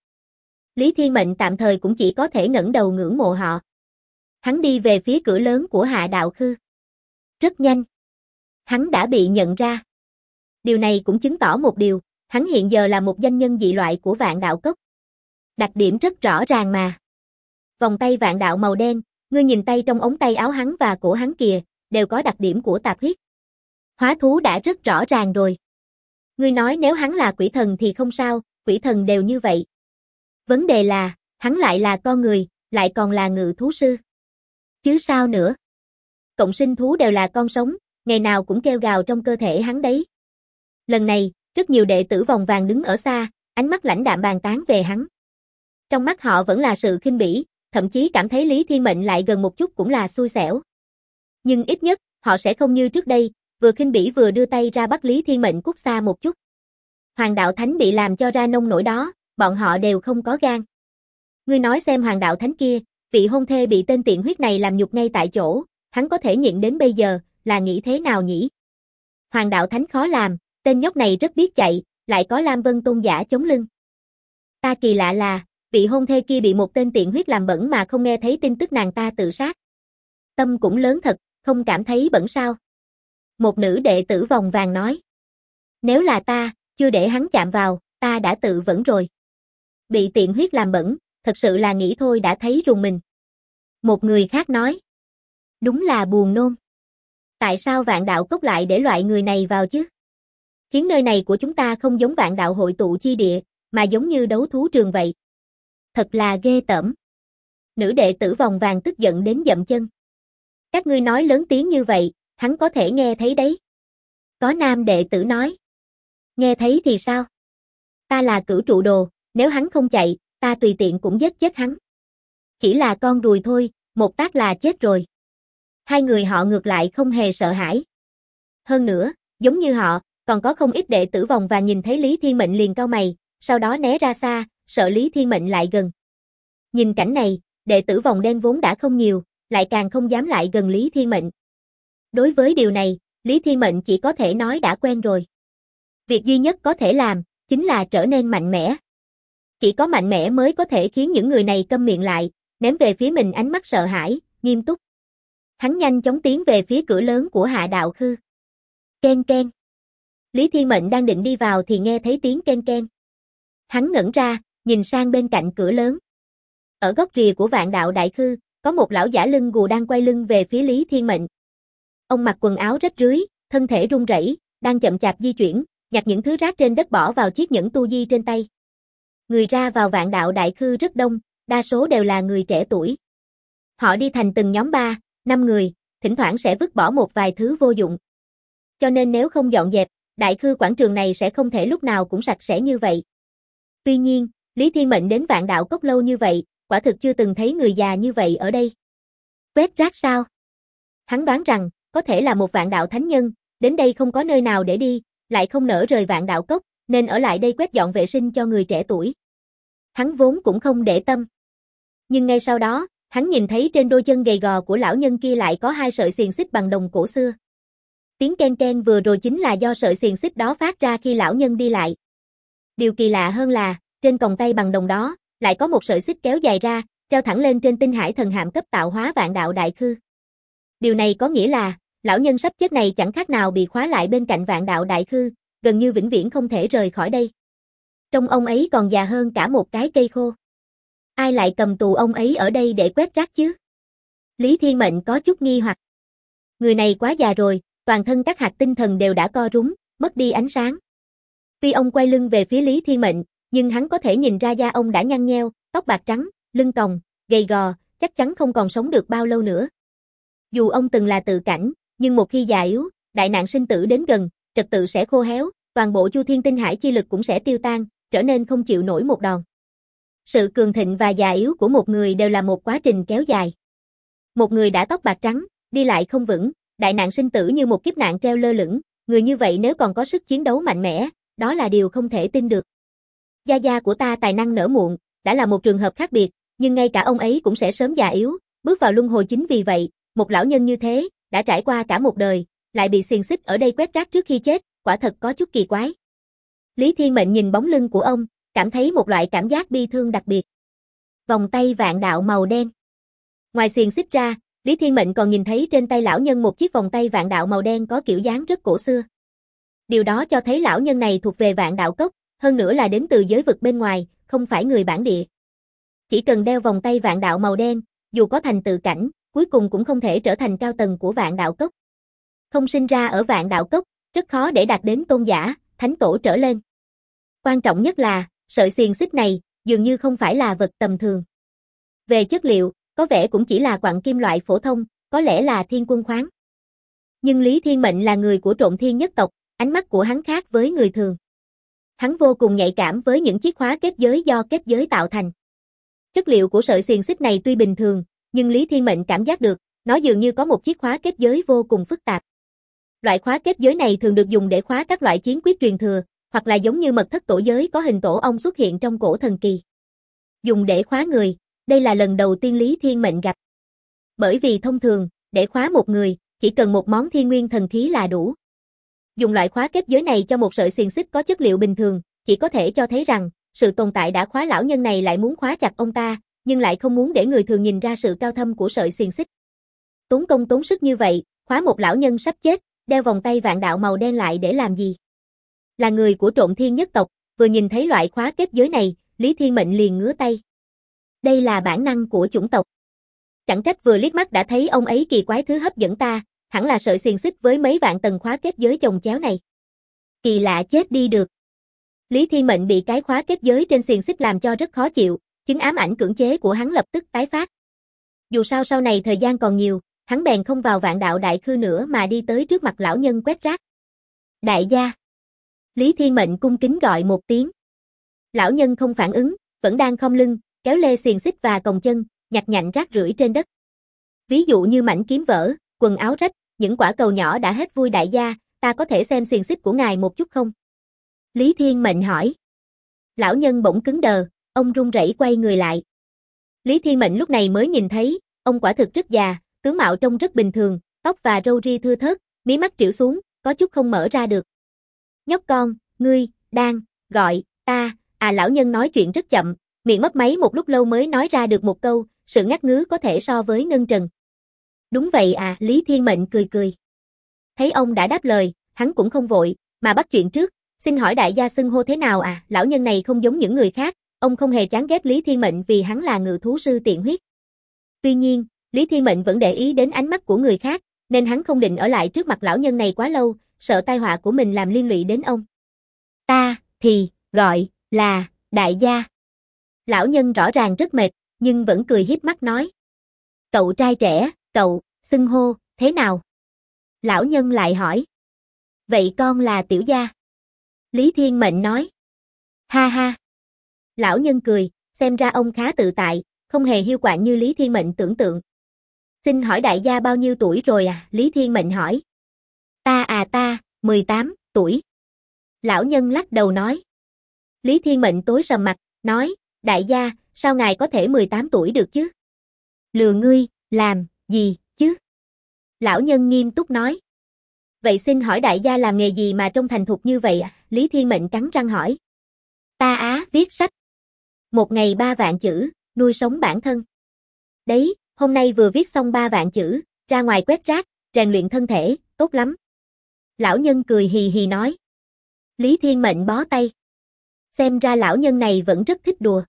Speaker 1: Lý Thiên Mệnh tạm thời cũng chỉ có thể ngẩng đầu ngưỡng mộ họ. Hắn đi về phía cửa lớn của Hạ Đạo Khư. Rất nhanh. Hắn đã bị nhận ra. Điều này cũng chứng tỏ một điều, hắn hiện giờ là một danh nhân dị loại của Vạn Đạo Cốc. Đặc điểm rất rõ ràng mà. Vòng tay Vạn Đạo màu đen, ngươi nhìn tay trong ống tay áo hắn và cổ hắn kìa, đều có đặc điểm của tạp huyết. Hóa thú đã rất rõ ràng rồi. Ngươi nói nếu hắn là quỷ thần thì không sao, quỷ thần đều như vậy. Vấn đề là, hắn lại là con người, lại còn là ngự thú sư. Chứ sao nữa? Cộng sinh thú đều là con sống, ngày nào cũng kêu gào trong cơ thể hắn đấy. Lần này, rất nhiều đệ tử vòng vàng đứng ở xa, ánh mắt lãnh đạm bàn tán về hắn. Trong mắt họ vẫn là sự khinh bỉ, thậm chí cảm thấy Lý Thiên Mệnh lại gần một chút cũng là xui xẻo. Nhưng ít nhất, họ sẽ không như trước đây, vừa khinh bỉ vừa đưa tay ra bắt Lý Thiên Mệnh cút xa một chút. Hoàng Đạo Thánh bị làm cho ra nông nổi đó, bọn họ đều không có gan. Ngươi nói xem Hoàng Đạo Thánh kia, vị hôn thê bị tên tiện huyết này làm nhục ngay tại chỗ, hắn có thể nhịn đến bây giờ, là nghĩ thế nào nhỉ? Hoàng Đạo Thánh khó làm, tên nhóc này rất biết chạy, lại có Lam Vân Tôn giả chống lưng. Ta kỳ lạ là, vị hôn thê kia bị một tên tiện huyết làm bẩn mà không nghe thấy tin tức nàng ta tự sát. Tâm cũng lớn thật, không cảm thấy bẩn sao? Một nữ đệ tử vòng vàng nói. Nếu là ta, chưa để hắn chạm vào, ta đã tự vẫn rồi. Bị tiện huyết làm bẩn, thật sự là nghĩ thôi đã thấy rùng mình. Một người khác nói. Đúng là buồn nôn. Tại sao Vạn Đạo Cốc lại để loại người này vào chứ? Khiến nơi này của chúng ta không giống Vạn Đạo hội tụ chi địa, mà giống như đấu thú trường vậy. Thật là ghê tởm. Nữ đệ tử vòng vàng tức giận đến dậm chân. Các ngươi nói lớn tiếng như vậy, hắn có thể nghe thấy đấy. Có nam đệ tử nói. Nghe thấy thì sao? Ta là cửu trụ đồ, nếu hắn không chạy, ta tùy tiện cũng giết chết hắn. Chỉ là con ruồi thôi, một tác là chết rồi. Hai người họ ngược lại không hề sợ hãi. Hơn nữa, giống như họ, còn có không ít đệ tử vòng vàng nhìn thấy Lý Thiên Mệnh liền cau mày, sau đó né ra xa, sợ Lý Thiên Mệnh lại gần. Nhìn cảnh này, đệ tử vòng đen vốn đã không nhiều, lại càng không dám lại gần Lý Thiên Mệnh. Đối với điều này, Lý Thiên Mệnh chỉ có thể nói đã quen rồi. Việc duy nhất có thể làm, chính là trở nên mạnh mẽ. Chỉ có mạnh mẽ mới có thể khiến những người này câm miệng lại, ném về phía mình ánh mắt sợ hãi, nghiêm túc. Hắn nhanh chóng tiến về phía cửa lớn của Hạ Đạo Khư. Ken ken. Lý Thiên Mệnh đang định đi vào thì nghe thấy tiếng ken ken. Hắn ngẩn ra, nhìn sang bên cạnh cửa lớn. Ở góc rìa của Vạn Đạo Đại Khư, có một lão giả lưng gù đang quay lưng về phía Lý Thiên Mệnh. Ông mặc quần áo rách rưới, thân thể run rẩy, đang chậm chạp di chuyển, nhặt những thứ rác trên đất bỏ vào chiếc nhẫn tu di trên tay. Người ra vào Vạn Đạo Đại Khư rất đông, đa số đều là người trẻ tuổi. Họ đi thành từng nhóm 3, 5 người, thỉnh thoảng sẽ vứt bỏ một vài thứ vô dụng. Cho nên nếu không dọn dẹp, đại khư quảng trường này sẽ không thể lúc nào cũng sạch sẽ như vậy. Tuy nhiên, Lý Thiên Mệnh đến Vạn Đạo Cốc lâu như vậy, quả thực chưa từng thấy người già như vậy ở đây. Quét rác sao? Hắn đoán rằng, có thể là một vạn đạo thánh nhân, đến đây không có nơi nào để đi, lại không nỡ rời Vạn Đạo Cốc, nên ở lại đây quét dọn vệ sinh cho người trẻ tuổi. Hắn vốn cũng không để tâm. Nhưng ngay sau đó, hắn nhìn thấy trên đôi chân gầy gò của lão nhân kia lại có 2 sợi xiềng xích bằng đồng cổ xưa. Tiếng ken ken vừa rồi chính là do sợi xiềng xích đó phát ra khi lão nhân đi lại. Điều kỳ lạ hơn là, trên còng tay bằng đồng đó, lại có một sợi xích kéo dài ra, treo thẳng lên trên tinh hải thần hạm cấp tạo hóa vạn đạo đại khư. Điều này có nghĩa là, lão nhân sắp chết này chẳng khác nào bị khóa lại bên cạnh vạn đạo đại khư, gần như vĩnh viễn không thể rời khỏi đây. Trông ông ấy còn già hơn cả một cái cây khô. Ai lại cầm tù ông ấy ở đây để quét rác chứ? Lý Thiên Mệnh có chút nghi hoặc. Người này quá già rồi, toàn thân các hạt tinh thần đều đã co rúm, mất đi ánh sáng. Tuy ông quay lưng về phía Lý Thiên Mệnh, nhưng hắn có thể nhìn ra da ông đã nhăn nheo, tóc bạc trắng, lưng còng, gầy gò, chắc chắn không còn sống được bao lâu nữa. Dù ông từng là tự cảnh, nhưng một khi già yếu, đại nạn sinh tử đến gần, trật tự sẽ khô héo, toàn bộ Chu Thiên tinh hải chi lực cũng sẽ tiêu tan, trở nên không chịu nổi một đòn. Sự cường thịnh và già yếu của một người đều là một quá trình kéo dài. Một người đã tóc bạc trắng, đi lại không vững, đại nạn sinh tử như một kiếp nạn treo lơ lửng, người như vậy nếu còn có sức chiến đấu mạnh mẽ, đó là điều không thể tin được. Gia gia của ta tài năng nở muộn, đã là một trường hợp khác biệt, nhưng ngay cả ông ấy cũng sẽ sớm già yếu, bước vào luân hồi chính vì vậy, một lão nhân như thế, đã trải qua cả một đời, lại bị xiềng xích ở đây quét rác trước khi chết, quả thật có chút kỳ quái. Lý Thiên Mệnh nhìn bóng lưng của ông, cảm thấy một loại cảm giác bi thương đặc biệt. Vòng tay vạn đạo màu đen. Ngoài xiềng xích ra, Lý Thiên Mệnh còn nhìn thấy trên tay lão nhân một chiếc vòng tay vạn đạo màu đen có kiểu dáng rất cổ xưa. Điều đó cho thấy lão nhân này thuộc về Vạn Đạo Cốc, hơn nữa là đến từ giới vực bên ngoài, không phải người bản địa. Chỉ cần đeo vòng tay vạn đạo màu đen, dù có thành tự cảnh, cuối cùng cũng không thể trở thành cao tầng của Vạn Đạo Cốc. Không sinh ra ở Vạn Đạo Cốc, rất khó để đạt đến tôn giả, thánh tổ trở lên. Quan trọng nhất là, sợi xiềng xích này, dường như không phải là vật tầm thường. Về chất liệu, có vẻ cũng chỉ là quặng kim loại phổ thông, có lẽ là thiên quân khoáng. Nhưng Lý Thiên Mệnh là người của Trộn Thiên nhất tộc, ánh mắt của hắn khác với người thường. Hắn vô cùng nhạy cảm với những chiếc khóa kết giới do kết giới tạo thành. Chất liệu của sợi xiềng xích này tuy bình thường, nhưng Lý Thiên Mệnh cảm giác được, nó dường như có một chiếc khóa kết giới vô cùng phức tạp. Loại khóa kết giới này thường được dùng để khóa các loại chiến quyết truyền thừa, hoặc là giống như mật thất tổ giới có hình tổ ong xuất hiện trong cổ thần kỳ. Dùng để khóa người, đây là lần đầu tiên Lý Thiên Mệnh gặp. Bởi vì thông thường, để khóa một người, chỉ cần một món thiên nguyên thần khí là đủ. Dùng loại khóa kết giới này cho một sợi xiềng xích có chất liệu bình thường, chỉ có thể cho thấy rằng, sự tồn tại đã khóa lão nhân này lại muốn khóa chặt ông ta, nhưng lại không muốn để người thường nhìn ra sự cao thâm của sợi xiềng xích. Tốn công tốn sức như vậy, khóa một lão nhân sắp chết, đeo vòng tay vạn đạo màu đen lại để làm gì? Là người của Trộn Thiên nhất tộc, vừa nhìn thấy loại khóa kết giới này, Lý Thiên Mệnh liền ngứa tay. Đây là bản năng của chủng tộc. Chẳng trách vừa liếc mắt đã thấy ông ấy kỳ quái thứ hấp dẫn ta, hẳn là sợi xiềng xích với mấy vạn tầng khóa kết giới chồng chéo này. Kỳ lạ chết đi được. Lý Thiên Mệnh bị cái khóa kết giới trên xiềng xích làm cho rất khó chịu, chứng ám ảnh cưỡng chế của hắn lập tức tái phát. Dù sao sau này thời gian còn nhiều, hắn bèn không vào Vạn Đạo Đại Khư nữa mà đi tới trước mặt lão nhân quét rác. Đại gia. Lý Thiên Mệnh cung kính gọi một tiếng. Lão nhân không phản ứng, vẫn đang khom lưng, kéo lê xiềng xích và còng chân, nhặt nhạnh rác rưởi trên đất. Ví dụ như mảnh kiếm vỡ, quần áo rách, những quả cầu nhỏ đã hết vui đại gia, ta có thể xem xiềng xích của ngài một chút không? Lý Thiên Mệnh hỏi. Lão nhân bỗng cứng đờ, ông run rẩy quay người lại. Lý Thiên Mệnh lúc này mới nhìn thấy, ông quả thực rất già, tướng mạo trông rất bình thường, tóc và râu ria thưa thớt, mí mắt trĩu xuống, có chút không mở ra được. Nhóc con, ngươi, đang, gọi, ta, lão nhân nói chuyện rất chậm, miệng mấp máy một lúc lâu mới nói ra được một câu, sự ngắt ngứ có thể so với ngân trần. Đúng vậy Lý Thiên Mệnh cười cười. Thấy ông đã đáp lời, hắn cũng không vội, mà bắt chuyện trước, xin hỏi đại gia xưng hô thế nào lão nhân này không giống những người khác, ông không hề chán ghét Lý Thiên Mệnh vì hắn là ngự thú sư tiện huyết. Tuy nhiên, Lý Thiên Mệnh vẫn để ý đến ánh mắt của người khác, nên hắn không định ở lại trước mặt lão nhân này quá lâu, sợ tai họa của mình làm liên lụy đến ông. Ta, thì, gọi, là, đại gia. Lão nhân rõ ràng rất mệt, nhưng vẫn cười hiếp mắt nói. Cậu trai trẻ, cậu, xưng hô, thế nào? Lão nhân lại hỏi. Vậy con là Tiểu Gia. Lý Thiên Mệnh nói. Ha ha. Lão nhân cười, xem ra ông khá tự tại, không hề hiu quạnh như Lý Thiên Mệnh tưởng tượng. Xin hỏi đại gia bao nhiêu tuổi rồi à? Lý Thiên Mệnh hỏi. Ta, 18 tuổi. Lão nhân lắc đầu nói. Lý Thiên Mệnh tối sầm mặt, nói, đại gia, sao ngài có thể 18 tuổi được chứ? Lừa ngươi, làm, gì, chứ? Lão nhân nghiêm túc nói. Vậy xin hỏi đại gia làm nghề gì mà trông thành thục như vậy à? Lý Thiên Mệnh cắn răng hỏi. Ta viết sách. Một ngày 3 vạn chữ, nuôi sống bản thân. Đấy, hôm nay vừa viết xong 3 vạn chữ, ra ngoài quét rác, rèn luyện thân thể, tốt lắm. Lão nhân cười hì hì nói. Lý Thiên Mệnh bó tay. Xem ra lão nhân này vẫn rất thích đùa.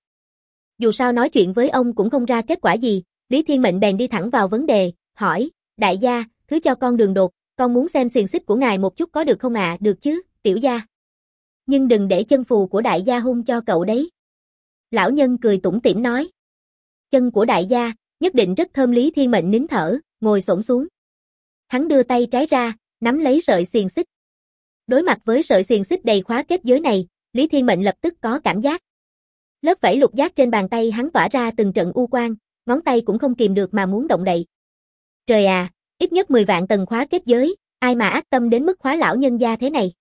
Speaker 1: Dù sao nói chuyện với ông cũng không ra kết quả gì, Lý Thiên Mệnh bèn đi thẳng vào vấn đề, hỏi, đại gia, thứ cho con đường đột, con muốn xem xiềng xích của ngài một chút có được không ạ? Được chứ, tiểu gia. Nhưng đừng để chân phù của đại gia hung cho cậu đấy. Lão nhân cười tủm tỉm nói. Chân của đại gia, nhất định rất thơm. Lý Thiên Mệnh nín thở, ngồi xổm xuống. Hắn đưa tay trái ra, nắm lấy sợi xiềng xích. Đối mặt với sợi xiềng xích đầy khóa kết giới này, Lý Thiên Mệnh lập tức có cảm giác. Lớp vảy lục giác trên bàn tay hắn tỏa ra từng trận u quang, ngón tay cũng không kìm được mà muốn động đậy. Trời à, ít nhất 10 vạn tầng khóa kết giới, ai mà ác tâm đến mức khóa lão nhân gia thế này.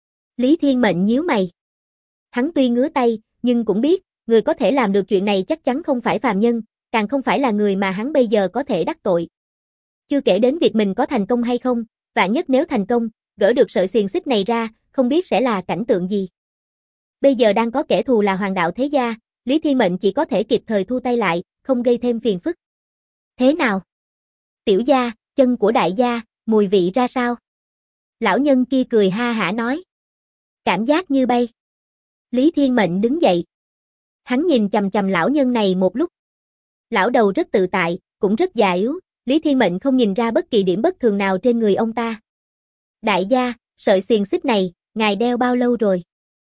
Speaker 1: Lý Thiên Mệnh nhíu mày. Hắn tuy ngứa tay, nhưng cũng biết, người có thể làm được chuyện này chắc chắn không phải phàm nhân, càng không phải là người mà hắn bây giờ có thể đắc tội. Chưa kể đến việc mình có thành công hay không, vạn nhất nếu thành công, gỡ được sợi xiềng xích này ra, không biết sẽ là cảnh tượng gì. Bây giờ đang có kẻ thù là Hoàng đạo thế gia, Lý Thiên Mệnh chỉ có thể kịp thời thu tay lại, không gây thêm phiền phức. Thế nào? Tiểu gia, chân của đại gia, mùi vị ra sao? Lão nhân kia cười ha hả nói. Cảm giác như bay. Lý Thiên Mệnh đứng dậy. Hắn nhìn chằm chằm lão nhân này một lúc. Lão đầu rất tự tại, cũng rất già yếu, Lý Thiên Mệnh không nhìn ra bất kỳ điểm bất thường nào trên người ông ta. Đại gia, sợi xiềng xích này, ngài đeo bao lâu rồi?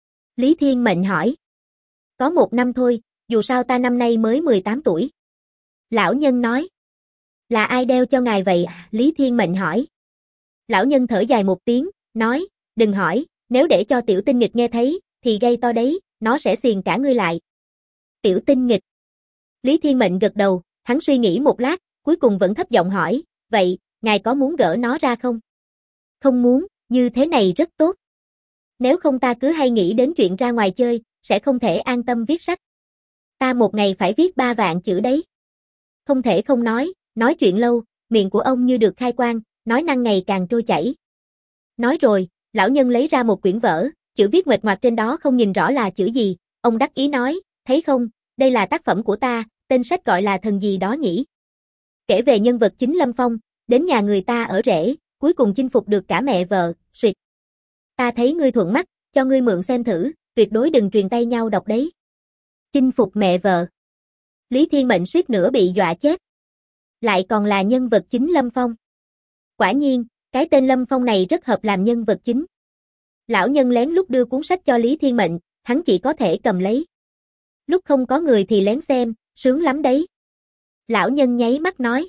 Speaker 1: Lý Thiên Mệnh hỏi. Có 1 năm thôi, dù sao ta năm nay mới 18 tuổi. Lão nhân nói. Là ai đeo cho ngài vậy? Lý Thiên Mệnh hỏi. Lão nhân thở dài một tiếng, nói, đừng hỏi, nếu để cho tiểu tinh nghịch nghe thấy, thì gây to đấy, nó sẽ xiềng cả ngươi lại. Tiểu tinh nghịch. Lý Thiên Mệnh gật đầu, hắn suy nghĩ một lát, cuối cùng vẫn thấp giọng hỏi, vậy, ngài có muốn gỡ nó ra không? Không muốn, như thế này rất tốt. Nếu không ta cứ hay nghĩ đến chuyện ra ngoài chơi, sẽ không thể an tâm viết sách. Ta một ngày phải viết 3 vạn chữ đấy. Không thể không nói chuyện lâu, miệng của ông như được khai quang, nói năng ngày càng trôi chảy. Nói rồi, lão nhân lấy ra một quyển vở, chữ viết nguệch ngoạc trên đó không nhìn rõ là chữ gì, ông đắc ý nói, thấy không, đây là tác phẩm của ta, tên sách gọi là thần gì đó nhỉ. Kể về nhân vật chính Lâm Phong, đến nhà người ta ở rể, cuối cùng chinh phục được cả mẹ vợ, suyệt. Ta thấy ngươi thuận mắt, cho ngươi mượn xem thử, tuyệt đối đừng truyền tay nhau đọc đấy. Chinh phục mẹ vợ. Lý Thiên Mệnh suýt nữa bị dọa chết. Lại còn là nhân vật chính Lâm Phong. Quả nhiên, cái tên Lâm Phong này rất hợp làm nhân vật chính. Lão nhân lén lút đưa cuốn sách cho Lý Thiên Mệnh, hắn chỉ có thể cầm lấy. Lúc không có người thì lén xem, sướng lắm đấy. Lão nhân nháy mắt nói.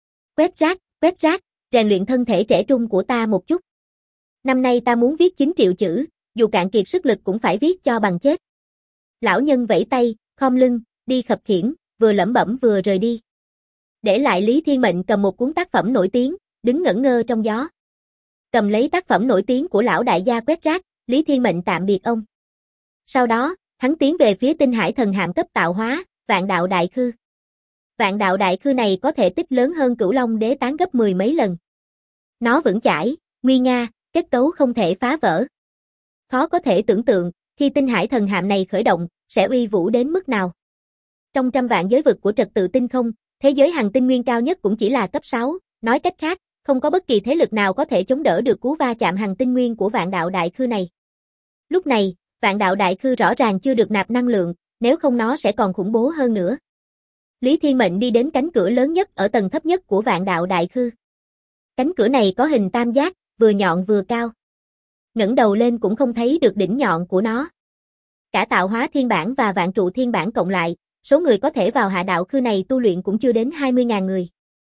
Speaker 1: Quét rác, rèn luyện thân thể trẻ trung của ta một chút. Năm nay ta muốn viết 9 triệu chữ, dù cạn kiệt sức lực cũng phải viết cho bằng chết. Lão nhân vẫy tay, khom lưng, đi khập khiễng, vừa lẩm bẩm vừa rời đi. Để lại Lý Thiên Mệnh cầm một cuốn tác phẩm nổi tiếng, đứng ngẩn ngơ trong gió. Cầm lấy tác phẩm nổi tiếng của lão đại gia quét rác, Lý Thiên Mệnh tạm biệt ông. Sau đó, hắn tiến về phía tinh hải thần hạm cấp tạo hóa, Vạn Đạo Đại Khư. Vạn Đạo Đại Khư này có thể tích lớn hơn Cửu Long Đế Tán gấp 10 mấy lần. Nó vững chãi, nguy nga, kết cấu không thể phá vỡ. Khó có thể tưởng tượng, khi tinh hải thần hạm này khởi động, sẽ uy vũ đến mức nào. Trong trăm vạn giới vực của trật tự tinh không, thế giới hành tinh nguyên cao nhất cũng chỉ là cấp 6, nói cách khác, không có bất kỳ thế lực nào có thể chống đỡ được cú va chạm hành tinh nguyên của Vạn Đạo Đại Khư này. Lúc này, Vạn Đạo Đại Khư rõ ràng chưa được nạp năng lượng, nếu không nó sẽ còn khủng bố hơn nữa. Lý Thiên Mệnh đi đến cánh cửa lớn nhất ở tầng thấp nhất của Vạn Đạo Đại Khư. Cánh cửa này có hình tam giác, vừa nhọn vừa cao. Ngẩng đầu lên cũng không thấy được đỉnh nhọn của nó. Cả tạo hóa thiên bản và vạn trụ thiên bản cộng lại, số người có thể vào hạ đạo khư này tu luyện cũng chưa đến 20.000 người.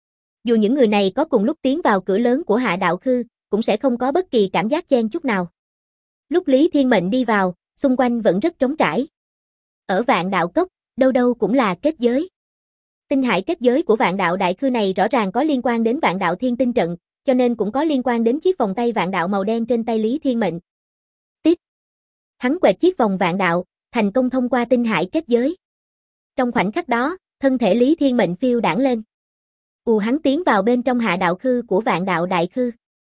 Speaker 1: Dù những người này có cùng lúc tiến vào cửa lớn của Hạ Đạo Khư, cũng sẽ không có bất kỳ cảm giác chen chút nào. Lúc Lý Thiên Mệnh đi vào, xung quanh vẫn rất trống trải. Ở Vạn Đạo Cốc, đâu đâu cũng là kết giới. Tinh hải kết giới của Vạn Đạo Đại Khư này rõ ràng có liên quan đến Vạn Đạo Thiên Tinh Trận, cho nên cũng có liên quan đến chiếc vòng tay Vạn Đạo màu đen trên tay Lý Thiên Mệnh. Tiếp. Hắn quẹt chiếc vòng Vạn Đạo, thành công thông qua tinh hải kết giới. Trong khoảnh khắc đó, thân thể Lý Thiên Mệnh phiêu đãng lên. Hắn tiến vào bên trong Hạ Đạo Khư của Vạn Đạo Đại Khư.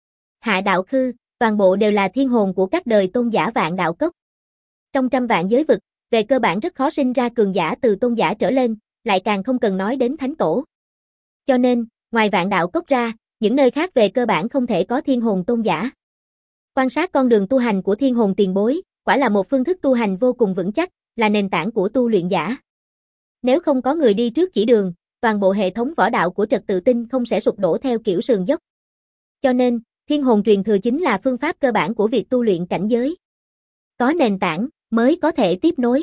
Speaker 1: Hạ Đạo Khư, toàn bộ đều là thiên hồn của các đời tôn giả Vạn Đạo Cốc. Trong trăm vạn giới vực, về cơ bản rất khó sinh ra cường giả từ tôn giả trở lên, lại càng không cần nói đến thánh tổ. Cho nên, ngoài Vạn Đạo Cốc ra, những nơi khác về cơ bản không thể có thiên hồn tôn giả. Quan sát con đường tu hành của thiên hồn tiền bối, quả là một phương thức tu hành vô cùng vững chắc, là nền tảng của tu luyện giả. Nếu không có người đi trước chỉ đường, toàn bộ hệ thống võ đạo của Trật Tự Tinh không sẽ sụp đổ theo kiểu sườn dốc. Cho nên, thiên hồn truyền thừa chính là phương pháp cơ bản của việc tu luyện cảnh giới. Có nền tảng, mới có thể tiếp nối.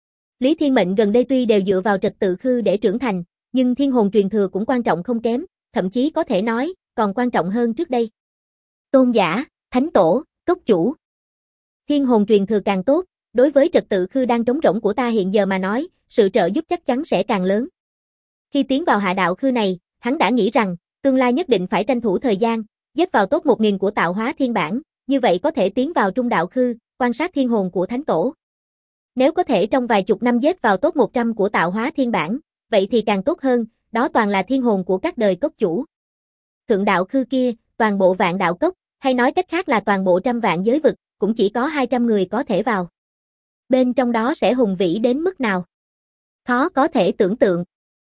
Speaker 1: Lý Thiên Mệnh gần đây tuy đều dựa vào Trật Tự Khư để trưởng thành, nhưng thiên hồn truyền thừa cũng quan trọng không kém, thậm chí có thể nói, còn quan trọng hơn trước đây. Tôn giả, thánh tổ, cốc chủ. Thiên hồn truyền thừa càng tốt, đối với Trật Tự Khư đang trống rỗng của ta hiện giờ mà nói, sự trợ giúp chắc chắn sẽ càng lớn. Khi tiến vào Hạ Đạo Khư này, hắn đã nghĩ rằng, tương lai nhất định phải tranh thủ thời gian, dết vào top 1000 của tạo hóa thiên bản, như vậy có thể tiến vào Trung Đạo Khư, quan sát thiên hồn của thánh tổ. Nếu có thể trong vài chục năm dết vào top 100 của tạo hóa thiên bản, vậy thì càng tốt hơn, đó toàn là thiên hồn của các đời cốc chủ. Thượng Đạo Khư kia, toàn bộ Vạn Đạo Cốc, hay nói cách khác là toàn bộ trăm vạn giới vực, cũng chỉ có 200 người có thể vào. Bên trong đó sẽ hùng vĩ đến mức nào? Khó có thể tưởng tượng.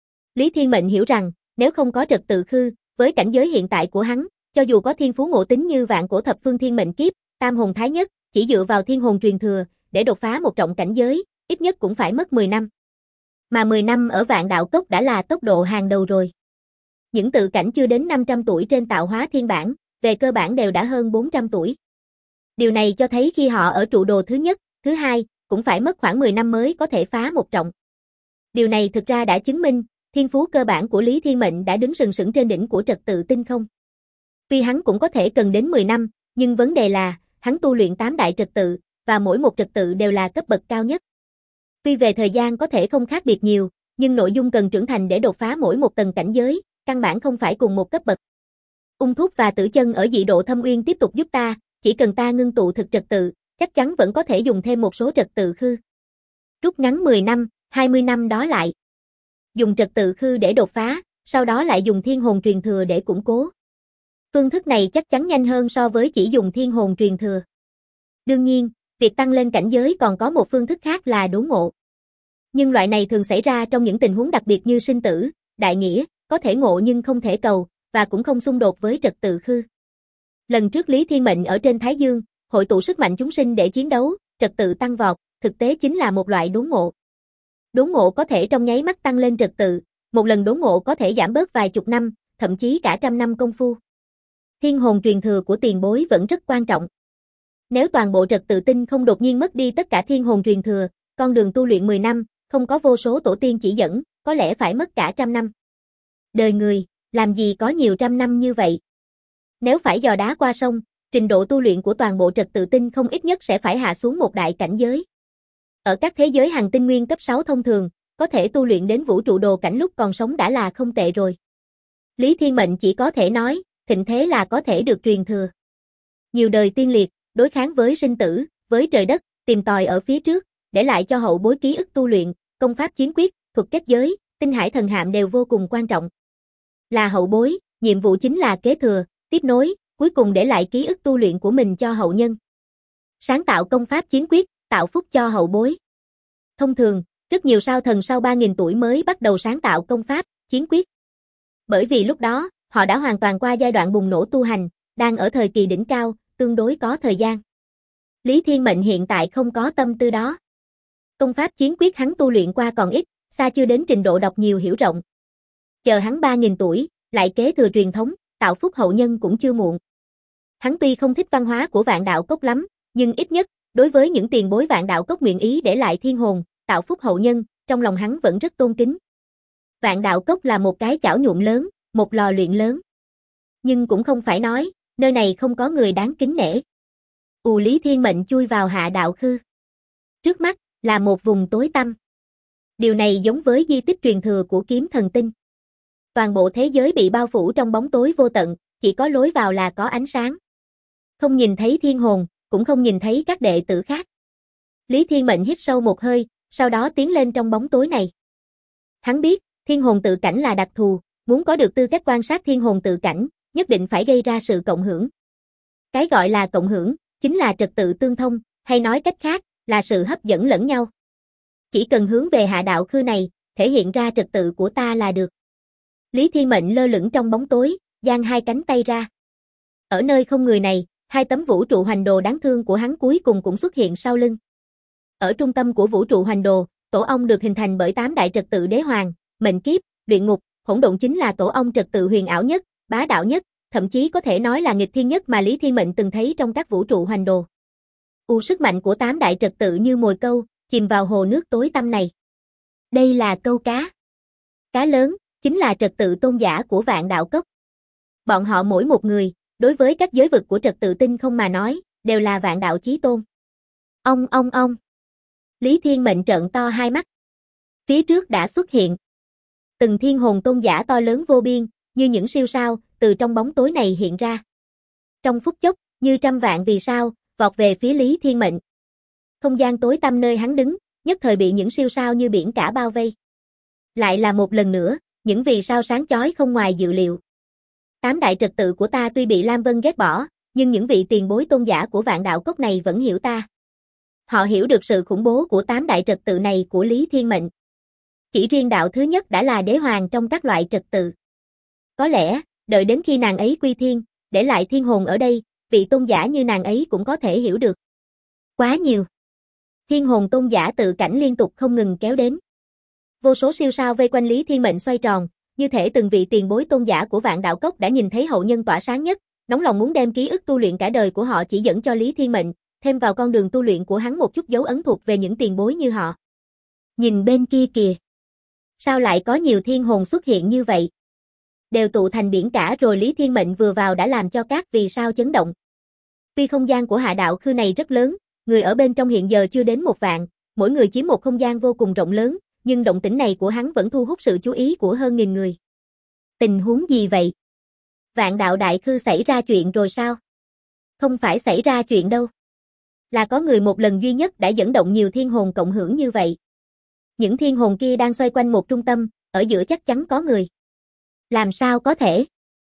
Speaker 1: Lý Thiên Mệnh hiểu rằng, nếu không có Trật Tự Khư, với cảnh giới hiện tại của hắn, cho dù có thiên phú ngộ tính như vạn cổ thập phương thiên mệnh kiếp, tam hồn thái nhất, chỉ dựa vào thiên hồn truyền thừa, để đột phá một trọng cảnh giới, ít nhất cũng phải mất 10 năm. Mà 10 năm ở Vạn Đạo Cốc đã là tốc độ hàng đầu rồi. Những tự cảnh chưa đến 500 tuổi trên tạo hóa thiên bản, về cơ bản đều đã hơn 400 tuổi. Điều này cho thấy khi họ ở trụ đồ thứ nhất, thứ hai, cũng phải mất khoảng 10 năm mới có thể phá một trọng. Điều này thực ra đã chứng minh, thiên phú cơ bản của Lý Thiên Mệnh đã đứng sừng sững trên đỉnh của Trật Tự Tinh không. Tuy hắn cũng có thể cần đến 10 năm, nhưng vấn đề là, hắn tu luyện 8 đại trật tự, và mỗi một trật tự đều là cấp bậc cao nhất. Tuy về thời gian có thể không khác biệt nhiều, nhưng nội dung cần trưởng thành để đột phá mỗi một tầng cảnh giới, căn bản không phải cùng một cấp bậc. Ung Thúc và Tử Chân ở dị độ Thâm Uyên tiếp tục giúp ta, chỉ cần ta ngưng tụ thực trật tự, chắc chắn vẫn có thể dùng thêm một số trật tự khư. Rút ngắn 10 năm, 20 năm đó lại. Dùng trật tự khư để đột phá, sau đó lại dùng thiên hồn truyền thừa để củng cố. Phương thức này chắc chắn nhanh hơn so với chỉ dùng thiên hồn truyền thừa. Đương nhiên, việc tăng lên cảnh giới còn có một phương thức khác là đốn ngộ. Nhưng loại này thường xảy ra trong những tình huống đặc biệt như sinh tử, đại nghĩa, có thể ngộ nhưng không thể cầu, và cũng không xung đột với trật tự khư. Lần trước Lý Thiên Mệnh ở trên Thái Dương, hội tụ sức mạnh chúng sinh để chiến đấu, trật tự tăng vọt, thực tế chính là một loại đốn ngộ. Đốn ngộ có thể trong nháy mắt tăng lên trật tự, một lần đốn ngộ có thể giảm bớt vài chục năm, thậm chí cả trăm năm công phu. Thiên hồn truyền thừa của tiền bối vẫn rất quan trọng. Nếu toàn bộ Trật Tự Tinh không đột nhiên mất đi tất cả thiên hồn truyền thừa, con đường tu luyện 10 năm, không có vô số tổ tiên chỉ dẫn, có lẽ phải mất cả trăm năm. Đời người, làm gì có nhiều trăm năm như vậy? Nếu phải dò đá qua sông, trình độ tu luyện của toàn bộ Trật Tự Tinh không ít nhất sẽ phải hạ xuống một đại cảnh giới. Ở các thế giới hành tinh nguyên cấp 6 thông thường, có thể tu luyện đến vũ trụ đồ cảnh lúc còn sống đã là không tệ rồi. Lý Thiên Mệnh chỉ có thể nói, thịnh thế là có thể được truyền thừa. Nhiều đời tiên liệt, đối kháng với sinh tử, với trời đất, tìm tòi ở phía trước, để lại cho hậu bối ký ức tu luyện, công pháp chiến quyết, thuật kết giới, tinh hải thần hạm đều vô cùng quan trọng. Là hậu bối, nhiệm vụ chính là kế thừa, tiếp nối, cuối cùng để lại ký ức tu luyện của mình cho hậu nhân. Sáng tạo công pháp chiến quyết, tạo phúc cho hậu bối. Thông thường, rất nhiều sao thần sau 3000 tuổi mới bắt đầu sáng tạo công pháp, chiến quyết. Bởi vì lúc đó, họ đã hoàn toàn qua giai đoạn bùng nổ tu hành, đang ở thời kỳ đỉnh cao, tương đối có thời gian. Lý Thiên Mệnh hiện tại không có tâm tư đó. Công pháp chiến quyết hắn tu luyện qua còn ít, xa chưa đến trình độ đọc nhiều hiểu rộng. Chờ hắn 3000 tuổi, lại kế thừa truyền thống, tạo phúc hậu nhân cũng chưa muộn. Hắn tuy không thích văn hóa của Vạn Đạo Cốc lắm, nhưng ít nhất, đối với những tiền bối Vạn Đạo Cốc nguyện ý để lại thiên hồn, tạo phúc hậu nhân, trong lòng hắn vẫn rất tôn kính. Vạn Đạo Cốc là một cái chảo nhuộm lớn, một lò luyện lớn. Nhưng cũng không phải nói, nơi này không có người đáng kính nể. Lý Thiên Mệnh chui vào Hạ Đạo Khư. Trước mắt là một vùng tối tăm. Điều này giống với di tích truyền thừa của kiếm thần tinh. Toàn bộ thế giới bị bao phủ trong bóng tối vô tận, chỉ có lối vào là có ánh sáng. Không nhìn thấy thiên hồn, cũng không nhìn thấy các đệ tử khác. Lý Thiên Mệnh hít sâu một hơi, sau đó tiến lên trong bóng tối này. Hắn biết, thiên hồn tự cảnh là đặc thù, muốn có được tư cách quan sát thiên hồn tự cảnh, nhất định phải gây ra sự cộng hưởng. Cái gọi là cộng hưởng, chính là trật tự tương thông, hay nói cách khác, là sự hấp dẫn lẫn nhau. Chỉ cần hướng về Hạ Đạo Khư này, thể hiện ra trật tự của ta là được. Lý Thiên Mệnh lơ lửng trong bóng tối, dang hai cánh tay ra. Ở nơi không người này, hai tấm vũ trụ hoành đồ đáng thương của hắn cuối cùng cũng xuất hiện sau lưng. Ở trung tâm của vũ trụ hoành đồ, tổ ong được hình thành bởi 8 đại trật tự đế hoàng, mệnh kiếp, luyện ngục, hỗn độn chính là tổ ong trật tự huyền ảo nhất, bá đạo nhất, thậm chí có thể nói là nghịch thiên nhất mà Lý Thiên Mệnh từng thấy trong các vũ trụ hoành đồ. Sức mạnh của 8 đại trật tự như mồi câu, chìm vào hồ nước tối tăm này. Đây là câu cá. Cá lớn, chính là trật tự tôn giả của Vạn Đạo Cốc. Bọn họ mỗi một người, đối với các giới vực của trật tự tinh không mà nói, đều là vạn đạo chí tôn. Ông. Lý Thiên Mệnh trợn to hai mắt. Phía trước đã xuất hiện từng thiên hồn tôn giả to lớn vô biên, như những siêu sao, từ trong bóng tối này hiện ra. Trong phút chốc, như trăm vạn vì sao, vọt về phía Lý Thiên Mệnh. Không gian tối tăm nơi hắn đứng, nhất thời bị những siêu sao như biển cả bao vây. Lại là một lần nữa, những vì sao sáng chói không ngoài dự liệu. 8 đại trật tự của ta tuy bị Lam Vân ghét bỏ, nhưng những vị tiền bối tôn giả của Vạn Đạo Cốc này vẫn hiểu ta. Họ hiểu được sự khủng bố của 8 đại trật tự này của Lý Thiên Mệnh. Chỉ riêng đạo thứ nhất đã là đế hoàng trong các loại trật tự. Có lẽ, đợi đến khi nàng ấy quy thiên, để lại thiên hồn ở đây, vị tôn giả như nàng ấy cũng có thể hiểu được. Quá nhiều. Thiên hồn tôn giả tự cảnh liên tục không ngừng kéo đến. Vô số siêu sao vây quanh Lý Thiên Mệnh xoay tròn, như thể từng vị tiền bối tôn giả của Vạn Đạo Cốc đã nhìn thấy hậu nhân tỏa sáng nhất, nóng lòng muốn đem ký ức tu luyện cả đời của họ chỉ dẫn cho Lý Thiên Mệnh, thêm vào con đường tu luyện của hắn một chút dấu ấn thuộc về những tiền bối như họ. Nhìn bên kia kìa. Sao lại có nhiều thiên hồn xuất hiện như vậy? Đều tụ thành biển cả rồi. Lý Thiên Mệnh vừa vào đã làm cho các vì sao chấn động. Tuy không gian của Hạ Đạo Khư này rất lớn, người ở bên trong hiện giờ chưa đến 1 vạn, mỗi người chiếm một không gian vô cùng rộng lớn, nhưng động tĩnh này của hắn vẫn thu hút sự chú ý của hơn 1000 người. Tình huống gì vậy? Vạn Đạo Đại Khư xảy ra chuyện rồi sao? Không phải xảy ra chuyện đâu. Là có người một lần duy nhất đã dẫn động nhiều thiên hồn cộng hưởng như vậy. Những thiên hồn kia đang xoay quanh một trung tâm, ở giữa chắc chắn có người. Làm sao có thể?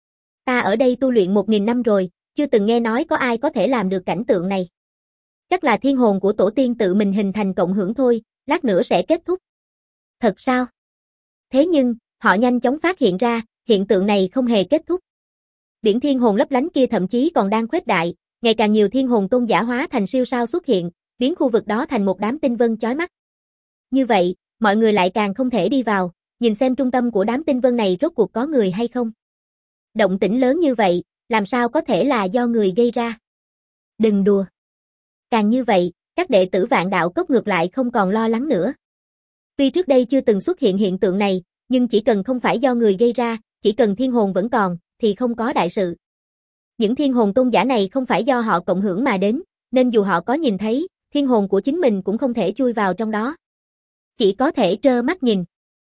Speaker 1: Ta ở đây tu luyện 1000 năm rồi, chưa từng nghe nói có ai có thể làm được cảnh tượng này. Chắc là thiên hồn của tổ tiên tự mình hình thành cộng hưởng thôi, lát nữa sẽ kết thúc. Thật sao? Thế nhưng, họ nhanh chóng phát hiện ra, hiện tượng này không hề kết thúc. Biển thiên hồn lấp lánh kia thậm chí còn đang khuếch đại, ngày càng nhiều thiên hồn tôn giả hóa thành siêu sao xuất hiện, biến khu vực đó thành một đám tinh vân chói mắt. Như vậy, mọi người lại càng không thể đi vào, nhìn xem trung tâm của đám tinh vân này rốt cuộc có người hay không. Động tĩnh lớn như vậy, làm sao có thể là do người gây ra? Đừng đùa. Càng như vậy, các đệ tử Vạn Đạo Cốc ngược lại không còn lo lắng nữa. Tuy trước đây chưa từng xuất hiện hiện tượng này, nhưng chỉ cần không phải do người gây ra, chỉ cần thiên hồn vẫn còn, thì không có đại sự. Những thiên hồn tôn giả này không phải do họ cộng hưởng mà đến, nên dù họ có nhìn thấy, thiên hồn của chính mình cũng không thể chui vào trong đó. Chỉ có thể trơ mắt nhìn.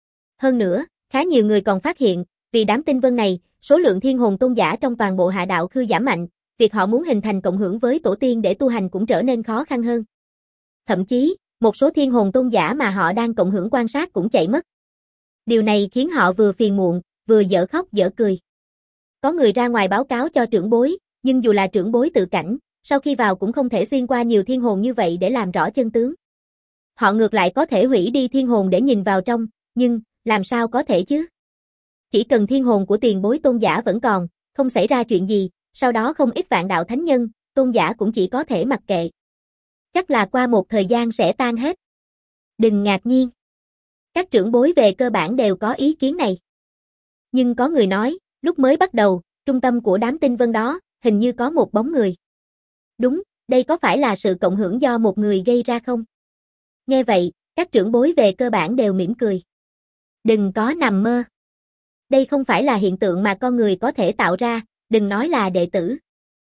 Speaker 1: Hơn nữa, khá nhiều người còn phát hiện, vì đám tinh vân này, số lượng thiên hồn tôn giả trong toàn bộ Hạ Đạo Khư giảm mạnh, việc họ muốn hình thành cộng hưởng với tổ tiên để tu hành cũng trở nên khó khăn hơn. Thậm chí, một số thiên hồn tôn giả mà họ đang cộng hưởng quan sát cũng chạy mất. Điều này khiến họ vừa phiền muộn, vừa dở khóc dở cười. Có người ra ngoài báo cáo cho trưởng bối, nhưng dù là trưởng bối tự cảnh, sau khi vào cũng không thể xuyên qua nhiều thiên hồn như vậy để làm rõ chân tướng. Họ ngược lại có thể hủy đi thiên hồn để nhìn vào trong, nhưng, làm sao có thể chứ? Chỉ cần thiên hồn của tiền bối tôn giả vẫn còn, không xảy ra chuyện gì, sau đó không ít vạn đạo thánh nhân, tôn giả cũng chỉ có thể mặc kệ. Chắc là qua một thời gian sẽ tan hết. Đừng ngạc nhiên. Các trưởng bối về cơ bản đều có ý kiến này. Nhưng có người nói, lúc mới bắt đầu, trung tâm của đám tinh vân đó, hình như có một bóng người. Đúng, đây có phải là sự cộng hưởng do một người gây ra không? Nghe vậy, các trưởng bối về cơ bản đều mỉm cười. Đừng có nằm mơ. Đây không phải là hiện tượng mà con người có thể tạo ra, đừng nói là đệ tử.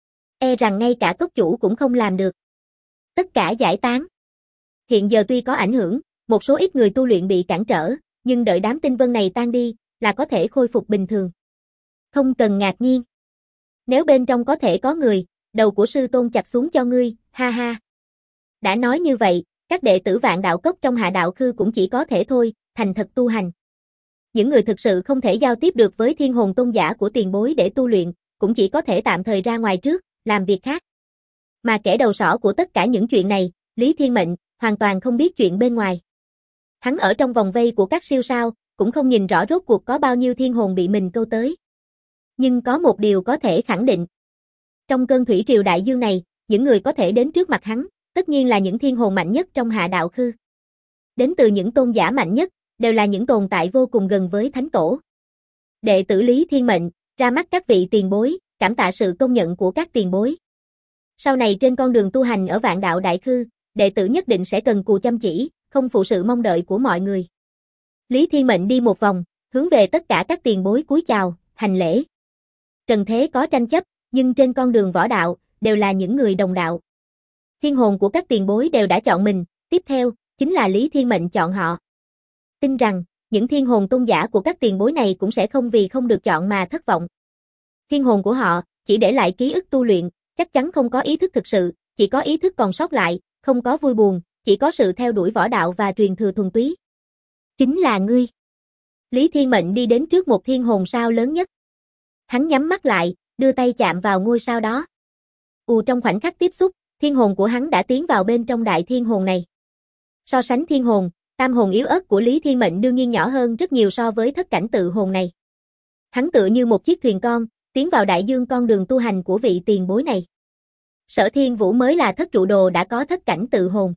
Speaker 1: E rằng ngay cả cốc chủ cũng không làm được. Tất cả giải tán. Hiện giờ tuy có ảnh hưởng, một số ít người tu luyện bị cản trở, nhưng đợi đám tinh vân này tan đi, là có thể khôi phục bình thường. Không cần ngạc nhiên. Nếu bên trong có thể có người, đầu của sư tôn chặt xuống cho ngươi, ha ha. Đã nói như vậy, các đệ tử Vạn Đạo Cốc trong Hạ Đạo Khư cũng chỉ có thể thôi, thành thật tu hành. Những người thực sự không thể giao tiếp được với thiên hồn tôn giả của tiền bối để tu luyện, cũng chỉ có thể tạm thời ra ngoài trước, làm việc khác. Mà kẻ đầu sỏ của tất cả những chuyện này, Lý Thiên Mệnh, hoàn toàn không biết chuyện bên ngoài. Hắn ở trong vòng vây của các siêu sao, cũng không nhìn rõ rốt cuộc có bao nhiêu thiên hồn bị mình câu tới. Nhưng có một điều có thể khẳng định. Trong cơn thủy triều đại dương này, những người có thể đến trước mặt hắn, tất nhiên là những thiên hồn mạnh nhất trong Hạ Đạo Khư. Đến từ những tôn giả mạnh nhất, đều là những tồn tại vô cùng gần với Thánh Tổ. Đệ tử Lý Thiên Mệnh, ra mắt các vị tiền bối, cảm tạ sự công nhận của các tiền bối. Sau này trên con đường tu hành ở Vạn Đạo Đại Khư, đệ tử nhất định sẽ cần cù chăm chỉ, không phụ sự mong đợi của mọi người. Lý Thiên Mệnh đi một vòng, hướng về tất cả các tiền bối cúi chào, hành lễ. Trần thế có tranh chấp, nhưng trên con đường võ đạo, đều là những người đồng đạo. Thiên hồn của các tiền bối đều đã chọn mình, tiếp theo, chính là Lý Thiên Mệnh chọn họ. Tin rằng, những thiên hồn tôn giả của các tiền bối này cũng sẽ không vì không được chọn mà thất vọng. Thiên hồn của họ, chỉ để lại ký ức tu luyện, chắc chắn không có ý thức thực sự, chỉ có ý thức còn sót lại, không có vui buồn, chỉ có sự theo đuổi võ đạo và truyền thừa thuần túy. Chính là ngươi. Lý Thiên Mệnh đi đến trước một thiên hồn sao lớn nhất. Hắn nhắm mắt lại, đưa tay chạm vào ngôi sao đó. Trong khoảnh khắc tiếp xúc, thiên hồn của hắn đã tiến vào bên trong đại thiên hồn này. So sánh thiên hồn, tam hồn yếu ớt của Lý Thiên Mệnh đương nhiên nhỏ hơn rất nhiều so với thất cảnh tự hồn này. Hắn tựa như một chiếc thuyền con, tiến vào đại dương con đường tu hành của vị tiền bối này. Sở Thiên Vũ mới là thất trụ đồ đã có thất cảnh tự hồn.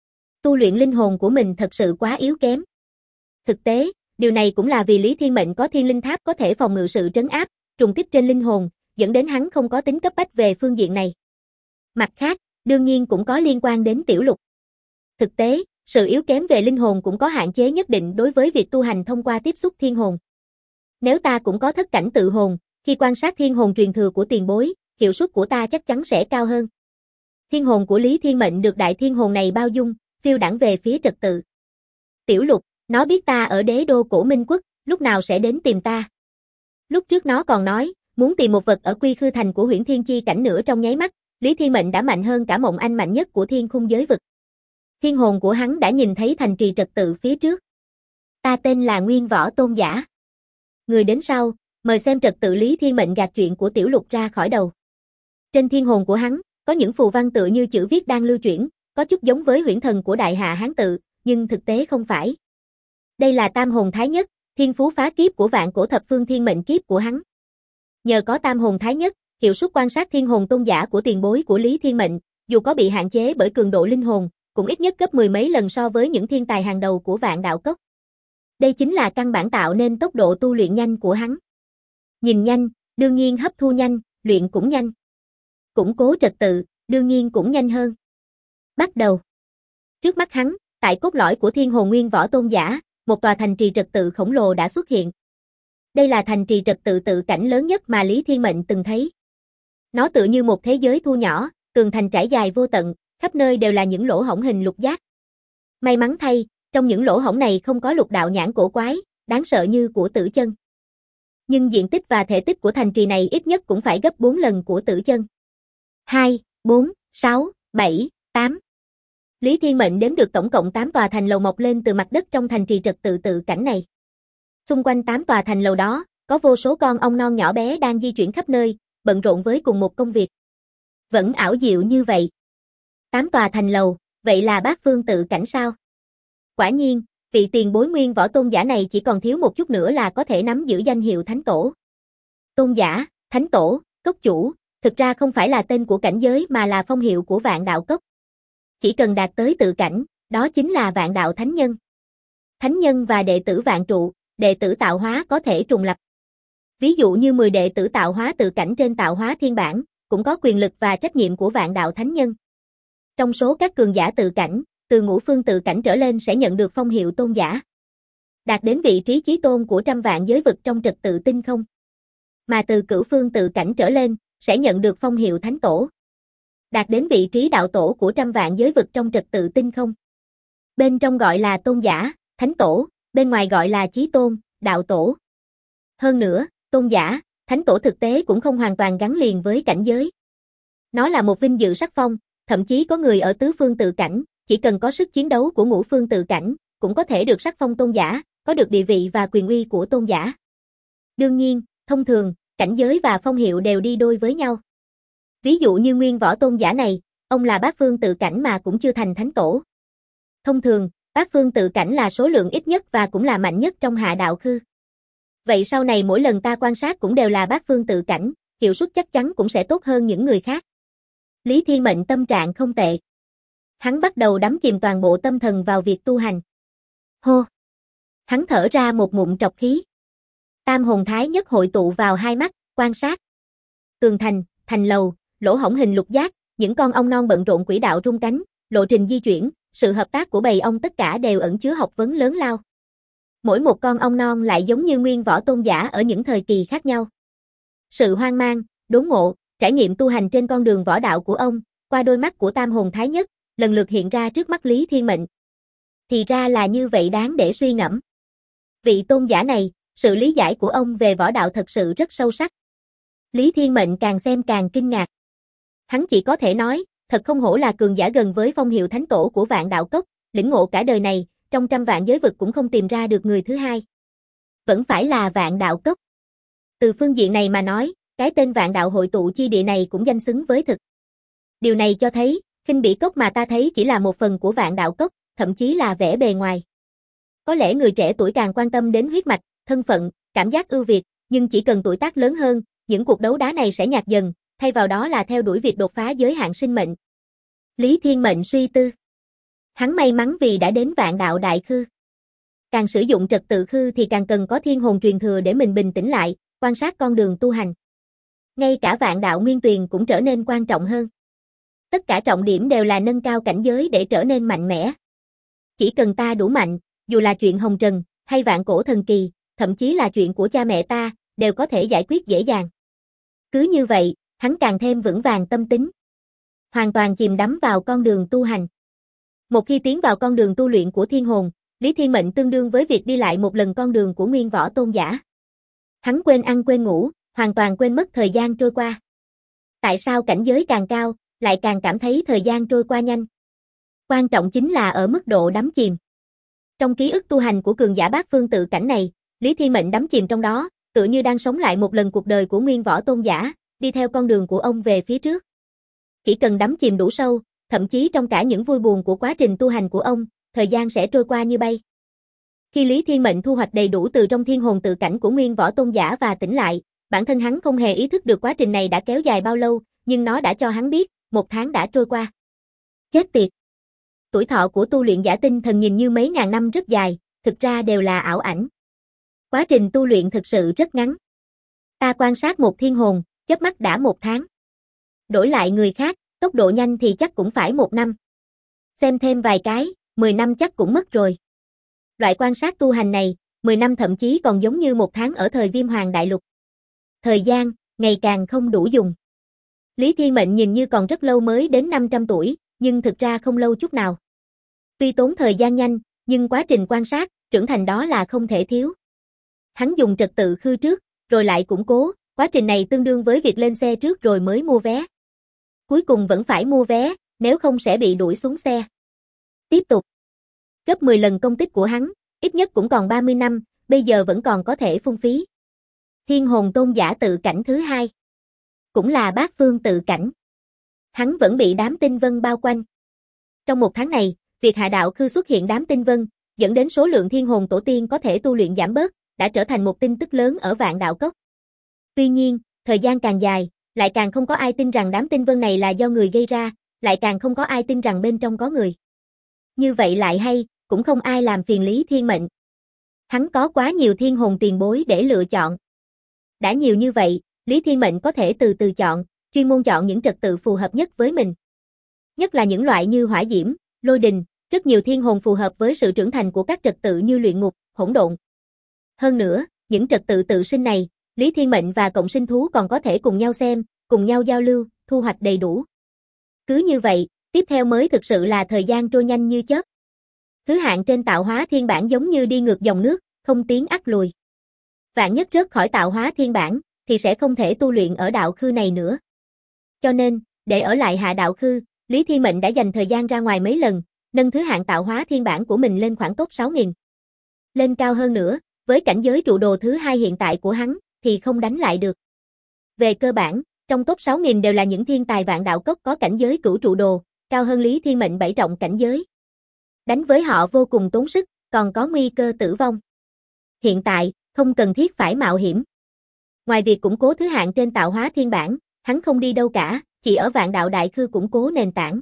Speaker 1: Tu luyện linh hồn của mình thật sự quá yếu kém. Thực tế, điều này cũng là vì Lý Thiên Mệnh có thiên linh tháp có thể phòng ngự sự trấn áp, trùng kích trên linh hồn, dẫn đến hắn không có tính cấp bách về phương diện này. Mặt khác, đương nhiên cũng có liên quan đến Tiểu Lục. Thực tế, sự yếu kém về linh hồn cũng có hạn chế nhất định đối với việc tu hành thông qua tiếp xúc thiên hồn. Nếu ta cũng có thất cảnh tự hồn, khi quan sát thiên hồn truyền thừa của tiền bối, hiệu suất của ta chắc chắn sẽ cao hơn. Thiên hồn của Lý Thiên Mệnh được đại thiên hồn này bao dung, phiêu đãng về phía trật tự. Tiểu Lục, nó biết ta ở đế đô Cổ Minh Quốc, lúc nào sẽ đến tìm ta. Lúc trước nó còn nói, muốn tìm một vật ở Quy Khư Thành của Huyễn Thiên Chi cảnh nữa trong nháy mắt, Lý Thiên Mệnh đã mạnh hơn cả Mộng Anh mạnh nhất của thiên khung giới vực. Thiên hồn của hắn đã nhìn thấy thành trì trật tự phía trước. Ta tên là Nguyên Võ Tôn Giả. Người đến sau, mời xem trật tự. Lý Thiên Mệnh gạt chuyện của Tiểu Lục ra khỏi đầu. Trên thiên hồn của hắn, có những phù văn tựa như chữ viết đang lưu chuyển, có chút giống với huyễn thần của Đại Hạ Hán tự, nhưng thực tế không phải. Đây là tam hồn thái nhất, thiên phú phá kiếp của vạn cổ thập phương thiên mệnh kiếp của hắn. Nhờ có tam hồn thái nhất, hiệu suất quan sát thiên hồn tôn giả của tiền bối của Lý Thiên Mệnh, dù có bị hạn chế bởi cường độ linh hồn, cũng ít nhất gấp 10 mấy lần so với những thiên tài hàng đầu của Vạn Đạo Cốc. Đây chính là căn bản tạo nên tốc độ tu luyện nhanh của hắn. Nhìn nhanh, đương nhiên hấp thu nhanh, luyện cũng nhanh. Củng cố trật tự, đương nhiên cũng nhanh hơn. Bắt đầu. Trước mắt hắn, tại cốt lõi của thiên hồn Nguyên Võ Tôn Giả, một tòa thành trì trật tự khổng lồ đã xuất hiện. Đây là thành trì trật tự tự cảnh lớn nhất mà Lý Thiên Mệnh từng thấy. Nó tựa như một thế giới thu nhỏ, tường thành trải dài vô tận, khắp nơi đều là những lỗ hổng hình lục giác. May mắn thay, trong những lỗ hổng này không có lục đạo nhãn cổ quái, đáng sợ như của Tử Chân. Nhưng diện tích và thể tích của thành trì này ít nhất cũng phải gấp 4 lần của Tử Chân. 2, 4, 6, 7, 8. Lý Thiên Mệnh đếm được tổng cộng 8 tòa thành lầu mọc lên từ mặt đất trong thành trì trật tự tự cảnh này. Xung quanh 8 tòa thành lầu đó, có vô số con ong non nhỏ bé đang di chuyển khắp nơi, bận rộn với cùng một công việc. Vẫn ảo diệu như vậy. 8 tòa thành lầu, vậy là bát phương tự cảnh sao? Quả nhiên, vị tiền bối Nguyên Võ Tôn Giả này chỉ còn thiếu một chút nữa là có thể nắm giữ danh hiệu Thánh Tổ. Tôn Giả, Thánh Tổ, Cốc Chủ, thực ra không phải là tên của cảnh giới mà là phong hiệu của Vạn Đạo Cốc. Chỉ cần đạt tới tự cảnh, đó chính là Vạn Đạo Thánh Nhân. Thánh Nhân và đệ tử Vạn Trụ, đệ tử tạo hóa có thể trùng lập. Ví dụ như 10 đệ tử tạo hóa tự cảnh trên tạo hóa thiên bản, cũng có quyền lực và trách nhiệm của Vạn Đạo Thánh Nhân. Trong số các cường giả tự cảnh, từ ngũ phương tự cảnh trở lên sẽ nhận được phong hiệu tôn giả. đạt đến vị trí chí tôn của trăm vạn giới vực trong trật tự tinh không. Mà từ cửu phương tự cảnh trở lên, sẽ nhận được phong hiệu thánh tổ. Đạt đến vị trí đạo tổ của trăm vạn giới vực trong trật tự tinh không. Bên trong gọi là tôn giả, thánh tổ, bên ngoài gọi là chí tôn, đạo tổ. Hơn nữa, tôn giả, thánh tổ thực tế cũng không hoàn toàn gắn liền với cảnh giới. Nó là một vinh dự sắc phong, thậm chí có người ở tứ phương tự cảnh, chỉ cần có sức chiến đấu của ngũ phương tự cảnh, cũng có thể được sắc phong tôn giả, có được địa vị và quyền uy của tôn giả. Đương nhiên, thông thường, cảnh giới và phong hiệu đều đi đôi với nhau. Ví dụ như nguyên võ tôn giả này, ông là bát phương tự cảnh mà cũng chưa thành thánh tổ. Thông thường, bát phương tự cảnh là số lượng ít nhất và cũng là mạnh nhất trong hạ đạo khư. Vậy sau này mỗi lần ta quan sát cũng đều là bát phương tự cảnh, hiệu suất chắc chắn cũng sẽ tốt hơn những người khác. Lý Thiên Mệnh tâm trạng không tệ. Hắn bắt đầu đắm chìm toàn bộ tâm thần vào việc tu hành. Hô! Hắn thở ra một ngụm trọc khí. Tam hồn thái nhất hội tụ vào hai mắt, quan sát. Tường thành, thành lầu, lỗ hổng hình lục giác, những con ong non bận rộn quỹ đạo rung cánh, lộ trình di chuyển, sự hợp tác của bầy ong tất cả đều ẩn chứa học vấn lớn lao. Mỗi một con ong non lại giống như nguyên võ tôn giả ở những thời kỳ khác nhau. Sự hoang mang, đốn ngộ, trải nghiệm tu hành trên con đường võ đạo của ông, qua đôi mắt của tam hồn thái nhất, lần lượt hiện ra trước mắt Lý Thiên Mệnh. Thì ra là như vậy, đáng để suy ngẫm. Vị tôn giả này, sự lý giải của ông về võ đạo thật sự rất sâu sắc. Lý Thiên Mệnh càng xem càng kinh ngạc. Hắn chỉ có thể nói, thật không hổ là cường giả gần với phong hiệu thánh tổ của Vạn Đạo Cốc, lĩnh ngộ cả đời này, trong trăm vạn giới vực cũng không tìm ra được người thứ hai. Vẫn phải là Vạn Đạo Cốc. Từ phương diện này mà nói, cái tên Vạn Đạo hội tụ chi địa này cũng danh xứng với thực. Điều này cho thấy, Khinh Bỉ Cốc mà ta thấy chỉ là một phần của Vạn Đạo Cốc, thậm chí là vẻ bề ngoài. Có lẽ người trẻ tuổi càng quan tâm đến huyết mạch, thân phận, cảm giác ưu việt, nhưng chỉ cần tuổi tác lớn hơn, những cuộc đấu đá này sẽ nhạt dần, thay vào đó là theo đuổi việc đột phá giới hạn sinh mệnh. Lý Thiên Mệnh suy tư. Hắn may mắn vì đã đến Vạn Đạo Đại Khư. Càng sử dụng trật tự khư thì càng cần có thiên hồn truyền thừa để mình bình tĩnh lại, quan sát con đường tu hành. Ngay cả Vạn Đạo Nguyên Tuyền cũng trở nên quan trọng hơn. Tất cả trọng điểm đều là nâng cao cảnh giới để trở nên mạnh mẽ. Chỉ cần ta đủ mạnh, dù là chuyện hồng trần, hay vạn cổ thần kỳ, thậm chí là chuyện của cha mẹ ta, đều có thể giải quyết dễ dàng. Cứ như vậy, hắn càng thêm vững vàng tâm tính. Hoàn toàn chìm đắm vào con đường tu hành. Một khi tiến vào con đường tu luyện của thiên hồn, Lý Thiên Mệnh tương đương với việc đi lại một lần con đường của nguyên võ tôn giả. Hắn quên ăn quên ngủ, hoàn toàn quên mất thời gian trôi qua. Tại sao cảnh giới càng cao, lại càng cảm thấy thời gian trôi qua nhanh? Quan trọng chính là ở mức độ đắm chìm. Trong ký ức tu hành của cường giả bát phương tự cảnh này, Lý Thiên Mệnh đắm chìm trong đó, tựa như đang sống lại một lần cuộc đời của nguyên võ tôn giả, đi theo con đường của ông về phía trước. Chỉ cần đắm chìm đủ sâu, thậm chí trong cả những vui buồn của quá trình tu hành của ông, thời gian sẽ trôi qua như bay. Khi Lý Thiên Mệnh thu hoạch đầy đủ từ trong thiên hồn tự cảnh của nguyên võ tôn giả và tỉnh lại, bản thân hắn không hề ý thức được quá trình này đã kéo dài bao lâu, nhưng nó đã cho hắn biết, 1 tháng đã trôi qua. Chết tiệt! Tuổi thọ của tu luyện giả tinh thần nhìn như mấy ngàn năm rất dài, thực ra đều là ảo ảnh. Quá trình tu luyện thực sự rất ngắn. Ta quan sát một thiên hồn, chớp mắt đã 1 tháng. Đổi lại người khác, tốc độ nhanh thì chắc cũng phải 1 năm. Xem thêm vài cái, 10 năm chắc cũng mất rồi. Loại quan sát tu hành này, 10 năm thậm chí còn giống như 1 tháng ở thời Viêm Hoàng Đại Lục. Thời gian, ngày càng không đủ dùng. Lý Thiên Mệnh nhìn như còn rất lâu mới đến 500 tuổi, nhưng thực ra không lâu chút nào. Tuy tốn thời gian nhanh, nhưng quá trình quan sát, trưởng thành đó là không thể thiếu. Hắn dùng trật tự khư trước, rồi lại củng cố, quá trình này tương đương với việc lên xe trước rồi mới mua vé. Cuối cùng vẫn phải mua vé, nếu không sẽ bị đuổi xuống xe. Tiếp tục. Gấp 10 lần công tích của hắn, ít nhất cũng còn 30 năm, bây giờ vẫn còn có thể phung phí. Thiên hồn tôn giả tự cảnh thứ 2. Cũng là bát phương tự cảnh. Hắn vẫn bị đám tinh vân bao quanh. Trong 1 tháng này, việc hạ đạo khư xuất hiện đám tinh vân, dẫn đến số lượng thiên hồn tổ tiên có thể tu luyện giảm bớt, đã trở thành một tin tức lớn ở Vạn Đạo Cốc. Tuy nhiên, thời gian càng dài, lại càng không có ai tin rằng đám tinh vân này là do người gây ra, lại càng không có ai tin rằng bên trong có người. Như vậy lại hay, cũng không ai làm phiền Lý Thiên Mệnh. Hắn có quá nhiều thiên hồn tiền bối để lựa chọn. Đã nhiều như vậy, Lý Thiên Mệnh có thể từ từ chọn, chuyên môn chọn những trật tự phù hợp nhất với mình. Nhất là những loại như hỏa diễm, lôi đình, rất nhiều thiên hồn phù hợp với sự trưởng thành của các trật tự như luyện ngục, hỗn độn. Hơn nữa, những trật tự tự sinh này, Lý Thiên Mệnh và cộng sinh thú còn có thể cùng nhau xem, cùng nhau giao lưu, thu hoạch đầy đủ. Cứ như vậy, tiếp theo mới thực sự là thời gian trôi nhanh như chớp. Thứ hạng trên tạo hóa thiên bản giống như đi ngược dòng nước, không tiến ắt lùi. Vạn nhất rớt khỏi tạo hóa thiên bản, thì sẽ không thể tu luyện ở đạo khư này nữa. Cho nên, để ở lại hạ đạo khư, Lý Thiên Mệnh đã dành thời gian ra ngoài mấy lần, nâng thứ hạng tạo hóa thiên bản của mình lên khoảng top 6.000. Lên cao hơn nữa, với cảnh giới trụ đồ thứ 2 hiện tại của hắn, thì không đánh lại được. Về cơ bản, trong top 6.000 đều là những thiên tài vạn đạo cốc có cảnh giới cửu trụ đồ, cao hơn Lý Thiên Mệnh 7 trọng cảnh giới. Đánh với họ vô cùng tốn sức, còn có nguy cơ tử vong. Hiện tại, không cần thiết phải mạo hiểm. Ngoài việc củng cố thứ hạng trên tạo hóa thiên bản, hắn không đi đâu cả, chỉ ở vạn đạo đại khư củng cố nền tảng.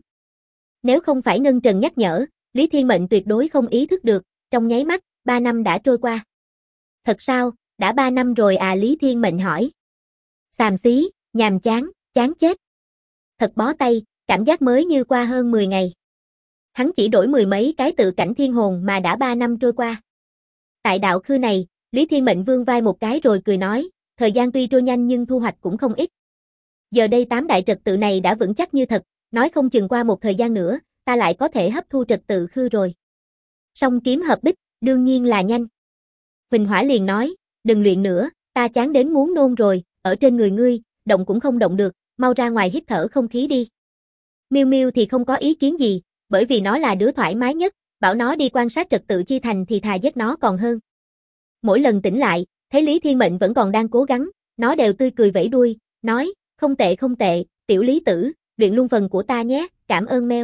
Speaker 1: Nếu không phải Ngân Trần nhắc nhở, Lý Thiên Mệnh tuyệt đối không ý thức được, trong nháy mắt, 3 năm đã trôi qua. Thật sao, đã 3 năm rồi à, Lý Thiên Mệnh hỏi. Xàm xí, nhàm chán, chán chết. Thật bó tay, cảm giác mới như qua hơn 10 ngày. Hắn chỉ đổi 10 mấy cái tự cảnh thiên hồn mà đã 3 năm trôi qua. Tại đạo khư này, Lý Thiên Mệnh vươn vai một cái rồi cười nói, thời gian tuy trôi nhanh nhưng thu hoạch cũng không ít. Giờ đây 8 đại trật tự này đã vững chắc như thật, nói không chừng qua một thời gian nữa, ta lại có thể hấp thu trật tự khư rồi. Song kiếm hợp bích, đương nhiên là nhanh. Huỳnh Hỏa liền nói, đừng luyện nữa, ta chán đến muốn nôn rồi, ở trên người ngươi, động cũng không động được, mau ra ngoài hít thở không khí đi. Miêu Miêu thì không có ý kiến gì, bởi vì nó là đứa thoải mái nhất, bảo nó đi quan sát trật tự chi thành thì thà giết nó còn hơn. Mỗi lần tỉnh lại, thấy Lý Thiên Mệnh vẫn còn đang cố gắng, nó đều tươi cười vẫy đuôi, nói, không tệ, tiểu Lý tử, luyện luôn phần của ta nhé, cảm ơn meo.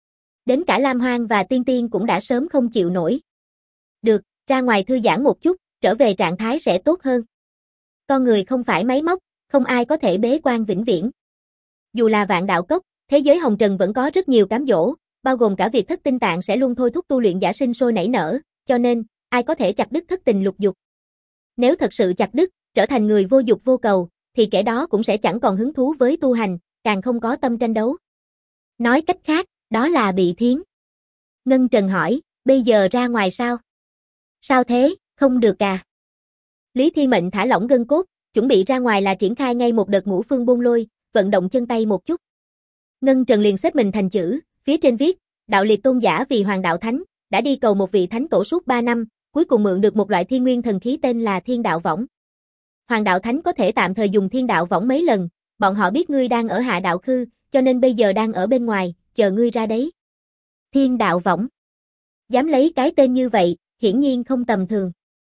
Speaker 1: Đến cả Lam Hoang và Tiên Tiên cũng đã sớm không chịu nổi. Được, ra ngoài thư giãn một chút, trở về trạng thái sẽ tốt hơn. Con người không phải máy móc, không ai có thể bế quan vĩnh viễn. Dù là vạn đạo cốc, thế giới hồng trần vẫn có rất nhiều cám dỗ, bao gồm cả việc thất tinh tạng sẽ luôn thôi thúc tu luyện giả sinh sôi nảy nở, cho nên, ai có thể chặt đứt thất tình lục dục. Nếu thật sự chặt đứt, trở thành người vô dục vô cầu, thì kẻ đó cũng sẽ chẳng còn hứng thú với tu hành, càng không có tâm tranh đấu. Nói cách khác, đó là bị thiến. Ngân Trần hỏi, bây giờ ra ngoài sao? Sao thế, không được à? Lý Thiên Mệnh thả lỏng gân cốt, chuẩn bị ra ngoài là triển khai ngay một đợt ngũ phương bôn lôi, vận động chân tay một chút. Ngân Trần liền xếp mình thành chữ, phía trên viết, đạo liệt tôn giả vì Hoàng Đạo Thánh, đã đi cầu một vị thánh tổ suốt 3 năm, cuối cùng mượn được một loại thiên nguyên thần khí tên là Thiên Đạo Võng. Hoàng Đạo Thánh có thể tạm thời dùng Thiên Đạo Võng mấy lần, bọn họ biết ngươi đang ở hạ đạo khư, cho nên bây giờ đang ở bên ngoài, chờ ngươi ra đấy. Thiên Đạo Võng. Dám lấy cái tên như vậy, hiển nhiên không tầm thường.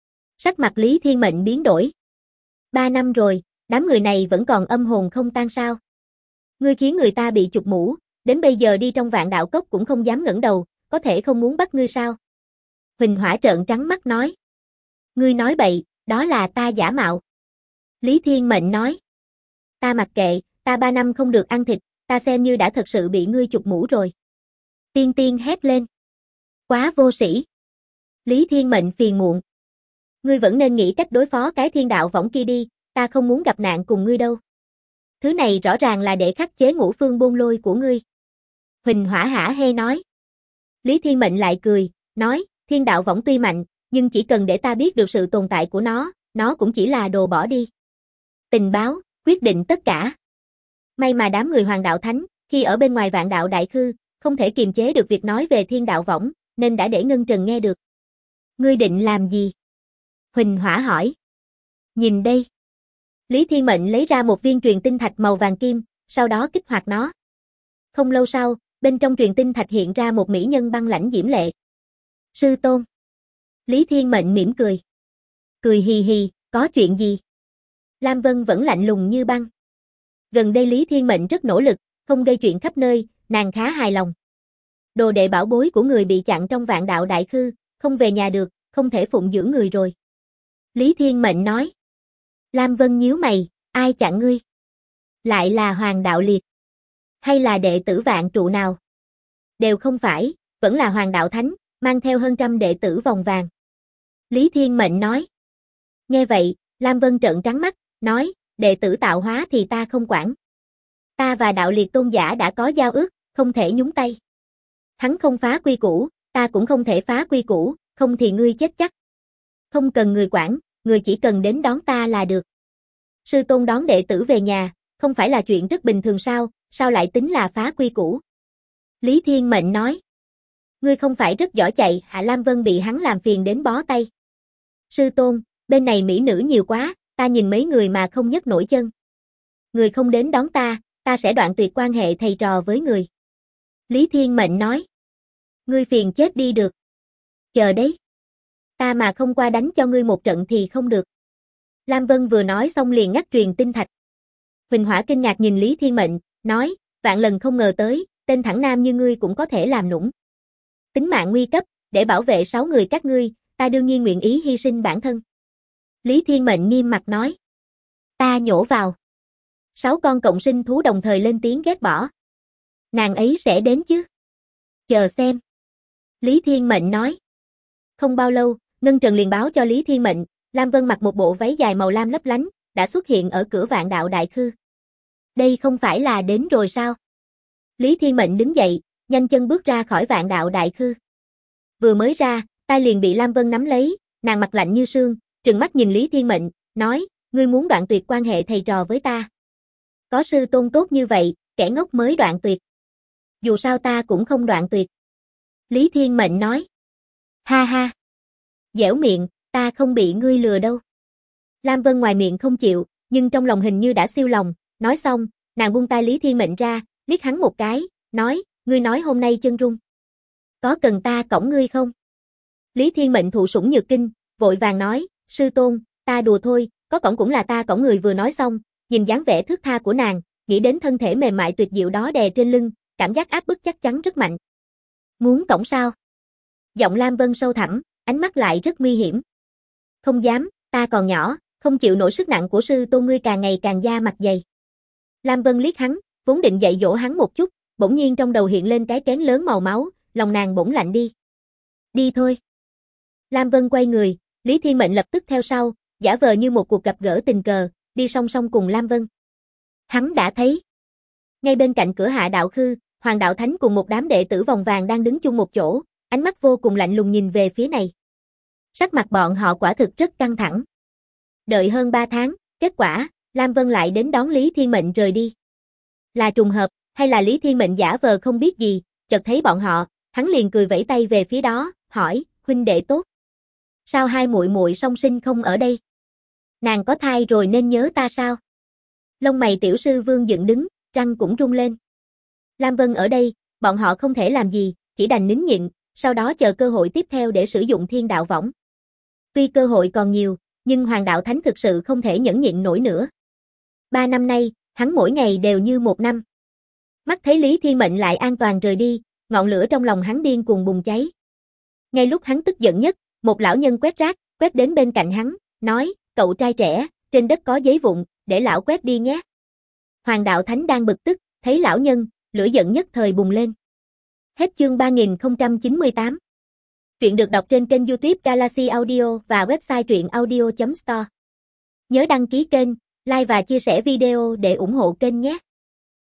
Speaker 1: Sắc mặt Lý Thiên Mệnh biến đổi. 3 năm rồi, đám người này vẫn còn âm hồn không tan sao? Ngươi khiến người ta bị chụp mũ, đến bây giờ đi trong vạn đạo cốc cũng không dám ngẩng đầu, có thể không muốn bắt ngươi sao? Huỳnh Hỏa trợn trắng mắt nói. Ngươi nói bậy, đó là ta giả mạo. Lý Thiên Mệnh nói. Ta mặc kệ, ta 3 năm không được ăn thịt, ta xem như đã thật sự bị ngươi chụp mũ rồi. Tiên Tiên hét lên. Quá vô sĩ. Lý Thiên Mệnh phiền muộn. Ngươi vẫn nên nghĩ cách đối phó cái thiên đạo võng kia đi, ta không muốn gặp nạn cùng ngươi đâu. Thứ này rõ ràng là để khắc chế ngũ phương bôn lôi của ngươi. Huỳnh Hỏa hả hê nói. Lý Thiên Mệnh lại cười, nói, thiên đạo võng tuy mạnh, nhưng chỉ cần để ta biết được sự tồn tại của nó cũng chỉ là đồ bỏ đi. Tình báo, quyết định tất cả. May mà đám người Hoàng Đạo Thánh, khi ở bên ngoài vạn đạo đại khư, không thể kiềm chế được việc nói về thiên đạo võng, nên đã để Ngân Trần nghe được. Ngươi định làm gì? Huỳnh Hỏa hỏi. Nhìn đây. Lý Thiên Mệnh lấy ra một viên truyền tinh thạch màu vàng kim, sau đó kích hoạt nó. Không lâu sau, bên trong truyền tinh thạch hiện ra một mỹ nhân băng lãnh diễm lệ. Sư tôn. Lý Thiên Mệnh mỉm cười. Cười hì hì, có chuyện gì? Lam Vân vẫn lạnh lùng như băng. Gần đây Lý Thiên Mệnh rất nỗ lực, không gây chuyện khắp nơi, nàng khá hài lòng. Đồ đệ bảo bối của người bị chặn trong vạn đạo đại khư, không về nhà được, không thể phụng dưỡng người rồi. Lý Thiên Mệnh nói. Lam Vân nhíu mày, ai chặn ngươi? Lại là Hoàng Đạo Liệt? Hay là đệ tử vạn trụ nào? Đều không phải, vẫn là Hoàng Đạo Thánh, mang theo hơn trăm đệ tử vòng vàng. Lý Thiên Mệnh nói. Nghe vậy, Lam Vân trợn trắng mắt, nói, đệ tử tạo hóa thì ta không quản. Ta và Đạo Liệt tôn giả đã có giao ước, không thể nhúng tay. Hắn không phá quy củ, ta cũng không thể phá quy củ, không thì ngươi chết chắc. Không cần người quản, người chỉ cần đến đón ta là được. Sư tôn đón đệ tử về nhà, không phải là chuyện rất bình thường sao lại tính là phá quy củ? Lý Thiên Mệnh nói. Ngươi không phải rất giỏi chạy, Hạ Lam Vân bị hắn làm phiền đến bó tay. Sư tôn, bên này mỹ nữ nhiều quá, ta nhìn mấy người mà không nhấc nổi chân. Người không đến đón ta sẽ đoạn tuyệt quan hệ thầy trò với người. Lý Thiên Mệnh nói. Ngươi phiền chết đi được. Chờ đấy. Ta mà không qua đánh cho ngươi một trận thì không được. Lam Vân vừa nói xong liền ngắt truyền tinh thạch. Huỳnh Hỏa kinh ngạc nhìn Lý Thiên Mệnh, nói, vạn lần không ngờ tới, tên thẳng nam như ngươi cũng có thể làm nũng. Tính mạng nguy cấp, để bảo vệ 6 người các ngươi, ta đương nhiên nguyện ý hy sinh bản thân. Lý Thiên Mệnh nghiêm mặt nói. Ta nhổ vào. 6 con cộng sinh thú đồng thời lên tiếng ghét bỏ. Nàng ấy sẽ đến chứ? Chờ xem. Lý Thiên Mệnh nói. Không bao lâu, Ngân Trần liền báo cho Lý Thiên Mệnh, Lam Vân mặc một bộ váy dài màu lam lấp lánh, đã xuất hiện ở cửa Vạn Đạo Đại Khư. Đây không phải là đến rồi sao? Lý Thiên Mệnh đứng dậy, nhanh chân bước ra khỏi Vạn Đạo Đại Khư. Vừa mới ra, tay liền bị Lam Vân nắm lấy, nàng mặt lạnh như sương, trừng mắt nhìn Lý Thiên Mệnh, nói, ngươi muốn đoạn tuyệt quan hệ thầy trò với ta. Có sư tôn tốt như vậy, kẻ ngốc mới đoạn tuyệt. Dù sao ta cũng không đoạn tuyệt. Lý Thiên Mệnh nói. Ha ha. Dẻo miệng, ta không bị ngươi lừa đâu. Lam Vân ngoài miệng không chịu, nhưng trong lòng hình như đã siêu lòng, nói xong, nàng buông tay Lý Thiên Mệnh ra, liếc hắn một cái, nói, ngươi nói hôm nay chân rung. Có cần ta cõng ngươi không? Lý Thiên Mệnh thụ sủng nhược kinh, vội vàng nói, sư tôn, ta đùa thôi, có cõng cũng là ta cõng. Người vừa nói xong, nhìn dáng vẻ thướt tha của nàng, nghĩ đến thân thể mềm mại tuyệt diệu đó đè trên lưng, cảm giác áp bức chắc chắn rất mạnh. Muốn cõng sao? Giọng Lam Vân sâu thẳm, ánh mắt lại rất nguy hiểm. Không dám, ta còn nhỏ, không chịu nổi sức nặng của sư tôn, ngươi càng ngày càng da mặt dày. Lam Vân liếc hắn, vốn định dạy dỗ hắn một chút, bỗng nhiên trong đầu hiện lên cái kén lớn màu máu, lòng nàng bỗng lạnh đi. Đi thôi. Lam Vân quay người, Lý Thiên Mệnh lập tức theo sau, giả vờ như một cuộc gặp gỡ tình cờ, đi song song cùng Lam Vân. Hắn đã thấy. Ngay bên cạnh cửa Hạ Đạo Khư, Hoàng Đạo Thánh cùng một đám đệ tử vòng vàng đang đứng chung một chỗ, ánh mắt vô cùng lạnh lùng nhìn về phía này. Sắc mặt bọn họ quả thực rất căng thẳng. Đợi hơn 3 tháng, kết quả, Lam Vân lại đến đón Lý Thiên Mệnh rời đi. Là trùng hợp, hay là Lý Thiên Mệnh giả vờ không biết gì, chợt thấy bọn họ, hắn liền cười vẫy tay về phía đó, hỏi, huynh đệ tốt. Sao hai muội muội song sinh không ở đây? Nàng có thai rồi nên nhớ ta sao? Lông mày tiểu sư vương dựng đứng, răng cũng rung lên. Lam Vân ở đây, bọn họ không thể làm gì, chỉ đành nín nhịn, sau đó chờ cơ hội tiếp theo để sử dụng thiên đạo võng. Tuy cơ hội còn nhiều, nhưng Hoàng Đạo Thánh thực sự không thể nhẫn nhịn nổi nữa. 3 năm nay, hắn mỗi ngày đều như 1 năm. Mắt thấy Lý Thiên Mệnh lại an toàn rời đi, ngọn lửa trong lòng hắn điên cuồng bùng cháy. Ngay lúc hắn tức giận nhất, một lão nhân quét rác, quét đến bên cạnh hắn, nói, cậu trai trẻ, trên đất có giấy vụn, để lão quét đi nhé. Hoàng Đạo Thánh đang bực tức, thấy lão nhân, lửa giận nhất thời bùng lên. Hết chương 3098. Truyện được đọc trên kênh YouTube Galaxy Audio và website truyệnaudio.store. Nhớ đăng ký kênh, like và chia sẻ video để ủng hộ kênh nhé.